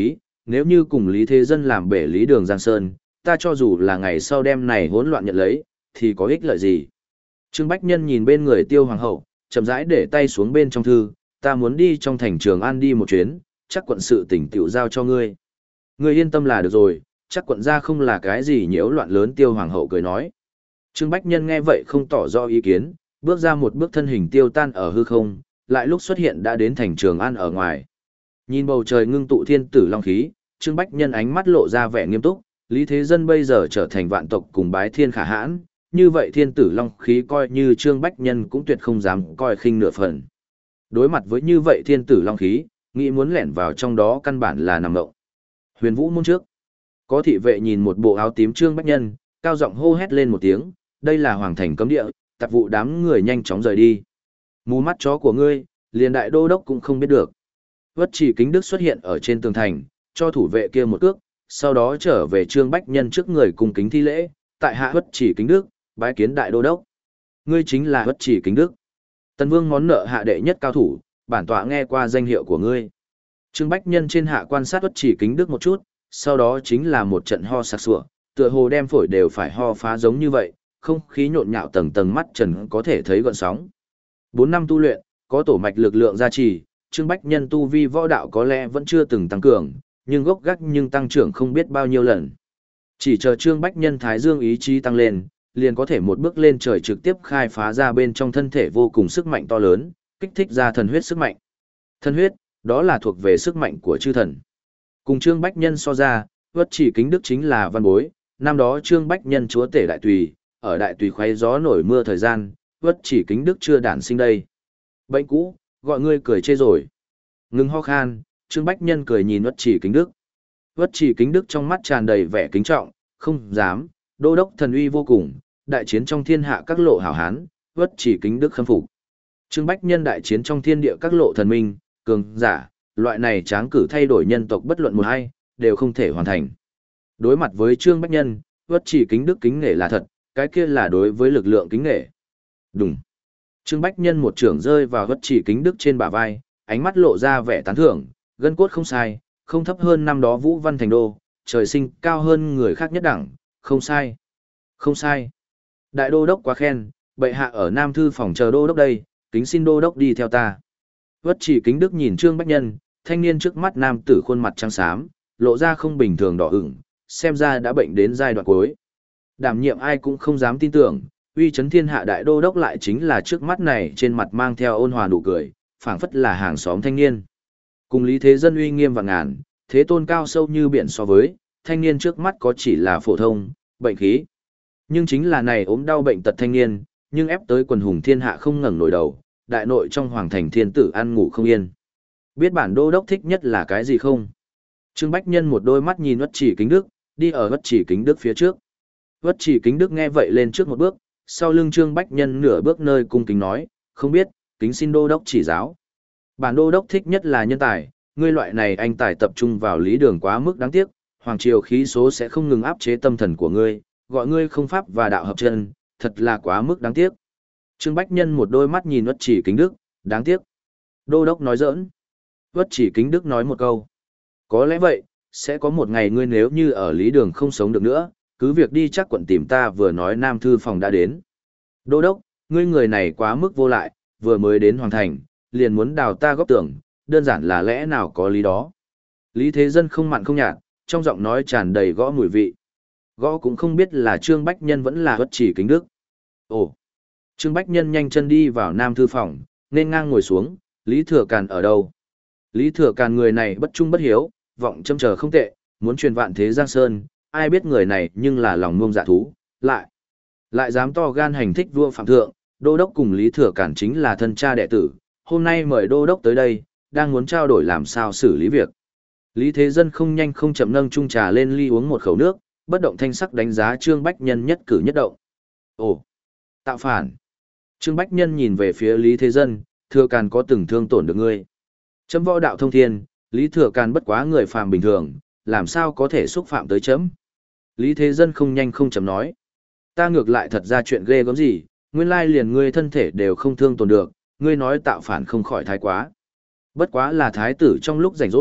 nếu như cùng Lý Thế Dân làm bể Lý Đường Giang Sơn, ta cho dù là ngày sau đêm này hỗn loạn nhận lấy, thì có ích lợi gì? Trương Bách Nhân nhìn bên người Tiêu Hoàng hậu, chậm rãi để tay xuống bên trong thư, ta muốn đi trong thành Trường An đi một chuyến, chắc quận sự tỉnh tiểu giao cho ngươi. Ngươi yên tâm là được rồi, chắc quận gia không là cái gì nhiễu loạn lớn. Tiêu Hoàng hậu cười nói. Trương Bách Nhân nghe vậy không tỏ rõ ý kiến, bước ra một bước thân hình tiêu tan ở hư không, lại lúc xuất hiện đã đến thành Trường An ở ngoài. Nhìn bầu trời ngưng tụ thiên tử long khí, Trương Bách Nhân ánh mắt lộ ra vẻ nghiêm túc, Lý Thế Dân bây giờ trở thành vạn tộc cùng bái thiên khả hãn, như vậy thiên tử long khí coi như Trương Bách Nhân cũng tuyệt không dám coi khinh nửa phần. Đối mặt với như vậy thiên tử long khí, nghĩ muốn lẻn vào trong đó căn bản là nằm ngộng. Huyền Vũ môn trước, có thị vệ nhìn một bộ áo tím Trương Bách Nhân, cao giọng hô hét lên một tiếng, đây là hoàng thành cấm địa, tạp vụ đám người nhanh chóng rời đi. Mù mắt chó của ngươi, liền đại đô đốc cũng không biết được. Vất Chỉ Kính Đức xuất hiện ở trên tường thành, cho thủ vệ kia một cước, sau đó trở về Trương Bách Nhân trước người cùng kính thi lễ, tại hạ Vất Chỉ Kính Đức, bái kiến đại đô đốc. Ngươi chính là Vất Chỉ Kính Đức. Tần Vương món nợ hạ đệ nhất cao thủ, bản tọa nghe qua danh hiệu của ngươi. Trương Bách Nhân trên hạ quan sát Vất Chỉ Kính Đức một chút, sau đó chính là một trận ho sặc sụa, tựa hồ đem phổi đều phải ho phá giống như vậy, không khí nhộn nhạo tầng tầng mắt trần có thể thấy gợn sóng. Bốn năm tu luyện, có tổ mạch lực lượng gia trì, Trương Bách Nhân tu vi võ đạo có lẽ vẫn chưa từng tăng cường, nhưng gốc gác nhưng tăng trưởng không biết bao nhiêu lần. Chỉ chờ Trương Bách Nhân thái dương ý chí tăng lên, liền có thể một bước lên trời trực tiếp khai phá ra bên trong thân thể vô cùng sức mạnh to lớn, kích thích ra thần huyết sức mạnh. Thần huyết, đó là thuộc về sức mạnh của chư thần. Cùng Trương Bách Nhân so ra, Vất Chỉ Kính Đức chính là văn bối, năm đó Trương Bách Nhân chúa tể đại tùy, ở đại tùy khoáy gió nổi mưa thời gian, Vất Chỉ Kính Đức chưa đản sinh đây. Bệnh cũ, gọi ngươi cười chê rồi. Ngừng ho khan, Trương Bách Nhân cười nhìn Vất Chỉ Kính Đức. Vất Chỉ Kính Đức trong mắt tràn đầy vẻ kính trọng, không dám, đô đốc thần uy vô cùng, đại chiến trong thiên hạ các lộ hảo hán, Vất Chỉ Kính Đức khâm phục. Trương Bách Nhân đại chiến trong thiên địa các lộ thần minh, cường giả, loại này tráng cử thay đổi nhân tộc bất luận một hay, đều không thể hoàn thành. Đối mặt với Trương Bách Nhân, Vất Chỉ Kính Đức kính nể là thật, cái kia là đối với lực lượng kính nể. Đúng. Trương Bách Nhân một trưởng rơi vào Vất Chỉ Kính Đức trên bả vai, ánh mắt lộ ra vẻ tán thưởng, gân cốt không sai, không thấp hơn năm đó Vũ Văn Thành Đô, trời sinh cao hơn người khác nhất đẳng, không sai. Không sai. Đại đô đốc quá khen, bệ hạ ở Nam Thư phòng chờ đô đốc đây, kính xin đô đốc đi theo ta. Vất Chỉ Kính Đức nhìn Trương Bách Nhân, thanh niên trước mắt nam tử khuôn mặt trắng xám, lộ ra không bình thường đỏ ửng, xem ra đã bệnh đến giai đoạn cuối. Đảm nhiệm ai cũng không dám tin tưởng, uy chấn thiên hạ đại đô đốc lại chính là trước mắt này trên mặt mang theo ôn hòa nụ cười, phảng phất là hàng xóm thanh niên. Cùng Lý Thế Dân uy nghiêm và ngàn, thế tôn cao sâu như biển so với, thanh niên trước mắt có chỉ là phổ thông, bệnh khí. Nhưng chính là này ốm đau bệnh tật thanh niên, nhưng ép tới quần hùng thiên hạ không ngẩng nổi đầu, đại nội trong hoàng thành thiên tử ăn ngủ không yên. Biết bản đô đốc thích nhất là cái gì không? Trương Bách Nhân một đôi mắt nhìn Vất Chỉ Kính Đức, đi ở Vất Chỉ Kính Đức phía trước. Vất Chỉ Kính Đức nghe vậy lên trước một bước, sau lưng Trương Bách Nhân nửa bước nơi cung kính nói, không biết, kính xin đô đốc chỉ giáo. Bản đô đốc thích nhất là nhân tài, ngươi loại này anh tài tập trung vào lý đường quá mức đáng tiếc, hoàng triều khí số sẽ không ngừng áp chế tâm thần của ngươi, gọi ngươi không pháp và đạo hợp chân, thật là quá mức đáng tiếc. Trương Bách Nhân một đôi mắt nhìn Vất Chỉ Kính Đức, đáng tiếc. Đô đốc nói giỡn. Vất Chỉ Kính Đức nói một câu. Có lẽ vậy, sẽ có một ngày ngươi nếu như ở lý đường không sống được nữa, cứ việc đi chắc quận tìm ta vừa nói Nam Thư phòng đã đến. Đô đốc, ngươi người này quá mức vô lại, vừa mới đến hoàng thành, liền muốn đào ta góp tưởng, đơn giản là lẽ nào có lý đó. Lý Thế Dân không mặn không nhạt, trong giọng nói tràn đầy gõ mùi vị. Gõ cũng không biết là Trương Bách Nhân vẫn là Vất Chỉ Kính Đức. Ồ! Trương Bách Nhân nhanh chân đi vào Nam Thư phòng, nên ngang ngồi xuống, Lý Thừa Càn ở đâu? Lý Thừa Càn người này bất trung bất hiếu, vọng châm chờ không tệ, muốn truyền vạn thế Giang Sơn, ai biết người này nhưng là lòng ngông dạ thú, lại. Lại dám to gan hành thích vua phạm thượng, đô đốc cùng Lý Thừa Càn chính là thân cha đệ tử, hôm nay mời đô đốc tới đây, đang muốn trao đổi làm sao xử lý việc. Lý Thế Dân không nhanh không chậm nâng chung trà lên ly uống một khẩu nước, bất động thanh sắc đánh giá Trương Bách Nhân nhất cử nhất động. Ồ, tạo phản. Trương Bách Nhân nhìn về phía Lý Thế Dân, Thừa Càn có từng thương tổn được ngươi. Chấm võ đạo thông thiên, Lý Thừa Càn bất quá người phàm bình thường, làm sao có thể xúc phạm tới chấm. Lý Thế Dân không nhanh không chậm nói. Ta ngược lại thật ra chuyện ghê gớm gì, nguyên lai liền ngươi thân thể đều không thương tổn được, ngươi nói tạo phản không khỏi thái quá. Bất quá là thái tử trong lúc rảnh rỗi,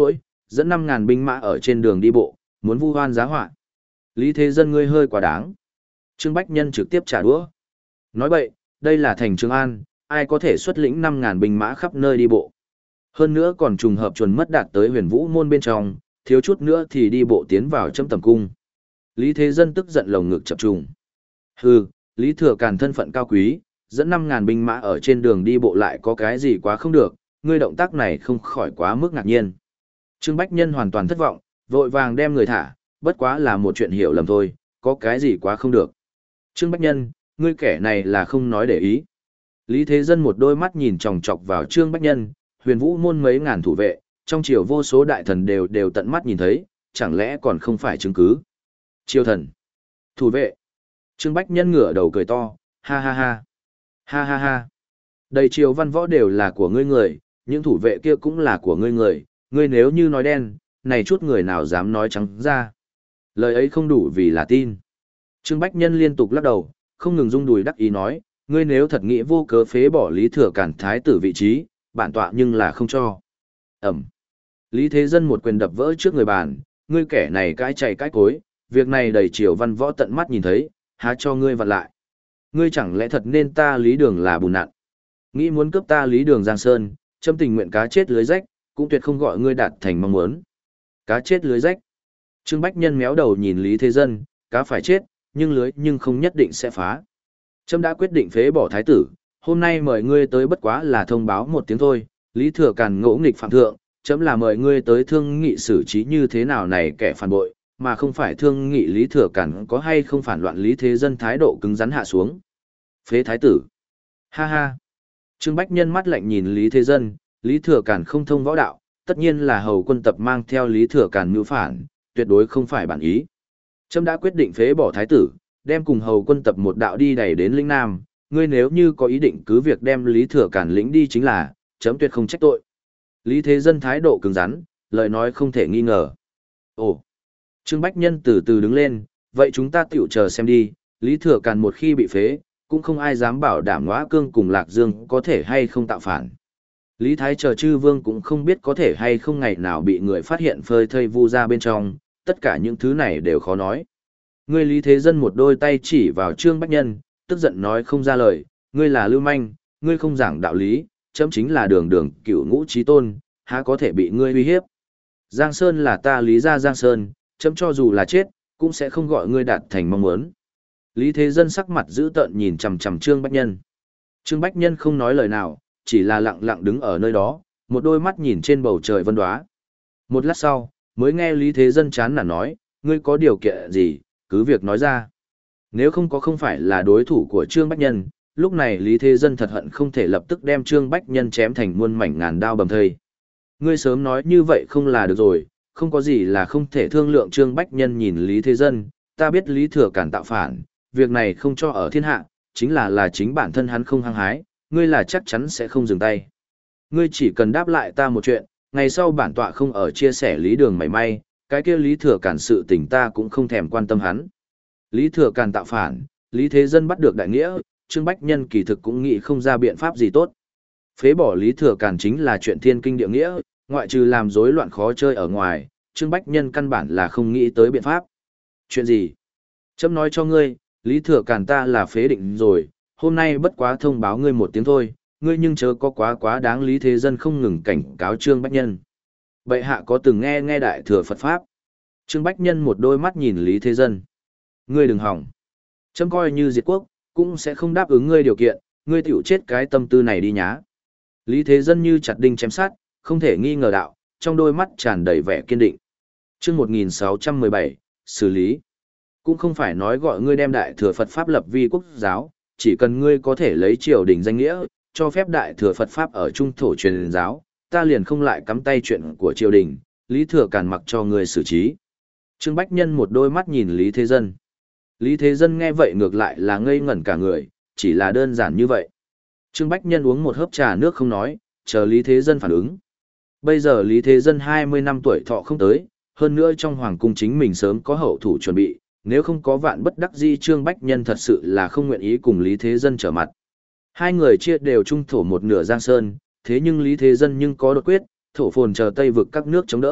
dẫn năm ngàn binh mã ở trên đường đi bộ, muốn vu oan giá họa. Lý Thế Dân ngươi hơi quá đáng. Trương Bách Nhân trực tiếp trả đũa. Nói bậy, đây là thành Trường An, ai có thể xuất lĩnh năm ngàn binh mã khắp nơi đi bộ. Hơn nữa còn trùng hợp chuẩn mất đạt tới huyền vũ môn bên trong, thiếu chút nữa thì đi bộ tiến vào chấm tầm cung. Lý Thế Dân tức giận lồng ngực chập trùng. Hừ, Lý Thừa Càn thân phận cao quý, dẫn năm ngàn binh mã ở trên đường đi bộ lại có cái gì quá không được, ngươi động tác này không khỏi quá mức ngạc nhiên. Trương Bách Nhân hoàn toàn thất vọng, vội vàng đem người thả, bất quá là một chuyện hiểu lầm thôi, có cái gì quá không được. Trương Bách Nhân, ngươi kẻ này là không nói để ý. Lý Thế Dân một đôi mắt nhìn chòng chọc vào Trương Bách Nhân, huyền vũ môn mấy ngàn thủ vệ, trong triều vô số đại thần đều đều tận mắt nhìn thấy, chẳng lẽ còn không phải chứng cứ. Triều thần, thủ vệ. Trương Bách Nhân ngửa đầu cười to, ha ha ha, ha ha ha. Đầy triều văn võ đều là của ngươi người, những thủ vệ kia cũng là của ngươi người, ngươi nếu như nói đen, này chút người nào dám nói trắng ra. Lời ấy không đủ vì là tin. Trương Bách Nhân liên tục lắc đầu, không ngừng rung đùi đắc ý nói, ngươi nếu thật nghĩ vô cớ phế bỏ Lý Thừa Càn thái tử vị trí, bản tọa nhưng là không cho. Ẩm. Lý Thế Dân một quyền đập vỡ trước người bàn, ngươi kẻ này cãi chạy cãi cối, việc này đầy triều văn võ tận mắt nhìn thấy, há cho ngươi vặn lại. Ngươi chẳng lẽ thật nên ta Lý Đường là bùn nặn. Nghĩ muốn cướp ta Lý Đường Giang Sơn, châm tình nguyện cá chết lưới rách, cũng tuyệt không gọi ngươi đạt thành mong muốn. Cá chết lưới rách. Trương Bách Nhân méo đầu nhìn Lý Thế Dân, cá phải chết, nhưng lưới nhưng không nhất định sẽ phá. Trâm đã quyết định phế bỏ thái tử, hôm nay mời ngươi tới bất quá là thông báo một tiếng thôi, Lý Thừa Càn ngỗ nghịch phạm thượng, chấm là mời ngươi tới thương nghị xử trí như thế nào này kẻ phản bội, mà không phải thương nghị Lý Thừa Càn có hay không phản loạn Lý Thế Dân thái độ cứng rắn hạ xuống. Phế thái tử. Ha ha. Trương Bách Nhân mắt lạnh nhìn Lý Thế Dân, Lý Thừa Càn không thông võ đạo, tất nhiên là hầu quân tập mang theo Lý Thừa Càn mưu phản, tuyệt đối không phải bản ý. Trâm đã quyết định phế bỏ thái tử, đem cùng hầu quân tập một đạo đi đẩy đến lĩnh Nam, ngươi nếu như có ý định cứ việc đem Lý Thừa Càn lĩnh đi chính là, chấm tuyệt không trách tội. Lý Thế Dân thái độ cứng rắn, lời nói không thể nghi ngờ. Ồ! Trương Bách Nhân từ từ đứng lên, vậy chúng ta tiểu chờ xem đi, Lý Thừa Càn một khi bị phế, cũng không ai dám bảo đảm Ngõa Cương cùng Lạc Dương có thể hay không tạo phản. Lý Thái chờ chư vương cũng không biết có thể hay không ngày nào bị người phát hiện phơi thây vu ra bên trong, tất cả những thứ này đều khó nói. Ngươi Lý Thế Dân một đôi tay chỉ vào Trương Bách Nhân, tức giận nói không ra lời, ngươi là lưu manh, ngươi không giảng đạo lý, chấm chính là đường đường cửu ngũ trí tôn, há có thể bị ngươi uy hiếp. Giang Sơn là ta Lý gia Giang Sơn, chấm cho dù là chết, cũng sẽ không gọi ngươi đạt thành mong muốn. Lý Thế Dân sắc mặt dữ tợn nhìn chằm chằm Trương Bách Nhân. Trương Bách Nhân không nói lời nào, chỉ là lặng lặng đứng ở nơi đó, một đôi mắt nhìn trên bầu trời vân đoá. Một lát sau, mới nghe Lý Thế Dân chán nản nói, ngươi có điều kiện gì, cứ việc nói ra. Nếu không có không phải là đối thủ của Trương Bách Nhân, lúc này Lý Thế Dân thật hận không thể lập tức đem Trương Bách Nhân chém thành muôn mảnh ngàn đao bầm thây. Ngươi sớm nói như vậy không là được rồi, không có gì là không thể thương lượng. Trương Bách Nhân nhìn Lý Thế Dân, ta biết Lý Thừa Càn tạo phản, việc này không cho ở thiên hạ, chính là là chính bản thân hắn không hăng hái, ngươi là chắc chắn sẽ không dừng tay. Ngươi chỉ cần đáp lại ta một chuyện, ngày sau bản tọa không ở chia sẻ Lý Đường mảy may, cái kia Lý Thừa Càn sự tình ta cũng không thèm quan tâm hắn. Lý Thừa Càn tạo phản, Lý Thế Dân bắt được đại nghĩa, Trương Bách Nhân kỳ thực cũng nghĩ không ra biện pháp gì tốt. Phế bỏ Lý Thừa Càn chính là chuyện thiên kinh địa nghĩa, ngoại trừ làm rối loạn khó chơi ở ngoài, Trương Bách Nhân căn bản là không nghĩ tới biện pháp. Chuyện gì? Chấm nói cho ngươi, Lý Thừa Càn ta là phế định rồi, hôm nay bất quá thông báo ngươi một tiếng thôi, ngươi nhưng chớ có quá quá đáng. Lý Thế Dân không ngừng cảnh cáo Trương Bách Nhân. Bệ hạ có từng nghe nghe đại thừa Phật Pháp? Trương Bách Nhân một đôi mắt nhìn Lý Thế Dân. Ngươi đừng hỏng. Chấm coi như diệt quốc, cũng sẽ không đáp ứng ngươi điều kiện, ngươi tiểu chết cái tâm tư này đi nhá. Lý Thế Dân như chặt đinh chém sát, không thể nghi ngờ đạo, trong đôi mắt tràn đầy vẻ kiên định. Chương một nghìn sáu trăm mười bảy, xử lý. Cũng không phải nói gọi ngươi đem đại thừa Phật Pháp lập vi quốc giáo, chỉ cần ngươi có thể lấy triều đình danh nghĩa, cho phép đại thừa Phật Pháp ở trung thổ truyền giáo, ta liền không lại cắm tay chuyện của triều đình, Lý Thừa Càn mặc cho ngươi xử trí. Trương Bách Nhân một đôi mắt nhìn Lý Thế Dân. Lý Thế Dân nghe vậy ngược lại là ngây ngẩn cả người, chỉ là đơn giản như vậy. Trương Bách Nhân uống một hớp trà nước không nói, chờ Lý Thế Dân phản ứng. Bây giờ Lý Thế Dân hai mươi năm tuổi thọ không tới, hơn nữa trong hoàng cung chính mình sớm có hậu thủ chuẩn bị, nếu không có vạn bất đắc dĩ Trương Bách Nhân thật sự là không nguyện ý cùng Lý Thế Dân trở mặt. Hai người chia đều trung thổ một nửa Giang Sơn, thế nhưng Lý Thế Dân nhưng có đột quyết, thổ phồn chờ Tây vực các nước chống đỡ,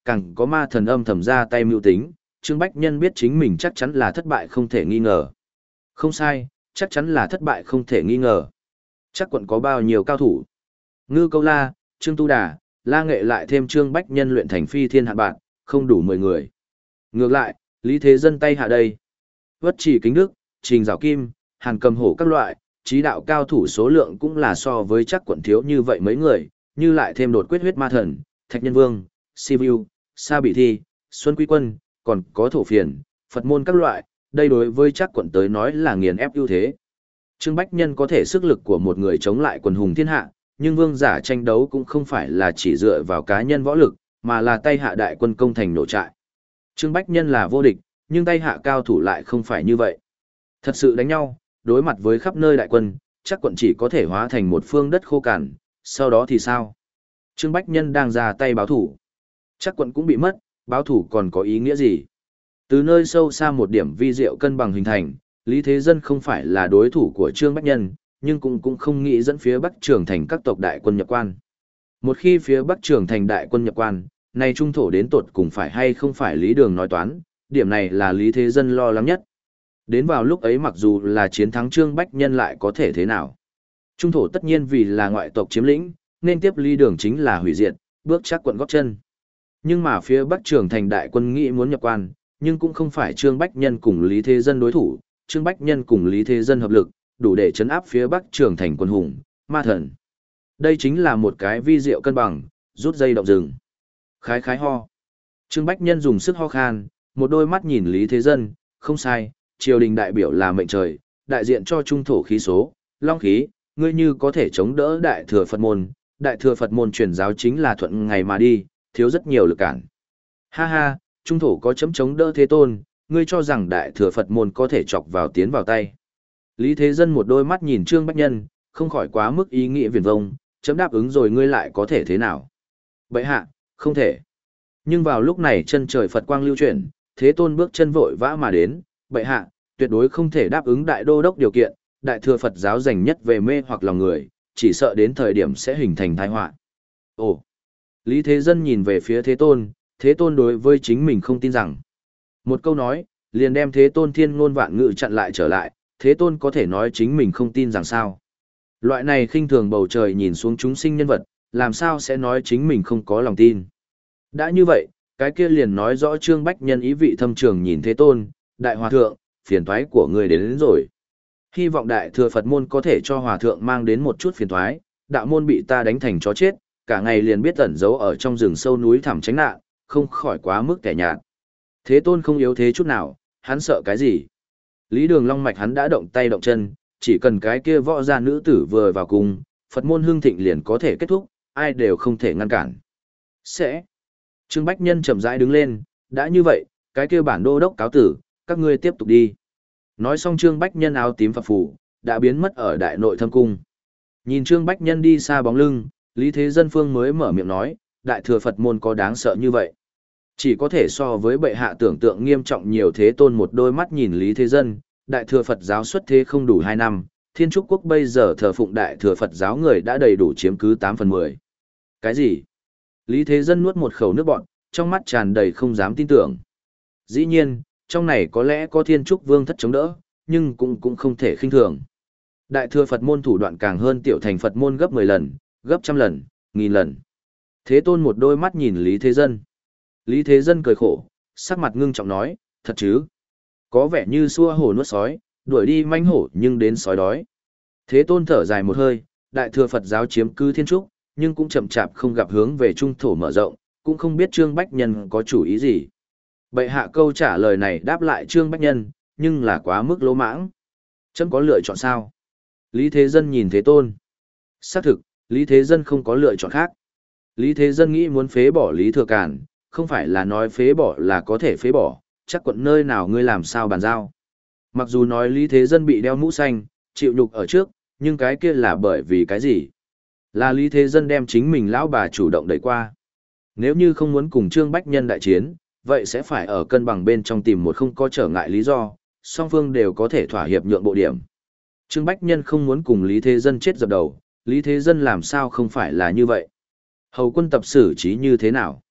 càng có ma thần âm thầm ra tay mưu tính, Trương Bách Nhân biết chính mình chắc chắn là thất bại không thể nghi ngờ. Không sai, chắc chắn là thất bại không thể nghi ngờ. Chắc quận có bao nhiêu cao thủ? Ngư Câu La, Trương Tu Đà, La Nghệ lại thêm Trương Bách Nhân luyện thành phi thiên hạn bạn, không đủ mười người. Ngược lại, Lý Thế Dân tay hạ đây. Vất Chỉ Kính Đức, Trình Giảo Kim, Hàn Cầm Hổ các loại, trí đạo cao thủ số lượng cũng là so với chắc quận thiếu như vậy mấy người, như lại thêm đột quyết huyết ma thần, Thạch Nhân Vương, Sivu, Sa Bị Thi, Xuân Quy Quân, còn có thổ phiền, Phật môn các loại, đây đối với chắc quận tới nói là nghiền ép ưu thế. Trương Bách Nhân có thể sức lực của một người chống lại quần hùng thiên hạ, nhưng vương giả tranh đấu cũng không phải là chỉ dựa vào cá nhân võ lực, mà là tay hạ đại quân công thành nổ trại. Trương Bách Nhân là vô địch, nhưng tay hạ cao thủ lại không phải như vậy. Thật sự đánh nhau, đối mặt với khắp nơi đại quân, chắc quận chỉ có thể hóa thành một phương đất khô cằn, sau đó thì sao? Trương Bách Nhân đang ra tay báo thủ. Chắc quận cũng bị mất, báo thủ còn có ý nghĩa gì? Từ nơi sâu xa một điểm vi diệu cân bằng hình thành, Lý Thế Dân không phải là đối thủ của Trương Bách Nhân, nhưng cũng cũng không nghĩ dẫn phía Bắc Trường Thành các tộc đại quân nhập quan. Một khi phía Bắc Trường Thành đại quân nhập quan, này trung thổ đến tột cùng phải hay không phải Lý Đường nói toán, điểm này là Lý Thế Dân lo lắng nhất. Đến vào lúc ấy mặc dù là chiến thắng Trương Bách Nhân lại có thể thế nào? Trung thổ tất nhiên vì là ngoại tộc chiếm lĩnh, nên tiếp Lý Đường chính là hủy diệt, bước chắc quận góp chân. Nhưng mà phía Bắc Trường Thành đại quân nghĩ muốn nhập quan, nhưng cũng không phải Trương Bách Nhân cùng Lý Thế Dân đối thủ, Trương Bách Nhân cùng Lý Thế Dân hợp lực, đủ để chấn áp phía Bắc Trường Thành quân hùng, ma thần. Đây chính là một cái vi diệu cân bằng, rút dây động rừng. Khái khái ho. Trương Bách Nhân dùng sức ho khan, một đôi mắt nhìn Lý Thế Dân, không sai, triều đình đại biểu là mệnh trời, đại diện cho trung thổ khí số, long khí, ngươi như có thể chống đỡ đại thừa Phật môn, đại thừa Phật môn truyền giáo chính là thuận ngày mà đi, thiếu rất nhiều lực cản. Ha ha, trung thổ có chấm chống đỡ Thế Tôn, ngươi cho rằng đại thừa Phật môn có thể chọc vào tiến vào tay. Lý Thế Dân một đôi mắt nhìn Trương Bách Nhân, không khỏi quá mức ý nghĩa viển vông, chấm đáp ứng rồi ngươi lại có thể thế nào? Bệ hạ, không thể. Nhưng vào lúc này chân trời Phật quang lưu chuyển, Thế Tôn bước chân vội vã mà đến, bệ hạ, tuyệt đối không thể đáp ứng đại đô đốc điều kiện, đại thừa Phật giáo dành nhất về mê hoặc lòng người, chỉ sợ đến thời điểm sẽ hình thành tai họa. Ồ. Lý Thế Dân nhìn về phía Thế Tôn, Thế Tôn đối với chính mình không tin rằng. Một câu nói, liền đem Thế Tôn thiên ngôn vạn ngữ chặn lại trở lại, Thế Tôn có thể nói chính mình không tin rằng sao. Loại này khinh thường bầu trời nhìn xuống chúng sinh nhân vật, làm sao sẽ nói chính mình không có lòng tin. Đã như vậy, cái kia liền nói rõ Trương Bách Nhân ý vị thâm trường nhìn Thế Tôn, đại hòa thượng, phiền toái của người đến, đến rồi. Hy vọng đại thừa Phật môn có thể cho hòa thượng mang đến một chút phiền toái, đạo môn bị ta đánh thành chó chết, cả ngày liền biết ẩn giấu ở trong rừng sâu núi thẳm tránh nạn, không khỏi quá mức kẻ nhạt. Thế Tôn không yếu thế chút nào, hắn sợ cái gì? Lý Đường Long mạch hắn đã động tay động chân, chỉ cần cái kia võ gia nữ tử vừa vào cùng, Phật môn hương thịnh liền có thể kết thúc, ai đều không thể ngăn cản. Sẽ. Trương Bách Nhân chậm rãi đứng lên, đã như vậy, cái kia bản đô đốc cáo tử, các ngươi tiếp tục đi. Nói xong Trương Bách Nhân áo tím phập phù, đã biến mất ở đại nội thâm cung. Nhìn Trương Bách Nhân đi xa bóng lưng, Lý Thế Dân Phương mới mở miệng nói, đại thừa Phật môn có đáng sợ như vậy. Chỉ có thể so với bệ hạ tưởng tượng nghiêm trọng nhiều. Thế Tôn một đôi mắt nhìn Lý Thế Dân, đại thừa Phật giáo xuất thế không đủ hai năm, Thiên Trúc Quốc bây giờ thờ phụng đại thừa Phật giáo người đã đầy đủ chiếm cứ tám phần mười. Cái gì? Lý Thế Dân nuốt một khẩu nước bọt, trong mắt tràn đầy không dám tin tưởng. Dĩ nhiên, trong này có lẽ có Thiên Trúc Vương thất chống đỡ, nhưng cũng cũng không thể khinh thường. Đại thừa Phật môn thủ đoạn càng hơn tiểu thành Phật môn gấp mười lần, gấp trăm lần, nghìn lần. Thế Tôn một đôi mắt nhìn Lý Thế Dân. Lý Thế Dân cười khổ, sắc mặt ngưng trọng nói, thật chứ? Có vẻ như xua hổ nuốt sói, đuổi đi manh hổ nhưng đến sói đói. Thế Tôn thở dài một hơi, đại thừa Phật giáo chiếm cứ Thiên Trúc, nhưng cũng chậm chạp không gặp hướng về trung thổ mở rộng, cũng không biết Trương Bách Nhân có chủ ý gì. Bệ hạ câu trả lời này đáp lại Trương Bách Nhân, nhưng là quá mức lỗ mãng. Chấm có lựa chọn sao? Lý Thế Dân nhìn Thế Tôn. Xác thực, Lý Thế Dân không có lựa chọn khác. Lý Thế Dân nghĩ muốn phế bỏ Lý Thừa Càn, không phải là nói phế bỏ là có thể phế bỏ, chắc quận nơi nào ngươi làm sao bàn giao. Mặc dù nói Lý Thế Dân bị đeo mũ xanh, chịu nhục ở trước, nhưng cái kia là bởi vì cái gì? Là Lý Thế Dân đem chính mình lão bà chủ động đẩy qua. Nếu như không muốn cùng Trương Bách Nhân đại chiến, vậy sẽ phải ở cân bằng bên trong tìm một không có trở ngại lý do, song phương đều có thể thỏa hiệp nhượng bộ điểm. Trương Bách Nhân không muốn cùng Lý Thế Dân chết dập đầu, Lý Thế Dân làm sao không phải là như vậy? Hầu quân tập xử trí như thế nào?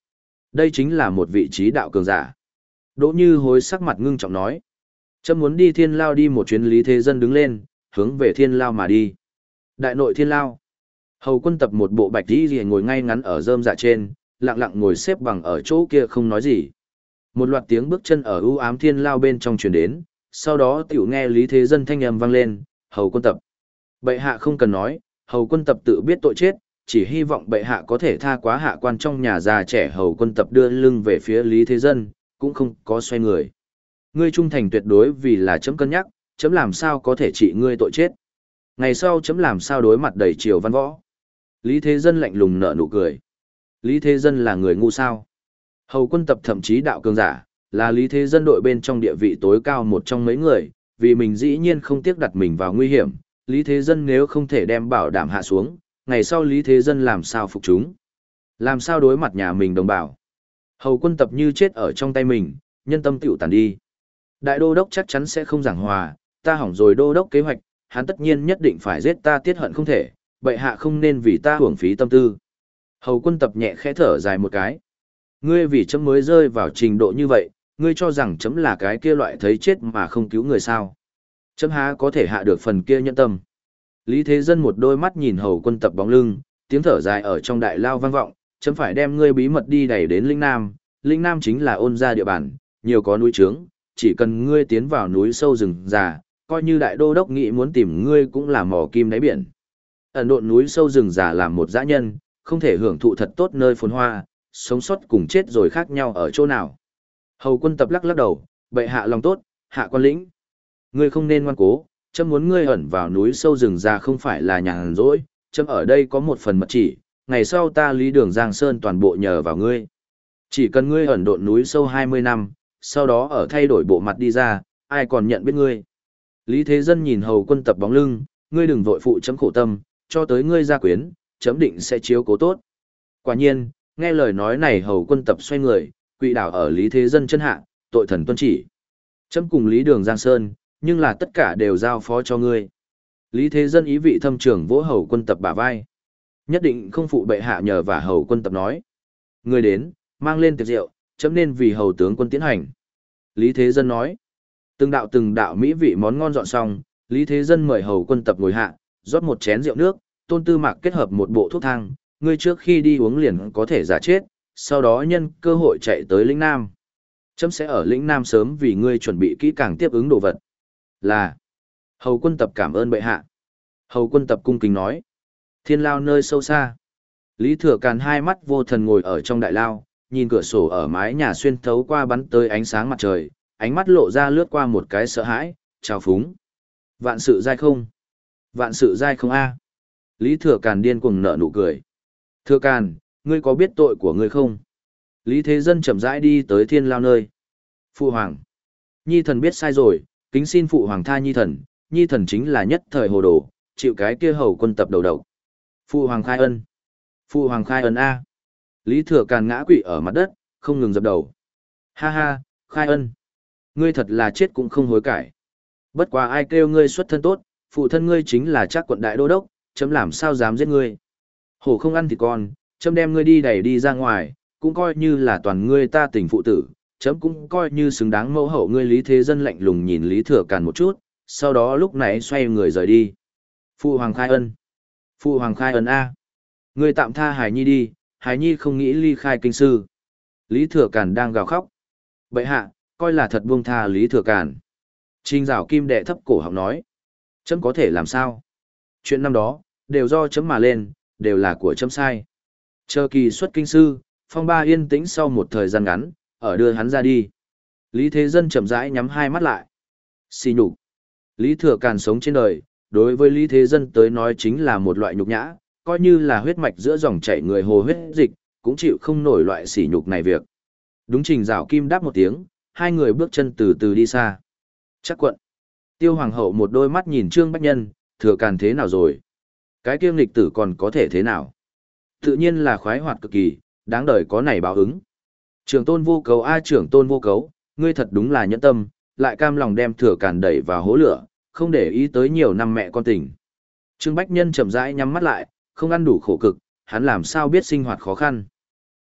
Đây chính là một vị trí đạo cường giả. Đỗ Như Hối sắc mặt ngưng trọng nói. Chấm muốn đi Thiên Lao đi một chuyến. Lý Thế Dân đứng lên, hướng về Thiên Lao mà đi. Đại nội Thiên Lao. Hầu Quân Tập một bộ bạch y liễu ngồi ngay ngắn ở rơm dạ trên, lặng lặng ngồi xếp bằng ở chỗ kia không nói gì. Một loạt tiếng bước chân ở u ám Thiên Lao bên trong truyền đến, sau đó tiểu nghe Lý Thế Dân thanh âm vang lên, Hầu Quân Tập. Bệ hạ không cần nói, Hầu Quân Tập tự biết tội chết, chỉ hy vọng bệ hạ có thể tha quá hạ quan. Trong nhà già trẻ Hầu Quân Tập đưa lưng về phía Lý Thế Dân, cũng không có xoay người. Ngươi trung thành tuyệt đối vì là chấm cân nhắc, chấm làm sao có thể trị ngươi tội chết. Ngày sau chấm làm sao đối mặt đầy triều văn võ. Lý Thế Dân lạnh lùng nở nụ cười. Lý Thế Dân là người ngu sao? Hầu Quân Tập thậm chí đạo cường giả, là Lý Thế Dân đội bên trong địa vị tối cao một trong mấy người, vì mình dĩ nhiên không tiếc đặt mình vào nguy hiểm. Lý Thế Dân nếu không thể đem bảo đảm hạ xuống, ngày sau Lý Thế Dân làm sao phục chúng? Làm sao đối mặt nhà mình đồng bào? Hầu Quân Tập như chết ở trong tay mình, nhân tâm tiểu tàn đi. Đại đô đốc chắc chắn sẽ không giảng hòa, ta hỏng rồi đô đốc kế hoạch, hắn tất nhiên nhất định phải giết ta, tiết hận không thể, bệ hạ không nên vì ta hưởng phí tâm tư. Hầu Quân Tập nhẹ khẽ thở dài một cái. Ngươi vì chấm mới rơi vào trình độ như vậy, ngươi cho rằng chấm là cái kia loại thấy chết mà không cứu người sao? Chấm há có thể hạ được phần kia nhẫn tâm. Lý Thế Dân một đôi mắt nhìn Hầu Quân Tập bóng lưng, tiếng thở dài ở trong đại lao vang vọng, chấm phải đem ngươi bí mật đi đẩy đến Linh Nam. Linh Nam chính là Ôn gia địa bàn, nhiều có núi trướng, chỉ cần ngươi tiến vào núi sâu rừng già, coi như đại đô đốc nghĩ muốn tìm ngươi cũng là mò kim đáy biển. Ẩn độn núi sâu rừng già làm một dã nhân, không thể hưởng thụ thật tốt nơi phồn hoa, sống sót cùng chết rồi khác nhau ở chỗ nào. Hầu Quân Tập lắc lắc đầu, bệ hạ lòng tốt, hạ quan lĩnh. Ngươi không nên ngoan cố, chấm muốn ngươi ẩn vào núi sâu rừng già không phải là nhàn rỗi, chấm ở đây có một phần mật chỉ, ngày sau ta Lý Đường Giang Sơn toàn bộ nhờ vào ngươi. Chỉ cần ngươi ẩn độn núi sâu hai mươi năm, sau đó ở thay đổi bộ mặt đi ra, ai còn nhận biết ngươi. Lý Thế Dân nhìn Hầu Quân Tập bóng lưng, ngươi đừng vội phụ chấm khổ tâm, cho tới ngươi gia quyến, chấm định sẽ chiếu cố tốt. Quả nhiên, nghe lời nói này Hầu Quân Tập xoay người, quỵ đảo ở Lý Thế Dân chân hạ, tội thần tuân chỉ. Chấm cùng Lý Đường Giang Sơn, nhưng là tất cả đều giao phó cho ngươi. Lý Thế Dân ý vị thâm trường vỗ Hầu Quân Tập bả vai. Nhất định không phụ bệ hạ nhờ và Hầu Quân Tập nói. Ngươi đến, mang lên tiệc rượu, chấm nên vì hầu tướng quân tiến hành. Lý Thế Dân nói. Từng đạo từng đạo mỹ vị món ngon dọn xong, Lý Thế Dân mời Hầu Quân Tập ngồi hạ, rót một chén rượu nước, Tôn Tư Mạc kết hợp một bộ thuốc thang, ngươi trước khi đi uống liền có thể giả chết, sau đó nhân cơ hội chạy tới lĩnh Nam. Chấm sẽ ở lĩnh Nam sớm vì ngươi chuẩn bị kỹ càng tiếp ứng đồ vật. Là. Hầu Quân Tập cảm ơn bệ hạ. Hầu Quân Tập cung kính nói. Thiên lao nơi sâu xa. Lý Thừa Càn hai mắt vô thần ngồi ở trong đại lao, nhìn cửa sổ ở mái nhà xuyên thấu qua bắn tới ánh sáng mặt trời, ánh mắt lộ ra lướt qua một cái sợ hãi, trào phúng. Vạn sự dai không? Vạn sự dai không a? Lý Thừa Càn điên cuồng nở nụ cười. Thừa Càn, ngươi có biết tội của ngươi không? Lý Thế Dân chậm rãi đi tới thiên lao nơi. Phụ hoàng. Nhi thần biết sai rồi, kính xin phụ hoàng tha nhi thần, nhi thần chính là nhất thời hồ đồ, chịu cái kia Hầu Quân Tập đầu đầu. Phụ hoàng khai ân. Phụ hoàng khai ân a. Lý Thừa Càn ngã quỵ ở mặt đất, không ngừng dập đầu. Ha ha, khai ân. Ngươi thật là chết cũng không hối cải. Bất quá ai kêu ngươi xuất thân tốt, phụ thân ngươi chính là Trác quận đại đô đốc, chấm làm sao dám giết ngươi. Hổ không ăn thịt con, chấm đem ngươi đi đẩy đi ra ngoài, cũng coi như là toàn ngươi ta tình phụ tử, chấm cũng coi như xứng đáng mẫu hậu ngươi. Lý Thế Dân lạnh lùng nhìn Lý Thừa Càn một chút, sau đó lúc này xoay người rời đi. Phụ hoàng khai ân. Phụ hoàng khai ân a. Ngươi tạm tha Hải Nhi đi, Hải Nhi không nghĩ ly khai kinh sư. Lý Thừa Càn đang gào khóc. Bệ hạ, coi là thật buông tha Lý Thừa Càn. Trình Giảo Kim đệ thấp cổ họng nói. Chấm có thể làm sao? Chuyện năm đó, đều do chấm mà lên, đều là của chấm sai. Chờ kỳ xuất kinh sư, phong ba yên tĩnh sau một thời gian ngắn, ở đưa hắn ra đi. Lý Thế Dân chậm rãi nhắm hai mắt lại. Xì nhục. Lý Thừa Càn sống trên đời, đối với Lý Thế Dân tới nói chính là một loại nhục nhã, coi như là huyết mạch giữa dòng chảy người hồ huyết dịch, cũng chịu không nổi loại sỉ nhục này việc. Đúng. Trình Giảo Kim đáp một tiếng, hai người bước chân từ từ đi xa. Chắc quận. Tiêu Hoàng hậu một đôi mắt nhìn Trương Bách Nhân, Thừa Càn thế nào rồi? Cái kiêng lịch tử còn có thể thế nào? Tự nhiên là khoái hoạt cực kỳ, đáng đời có này báo ứng. Trưởng tôn vô cấu a trưởng tôn vô cấu, ngươi thật đúng là nhẫn tâm, lại cam lòng đem Thừa Càn đẩy vào hố lửa, không để ý tới nhiều năm mẹ con tình. Trương Bách Nhân chậm rãi nhắm mắt lại, không ăn đủ khổ cực, hắn làm sao biết sinh hoạt khó khăn.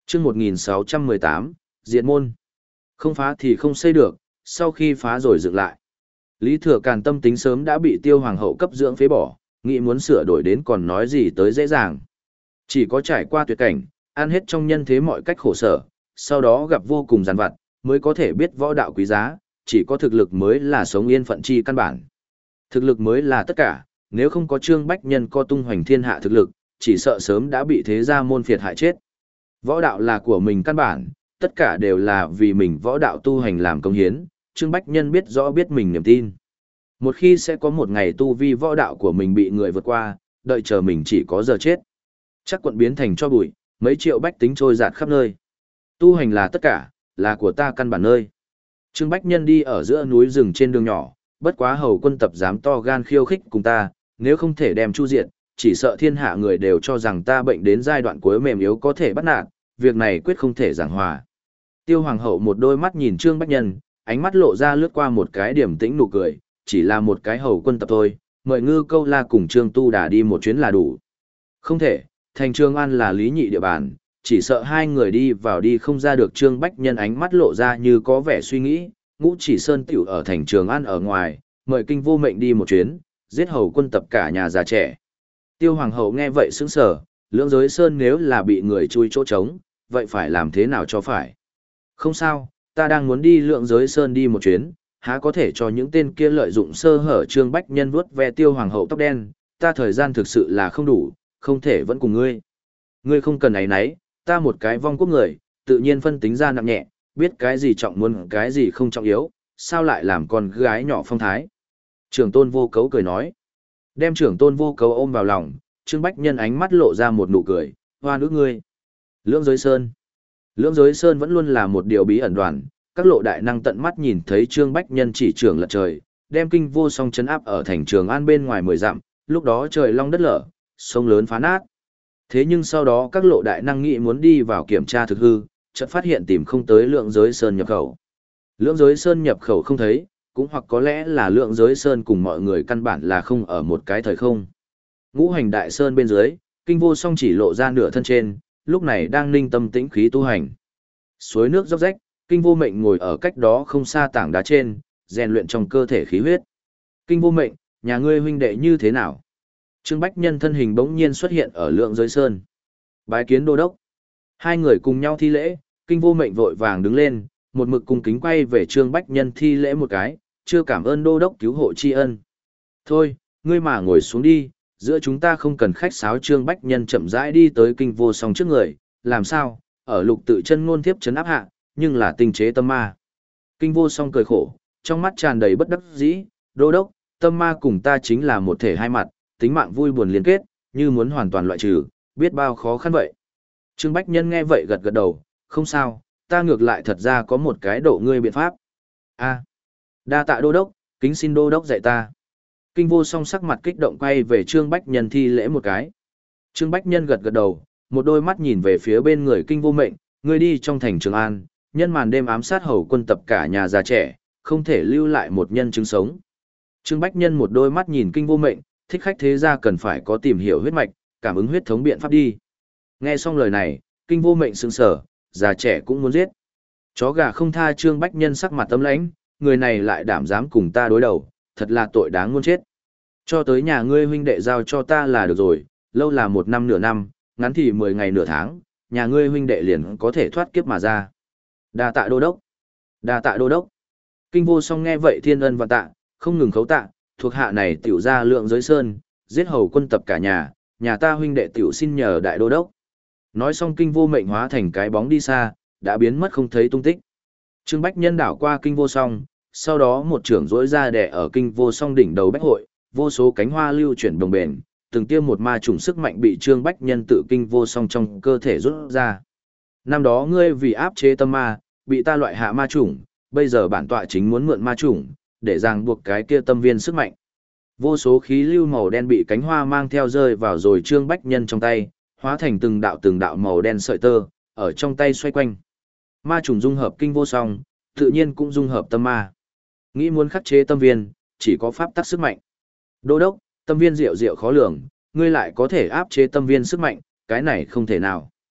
Chương một nghìn sáu trăm mười tám, Diệt môn. Không phá thì không xây được, sau khi phá rồi dựng lại. Lý Thừa Càn tâm tính sớm đã bị Tiêu Hoàng hậu cấp dưỡng phế bỏ, nghĩ muốn sửa đổi đến còn nói gì tới dễ dàng. Chỉ có trải qua tuyệt cảnh, ăn hết trong nhân thế mọi cách khổ sở, sau đó gặp vô cùng giàn vặt, mới có thể biết võ đạo quý giá, chỉ có thực lực mới là sống yên phận chi căn bản. Thực lực mới là tất cả, nếu không có Trương Bách Nhân co tung hoành thiên hạ thực lực, chỉ sợ sớm đã bị thế gia môn phiệt hại chết. Võ đạo là của mình căn bản, tất cả đều là vì mình võ đạo tu hành làm công hiến, Trương Bách Nhân biết rõ biết mình niềm tin. Một khi sẽ có một ngày tu vi võ đạo của mình bị người vượt qua, đợi chờ mình chỉ có giờ chết. Chắc quận biến thành cho bụi, mấy triệu bách tính trôi dạt khắp nơi. Tu hành là tất cả, là của ta căn bản nơi. Trương Bách Nhân đi ở giữa núi rừng trên đường nhỏ, bất quá hầu quân tập dám to gan khiêu khích cùng ta, nếu không thể đem chu diệt, chỉ sợ thiên hạ người đều cho rằng ta bệnh đến giai đoạn cuối mềm yếu có thể bắt nạt, việc này quyết không thể giảng hòa. Tiêu Hoàng hậu một đôi mắt nhìn Trương Bách Nhân, ánh mắt lộ ra lướt qua một cái điểm tĩnh nụ cười, chỉ là một cái hầu quân tập thôi, mời Ngư Câu La cùng Trương Tu Đà đi một chuyến là đủ. Không thể, thành Trường An là Lý Nhị địa bàn, chỉ sợ hai người đi vào đi không ra được. Trương Bách Nhân ánh mắt lộ ra như có vẻ suy nghĩ, Ngũ Chỉ Sơn tiểu ở thành Trường An ở ngoài, mời Kinh Vô Mệnh đi một chuyến, giết hầu quân tập cả nhà già trẻ. Tiêu Hoàng hậu nghe vậy sững sờ, Lưỡng Giới Sơn nếu là bị người chui chỗ trống, vậy phải làm thế nào cho phải? Không sao, ta đang muốn đi Lưỡng Giới Sơn đi một chuyến, há có thể cho những tên kia lợi dụng sơ hở. Trương Bách Nhân vuốt ve Tiêu Hoàng hậu tóc đen, ta thời gian thực sự là không đủ, không thể vẫn cùng ngươi. Ngươi không cần ấy nấy, ta một cái vong quốc người, tự nhiên phân tính ra nặng nhẹ, biết cái gì trọng muốn cái gì không trọng yếu, sao lại làm con gái nhỏ phong thái. Trưởng tôn vô cấu cười nói. Đem trưởng tôn vô cấu ôm vào lòng, Trương Bách Nhân ánh mắt lộ ra một nụ cười, hoa nữ ngươi. Lưỡng Giới Sơn. Lưỡng Giới Sơn vẫn luôn là một điều bí ẩn đoàn, các lộ đại năng tận mắt nhìn thấy Trương Bách Nhân chỉ trưởng lật trời, đem Kinh Vô Song chấn áp ở thành Trường An bên ngoài mười dặm, lúc đó trời long đất lở, sông lớn phá nát. Thế nhưng sau đó các lộ đại năng nghĩ muốn đi vào kiểm tra thực hư, chợt phát hiện tìm không tới Lưỡng Giới Sơn nhập khẩu. Lưỡng Giới Sơn nhập khẩu không thấy, cũng hoặc có lẽ là Lưỡng Giới Sơn cùng mọi người căn bản là không ở một cái thời không. Ngũ Hành Đại Sơn bên dưới, Kinh Vô Song chỉ lộ ra nửa thân trên, lúc này đang ninh tâm tĩnh khí tu hành. Suối nước róc rách, Kinh Vô Mệnh ngồi ở cách đó không xa tảng đá trên, rèn luyện trong cơ thể khí huyết. Kinh Vô Mệnh, nhà ngươi huynh đệ như thế nào? Trương Bách Nhân thân hình bỗng nhiên xuất hiện ở Lưỡng Giới Sơn. Bái kiến đô đốc. Hai người cùng nhau thi lễ, Kinh Vô Mệnh vội vàng đứng lên, một mực cung kính quay về Trương Bách Nhân thi lễ một cái, chưa cảm ơn đô đốc cứu hộ tri ân. Thôi, ngươi mà ngồi xuống đi, giữa chúng ta không cần khách sáo. Trương Bách Nhân chậm rãi đi tới Kinh Vô Song trước người, làm sao, ở lục tự chân ngôn thiếp chấn áp hạ, nhưng là tinh chế tâm ma. Kinh Vô Song cười khổ, trong mắt tràn đầy bất đắc dĩ, đô đốc, tâm ma cùng ta chính là một thể hai mặt, tính mạng vui buồn liên kết, như muốn hoàn toàn loại trừ, biết bao khó khăn vậy. Trương Bách Nhân nghe vậy gật gật đầu, không sao, ta ngược lại thật ra có một cái độ ngươi biện pháp. A, đa tạ đô đốc, kính xin đô đốc dạy ta. Kinh Vô Song sắc mặt kích động quay về Trương Bách Nhân thi lễ một cái. Trương Bách Nhân gật gật đầu, một đôi mắt nhìn về phía bên người Kinh Vô Mệnh, ngươi đi trong thành Trường An, nhân màn đêm ám sát hầu quân tập cả nhà già trẻ, không thể lưu lại một nhân chứng sống. Trương Bách Nhân một đôi mắt nhìn Kinh Vô Mệnh, thích khách thế gia cần phải có tìm hiểu huyết mạch, cảm ứng huyết thống biện pháp đi. Nghe xong lời này, Kinh Vô Mệnh sững sờ, già trẻ cũng muốn giết. Chó gà không tha. Trương Bách Nhân sắc mặt tâm lãnh, người này lại đảm dám cùng ta đối đầu, thật là tội đáng muôn chết. Cho tới nhà ngươi huynh đệ giao cho ta là được rồi, lâu là một năm nửa năm, ngắn thì mười ngày nửa tháng, nhà ngươi huynh đệ liền có thể thoát kiếp mà ra. Đa tạ đô đốc. Đa tạ đô đốc. Kinh Vô Song nghe vậy thiên ân và tạ, không ngừng khấu tạ, thuộc hạ này tiểu ra Lượng Giới Sơn, giết hầu quân tập cả nhà, nhà ta huynh đệ tiểu xin nhờ đại đô đốc. Nói xong Kinh Vô Mệnh hóa thành cái bóng đi xa, đã biến mất không thấy tung tích. Trương Bách Nhân đảo qua Kinh Vô Song, sau đó một trưởng rỗi ra đè ở Kinh Vô Song đỉnh đầu bách hội, vô số cánh hoa lưu chuyển đồng bền, từng tiêm một ma trùng sức mạnh bị Trương Bách Nhân tự Kinh Vô Song trong cơ thể rút ra. Năm đó ngươi vì áp chế tâm ma, bị ta loại hạ ma trùng, bây giờ bản tọa chính muốn mượn ma trùng, để ràng buộc cái kia tâm viên sức mạnh. Vô số khí lưu màu đen bị cánh hoa mang theo rơi vào rồi Trương Bách Nhân trong tay, hóa thành từng đạo từng đạo màu đen sợi tơ, ở trong tay xoay quanh. Ma trùng dung hợp Kinh Vô Song, tự nhiên cũng dung hợp tâm ma. Nghĩ muốn khắc chế tâm viên, chỉ có pháp tắc sức mạnh. Đô đốc, tâm viên diệu diệu khó lường, ngươi lại có thể áp chế tâm viên sức mạnh, cái này không thể nào.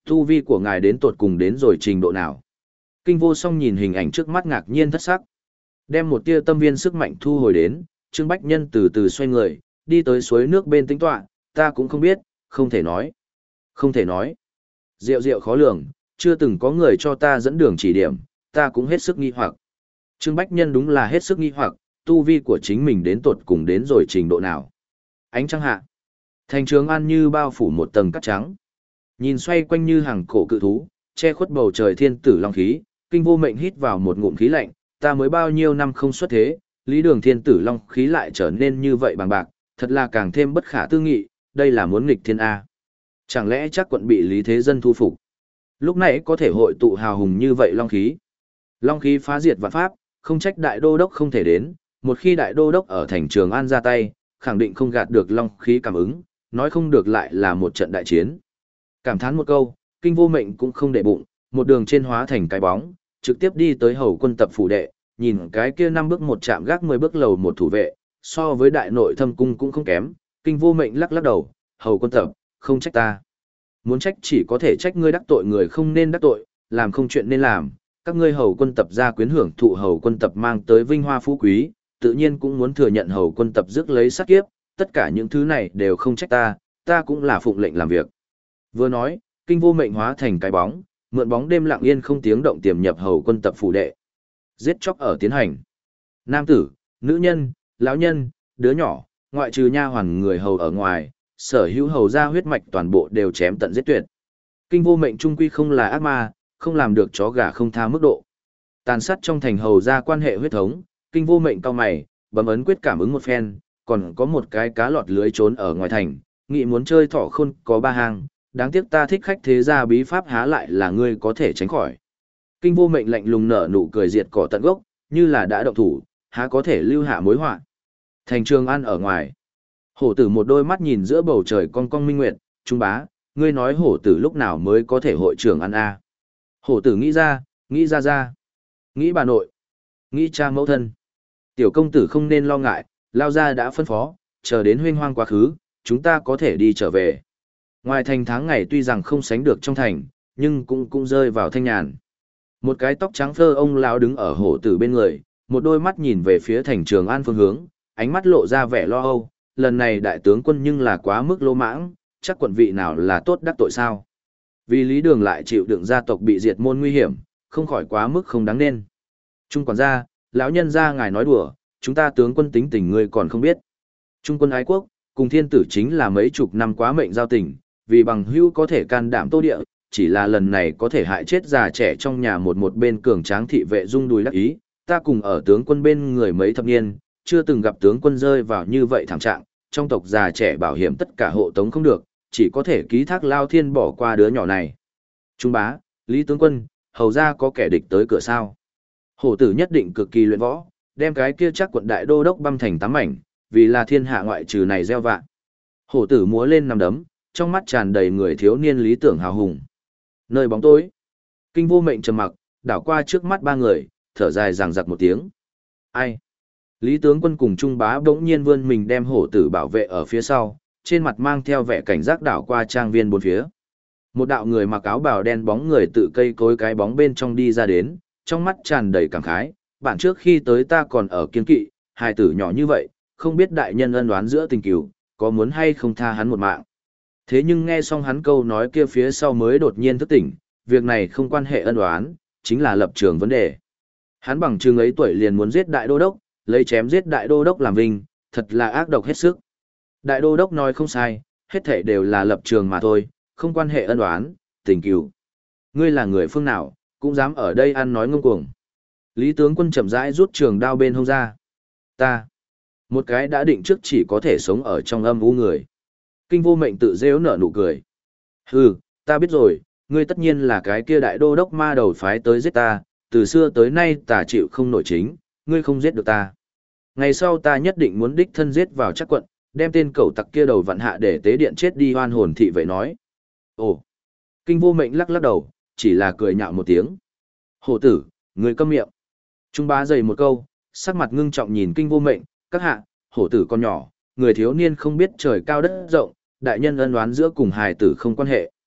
Tu vi của ngài đến tột cùng đến rồi trình độ nào? Kinh vô song nhìn hình ảnh trước mắt ngạc nhiên thất sắc. Đem một tia tâm viên sức mạnh thu hồi đến, Trương Bách Nhân từ từ xoay người, đi tới suối nước bên tĩnh tọa, ta cũng không biết, không thể nói. Không thể nói. Diệu diệu khó lường, chưa từng có người cho ta dẫn đường chỉ điểm, ta cũng hết sức nghi hoặc. Trương Bách Nhân đúng là hết sức nghi hoặc, tu vi của chính mình đến tột cùng đến rồi trình độ nào. Ánh trăng hạ. Thành Trường An như bao phủ một tầng cát trắng. Nhìn xoay quanh như hàng cổ cự thú, che khuất bầu trời thiên tử long khí, Kinh Vô Mệnh hít vào một ngụm khí lạnh, ta mới bao nhiêu năm không xuất thế, Lý Đường thiên tử long khí lại trở nên như vậy bằng bạc, thật là càng thêm bất khả tư nghị, đây là muốn nghịch thiên A. Chẳng lẽ chắc quận bị Lý Thế Dân thu phục? Lúc này có thể hội tụ hào hùng như vậy long khí. Long khí phá diệt vạn pháp, không trách đại đô đốc không thể đến, một khi đại đô đốc ở thành Trường An ra tay, khẳng định không gạt được long khí cảm ứng, nói không được lại là một trận đại chiến. Cảm thán một câu, Kinh Vô Mệnh cũng không để bụng, một đường trên hóa thành cái bóng, trực tiếp đi tới hầu quân tập phủ đệ, nhìn cái kia năm bước một chạm gác mười bước lầu một thủ vệ, so với đại nội thâm cung cũng không kém, Kinh Vô Mệnh lắc lắc đầu, hầu quân tập, không trách ta. Muốn trách chỉ có thể trách ngươi đắc tội người không nên đắc tội, làm không chuyện nên làm, các ngươi hầu quân tập ra quyến hưởng thụ hầu quân tập mang tới vinh hoa phú quý, tự nhiên cũng muốn thừa nhận hầu quân tập rước lấy sát kiếp, tất cả những thứ này đều không trách ta, ta cũng là phụng lệnh làm việc. Vừa nói, Kinh Vô Mệnh hóa thành cái bóng, mượn bóng đêm lặng yên không tiếng động tiềm nhập hầu quân tập phủ đệ. Giết chóc ở tiến hành. Nam tử, nữ nhân, lão nhân, đứa nhỏ, ngoại trừ nha hoàn người hầu ở ngoài, sở hữu hầu gia huyết mạch toàn bộ đều chém tận giết tuyệt. Kinh Vô Mệnh trung quy không là ác ma, không làm được chó gà không tha mức độ. Tàn sát trong thành hầu gia quan hệ huyết thống, Kinh Vô Mệnh cau mày, bấm ấn quyết cảm ứng một phen, còn có một cái cá lọt lưới trốn ở ngoài thành, nghĩ muốn chơi thỏ khôn có ba hàng, đáng tiếc ta thích khách thế gia bí pháp há lại là ngươi có thể tránh khỏi. Kinh Vô Mệnh lạnh lùng nở nụ cười diệt cỏ tận gốc, như là đã động thủ, há có thể lưu hạ mối họa. Thành Trường An ở ngoài, hổ tử một đôi mắt nhìn giữa bầu trời cong cong minh nguyệt, trung bá, ngươi nói hổ tử lúc nào mới có thể hội trưởng ăn a? Hổ tử nghĩ ra, nghĩ ra ra, nghĩ bà nội, nghĩ cha mẫu thân. Tiểu công tử không nên lo ngại, lao gia đã phân phó, chờ đến huynh hoang quá khứ, chúng ta có thể đi trở về. Ngoài thành tháng ngày tuy rằng không sánh được trong thành, nhưng cũng cũng rơi vào thanh nhàn. Một cái tóc trắng phơ ông lão đứng ở hổ tử bên người, một đôi mắt nhìn về phía thành Trường An phương hướng, ánh mắt lộ ra vẻ lo âu, lần này đại tướng quân nhưng là quá mức lỗ mãng, chắc quận vị nào là tốt đắc tội sao. Vì Lý Đường lại chịu đựng gia tộc bị diệt môn nguy hiểm, không khỏi quá mức không đáng nên. Trung quản gia, lão nhân gia ngài nói đùa, chúng ta tướng quân tính tình ngươi còn không biết. Trung quân ái quốc, cùng thiên tử chính là mấy chục năm quá mệnh giao tình, vì bằng hữu có thể can đảm tô địa, chỉ là lần này có thể hại chết già trẻ trong nhà một một bên cường tráng thị vệ rung đùi đắc ý, ta cùng ở tướng quân bên người mấy thập niên, chưa từng gặp tướng quân rơi vào như vậy thảm trạng, trong tộc già trẻ bảo hiểm tất cả hộ tống không được, chỉ có thể ký thác lao thiên bỏ qua đứa nhỏ này. Trung bá, Lý tướng quân, hầu ra có kẻ địch tới cửa sao. Hổ tử nhất định cực kỳ luyện võ, đem cái kia chắc quận đại đô đốc băm thành tám mảnh, vì là thiên hạ ngoại trừ này gieo vạn. Hổ tử múa lên nằm đấm, trong mắt tràn đầy người thiếu niên lý tưởng hào hùng. Nơi bóng tối, Kinh Vô Mệnh trầm mặc, đảo qua trước mắt ba người, thở dài ràng giặc một tiếng. Ai? Lý tướng quân cùng Trung bá bỗng nhiên vươn mình đem hổ tử bảo vệ ở phía sau, trên mặt mang theo vẻ cảnh giác đảo qua trang viên bốn phía. Một đạo người mặc áo bào đen bóng người tự cây cối cái bóng bên trong đi ra đến, trong mắt tràn đầy cảm khái, bản trước khi tới ta còn ở kiên kỵ, hài tử nhỏ như vậy, không biết đại nhân ân oán giữa tình cừu, có muốn hay không tha hắn một mạng. Thế nhưng nghe xong hắn câu nói kia phía sau mới đột nhiên thức tỉnh, việc này không quan hệ ân oán, chính là lập trường vấn đề. Hắn bằng chừng ấy tuổi liền muốn giết đại đô đốc, lấy chém giết đại đô đốc làm vinh, thật là ác độc hết sức. Đại đô đốc nói không sai, hết thảy đều là lập trường mà thôi, không quan hệ ân oán, tình cừu. Ngươi là người phương nào, cũng dám ở đây ăn nói ngông cuồng. Lý tướng quân chậm rãi rút trường đao bên hông ra. Ta, một cái đã định trước chỉ có thể sống ở trong âm u người. Kinh Vô Mệnh tự rêu nở nụ cười. Hừ, ta biết rồi, ngươi tất nhiên là cái kia đại đô đốc ma đầu phái tới giết ta, từ xưa tới nay ta chịu không nổi chính, ngươi không giết được ta. Ngày sau ta nhất định muốn đích thân giết vào chắc quận, đem tên cẩu tặc kia đầu vặn hạ để tế điện chết đi oan hồn thị vậy nói. Ồ, Kinh Vô Mệnh lắc lắc đầu, chỉ là cười nhạo một tiếng. Hổ tử, ngươi câm miệng. Trung bá dày một câu, sắc mặt ngưng trọng nhìn Kinh Vô Mệnh, các hạ, hổ tử con nhỏ, người thiếu niên không biết trời cao đất rộng, đại nhân ân oán giữa cùng hài tử không quan hệ.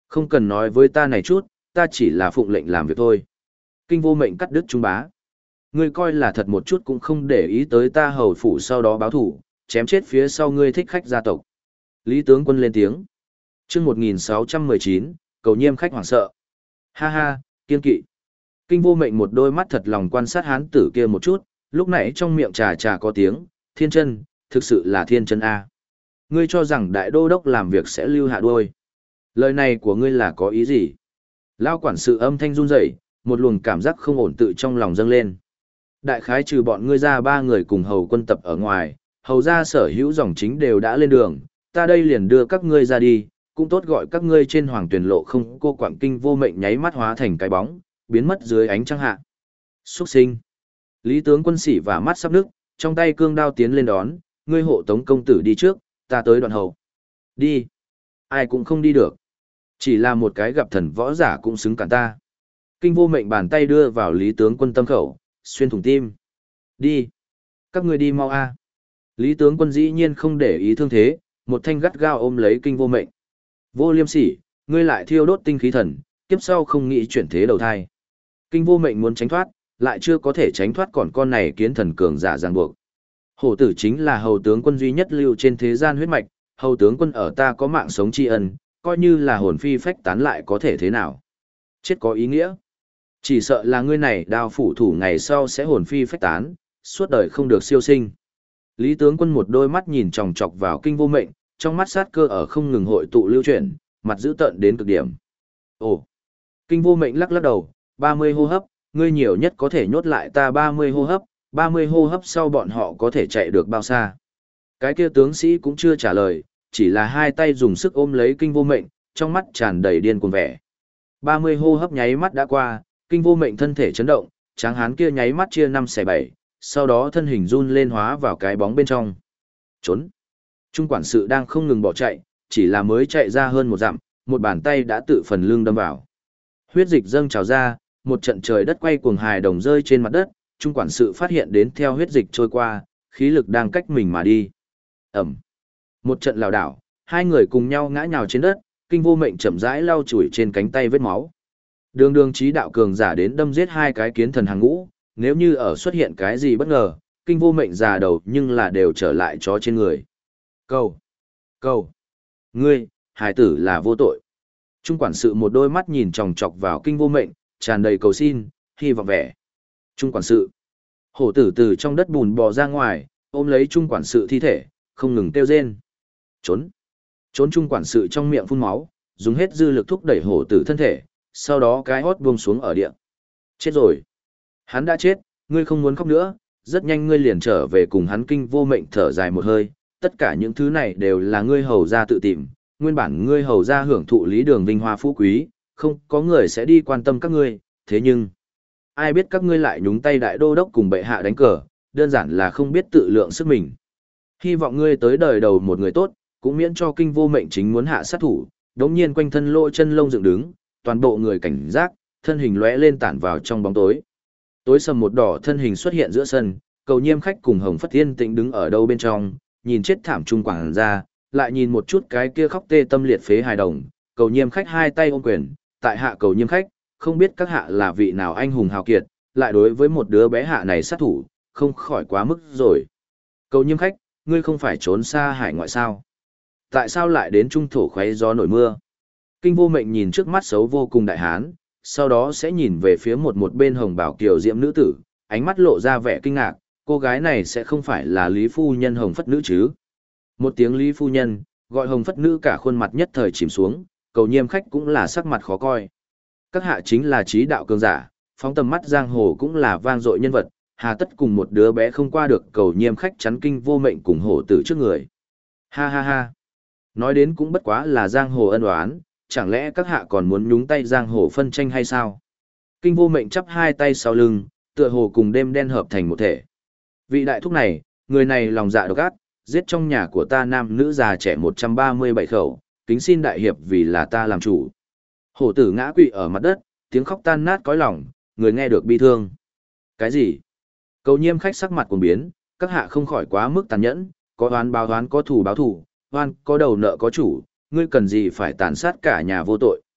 Không cần nói với ta này chút, ta chỉ là phụng lệnh làm việc thôi. Kinh vô mệnh cắt đứt Trung bá. Ngươi coi là thật một chút cũng không để ý tới ta hầu phủ sau đó báo thủ, chém chết phía sau ngươi thích khách gia tộc. Lý tướng quân lên tiếng. Chương một nghìn sáu trăm mười chín, cầu nhiêm khách hoảng sợ. Ha ha, kiên kỵ. Kinh vô mệnh một đôi mắt thật lòng quan sát hán tử kia một chút, lúc nãy trong miệng trà trà có tiếng, thiên chân, thực sự là thiên chân A. Ngươi cho rằng đại đô đốc làm việc sẽ lưu hạ đuôi. Lời này của ngươi là có ý gì? Lao quản sự âm thanh run rẩy, một luồng cảm giác không ổn tự trong lòng dâng lên. Đại khái trừ bọn ngươi ra ba người cùng hầu quân tập ở ngoài, hầu ra sở hữu dòng chính đều đã lên đường, ta đây liền đưa các ngươi ra đi, cũng tốt gọi các ngươi trên hoàng tuyển lộ không cô quạng kinh vô mệnh nháy mắt hóa thành cái bóng, biến mất dưới ánh trăng hạ. Xuất sinh. Lý tướng quân sĩ và mắt sắp nước, trong tay cương đao tiến lên đón, ngươi hộ tống công tử đi trước, ta tới đoạn hầu. Đi. Ai cũng không đi được. Chỉ là một cái gặp thần võ giả cũng xứng cản ta. Kinh vô mệnh bàn tay đưa vào lý tướng quân tâm khẩu, xuyên thủng tim. Đi. Các ngươi đi mau a. Lý tướng quân dĩ nhiên không để ý thương thế, một thanh gắt gao ôm lấy kinh vô mệnh. Vô liêm sỉ, ngươi lại thiêu đốt tinh khí thần, kiếp sau không nghĩ chuyển thế đầu thai. Kinh vô mệnh muốn tránh thoát, lại chưa có thể tránh thoát còn con này kiến thần cường giả ràng buộc. Hổ tử chính là hầu tướng quân duy nhất lưu trên thế gian huyết mạch, hầu tướng quân ở ta có mạng sống tri ân, coi như là hồn phi phách tán lại có thể thế nào. Chết có ý nghĩa. Chỉ sợ là ngươi này đao phủ thủ ngày sau sẽ hồn phi phách tán, suốt đời không được siêu sinh. Lý tướng quân một đôi mắt nhìn chòng chọc vào kinh vô mệnh, trong mắt sát cơ ở không ngừng hội tụ lưu chuyển, mặt dữ tợn đến cực điểm. Ồ! Kinh vô mệnh lắc lắc đầu, ba mươi hô hấp, ngươi nhiều nhất có thể nhốt lại ta ba mươi hô hấp, ba mươi hô hấp sau bọn họ có thể chạy được bao xa. Cái kia tướng sĩ cũng chưa trả lời, chỉ là hai tay dùng sức ôm lấy kinh vô mệnh, trong mắt tràn đầy điên cuồng vẻ. ba mươi hô hấp nháy mắt đã qua, kinh vô mệnh thân thể chấn động, tráng hán kia nháy mắt chia năm xẻ bảy, sau đó thân hình run lên hóa vào cái bóng bên trong. Trốn! Trung quản sự đang không ngừng bỏ chạy, chỉ là mới chạy ra hơn một dặm, một bàn tay đã tự phần lưng đâm vào. Huyết dịch dâng trào ra, một trận trời đất quay cuồng hài đồng rơi trên mặt đất, trung quản sự phát hiện đến theo huyết dịch trôi qua, khí lực đang cách mình mà đi. Ẩm. Một trận lảo đảo, hai người cùng nhau ngã nhào trên đất, kinh vô mệnh chậm rãi lau chùi trên cánh tay vết máu. Đường đường chí đạo cường giả đến đâm giết hai cái kiến thần hàng ngũ, nếu như ở xuất hiện cái gì bất ngờ, kinh vô mệnh già đầu nhưng là đều trở lại chó trên người. Cầu! Cầu! Ngươi, hải tử là vô tội. Trung quản sự một đôi mắt nhìn chòng chọc vào kinh vô mệnh, tràn đầy cầu xin, hy vọng vẻ. Trung quản sự! Hổ tử từ trong đất bùn bò ra ngoài, ôm lấy trung quản sự thi thể, không ngừng kêu rên. Trốn! Trốn trung quản sự trong miệng phun máu, dùng hết dư lực thúc đẩy hổ tử thân thể, sau đó cái hót buông xuống ở địa. Chết rồi! Hắn đã chết, ngươi không muốn khóc nữa, rất nhanh ngươi liền trở về cùng hắn kinh vô mệnh thở dài một hơi, tất cả những thứ này đều là ngươi hầu ra tự tìm, nguyên bản ngươi hầu ra hưởng thụ lý đường vinh hoa phú quý, không có người sẽ đi quan tâm các ngươi, thế nhưng, ai biết các ngươi lại nhúng tay đại đô đốc cùng bệ hạ đánh cờ, đơn giản là không biết tự lượng sức mình. Hy vọng ngươi tới đời đầu một người tốt, cũng miễn cho kinh vô mệnh chính muốn hạ sát thủ, đống nhiên quanh thân lỗ chân lông dựng đứng, toàn bộ người cảnh giác, thân hình lóe lên tản vào trong bóng tối. Tối sầm một đỏ thân hình xuất hiện giữa sân, cầu nhiêm khách cùng hồng phất yên tĩnh đứng ở đâu bên trong, nhìn chết thảm trung quảng ra, lại nhìn một chút cái kia khóc tê tâm liệt phế hài đồng, cầu nhiêm khách hai tay ôm quyền, tại hạ cầu nhiêm khách, không biết các hạ là vị nào anh hùng hào kiệt, lại đối với một đứa bé hạ này sát thủ, không khỏi quá mức rồi. Cầu nhiêm khách, ngươi không phải trốn xa hải ngoại sao? Tại sao lại đến trung thổ khoé gió nổi mưa? Kinh vô mệnh nhìn trước mắt xấu vô cùng đại hán, sau đó sẽ nhìn về phía một một bên hồng bảo kiều diễm nữ tử, ánh mắt lộ ra vẻ kinh ngạc, cô gái này sẽ không phải là Lý Phu Nhân hồng phất nữ chứ? Một tiếng Lý Phu Nhân, gọi hồng phất nữ cả khuôn mặt nhất thời chìm xuống, cầu nhiêm khách cũng là sắc mặt khó coi. Các hạ chính là trí đạo cường giả, phóng tầm mắt giang hồ cũng là vang dội nhân vật, hà tất cùng một đứa bé không qua được cầu nhiêm khách chắn kinh vô mệnh cùng hổ tử trước người. Ha ha ha. Nói đến cũng bất quá là giang hồ ân oán, chẳng lẽ các hạ còn muốn nhúng tay giang hồ phân tranh hay sao? Kinh vô mệnh chắp hai tay sau lưng, tựa hồ cùng đêm đen hợp thành một thể. Vị đại thúc này, người này lòng dạ độc ác, giết trong nhà của ta nam nữ già trẻ một trăm ba mươi bảy khẩu, kính xin đại hiệp vì là ta làm chủ. Hổ tử ngã quỵ ở mặt đất, tiếng khóc tan nát cõi lòng, người nghe được bi thương. Cái gì? Cầu nhiêm khách sắc mặt cuồng biến, các hạ không khỏi quá mức tàn nhẫn, có oán báo oán có thù báo thù, oan có đầu nợ có chủ, ngươi cần gì phải tàn sát cả nhà vô tội.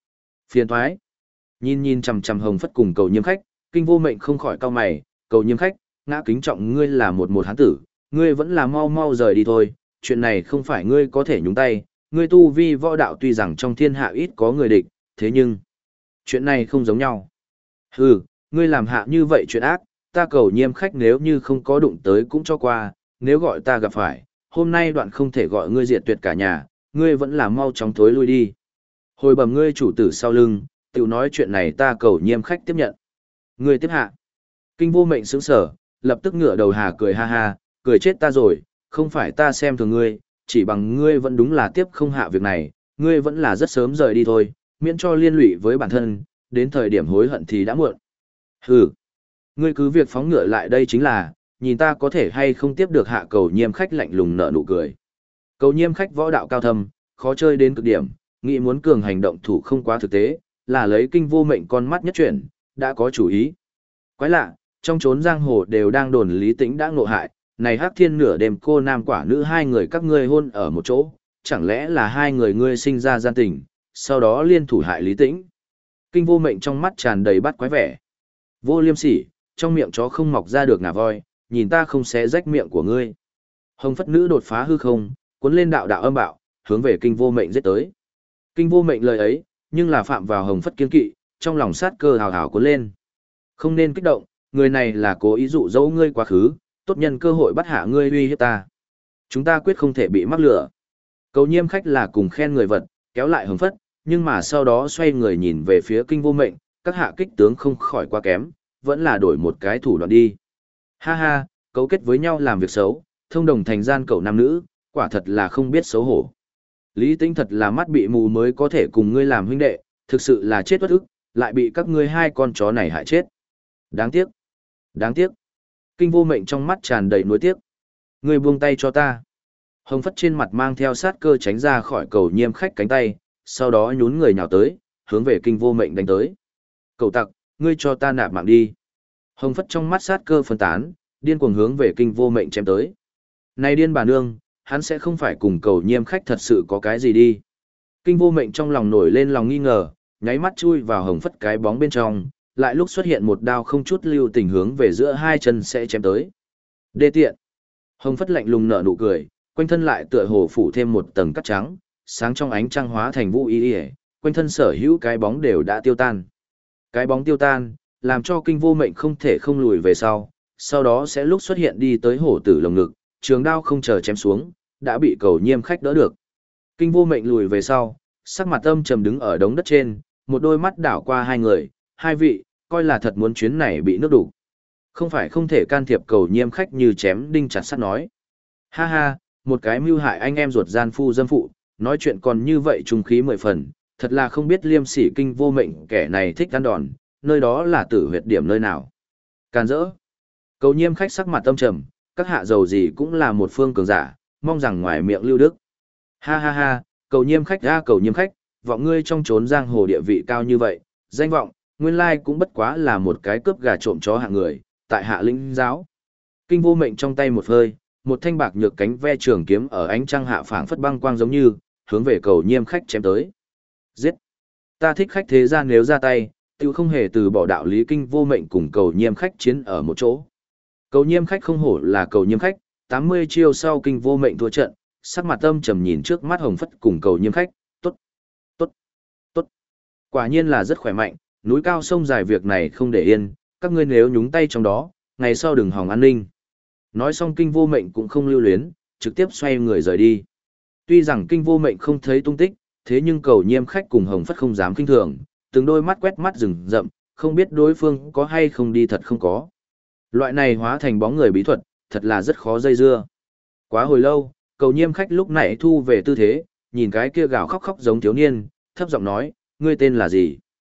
Phiền thoái. Nhìn nhìn chằm chằm Hồng Phất cùng Cầu Nhiêm khách, Kinh Vô Mệnh không khỏi cau mày, Cầu Nhiêm khách, ngã kính trọng ngươi là một một hán tử, ngươi vẫn là mau mau rời đi thôi, chuyện này không phải ngươi có thể nhúng tay, ngươi tu vi võ đạo tuy rằng trong thiên hạ ít có người địch, thế nhưng, chuyện này không giống nhau. Hừ, ngươi làm hạ như vậy chuyện ác, ta Cầu Nhiêm khách nếu như không có đụng tới cũng cho qua, nếu gọi ta gặp phải, hôm nay đoạn không thể gọi ngươi diệt tuyệt cả nhà, ngươi vẫn là mau chóng thối lui đi. Hồi bẩm ngươi chủ tử sau lưng, tiểu nói chuyện này ta Cầu Nhiêm khách tiếp nhận. Ngươi tiếp hạ. Kinh Vô Mệnh sững sở, lập tức ngửa đầu hà cười ha ha, cười chết ta rồi, không phải ta xem thường ngươi, chỉ bằng ngươi vẫn đúng là tiếp không hạ việc này, ngươi vẫn là rất sớm rời đi thôi, miễn cho liên lụy với bản thân, đến thời điểm hối hận thì đã muộn. Hừ, ngươi cứ việc phóng ngựa lại đây chính là, nhìn ta có thể hay không tiếp được hạ Cầu Nhiêm khách lạnh lùng nở nụ cười. Cầu Nhiêm khách võ đạo cao thâm, khó chơi đến cực điểm, nghĩ muốn cường hành động thủ không quá thực tế, là lấy Kinh Vô Mệnh con mắt nhất chuyển, đã có chủ ý. Quái lạ, trong chốn giang hồ đều đang đồn Lý Tĩnh đã ngộ hại, này Hắc Thiên nửa đêm cô nam quả nữ hai người các ngươi hôn ở một chỗ, chẳng lẽ là hai người ngươi sinh ra gian tình, sau đó liên thủ hại Lý Tĩnh. Kinh Vô Mệnh trong mắt tràn đầy bắt quái vẻ. Vô liêm sỉ, trong miệng chó không mọc ra được ngà voi, nhìn ta không xé rách miệng của ngươi. Hồng Phất Nữ đột phá hư không, cuốn lên đạo đạo âm bạo, hướng về Kinh Vô Mệnh giết tới. Kinh Vô Mệnh lời ấy, nhưng là phạm vào Hồng Phất kiên kỵ, trong lòng sát cơ hào hào cuốn lên. Không nên kích động, người này là cố ý dụ dỗ ngươi quá khứ, tốt nhân cơ hội bắt hạ ngươi uy hiếp ta. Chúng ta quyết không thể bị mắc lửa. Cầu Nhiêm khách là cùng khen người vật, kéo lại Hồng Phất, nhưng mà sau đó xoay người nhìn về phía Kinh Vô Mệnh, các hạ kích tướng không khỏi quá kém, vẫn là đổi một cái thủ đoạn đi. Ha ha, cấu kết với nhau làm việc xấu, thông đồng thành gian cậu nam nữ, quả thật là không biết xấu hổ. Lý Tĩnh thật là mắt bị mù mới có thể cùng ngươi làm huynh đệ, thực sự là chết uất ức, lại bị các ngươi hai con chó này hại chết. Đáng tiếc, đáng tiếc. Kinh Vô Mệnh trong mắt tràn đầy nuối tiếc. Ngươi buông tay cho ta. Hồng Phất trên mặt mang theo sát cơ tránh ra khỏi Cầu Nhiêm khách cánh tay, sau đó nhún người nhào tới, hướng về Kinh Vô Mệnh đánh tới. Cầu tặc, ngươi cho ta nạp mạng đi. Hồng Phất trong mắt sát cơ phân tán, điên cuồng hướng về Kinh Vô Mệnh chém tới. Này điên bà nương, hắn sẽ không phải cùng Cầu Nhiêm khách thật sự có cái gì đi. Kinh Vô Mệnh trong lòng nổi lên lòng nghi ngờ, nháy mắt chui vào Hồng Phất cái bóng bên trong, lại lúc xuất hiện một đao không chút lưu tình hướng về giữa hai chân sẽ chém tới. Đê tiện. Hồng Phất lạnh lùng nở nụ cười, quanh thân lại tựa hồ phủ thêm một tầng cát trắng, sáng trong ánh trăng hóa thành vũ y y, quanh thân sở hữu cái bóng đều đã tiêu tan. Cái bóng tiêu tan, làm cho Kinh Vô Mệnh không thể không lùi về sau, sau đó sẽ lúc xuất hiện đi tới hổ tử lồng ngực, trường đao không chờ chém xuống, đã bị Cầu Nhiêm khách đỡ được. Kinh Vô Mệnh lùi về sau, sắc mặt âm trầm đứng ở đống đất trên, một đôi mắt đảo qua hai người, hai vị, coi là thật muốn chuyến này bị nước đủ. Không phải không thể can thiệp Cầu Nhiêm khách như chém đinh chặt sắt nói. Ha ha, một cái mưu hại anh em ruột gian phu dâm phụ, nói chuyện còn như vậy trung khí mười phần, thật là không biết liêm sỉ Kinh Vô Mệnh kẻ này thích ăn đòn, nơi đó là tử huyệt điểm nơi nào. Can dỡ. Cầu Nhiêm khách sắc mặt âm trầm, các hạ dầu gì cũng là một phương cường giả, mong rằng ngoài miệng lưu đức. Ha ha ha, Cầu Nhiêm khách ra Cầu Nhiêm khách, vọng ngươi trong chốn giang hồ địa vị cao như vậy, danh vọng, nguyên lai cũng bất quá là một cái cướp gà trộm chó hạng người, tại hạ lĩnh giáo. Kinh Vô Mệnh trong tay một hơi, một thanh bạc nhược cánh ve trường kiếm ở ánh trăng hạ phảng phất băng quang giống như, hướng về Cầu Nhiêm khách chém tới. Giết! Ta thích khách thế gian nếu ra tay, tiêu không hề từ bỏ đạo lý. Kinh Vô Mệnh cùng Cầu Nhiêm khách chiến ở một chỗ. Cầu Nhiêm khách không hổ là Cầu Nhiêm khách, tám mươi chiêu sau Kinh Vô Mệnh thua trận, sắc mặt âm trầm nhìn trước mắt Hồng Phất cùng Cầu Nhiêm khách, tốt, tốt, tốt. Quả nhiên là rất khỏe mạnh, núi cao sông dài việc này không để yên, các ngươi nếu nhúng tay trong đó, ngày sau đừng hòng an ninh. Nói xong Kinh Vô Mệnh cũng không lưu luyến, trực tiếp xoay người rời đi. Tuy rằng Kinh Vô Mệnh không thấy tung tích, thế nhưng Cầu Nhiêm khách cùng Hồng Phất không dám kinh thường, từng đôi mắt quét mắt rừng rậm, không biết đối phương có hay không đi thật không có. Loại này hóa thành bóng người bí thuật, thật là rất khó dây dưa. Quá hồi lâu, Cầu Nhiêm khách lúc nãy thu về tư thế, nhìn cái kia gào khóc khóc giống thiếu niên, thấp giọng nói, ngươi tên là gì?